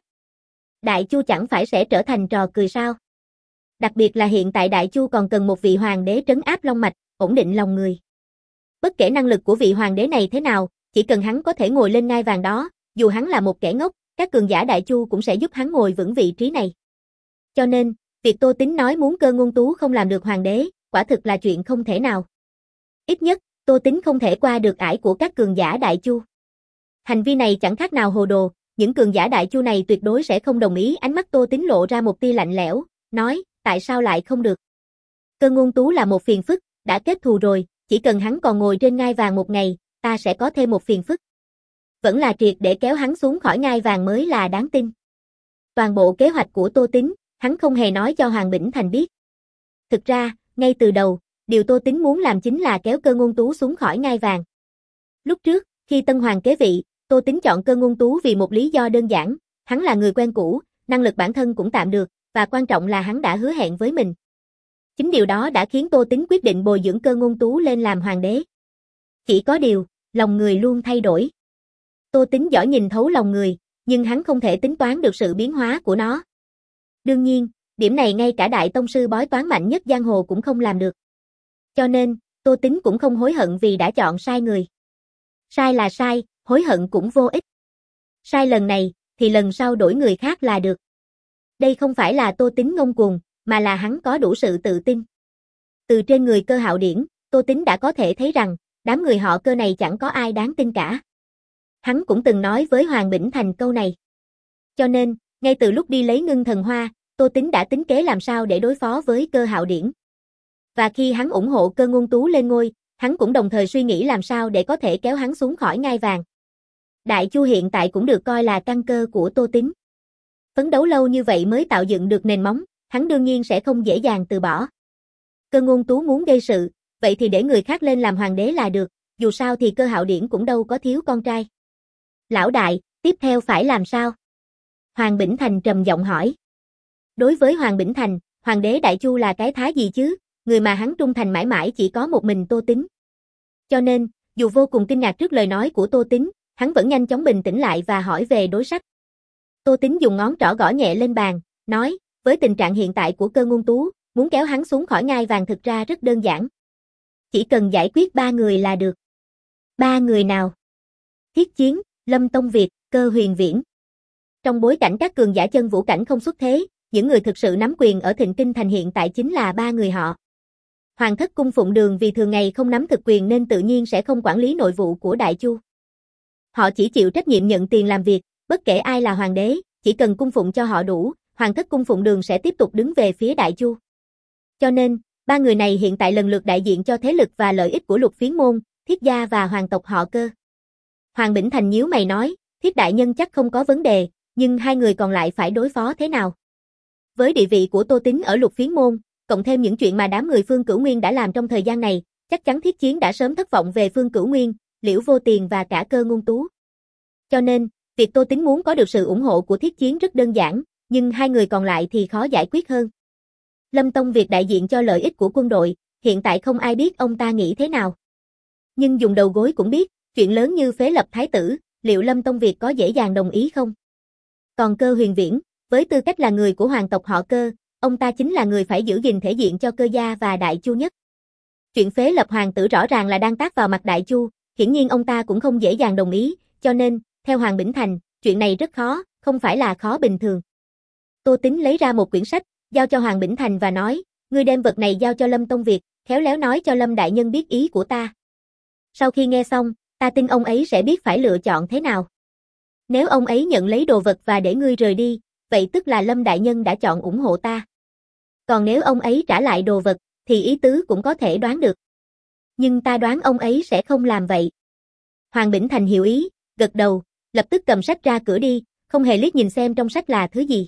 Đại Chu chẳng phải sẽ trở thành trò cười sao? Đặc biệt là hiện tại Đại Chu còn cần một vị hoàng đế trấn áp long mạch, ổn định lòng người. Bất kể năng lực của vị hoàng đế này thế nào, chỉ cần hắn có thể ngồi lên ngai vàng đó, dù hắn là một kẻ ngốc, các cường giả Đại Chu cũng sẽ giúp hắn ngồi vững vị trí này. Cho nên, việc Tô Tín nói muốn Cơ Ngôn Tú không làm được hoàng đế, quả thực là chuyện không thể nào. Ít nhất, Tô Tín không thể qua được ải của các cường giả Đại Chu. Hành vi này chẳng khác nào hồ đồ, những cường giả Đại Chu này tuyệt đối sẽ không đồng ý. Ánh mắt Tô Tín lộ ra một tia lạnh lẽo, nói, tại sao lại không được? Cơ Ngôn Tú là một phiền phức, đã kết thù rồi, chỉ cần hắn còn ngồi trên ngai vàng một ngày, ta sẽ có thêm một phiền phức. Vẫn là triệt để kéo hắn xuống khỏi ngai vàng mới là đáng tin. Toàn bộ kế hoạch của Tô Tín, hắn không hề nói cho Hoàng Bỉnh Thành biết. Thực ra, ngay từ đầu, điều Tô Tín muốn làm chính là kéo Cơ Ngôn Tú xuống khỏi ngai vàng. Lúc trước, khi Tân Hoàng kế vị, Tô Tín chọn Cơ Ngôn Tú vì một lý do đơn giản, hắn là người quen cũ, năng lực bản thân cũng tạm được, và quan trọng là hắn đã hứa hẹn với mình. Chính điều đó đã khiến Tô Tín quyết định bồi dưỡng Cơ Ngôn Tú lên làm hoàng đế. Chỉ có điều, lòng người luôn thay đổi. Tô Tín giỏi nhìn thấu lòng người, nhưng hắn không thể tính toán được sự biến hóa của nó. Đương nhiên, điểm này ngay cả đại tông sư bói toán mạnh nhất giang hồ cũng không làm được. Cho nên, Tô Tín cũng không hối hận vì đã chọn sai người. Sai là sai, hối hận cũng vô ích. Sai lần này, thì lần sau đổi người khác là được. Đây không phải là Tô Tín ngông cuồng, mà là hắn có đủ sự tự tin. Từ trên người Cơ Hạo Điển, Tô Tín đã có thể thấy rằng, đám người họ Cơ này chẳng có ai đáng tin cả. Hắn cũng từng nói với Hoàng Bỉnh Thành câu này. Cho nên, ngay từ lúc đi lấy ngưng thần hoa, Tô Tín đã tính kế làm sao để đối phó với Cơ Hạo Điển. Và khi hắn ủng hộ Cơ Ngôn Tú lên ngôi, hắn cũng đồng thời suy nghĩ làm sao để có thể kéo hắn xuống khỏi ngai vàng. Đại Chu hiện tại cũng được coi là căn cơ của Tô Tín. Phấn đấu lâu như vậy mới tạo dựng được nền móng, hắn đương nhiên sẽ không dễ dàng từ bỏ. Cơ Ngôn Tú muốn gây sự, vậy thì để người khác lên làm hoàng đế là được, dù sao thì Cơ Hạo Điển cũng đâu có thiếu con trai. Lão đại, tiếp theo phải làm sao? Hoàng Bỉnh Thành trầm giọng hỏi. Đối với Hoàng Bỉnh Thành, hoàng đế Đại Chu là cái thá gì chứ, người mà hắn trung thành mãi mãi chỉ có một mình Tô Tín. Cho nên, dù vô cùng kinh ngạc trước lời nói của Tô Tín, hắn vẫn nhanh chóng bình tĩnh lại và hỏi về đối sách. Tô Tín dùng ngón trỏ gõ nhẹ lên bàn, nói, với tình trạng hiện tại của Cơ Ngôn Tú, muốn kéo hắn xuống khỏi ngai vàng thực ra rất đơn giản. Chỉ cần giải quyết ba người là được. Ba người nào? Thiết Chiến, Lâm Tông Việt, Cơ Huyền Viễn. Trong bối cảnh các cường giả chân vũ cảnh không xuất thế, những người thực sự nắm quyền ở Thịnh Kinh Thành hiện tại chính là ba người họ. Hoàng thất cung phụng Đường vì thường ngày không nắm thực quyền nên tự nhiên sẽ không quản lý nội vụ của Đại Chu. Họ chỉ chịu trách nhiệm nhận tiền làm việc, bất kể ai là hoàng đế, chỉ cần cung phụng cho họ đủ, Hoàng thất cung phụng Đường sẽ tiếp tục đứng về phía Đại Chu. Cho nên, ba người này hiện tại lần lượt đại diện cho thế lực và lợi ích của Lục Phiến môn, Thiết gia và hoàng tộc họ Cơ. Hoàng Bỉnh Thành nhíu mày nói, Thiết đại nhân chắc không có vấn đề, nhưng hai người còn lại phải đối phó thế nào? Với địa vị của Tô Tín ở Lục Phiến môn, cộng thêm những chuyện mà đám người Phương Cửu Nguyên đã làm trong thời gian này, chắc chắn Thiết Chiến đã sớm thất vọng về Phương Cửu Nguyên, Liễu Vô Tiền và cả Cơ Ngôn Tú. Cho nên, việc Tô Tín muốn có được sự ủng hộ của Thiết Chiến rất đơn giản, nhưng hai người còn lại thì khó giải quyết hơn. Lâm Tông Việt đại diện cho lợi ích của quân đội, hiện tại không ai biết ông ta nghĩ thế nào. Nhưng dùng đầu gối cũng biết, chuyện lớn như phế lập thái tử, liệu Lâm Tông Việt có dễ dàng đồng ý không? Còn Cơ Huyền Viễn, với tư cách là người của hoàng tộc họ Cơ, ông ta chính là người phải giữ gìn thể diện cho Cơ gia và Đại Chu nhất. Chuyện phế lập hoàng tử rõ ràng là đang tác vào mặt Đại Chu, hiển nhiên ông ta cũng không dễ dàng đồng ý, cho nên, theo Hoàng Bỉnh Thành, chuyện này rất khó, không phải là khó bình thường. Tô Tín lấy ra một quyển sách, giao cho Hoàng Bỉnh Thành và nói, ngươi đem vật này giao cho Lâm Tông Việt, khéo léo nói cho Lâm đại nhân biết ý của ta. Sau khi nghe xong, ta tin ông ấy sẽ biết phải lựa chọn thế nào. Nếu ông ấy nhận lấy đồ vật và để ngươi rời đi, vậy tức là Lâm đại nhân đã chọn ủng hộ ta. Còn nếu ông ấy trả lại đồ vật, thì ý tứ cũng có thể đoán được. Nhưng ta đoán ông ấy sẽ không làm vậy. Hoàng Bỉnh Thành hiểu ý, gật đầu, lập tức cầm sách ra cửa đi, không hề liếc nhìn xem trong sách là thứ gì.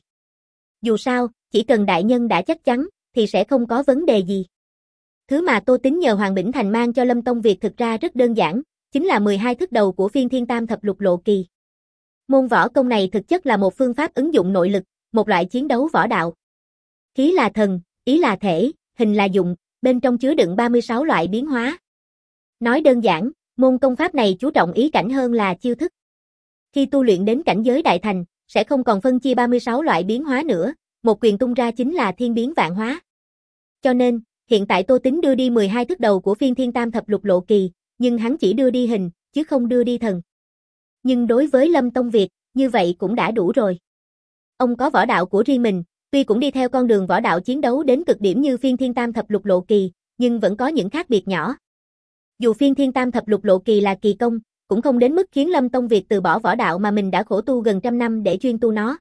Dù sao, chỉ cần đại nhân đã chắc chắn, thì sẽ không có vấn đề gì. Thứ mà Tô Tín nhờ Hoàng Bỉnh Thành mang cho Lâm Tông Việt thực ra rất đơn giản, chính là mười hai thức đầu của Phiên Thiên Tam Thập Lục Lộ Kỳ. Môn võ công này thực chất là một phương pháp ứng dụng nội lực, một loại chiến đấu võ đạo. Khí là thần, ý là thể, hình là dụng, bên trong chứa đựng ba mươi sáu loại biến hóa. Nói đơn giản, môn công pháp này chú trọng ý cảnh hơn là chiêu thức. Khi tu luyện đến cảnh giới đại thành, sẽ không còn phân chia ba mươi sáu loại biến hóa nữa, một quyền tung ra chính là thiên biến vạn hóa. Cho nên, hiện tại Tô Tín đưa đi mười hai thức đầu của Phiên Thiên Tam Thập Lục Lộ Kỳ, nhưng hắn chỉ đưa đi hình, chứ không đưa đi thần. Nhưng đối với Lâm Tông Việt, như vậy cũng đã đủ rồi. Ông có võ đạo của riêng mình, tuy cũng đi theo con đường võ đạo chiến đấu đến cực điểm như phiên thiên tam thập lục lộ kỳ, nhưng vẫn có những khác biệt nhỏ. Dù phiên thiên tam thập lục lộ kỳ là kỳ công, cũng không đến mức khiến Lâm Tông Việt từ bỏ võ đạo mà mình đã khổ tu gần trăm năm để chuyên tu nó.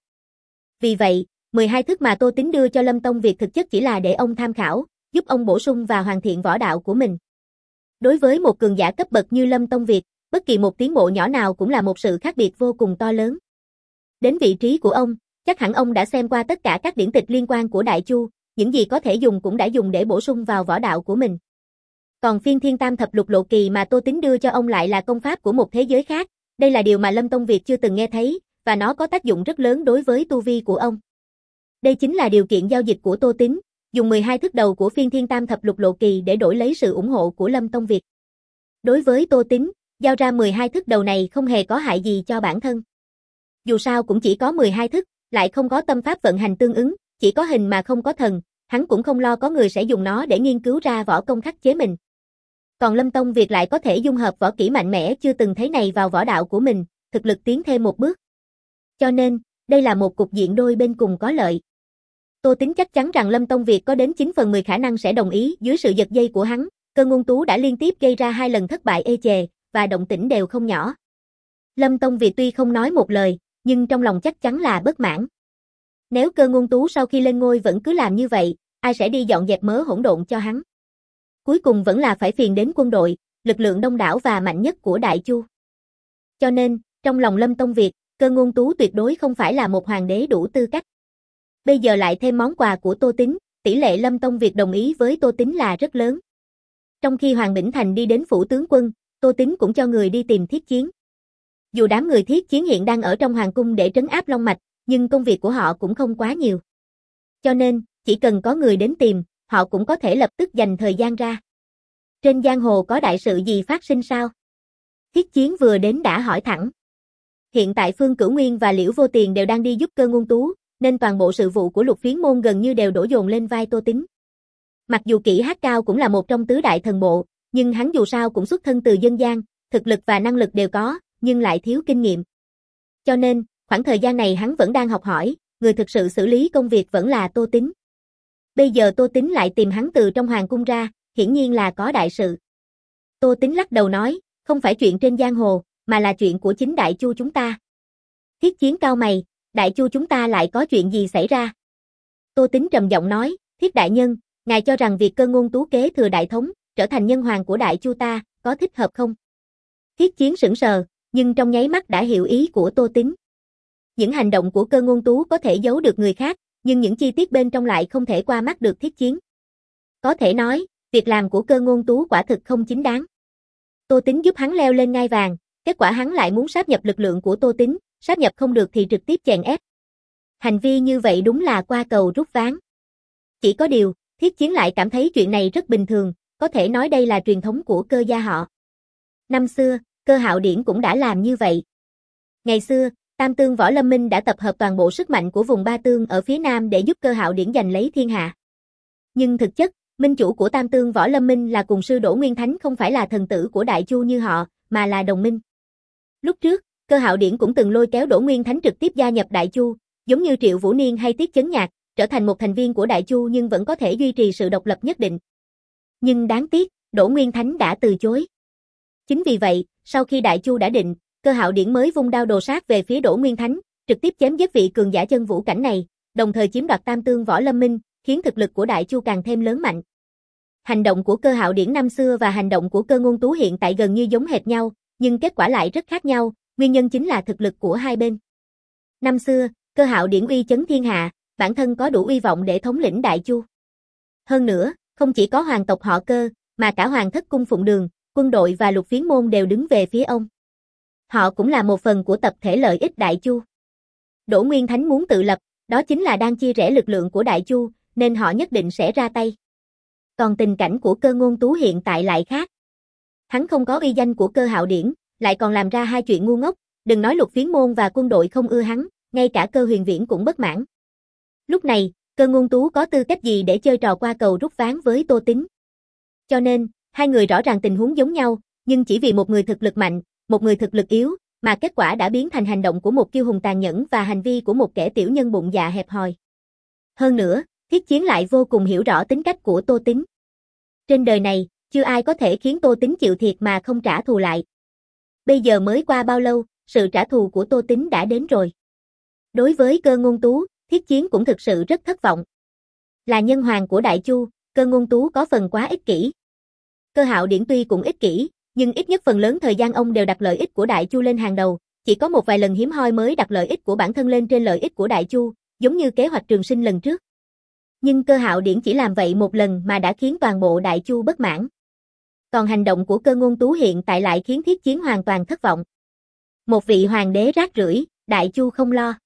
Vì vậy, mười hai thức mà Tô Tính đưa cho Lâm Tông Việt thực chất chỉ là để ông tham khảo, giúp ông bổ sung và hoàn thiện võ đạo của mình. Đối với một cường giả cấp bậc như Lâm Tông Việt, bất kỳ một tiến bộ nhỏ nào cũng là một sự khác biệt vô cùng to lớn. Đến vị trí của ông, chắc hẳn ông đã xem qua tất cả các điển tịch liên quan của Đại Chu, những gì có thể dùng cũng đã dùng để bổ sung vào võ đạo của mình. Còn phiên thiên tam thập lục lộ kỳ mà Tô Tính đưa cho ông lại là công pháp của một thế giới khác, đây là điều mà Lâm Tông Việt chưa từng nghe thấy, và nó có tác dụng rất lớn đối với tu vi của ông. Đây chính là điều kiện giao dịch của Tô Tính, dùng mười hai thức đầu của phiên thiên tam thập lục lộ kỳ để đổi lấy sự ủng hộ của Lâm Tông Việt. Đối với Tô Tính, giao ra mười hai thức đầu này không hề có hại gì cho bản thân. Dù sao cũng chỉ có mười hai thức, lại không có tâm pháp vận hành tương ứng, chỉ có hình mà không có thần, hắn cũng không lo có người sẽ dùng nó để nghiên cứu ra võ công khắc chế mình. Còn Lâm Tông Việt lại có thể dung hợp võ kỹ mạnh mẽ chưa từng thấy này vào võ đạo của mình, thực lực tiến thêm một bước. Cho nên, đây là một cục diện đôi bên cùng có lợi. Tô Tính chắc chắn rằng Lâm Tông Việt có đến chín phần mười khả năng sẽ đồng ý dưới sự giật dây của hắn, Cơ Ngôn Tú đã liên tiếp gây ra hai lần thất bại ê chề, và động tĩnh đều không nhỏ. Lâm Tông Việt tuy không nói một lời, nhưng trong lòng chắc chắn là bất mãn. Nếu Cơ Ngôn Tú sau khi lên ngôi vẫn cứ làm như vậy, ai sẽ đi dọn dẹp mớ hỗn độn cho hắn? Cuối cùng vẫn là phải phiền đến quân đội, lực lượng đông đảo và mạnh nhất của Đại Chu. Cho nên, trong lòng Lâm Tông Việt, Cơ Ngôn Tú tuyệt đối không phải là một hoàng đế đủ tư cách. Bây giờ lại thêm món quà của Tô Tính, tỷ lệ Lâm Tông Việt đồng ý với Tô Tính là rất lớn. Trong khi Hoàng Bỉnh Thành đi đến phủ tướng quân, Tô Tính cũng cho người đi tìm Thiết Chiến. Dù đám người Thiết Chiến hiện đang ở trong hoàng cung để trấn áp Long Mạch, nhưng công việc của họ cũng không quá nhiều. Cho nên, chỉ cần có người đến tìm, họ cũng có thể lập tức dành thời gian ra. Trên giang hồ có đại sự gì phát sinh sao? Thiết Chiến vừa đến đã hỏi thẳng. Hiện tại Phương Cửu Nguyên và Liễu Vô Tiền đều đang đi giúp Cơ Ngôn Tú, nên toàn bộ sự vụ của Lục Phiến môn gần như đều đổ dồn lên vai Tô Tính. Mặc dù Kỷ Hát Cao cũng là một trong tứ đại thần bộ, nhưng hắn dù sao cũng xuất thân từ dân gian, thực lực và năng lực đều có, nhưng lại thiếu kinh nghiệm. Cho nên, khoảng thời gian này hắn vẫn đang học hỏi, người thực sự xử lý công việc vẫn là Tô Tính. Bây giờ Tô Tính lại tìm hắn từ trong hoàng cung ra, hiển nhiên là có đại sự. Tô Tính lắc đầu nói, không phải chuyện trên giang hồ, mà là chuyện của chính Đại Chu chúng ta. Thiết Chiến cau mày, Đại Chu chúng ta lại có chuyện gì xảy ra? Tô Tính trầm giọng nói, Thiết đại nhân, ngài cho rằng việc Cơ Ngôn Tú kế thừa đại thống, trở thành nhân hoàng của Đại Chu ta, có thích hợp không? Thiết Chiến sững sờ, nhưng trong nháy mắt đã hiểu ý của Tô Tính. Những hành động của Cơ Ngôn Tú có thể giấu được người khác, nhưng những chi tiết bên trong lại không thể qua mắt được Thiết Chiến. Có thể nói, việc làm của Cơ Ngôn Tú quả thực không chính đáng. Tô Tính giúp hắn leo lên ngai vàng, kết quả hắn lại muốn sáp nhập lực lượng của Tô Tính, sáp nhập không được thì trực tiếp chèn ép. Hành vi như vậy đúng là qua cầu rút ván. Chỉ có điều, Thiết Chiến lại cảm thấy chuyện này rất bình thường, có thể nói đây là truyền thống của Cơ gia họ. Năm xưa, Cơ Hạo Điển cũng đã làm như vậy. Ngày xưa, Tam Tương Võ Lâm Minh đã tập hợp toàn bộ sức mạnh của vùng Ba Tương ở phía Nam để giúp Cơ Hạo Điển giành lấy thiên hạ. Nhưng thực chất, minh chủ của Tam Tương Võ Lâm Minh là cùng sư Đỗ Nguyên Thánh không phải là thần tử của Đại Chu như họ, mà là đồng minh. Lúc trước, Cơ Hạo Điển cũng từng lôi kéo Đỗ Nguyên Thánh trực tiếp gia nhập Đại Chu, giống như Triệu Vũ Niên hay Tiết Chấn Nhạc, trở thành một thành viên của Đại Chu nhưng vẫn có thể duy trì sự độc lập nhất định. Nhưng đáng tiếc, Đỗ Nguyên Thánh đã từ chối. Chính vì vậy, sau khi Đại Chu đã định, Cơ Hạo Điển mới vung đao đồ sát về phía Đỗ Nguyên Thánh, trực tiếp chém giết vị cường giả chân vũ cảnh này, đồng thời chiếm đoạt Tam Tương Võ Lâm Minh, khiến thực lực của Đại Chu càng thêm lớn mạnh. Hành động của Cơ Hạo Điển năm xưa và hành động của Cơ Ngôn Tú hiện tại gần như giống hệt nhau, nhưng kết quả lại rất khác nhau, nguyên nhân chính là thực lực của hai bên. Năm xưa, Cơ Hạo Điển uy chấn thiên hạ, bản thân có đủ uy vọng để thống lĩnh Đại Chu. Hơn nữa, không chỉ có hoàng tộc họ Cơ, mà cả hoàng thất cung Phụng Đường, quân đội và Lục Phiến môn đều đứng về phía ông. Họ cũng là một phần của tập thể lợi ích Đại Chu. Đỗ Nguyên Thánh muốn tự lập, đó chính là đang chia rẽ lực lượng của Đại Chu, nên họ nhất định sẽ ra tay. Còn tình cảnh của Cơ Ngôn Tú hiện tại lại khác. Hắn không có uy danh của Cơ Hạo Điển, lại còn làm ra hai chuyện ngu ngốc, đừng nói Lục Phiến môn và quân đội không ưa hắn, ngay cả Cơ Huyền Viễn cũng bất mãn. Lúc này, Cơ Ngôn Tú có tư cách gì để chơi trò qua cầu rút ván với Tô Tính? Cho nên, hai người rõ ràng tình huống giống nhau, nhưng chỉ vì một người thực lực mạnh, một người thực lực yếu, mà kết quả đã biến thành hành động của một kiêu hùng tàn nhẫn và hành vi của một kẻ tiểu nhân bụng dạ hẹp hòi. Hơn nữa, Thiết Chiến lại vô cùng hiểu rõ tính cách của Tô Tín. Trên đời này, chưa ai có thể khiến Tô Tín chịu thiệt mà không trả thù lại. Bây giờ mới qua bao lâu, sự trả thù của Tô Tín đã đến rồi. Đối với Cơ Ngôn Tú, Thiết Chiến cũng thực sự rất thất vọng. Là nhân hoàng của Đại Chu, Cơ Ngôn Tú có phần quá ích kỷ. Cơ Hạo Điển tuy cũng ích kỷ, nhưng ít nhất phần lớn thời gian ông đều đặt lợi ích của Đại Chu lên hàng đầu, chỉ có một vài lần hiếm hoi mới đặt lợi ích của bản thân lên trên lợi ích của Đại Chu, giống như kế hoạch Trường Sinh lần trước. Nhưng Cơ Hạo Điển chỉ làm vậy một lần mà đã khiến toàn bộ Đại Chu bất mãn. Còn hành động của Cơ Ngôn Tú hiện tại lại khiến Thiết Chiến hoàn toàn thất vọng. Một vị hoàng đế rác rưởi, Đại Chu không lo.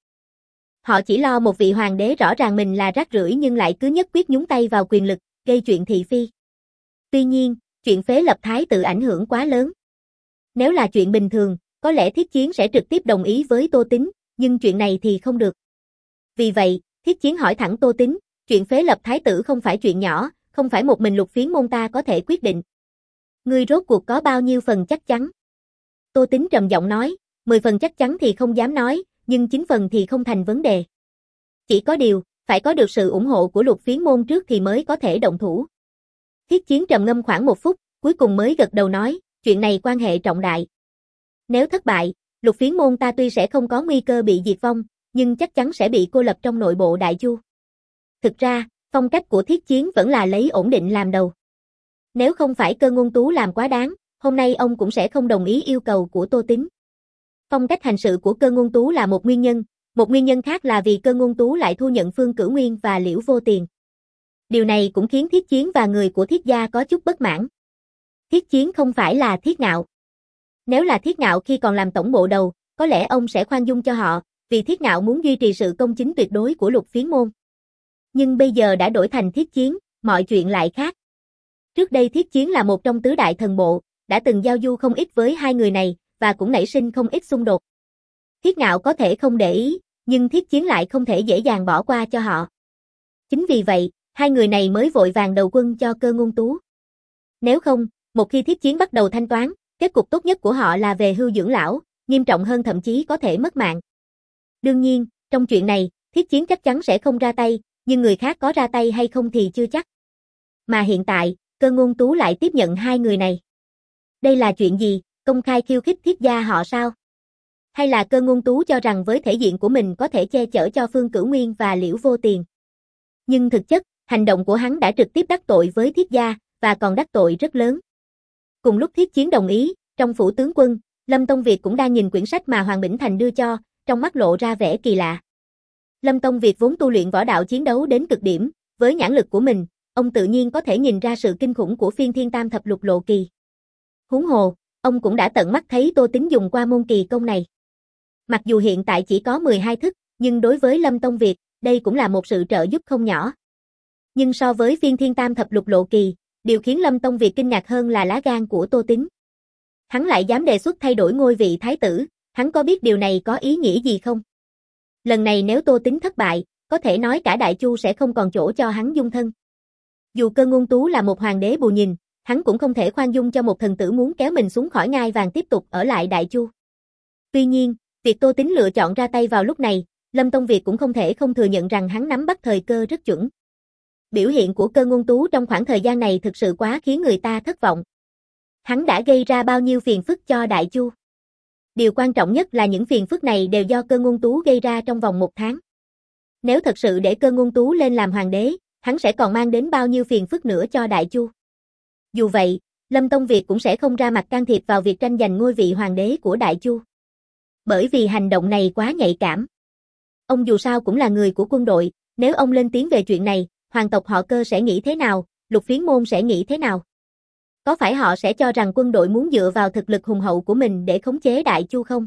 Họ chỉ lo một vị hoàng đế rõ ràng mình là rác rưởi nhưng lại cứ nhất quyết nhúng tay vào quyền lực, gây chuyện thị phi. Tuy nhiên, chuyện phế lập thái tử ảnh hưởng quá lớn. Nếu là chuyện bình thường, có lẽ Thiết Chiến sẽ trực tiếp đồng ý với Tô Tín, nhưng chuyện này thì không được. Vì vậy, Thiết Chiến hỏi thẳng Tô Tín, chuyện phế lập thái tử không phải chuyện nhỏ, không phải một mình Lục Phiến môn ta có thể quyết định. Ngươi rốt cuộc có bao nhiêu phần chắc chắn? Tô Tín trầm giọng nói, mười phần chắc chắn thì không dám nói, nhưng chín phần thì không thành vấn đề. Chỉ có điều, phải có được sự ủng hộ của Lục Phiến môn trước thì mới có thể động thủ. Thiết Chiến trầm ngâm khoảng một phút, cuối cùng mới gật đầu nói, chuyện này quan hệ trọng đại. Nếu thất bại, Lục Phiến môn ta tuy sẽ không có nguy cơ bị diệt vong, nhưng chắc chắn sẽ bị cô lập trong nội bộ Đại Chu. Thực ra, phong cách của Thiết Chiến vẫn là lấy ổn định làm đầu. Nếu không phải Cơ Ngôn Tú làm quá đáng, hôm nay ông cũng sẽ không đồng ý yêu cầu của Tô Tín. Phong cách hành sự của Cơ Ngôn Tú là một nguyên nhân, một nguyên nhân khác là vì Cơ Ngôn Tú lại thu nhận Phương Cửu Nguyên và Liễu Vô Tiền. Điều này cũng khiến Thiết Chiến và người của Thiết gia có chút bất mãn. Thiết Chiến không phải là Thiết Ngạo. Nếu là Thiết Ngạo khi còn làm tổng bộ đầu, có lẽ ông sẽ khoan dung cho họ, vì Thiết Ngạo muốn duy trì sự công chính tuyệt đối của Lục Phiến môn. Nhưng bây giờ đã đổi thành Thiết Chiến, mọi chuyện lại khác. Trước đây Thiết Chiến là một trong tứ đại thần bộ, đã từng giao du không ít với hai người này, và cũng nảy sinh không ít xung đột. Thiết Ngạo có thể không để ý, nhưng Thiết Chiến lại không thể dễ dàng bỏ qua cho họ. Chính vì vậy, hai người này mới vội vàng đầu quân cho Cơ Ngôn Tú. Nếu không, một khi Thiết Chiến bắt đầu thanh toán, kết cục tốt nhất của họ là về hưu dưỡng lão, nghiêm trọng hơn thậm chí có thể mất mạng. Đương nhiên, trong chuyện này, Thiết Chiến chắc chắn sẽ không ra tay, nhưng người khác có ra tay hay không thì chưa chắc. Mà hiện tại, Cơ Ngôn Tú lại tiếp nhận hai người này. Đây là chuyện gì, công khai khiêu khích Thiết gia họ sao? Hay là Cơ Ngôn Tú cho rằng với thể diện của mình có thể che chở cho Phương Cửu Nguyên và Liễu Vô Tiền? Nhưng thực chất, hành động của hắn đã trực tiếp đắc tội với Thiết gia, và còn đắc tội rất lớn. Cùng lúc Thiết Chiến đồng ý, trong phủ tướng quân, Lâm Tông Việt cũng đang nhìn quyển sách mà Hoàng Bỉnh Thành đưa cho, trong mắt lộ ra vẻ kỳ lạ. Lâm Tông Việt vốn tu luyện võ đạo chiến đấu đến cực điểm, với nhãn lực của mình, ông tự nhiên có thể nhìn ra sự kinh khủng của phiên thiên tam thập lục lộ kỳ. Huống hồ, ông cũng đã tận mắt thấy Tô Tín dùng qua môn kỳ công này. Mặc dù hiện tại chỉ có mười hai thức, nhưng đối với Lâm Tông Việt, đây cũng là một sự trợ giúp không nhỏ. Nhưng so với phiên thiên tam thập lục lộ kỳ, điều khiến Lâm Tông Việt kinh ngạc hơn là lá gan của Tô Tín. Hắn lại dám đề xuất thay đổi ngôi vị thái tử, hắn có biết điều này có ý nghĩa gì không? Lần này nếu Tô Tín thất bại, có thể nói cả Đại Chu sẽ không còn chỗ cho hắn dung thân. Dù Cơ Ngôn Tú là một hoàng đế bù nhìn, hắn cũng không thể khoan dung cho một thần tử muốn kéo mình xuống khỏi ngai vàng tiếp tục ở lại Đại Chu. Tuy nhiên, việc Tô Tín lựa chọn ra tay vào lúc này, Lâm Tông Việt cũng không thể không thừa nhận rằng hắn nắm bắt thời cơ rất chuẩn. Biểu hiện của Cơ Ngôn Tú trong khoảng thời gian này thực sự quá khiến người ta thất vọng. Hắn đã gây ra bao nhiêu phiền phức cho Đại Chu. Điều quan trọng nhất là những phiền phức này đều do Cơ Ngôn Tú gây ra trong vòng một tháng. Nếu thật sự để Cơ Ngôn Tú lên làm hoàng đế, hắn sẽ còn mang đến bao nhiêu phiền phức nữa cho Đại Chu. Dù vậy, Lâm Tông Việt cũng sẽ không ra mặt can thiệp vào việc tranh giành ngôi vị hoàng đế của Đại Chu. Bởi vì hành động này quá nhạy cảm. Ông dù sao cũng là người của quân đội, nếu ông lên tiếng về chuyện này, hoàng tộc họ Cơ sẽ nghĩ thế nào, Lục Phiến môn sẽ nghĩ thế nào? Có phải họ sẽ cho rằng quân đội muốn dựa vào thực lực hùng hậu của mình để khống chế Đại Chu không?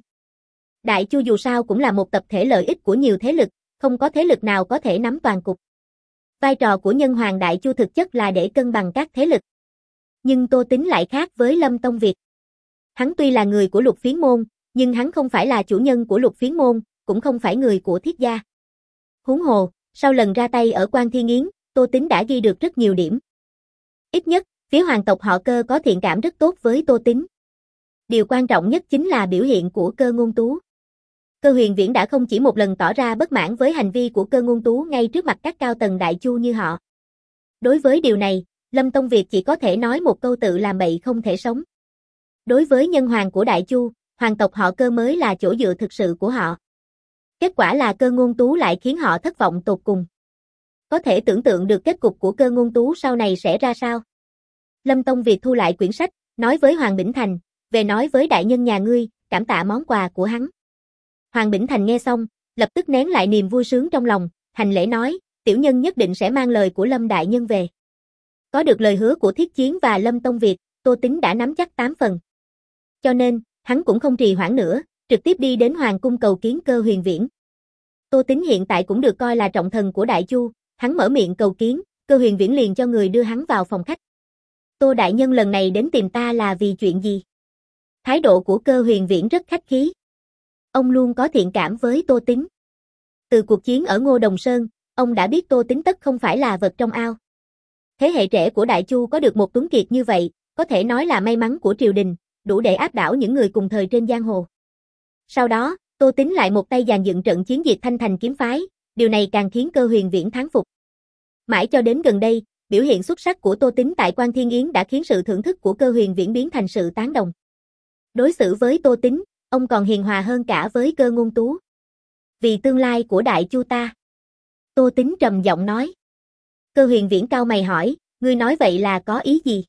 Đại Chu dù sao cũng là một tập thể lợi ích của nhiều thế lực, không có thế lực nào có thể nắm toàn cục. Vai trò của nhân hoàng Đại Chu thực chất là để cân bằng các thế lực. Nhưng Tô Tín lại khác với Lâm Tông Việt. Hắn tuy là người của Lục Phiến môn, nhưng hắn không phải là chủ nhân của Lục Phiến môn, cũng không phải người của Thiết gia. Huống hồ, sau lần ra tay ở Quan Thiên Yến, Tô Tín đã ghi được rất nhiều điểm. Ít nhất, phía hoàng tộc họ Cơ có thiện cảm rất tốt với Tô Tín. Điều quan trọng nhất chính là biểu hiện của Cơ Ngôn Tú. Cơ Huyền Viễn đã không chỉ một lần tỏ ra bất mãn với hành vi của Cơ Ngôn Tú ngay trước mặt các cao tầng Đại Chu như họ. Đối với điều này, Lâm Tông Việt chỉ có thể nói một câu tự làm bậy không thể sống. Đối với nhân hoàng của Đại Chu, hoàng tộc họ Cơ mới là chỗ dựa thực sự của họ. Kết quả là Cơ Ngôn Tú lại khiến họ thất vọng tột cùng. Có thể tưởng tượng được kết cục của Cơ Ngôn Tú sau này sẽ ra sao? Lâm Tông Việt thu lại quyển sách, nói với Hoàng Bỉnh Thành, về nói với đại nhân nhà ngươi, cảm tạ món quà của hắn. Hoàng Bỉnh Thành nghe xong, lập tức nén lại niềm vui sướng trong lòng, hành lễ nói, tiểu nhân nhất định sẽ mang lời của Lâm đại nhân về. Có được lời hứa của Thiết Chiến và Lâm Tông Việt, Tô Tín đã nắm chắc tám phần. Cho nên, hắn cũng không trì hoãn nữa, trực tiếp đi đến Hoàng cung cầu kiến Cơ Huyền Viễn. Tô Tín hiện tại cũng được coi là trọng thần của Đại Chu, hắn mở miệng cầu kiến, Cơ Huyền Viễn liền cho người đưa hắn vào phòng khách. Tô đại nhân lần này đến tìm ta là vì chuyện gì? Thái độ của Cơ Huyền Viễn rất khách khí. Ông luôn có thiện cảm với Tô Tín. Từ cuộc chiến ở Ngô Đồng Sơn, ông đã biết Tô Tín tất không phải là vật trong ao. Thế hệ trẻ của Đại Chu có được một tuấn kiệt như vậy, có thể nói là may mắn của triều đình, đủ để áp đảo những người cùng thời trên giang hồ. Sau đó, Tô Tín lại một tay dàn dựng trận chiến diệt Thanh Thành kiếm phái, điều này càng khiến Cơ Huyền Viễn thán phục. Mãi cho đến gần đây, biểu hiện xuất sắc của Tô Tín tại Quan Thiên Yến đã khiến sự thưởng thức của Cơ Huyền Viễn biến thành sự tán đồng. Đối xử với Tô Tín, ông còn hiền hòa hơn cả với Cơ Ngôn Tú. Vì tương lai của Đại Chu ta. Tô Tín trầm giọng nói. Cơ Huyền Viễn cau mày hỏi, ngươi nói vậy là có ý gì?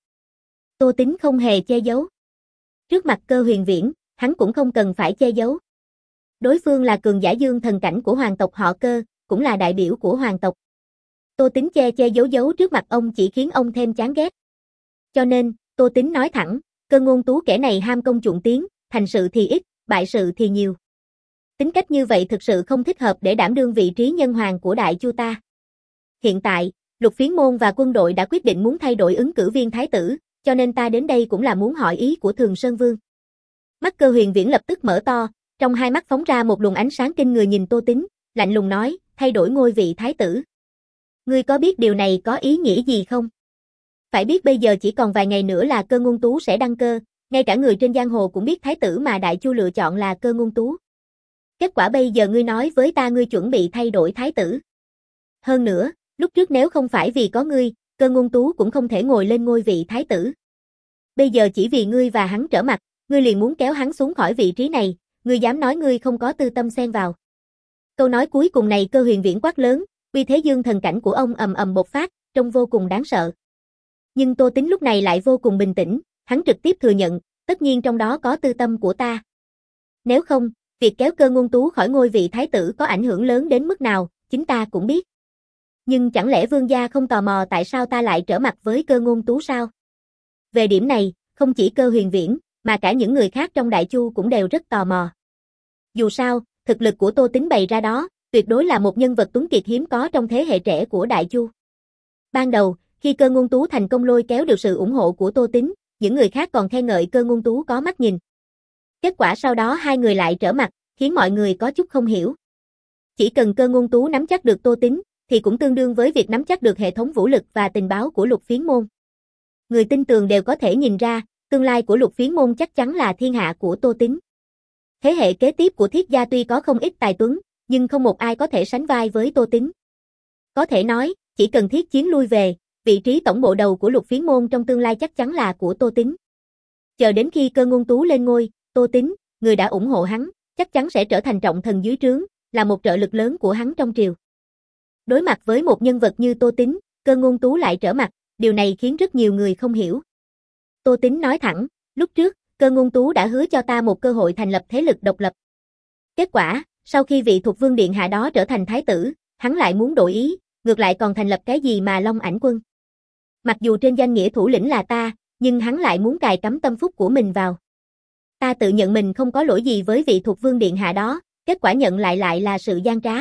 Tô Tín không hề che giấu. Trước mặt Cơ Huyền Viễn, hắn cũng không cần phải che giấu. Đối phương là cường giả dương thần cảnh của hoàng tộc họ Cơ, cũng là đại biểu của hoàng tộc. Tô Tín che che giấu giấu trước mặt ông chỉ khiến ông thêm chán ghét. Cho nên, Tô Tín nói thẳng, Cơ Ngôn Tú kẻ này ham công chuộng tiếng, thành sự thì ít, bại sự thì nhiều. Tính cách như vậy thực sự không thích hợp để đảm đương vị trí nhân hoàng của Đại Chu ta. Hiện tại, Lục Phiến môn và quân đội đã quyết định muốn thay đổi ứng cử viên thái tử, cho nên ta đến đây cũng là muốn hỏi ý của Thường Sơn Vương. Mắt Cơ Huyền Viễn lập tức mở to, trong hai mắt phóng ra một luồng ánh sáng kinh người nhìn Tô Tín, lạnh lùng nói, thay đổi ngôi vị thái tử. Ngươi có biết điều này có ý nghĩa gì không? Phải biết bây giờ chỉ còn vài ngày nữa là Cơ Ngôn Tú sẽ đăng cơ, ngay cả người trên giang hồ cũng biết thái tử mà Đại Chu lựa chọn là Cơ Ngôn Tú. Kết quả bây giờ ngươi nói với ta ngươi chuẩn bị thay đổi thái tử. Hơn nữa, lúc trước nếu không phải vì có ngươi, Cơ Ngôn Tú cũng không thể ngồi lên ngôi vị thái tử. Bây giờ chỉ vì ngươi và hắn trở mặt, ngươi liền muốn kéo hắn xuống khỏi vị trí này, ngươi dám nói ngươi không có tư tâm xen vào. Câu nói cuối cùng này Cơ Huyền Viễn quát lớn, uy thế dương thần cảnh của ông ầm ầm bộc phát, trông vô cùng đáng sợ. Nhưng Tô Tín lúc này lại vô cùng bình tĩnh, hắn trực tiếp thừa nhận, tất nhiên trong đó có tư tâm của ta. Nếu không, việc kéo Cơ Ngôn Tú khỏi ngôi vị thái tử có ảnh hưởng lớn đến mức nào, chính ta cũng biết. Nhưng chẳng lẽ vương gia không tò mò tại sao ta lại trở mặt với Cơ Ngôn Tú sao? Về điểm này, không chỉ Cơ Huyền Viễn, mà cả những người khác trong Đại Chu cũng đều rất tò mò. Dù sao, thực lực của Tô Tín bày ra đó, tuyệt đối là một nhân vật tuấn kiệt hiếm có trong thế hệ trẻ của Đại Chu. Ban đầu, khi Cơ Ngôn Tú thành công lôi kéo được sự ủng hộ của Tô Tín, những người khác còn khen ngợi Cơ Ngôn Tú có mắt nhìn. Kết quả sau đó hai người lại trở mặt, khiến mọi người có chút không hiểu. Chỉ cần Cơ Ngôn Tú nắm chắc được Tô Tín, thì cũng tương đương với việc nắm chắc được hệ thống vũ lực và tình báo của Lục Phiến môn. Người tin tường đều có thể nhìn ra, tương lai của Lục Phiến môn chắc chắn là thiên hạ của Tô Tín. Thế hệ kế tiếp của Thiết gia tuy có không ít tài tuấn, nhưng không một ai có thể sánh vai với Tô Tín. Có thể nói, chỉ cần Thiết Chiến lui về, vị trí tổng bộ đầu của Lục Phiến môn trong tương lai chắc chắn là của Tô Tín. Chờ đến khi Cơ Ngôn Tú lên ngôi, Tô Tín, người đã ủng hộ hắn, chắc chắn sẽ trở thành trọng thần dưới trướng, là một trợ lực lớn của hắn trong triều. Đối mặt với một nhân vật như Tô Tín, Cơ Ngôn Tú lại trở mặt, điều này khiến rất nhiều người không hiểu. Tô Tín nói thẳng, lúc trước, Cơ Ngôn Tú đã hứa cho ta một cơ hội thành lập thế lực độc lập. Kết quả, sau khi vị Thục Vương điện hạ đó trở thành thái tử, hắn lại muốn đổi ý, ngược lại còn thành lập cái gì mà Long Ảnh quân. Mặc dù trên danh nghĩa thủ lĩnh là ta, nhưng hắn lại muốn cài cắm tâm phúc của mình vào. Ta tự nhận mình không có lỗi gì với vị Thục Vương điện hạ đó, kết quả nhận lại lại là sự gian trá.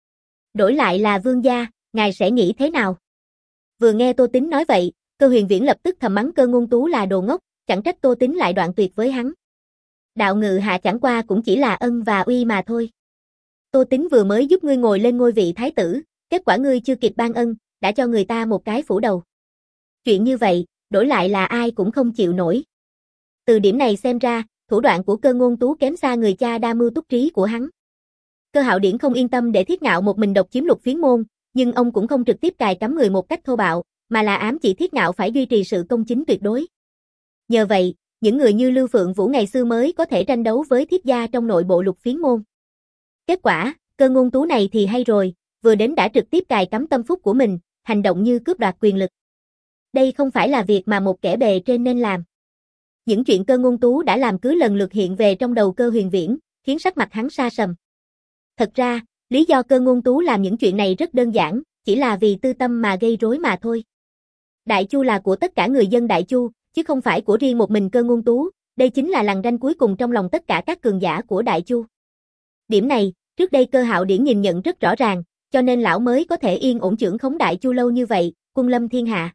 Đổi lại là vương gia, ngài sẽ nghĩ thế nào? Vừa nghe Tô Tín nói vậy, Cơ Huyền Viễn lập tức thầm mắng Cơ Ngôn Tú là đồ ngốc, chẳng trách Tô Tín lại đoạn tuyệt với hắn. Đạo ngự hạ chẳng qua cũng chỉ là ân và uy mà thôi. Tô Tín vừa mới giúp ngươi ngồi lên ngôi vị thái tử, kết quả ngươi chưa kịp ban ân, đã cho người ta một cái phủ đầu. Chuyện như vậy, đổi lại là ai cũng không chịu nổi. Từ điểm này xem ra, thủ đoạn của Cơ Ngôn Tú kém xa người cha đa mưu túc trí của hắn. Cơ Hạo Điển không yên tâm để Thiết Ngạo một mình độc chiếm Lục Phiến môn, nhưng ông cũng không trực tiếp cài cắm người một cách thô bạo, mà là ám chỉ Thiết Ngạo phải duy trì sự công chính tuyệt đối. Nhờ vậy, những người như Lưu Phượng Vũ ngày xưa mới có thể tranh đấu với Thiết gia trong nội bộ Lục Phiến môn. Kết quả, Cơ Ngôn Tú này thì hay rồi, vừa đến đã trực tiếp cài cắm tâm phúc của mình, hành động như cướp đoạt quyền lực. Đây không phải là việc mà một kẻ bề trên nên làm. Những chuyện Cơ Ngôn Tú đã làm cứ lần lượt hiện về trong đầu Cơ Huyền Viễn, khiến sắc mặt hắn sa sầm. Thật ra, lý do Cơ Ngôn Tú làm những chuyện này rất đơn giản, chỉ là vì tư tâm mà gây rối mà thôi. Đại Chu là của tất cả người dân Đại Chu, chứ không phải của riêng một mình Cơ Ngôn Tú, đây chính là lằn ranh cuối cùng trong lòng tất cả các cường giả của Đại Chu. Điểm này, trước đây Cơ Hạo Điển nhìn nhận rất rõ ràng, cho nên lão mới có thể yên ổn trưởng khống Đại Chu lâu như vậy, quân lâm thiên hạ.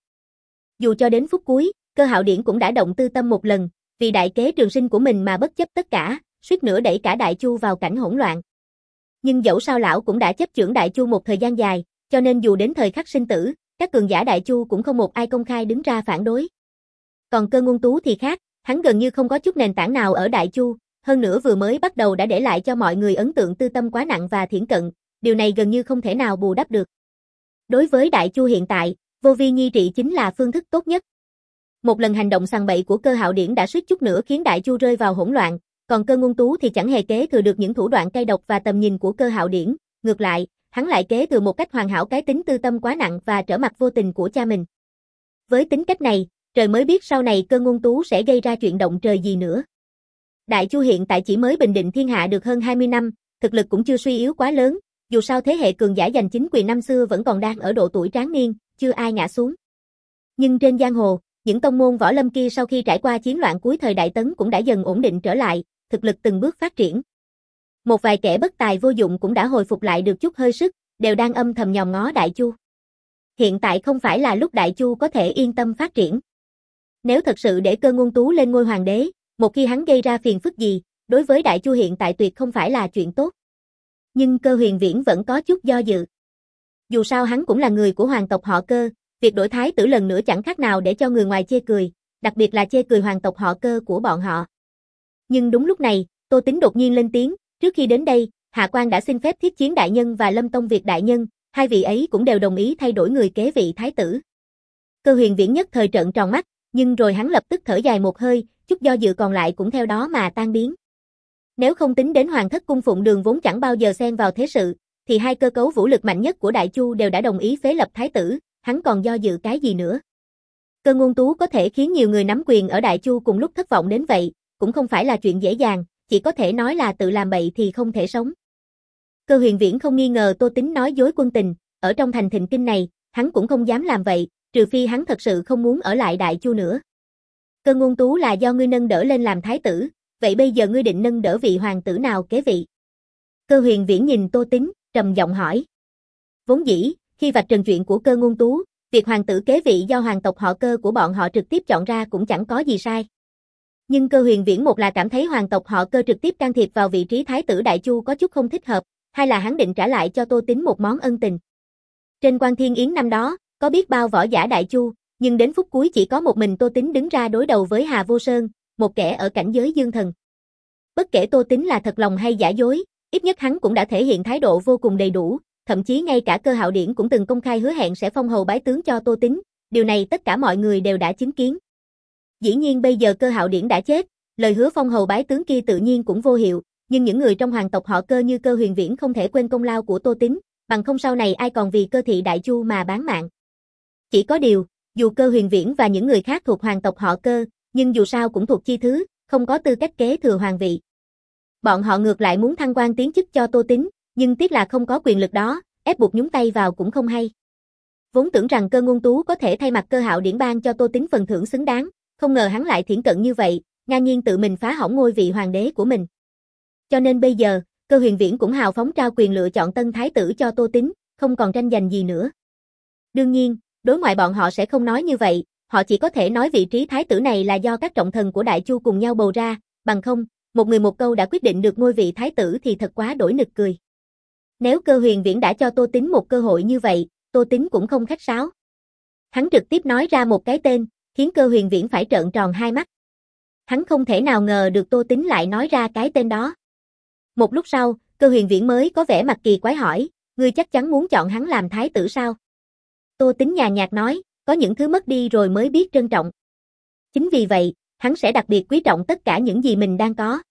Dù cho đến phút cuối, Cơ Hạo Điển cũng đã động tư tâm một lần, vì đại kế trường sinh của mình mà bất chấp tất cả, suýt nữa đẩy cả Đại Chu vào cảnh hỗn loạn. Nhưng dẫu sao lão cũng đã chấp chưởng Đại Chu một thời gian dài, cho nên dù đến thời khắc sinh tử, các cường giả Đại Chu cũng không một ai công khai đứng ra phản đối. Còn Cơ Ngôn Tú thì khác, hắn gần như không có chút nền tảng nào ở Đại Chu, hơn nữa vừa mới bắt đầu đã để lại cho mọi người ấn tượng tư tâm quá nặng và thiển cận, điều này gần như không thể nào bù đắp được. Đối với Đại Chu hiện tại, vô vi nghi trị chính là phương thức tốt nhất. Một lần hành động sằng bậy của Cơ Hạo Điển đã suýt chút nữa khiến Đại Chu rơi vào hỗn loạn, còn Cơ Ngôn Tú thì chẳng hề kế thừa được những thủ đoạn cay độc và tầm nhìn của Cơ Hạo Điển, ngược lại, hắn lại kế thừa một cách hoàn hảo cái tính tư tâm quá nặng và trở mặt vô tình của cha mình. Với tính cách này, trời mới biết sau này Cơ Ngôn Tú sẽ gây ra chuyện động trời gì nữa. Đại Chu hiện tại chỉ mới bình định thiên hạ được hơn hai mươi năm, thực lực cũng chưa suy yếu quá lớn, dù sao thế hệ cường giả giành chính quyền năm xưa vẫn còn đang ở độ tuổi tráng niên, chưa ai ngã xuống. Nhưng trên giang hồ, những tông môn võ lâm kia sau khi trải qua chiến loạn cuối thời Đại Tấn cũng đã dần ổn định trở lại, thực lực từng bước phát triển. Một vài kẻ bất tài vô dụng cũng đã hồi phục lại được chút hơi sức, đều đang âm thầm nhòm ngó Đại Chu. Hiện tại không phải là lúc Đại Chu có thể yên tâm phát triển. Nếu thật sự để Cơ Ngôn Tú lên ngôi hoàng đế, một khi hắn gây ra phiền phức gì, đối với Đại Chu hiện tại tuyệt không phải là chuyện tốt. Nhưng Cơ Huyền Viễn vẫn có chút do dự. Dù sao hắn cũng là người của hoàng tộc họ Cơ, việc đổi thái tử lần nữa chẳng khác nào để cho người ngoài chê cười, đặc biệt là chê cười hoàng tộc họ Cơ của bọn họ. Nhưng đúng lúc này, Tô Tín đột nhiên lên tiếng, trước khi đến đây, Hạ Quan đã xin phép Thiết Chiến đại nhân và Lâm Tông Việt đại nhân, hai vị ấy cũng đều đồng ý thay đổi người kế vị thái tử. Cơ Huyền Viễn nhất thời trợn tròn mắt, nhưng rồi hắn lập tức thở dài một hơi, chút do dự còn lại cũng theo đó mà tan biến. Nếu không tính đến Hoàng thất cung Phụng Đường vốn chẳng bao giờ xen vào thế sự, thì hai cơ cấu vũ lực mạnh nhất của Đại Chu đều đã đồng ý phế lập thái tử, hắn còn do dự cái gì nữa. Cơ Ngôn Tú có thể khiến nhiều người nắm quyền ở Đại Chu cùng lúc thất vọng đến vậy, cũng không phải là chuyện dễ dàng, chỉ có thể nói là tự làm bậy thì không thể sống. Cơ Huyền Viễn không nghi ngờ Tô Tín nói dối quân tình, ở trong thành Thịnh Kinh này, hắn cũng không dám làm vậy, trừ phi hắn thật sự không muốn ở lại Đại Chu nữa. Cơ Ngôn Tú là do ngươi nâng đỡ lên làm thái tử, vậy bây giờ ngươi định nâng đỡ vị hoàng tử nào kế vị? Cơ Huyền Viễn nhìn Tô Tín, trầm giọng hỏi. Vốn dĩ, khi vạch trần chuyện của Cơ Ngôn Tú, việc hoàng tử kế vị do hoàng tộc họ Cơ của bọn họ trực tiếp chọn ra cũng chẳng có gì sai. Nhưng Cơ Huyền Viễn một là cảm thấy hoàng tộc họ Cơ trực tiếp can thiệp vào vị trí thái tử Đại Chu có chút không thích hợp, hai là hắn định trả lại cho Tô Tín một món ân tình. Trên Quan Thiên Yến năm đó, có biết bao võ giả Đại Chu, nhưng đến phút cuối chỉ có một mình Tô Tín đứng ra đối đầu với Hà Vô Sơn, một kẻ ở cảnh giới dương thần. Bất kể Tô Tín là thật lòng hay giả dối, ít nhất hắn cũng đã thể hiện thái độ vô cùng đầy đủ, thậm chí ngay cả Cơ Hạo Điển cũng từng công khai hứa hẹn sẽ phong hầu bái tướng cho Tô Tín, điều này tất cả mọi người đều đã chứng kiến. Dĩ nhiên bây giờ Cơ Hạo Điển đã chết, lời hứa phong hầu bái tướng kia tự nhiên cũng vô hiệu, nhưng những người trong hoàng tộc họ Cơ như Cơ Huyền Viễn không thể quên công lao của Tô Tín, bằng không sau này ai còn vì cơ thị Đại Chu mà bán mạng. Chỉ có điều, dù Cơ Huyền Viễn và những người khác thuộc hoàng tộc họ Cơ, nhưng dù sao cũng thuộc chi thứ, không có tư cách kế thừa hoàng vị. Bọn họ ngược lại muốn thăng quan tiến chức cho Tô Tín, nhưng tiếc là không có quyền lực đó, ép buộc nhúng tay vào cũng không hay. Vốn tưởng rằng Cơ Ngôn Tú có thể thay mặt Cơ Hạo Điển ban cho Tô Tín phần thưởng xứng đáng, không ngờ hắn lại thiển cận như vậy, ngang nhiên tự mình phá hỏng ngôi vị hoàng đế của mình. Cho nên bây giờ, Cơ Huyền Viễn cũng hào phóng trao quyền lựa chọn tân thái tử cho Tô Tín, không còn tranh giành gì nữa. Đương nhiên, đối ngoại bọn họ sẽ không nói như vậy, họ chỉ có thể nói vị trí thái tử này là do các trọng thần của Đại Chu cùng nhau bầu ra, bằng không, một người một câu đã quyết định được ngôi vị thái tử thì thật quá đổi nực cười. Nếu Cơ Huyền Viễn đã cho Tô Tín một cơ hội như vậy, Tô Tín cũng không khách sáo. Hắn trực tiếp nói ra một cái tên, khiến Cơ Huyền Viễn phải trợn tròn hai mắt. Hắn không thể nào ngờ được Tô Tính lại nói ra cái tên đó. Một lúc sau, Cơ Huyền Viễn mới có vẻ mặt kỳ quái hỏi, ngươi chắc chắn muốn chọn hắn làm thái tử sao? Tô Tính nhàn nhạt nói, có những thứ mất đi rồi mới biết trân trọng. Chính vì vậy, hắn sẽ đặc biệt quý trọng tất cả những gì mình đang có.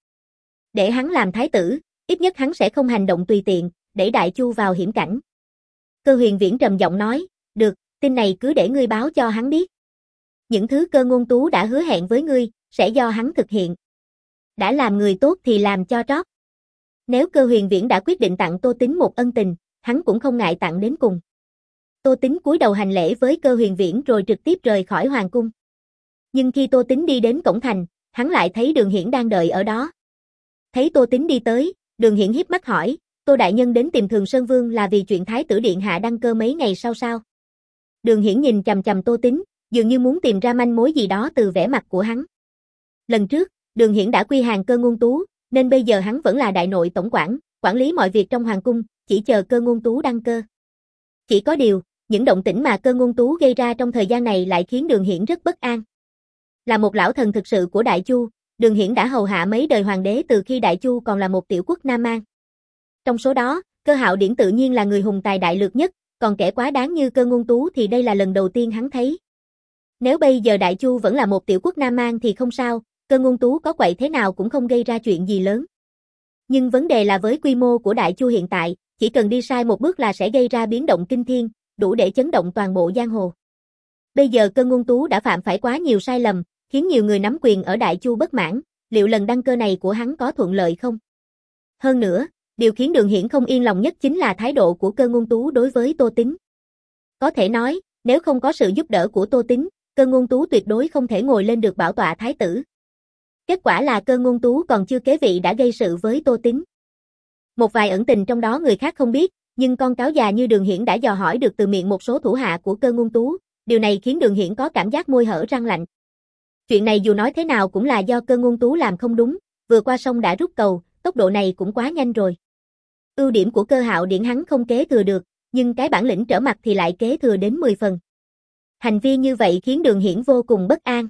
Để hắn làm thái tử, ít nhất hắn sẽ không hành động tùy tiện, đẩy Đại Chu vào hiểm cảnh. Cơ Huyền Viễn trầm giọng nói, được, tin này cứ để ngươi báo cho hắn biết. Những thứ Cơ Ngôn Tú đã hứa hẹn với ngươi, sẽ do hắn thực hiện. Đã làm người tốt thì làm cho trót. Nếu Cơ Huyền Viễn đã quyết định tặng Tô Tính một ân tình, hắn cũng không ngại tặng đến cùng. Tô Tính cúi đầu hành lễ với Cơ Huyền Viễn rồi trực tiếp rời khỏi hoàng cung. Nhưng khi Tô Tính đi đến cổng thành, hắn lại thấy Đường Hiển đang đợi ở đó. Thấy Tô Tính đi tới, Đường Hiển híp mắt hỏi, Tô đại nhân đến tìm Thường Sơn Vương là vì chuyện thái tử điện hạ đăng cơ mấy ngày sau sao? Đường Hiển nhìn chằm chằm Tô Tính, dường như muốn tìm ra manh mối gì đó từ vẻ mặt của hắn. Lần trước, Đường Hiển đã quy hàng Cơ Ngôn Tú, nên bây giờ hắn vẫn là đại nội tổng quản, quản lý mọi việc trong hoàng cung, chỉ chờ Cơ Ngôn Tú đăng cơ. Chỉ có điều, những động tĩnh mà Cơ Ngôn Tú gây ra trong thời gian này lại khiến Đường Hiển rất bất an. Là một lão thần thực sự của Đại Chu, Đường Hiển đã hầu hạ mấy đời hoàng đế từ khi Đại Chu còn là một tiểu quốc Nam Man. Trong số đó, Cơ Hạo Điển tự nhiên là người hùng tài đại lược nhất, còn kẻ quá đáng như Cơ Ngôn Tú thì đây là lần đầu tiên hắn thấy. Nếu bây giờ Đại Chu vẫn là một tiểu quốc Nam Man thì không sao, Cơ Ngôn Tú có quậy thế nào cũng không gây ra chuyện gì lớn. Nhưng vấn đề là với quy mô của Đại Chu hiện tại, chỉ cần đi sai một bước là sẽ gây ra biến động kinh thiên, đủ để chấn động toàn bộ giang hồ. Bây giờ Cơ Ngôn Tú đã phạm phải quá nhiều sai lầm, khiến nhiều người nắm quyền ở Đại Chu bất mãn, liệu lần đăng cơ này của hắn có thuận lợi không? Hơn nữa, điều khiến Đường Hiển không yên lòng nhất chính là thái độ của Cơ Ngôn Tú đối với Tô Tính. Có thể nói, nếu không có sự giúp đỡ của Tô Tính, Cơ Ngôn Tú tuyệt đối không thể ngồi lên được bảo tọa thái tử. Kết quả là Cơ Ngôn Tú còn chưa kế vị đã gây sự với Tô Tính. Một vài ẩn tình trong đó người khác không biết, nhưng con cáo già như Đường Hiển đã dò hỏi được từ miệng một số thủ hạ của Cơ Ngôn Tú, điều này khiến Đường Hiển có cảm giác môi hở răng lạnh. Chuyện này dù nói thế nào cũng là do Cơ Ngôn Tú làm không đúng, vừa qua sông đã rút cầu, tốc độ này cũng quá nhanh rồi. Ưu điểm của Cơ Hạo Điển hắn không kế thừa được, nhưng cái bản lĩnh trở mặt thì lại kế thừa đến mười phần. Hành vi như vậy khiến Đường Hiển vô cùng bất an.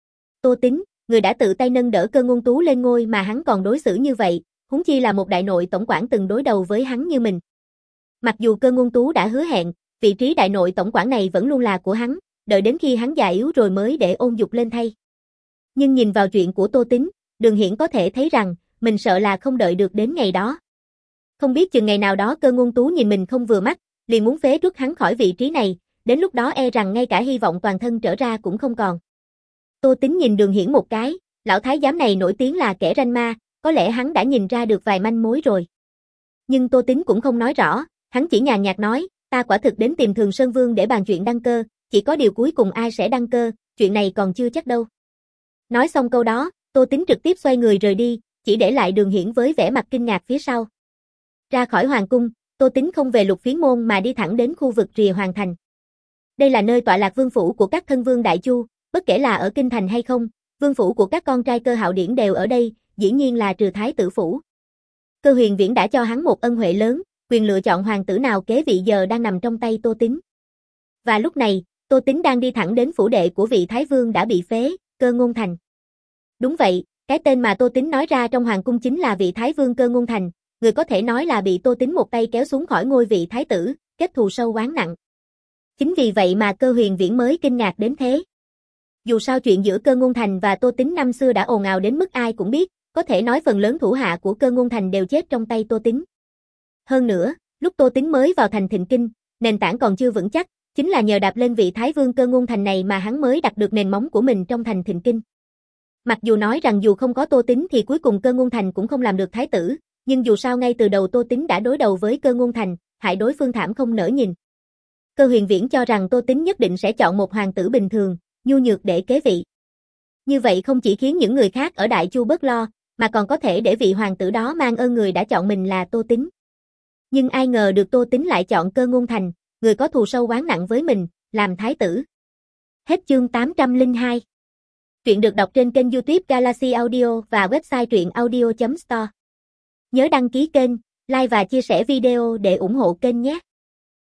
Tô Tính, người đã tự tay nâng đỡ Cơ Ngôn Tú lên ngôi mà hắn còn đối xử như vậy, huống chi là một đại nội tổng quản từng đối đầu với hắn như mình. Mặc dù Cơ Ngôn Tú đã hứa hẹn, vị trí đại nội tổng quản này vẫn luôn là của hắn, đợi đến khi hắn già yếu rồi mới để ôn dục lên thay. Nhưng nhìn vào chuyện của Tô Tính, Đường Hiển có thể thấy rằng, mình sợ là không đợi được đến ngày đó. Không biết chừng ngày nào đó Cơ Ngôn Tú nhìn mình không vừa mắt, liền muốn phế truất hắn khỏi vị trí này, đến lúc đó e rằng ngay cả hy vọng toàn thân trở ra cũng không còn. Tô Tính nhìn Đường Hiển một cái, lão thái giám này nổi tiếng là kẻ ranh ma, có lẽ hắn đã nhìn ra được vài manh mối rồi. Nhưng Tô Tính cũng không nói rõ, hắn chỉ nhàn nhạt nói, ta quả thực đến tìm Thường Sơn Vương để bàn chuyện đăng cơ, chỉ có điều cuối cùng ai sẽ đăng cơ, chuyện này còn chưa chắc đâu. Nói xong câu đó, Tô Tính trực tiếp xoay người rời đi, chỉ để lại Đường Hiển với vẻ mặt kinh ngạc phía sau. Ra khỏi hoàng cung, Tô Tính không về Lục Phiến môn mà đi thẳng đến khu vực rìa hoàng thành. Đây là nơi tọa lạc vương phủ của các thân vương Đại Chu, bất kể là ở kinh thành hay không, vương phủ của các con trai Cơ Hạo Điển đều ở đây, dĩ nhiên là trừ thái tử phủ. Cơ Huyền Viễn đã cho hắn một ân huệ lớn, quyền lựa chọn hoàng tử nào kế vị giờ đang nằm trong tay Tô Tính. Và lúc này, Tô Tính đang đi thẳng đến phủ đệ của vị thái vương đã bị phế, Cơ Ngôn Thành. Đúng vậy, cái tên mà Tô Tính nói ra trong hoàng cung chính là vị thái vương Cơ Ngôn Thành, người có thể nói là bị Tô Tính một tay kéo xuống khỏi ngôi vị thái tử, kết thù sâu oán nặng. Chính vì vậy mà Cơ Huyền Viễn mới kinh ngạc đến thế. Dù sao chuyện giữa Cơ Ngôn Thành và Tô Tính năm xưa đã ồn ào đến mức ai cũng biết, có thể nói phần lớn thủ hạ của Cơ Ngôn Thành đều chết trong tay Tô Tính. Hơn nữa, lúc Tô Tính mới vào thành Thịnh Kinh, nền tảng còn chưa vững chắc, chính là nhờ đạp lên vị thái vương Cơ Ngôn Thành này mà hắn mới đặt được nền móng của mình trong thành Thịnh Kinh. Mặc dù nói rằng dù không có Tô Tính thì cuối cùng Cơ Ngôn Thành cũng không làm được thái tử, nhưng dù sao ngay từ đầu Tô Tính đã đối đầu với Cơ Ngôn Thành, hại đối phương thảm không nỡ nhìn. Cơ Huyền Viễn cho rằng Tô Tính nhất định sẽ chọn một hoàng tử bình thường, nhu nhược để kế vị. Như vậy không chỉ khiến những người khác ở Đại Chu bớt lo, mà còn có thể để vị hoàng tử đó mang ơn người đã chọn mình là Tô Tính. Nhưng ai ngờ được Tô Tính lại chọn Cơ Ngôn Thành, người có thù sâu oán nặng với mình, làm thái tử. Hết chương tám trăm lẻ hai. Truyện được đọc trên kênh YouTube Galaxy Audio và website truyện audio chấm store. Nhớ đăng ký kênh, like và chia sẻ video để ủng hộ kênh nhé.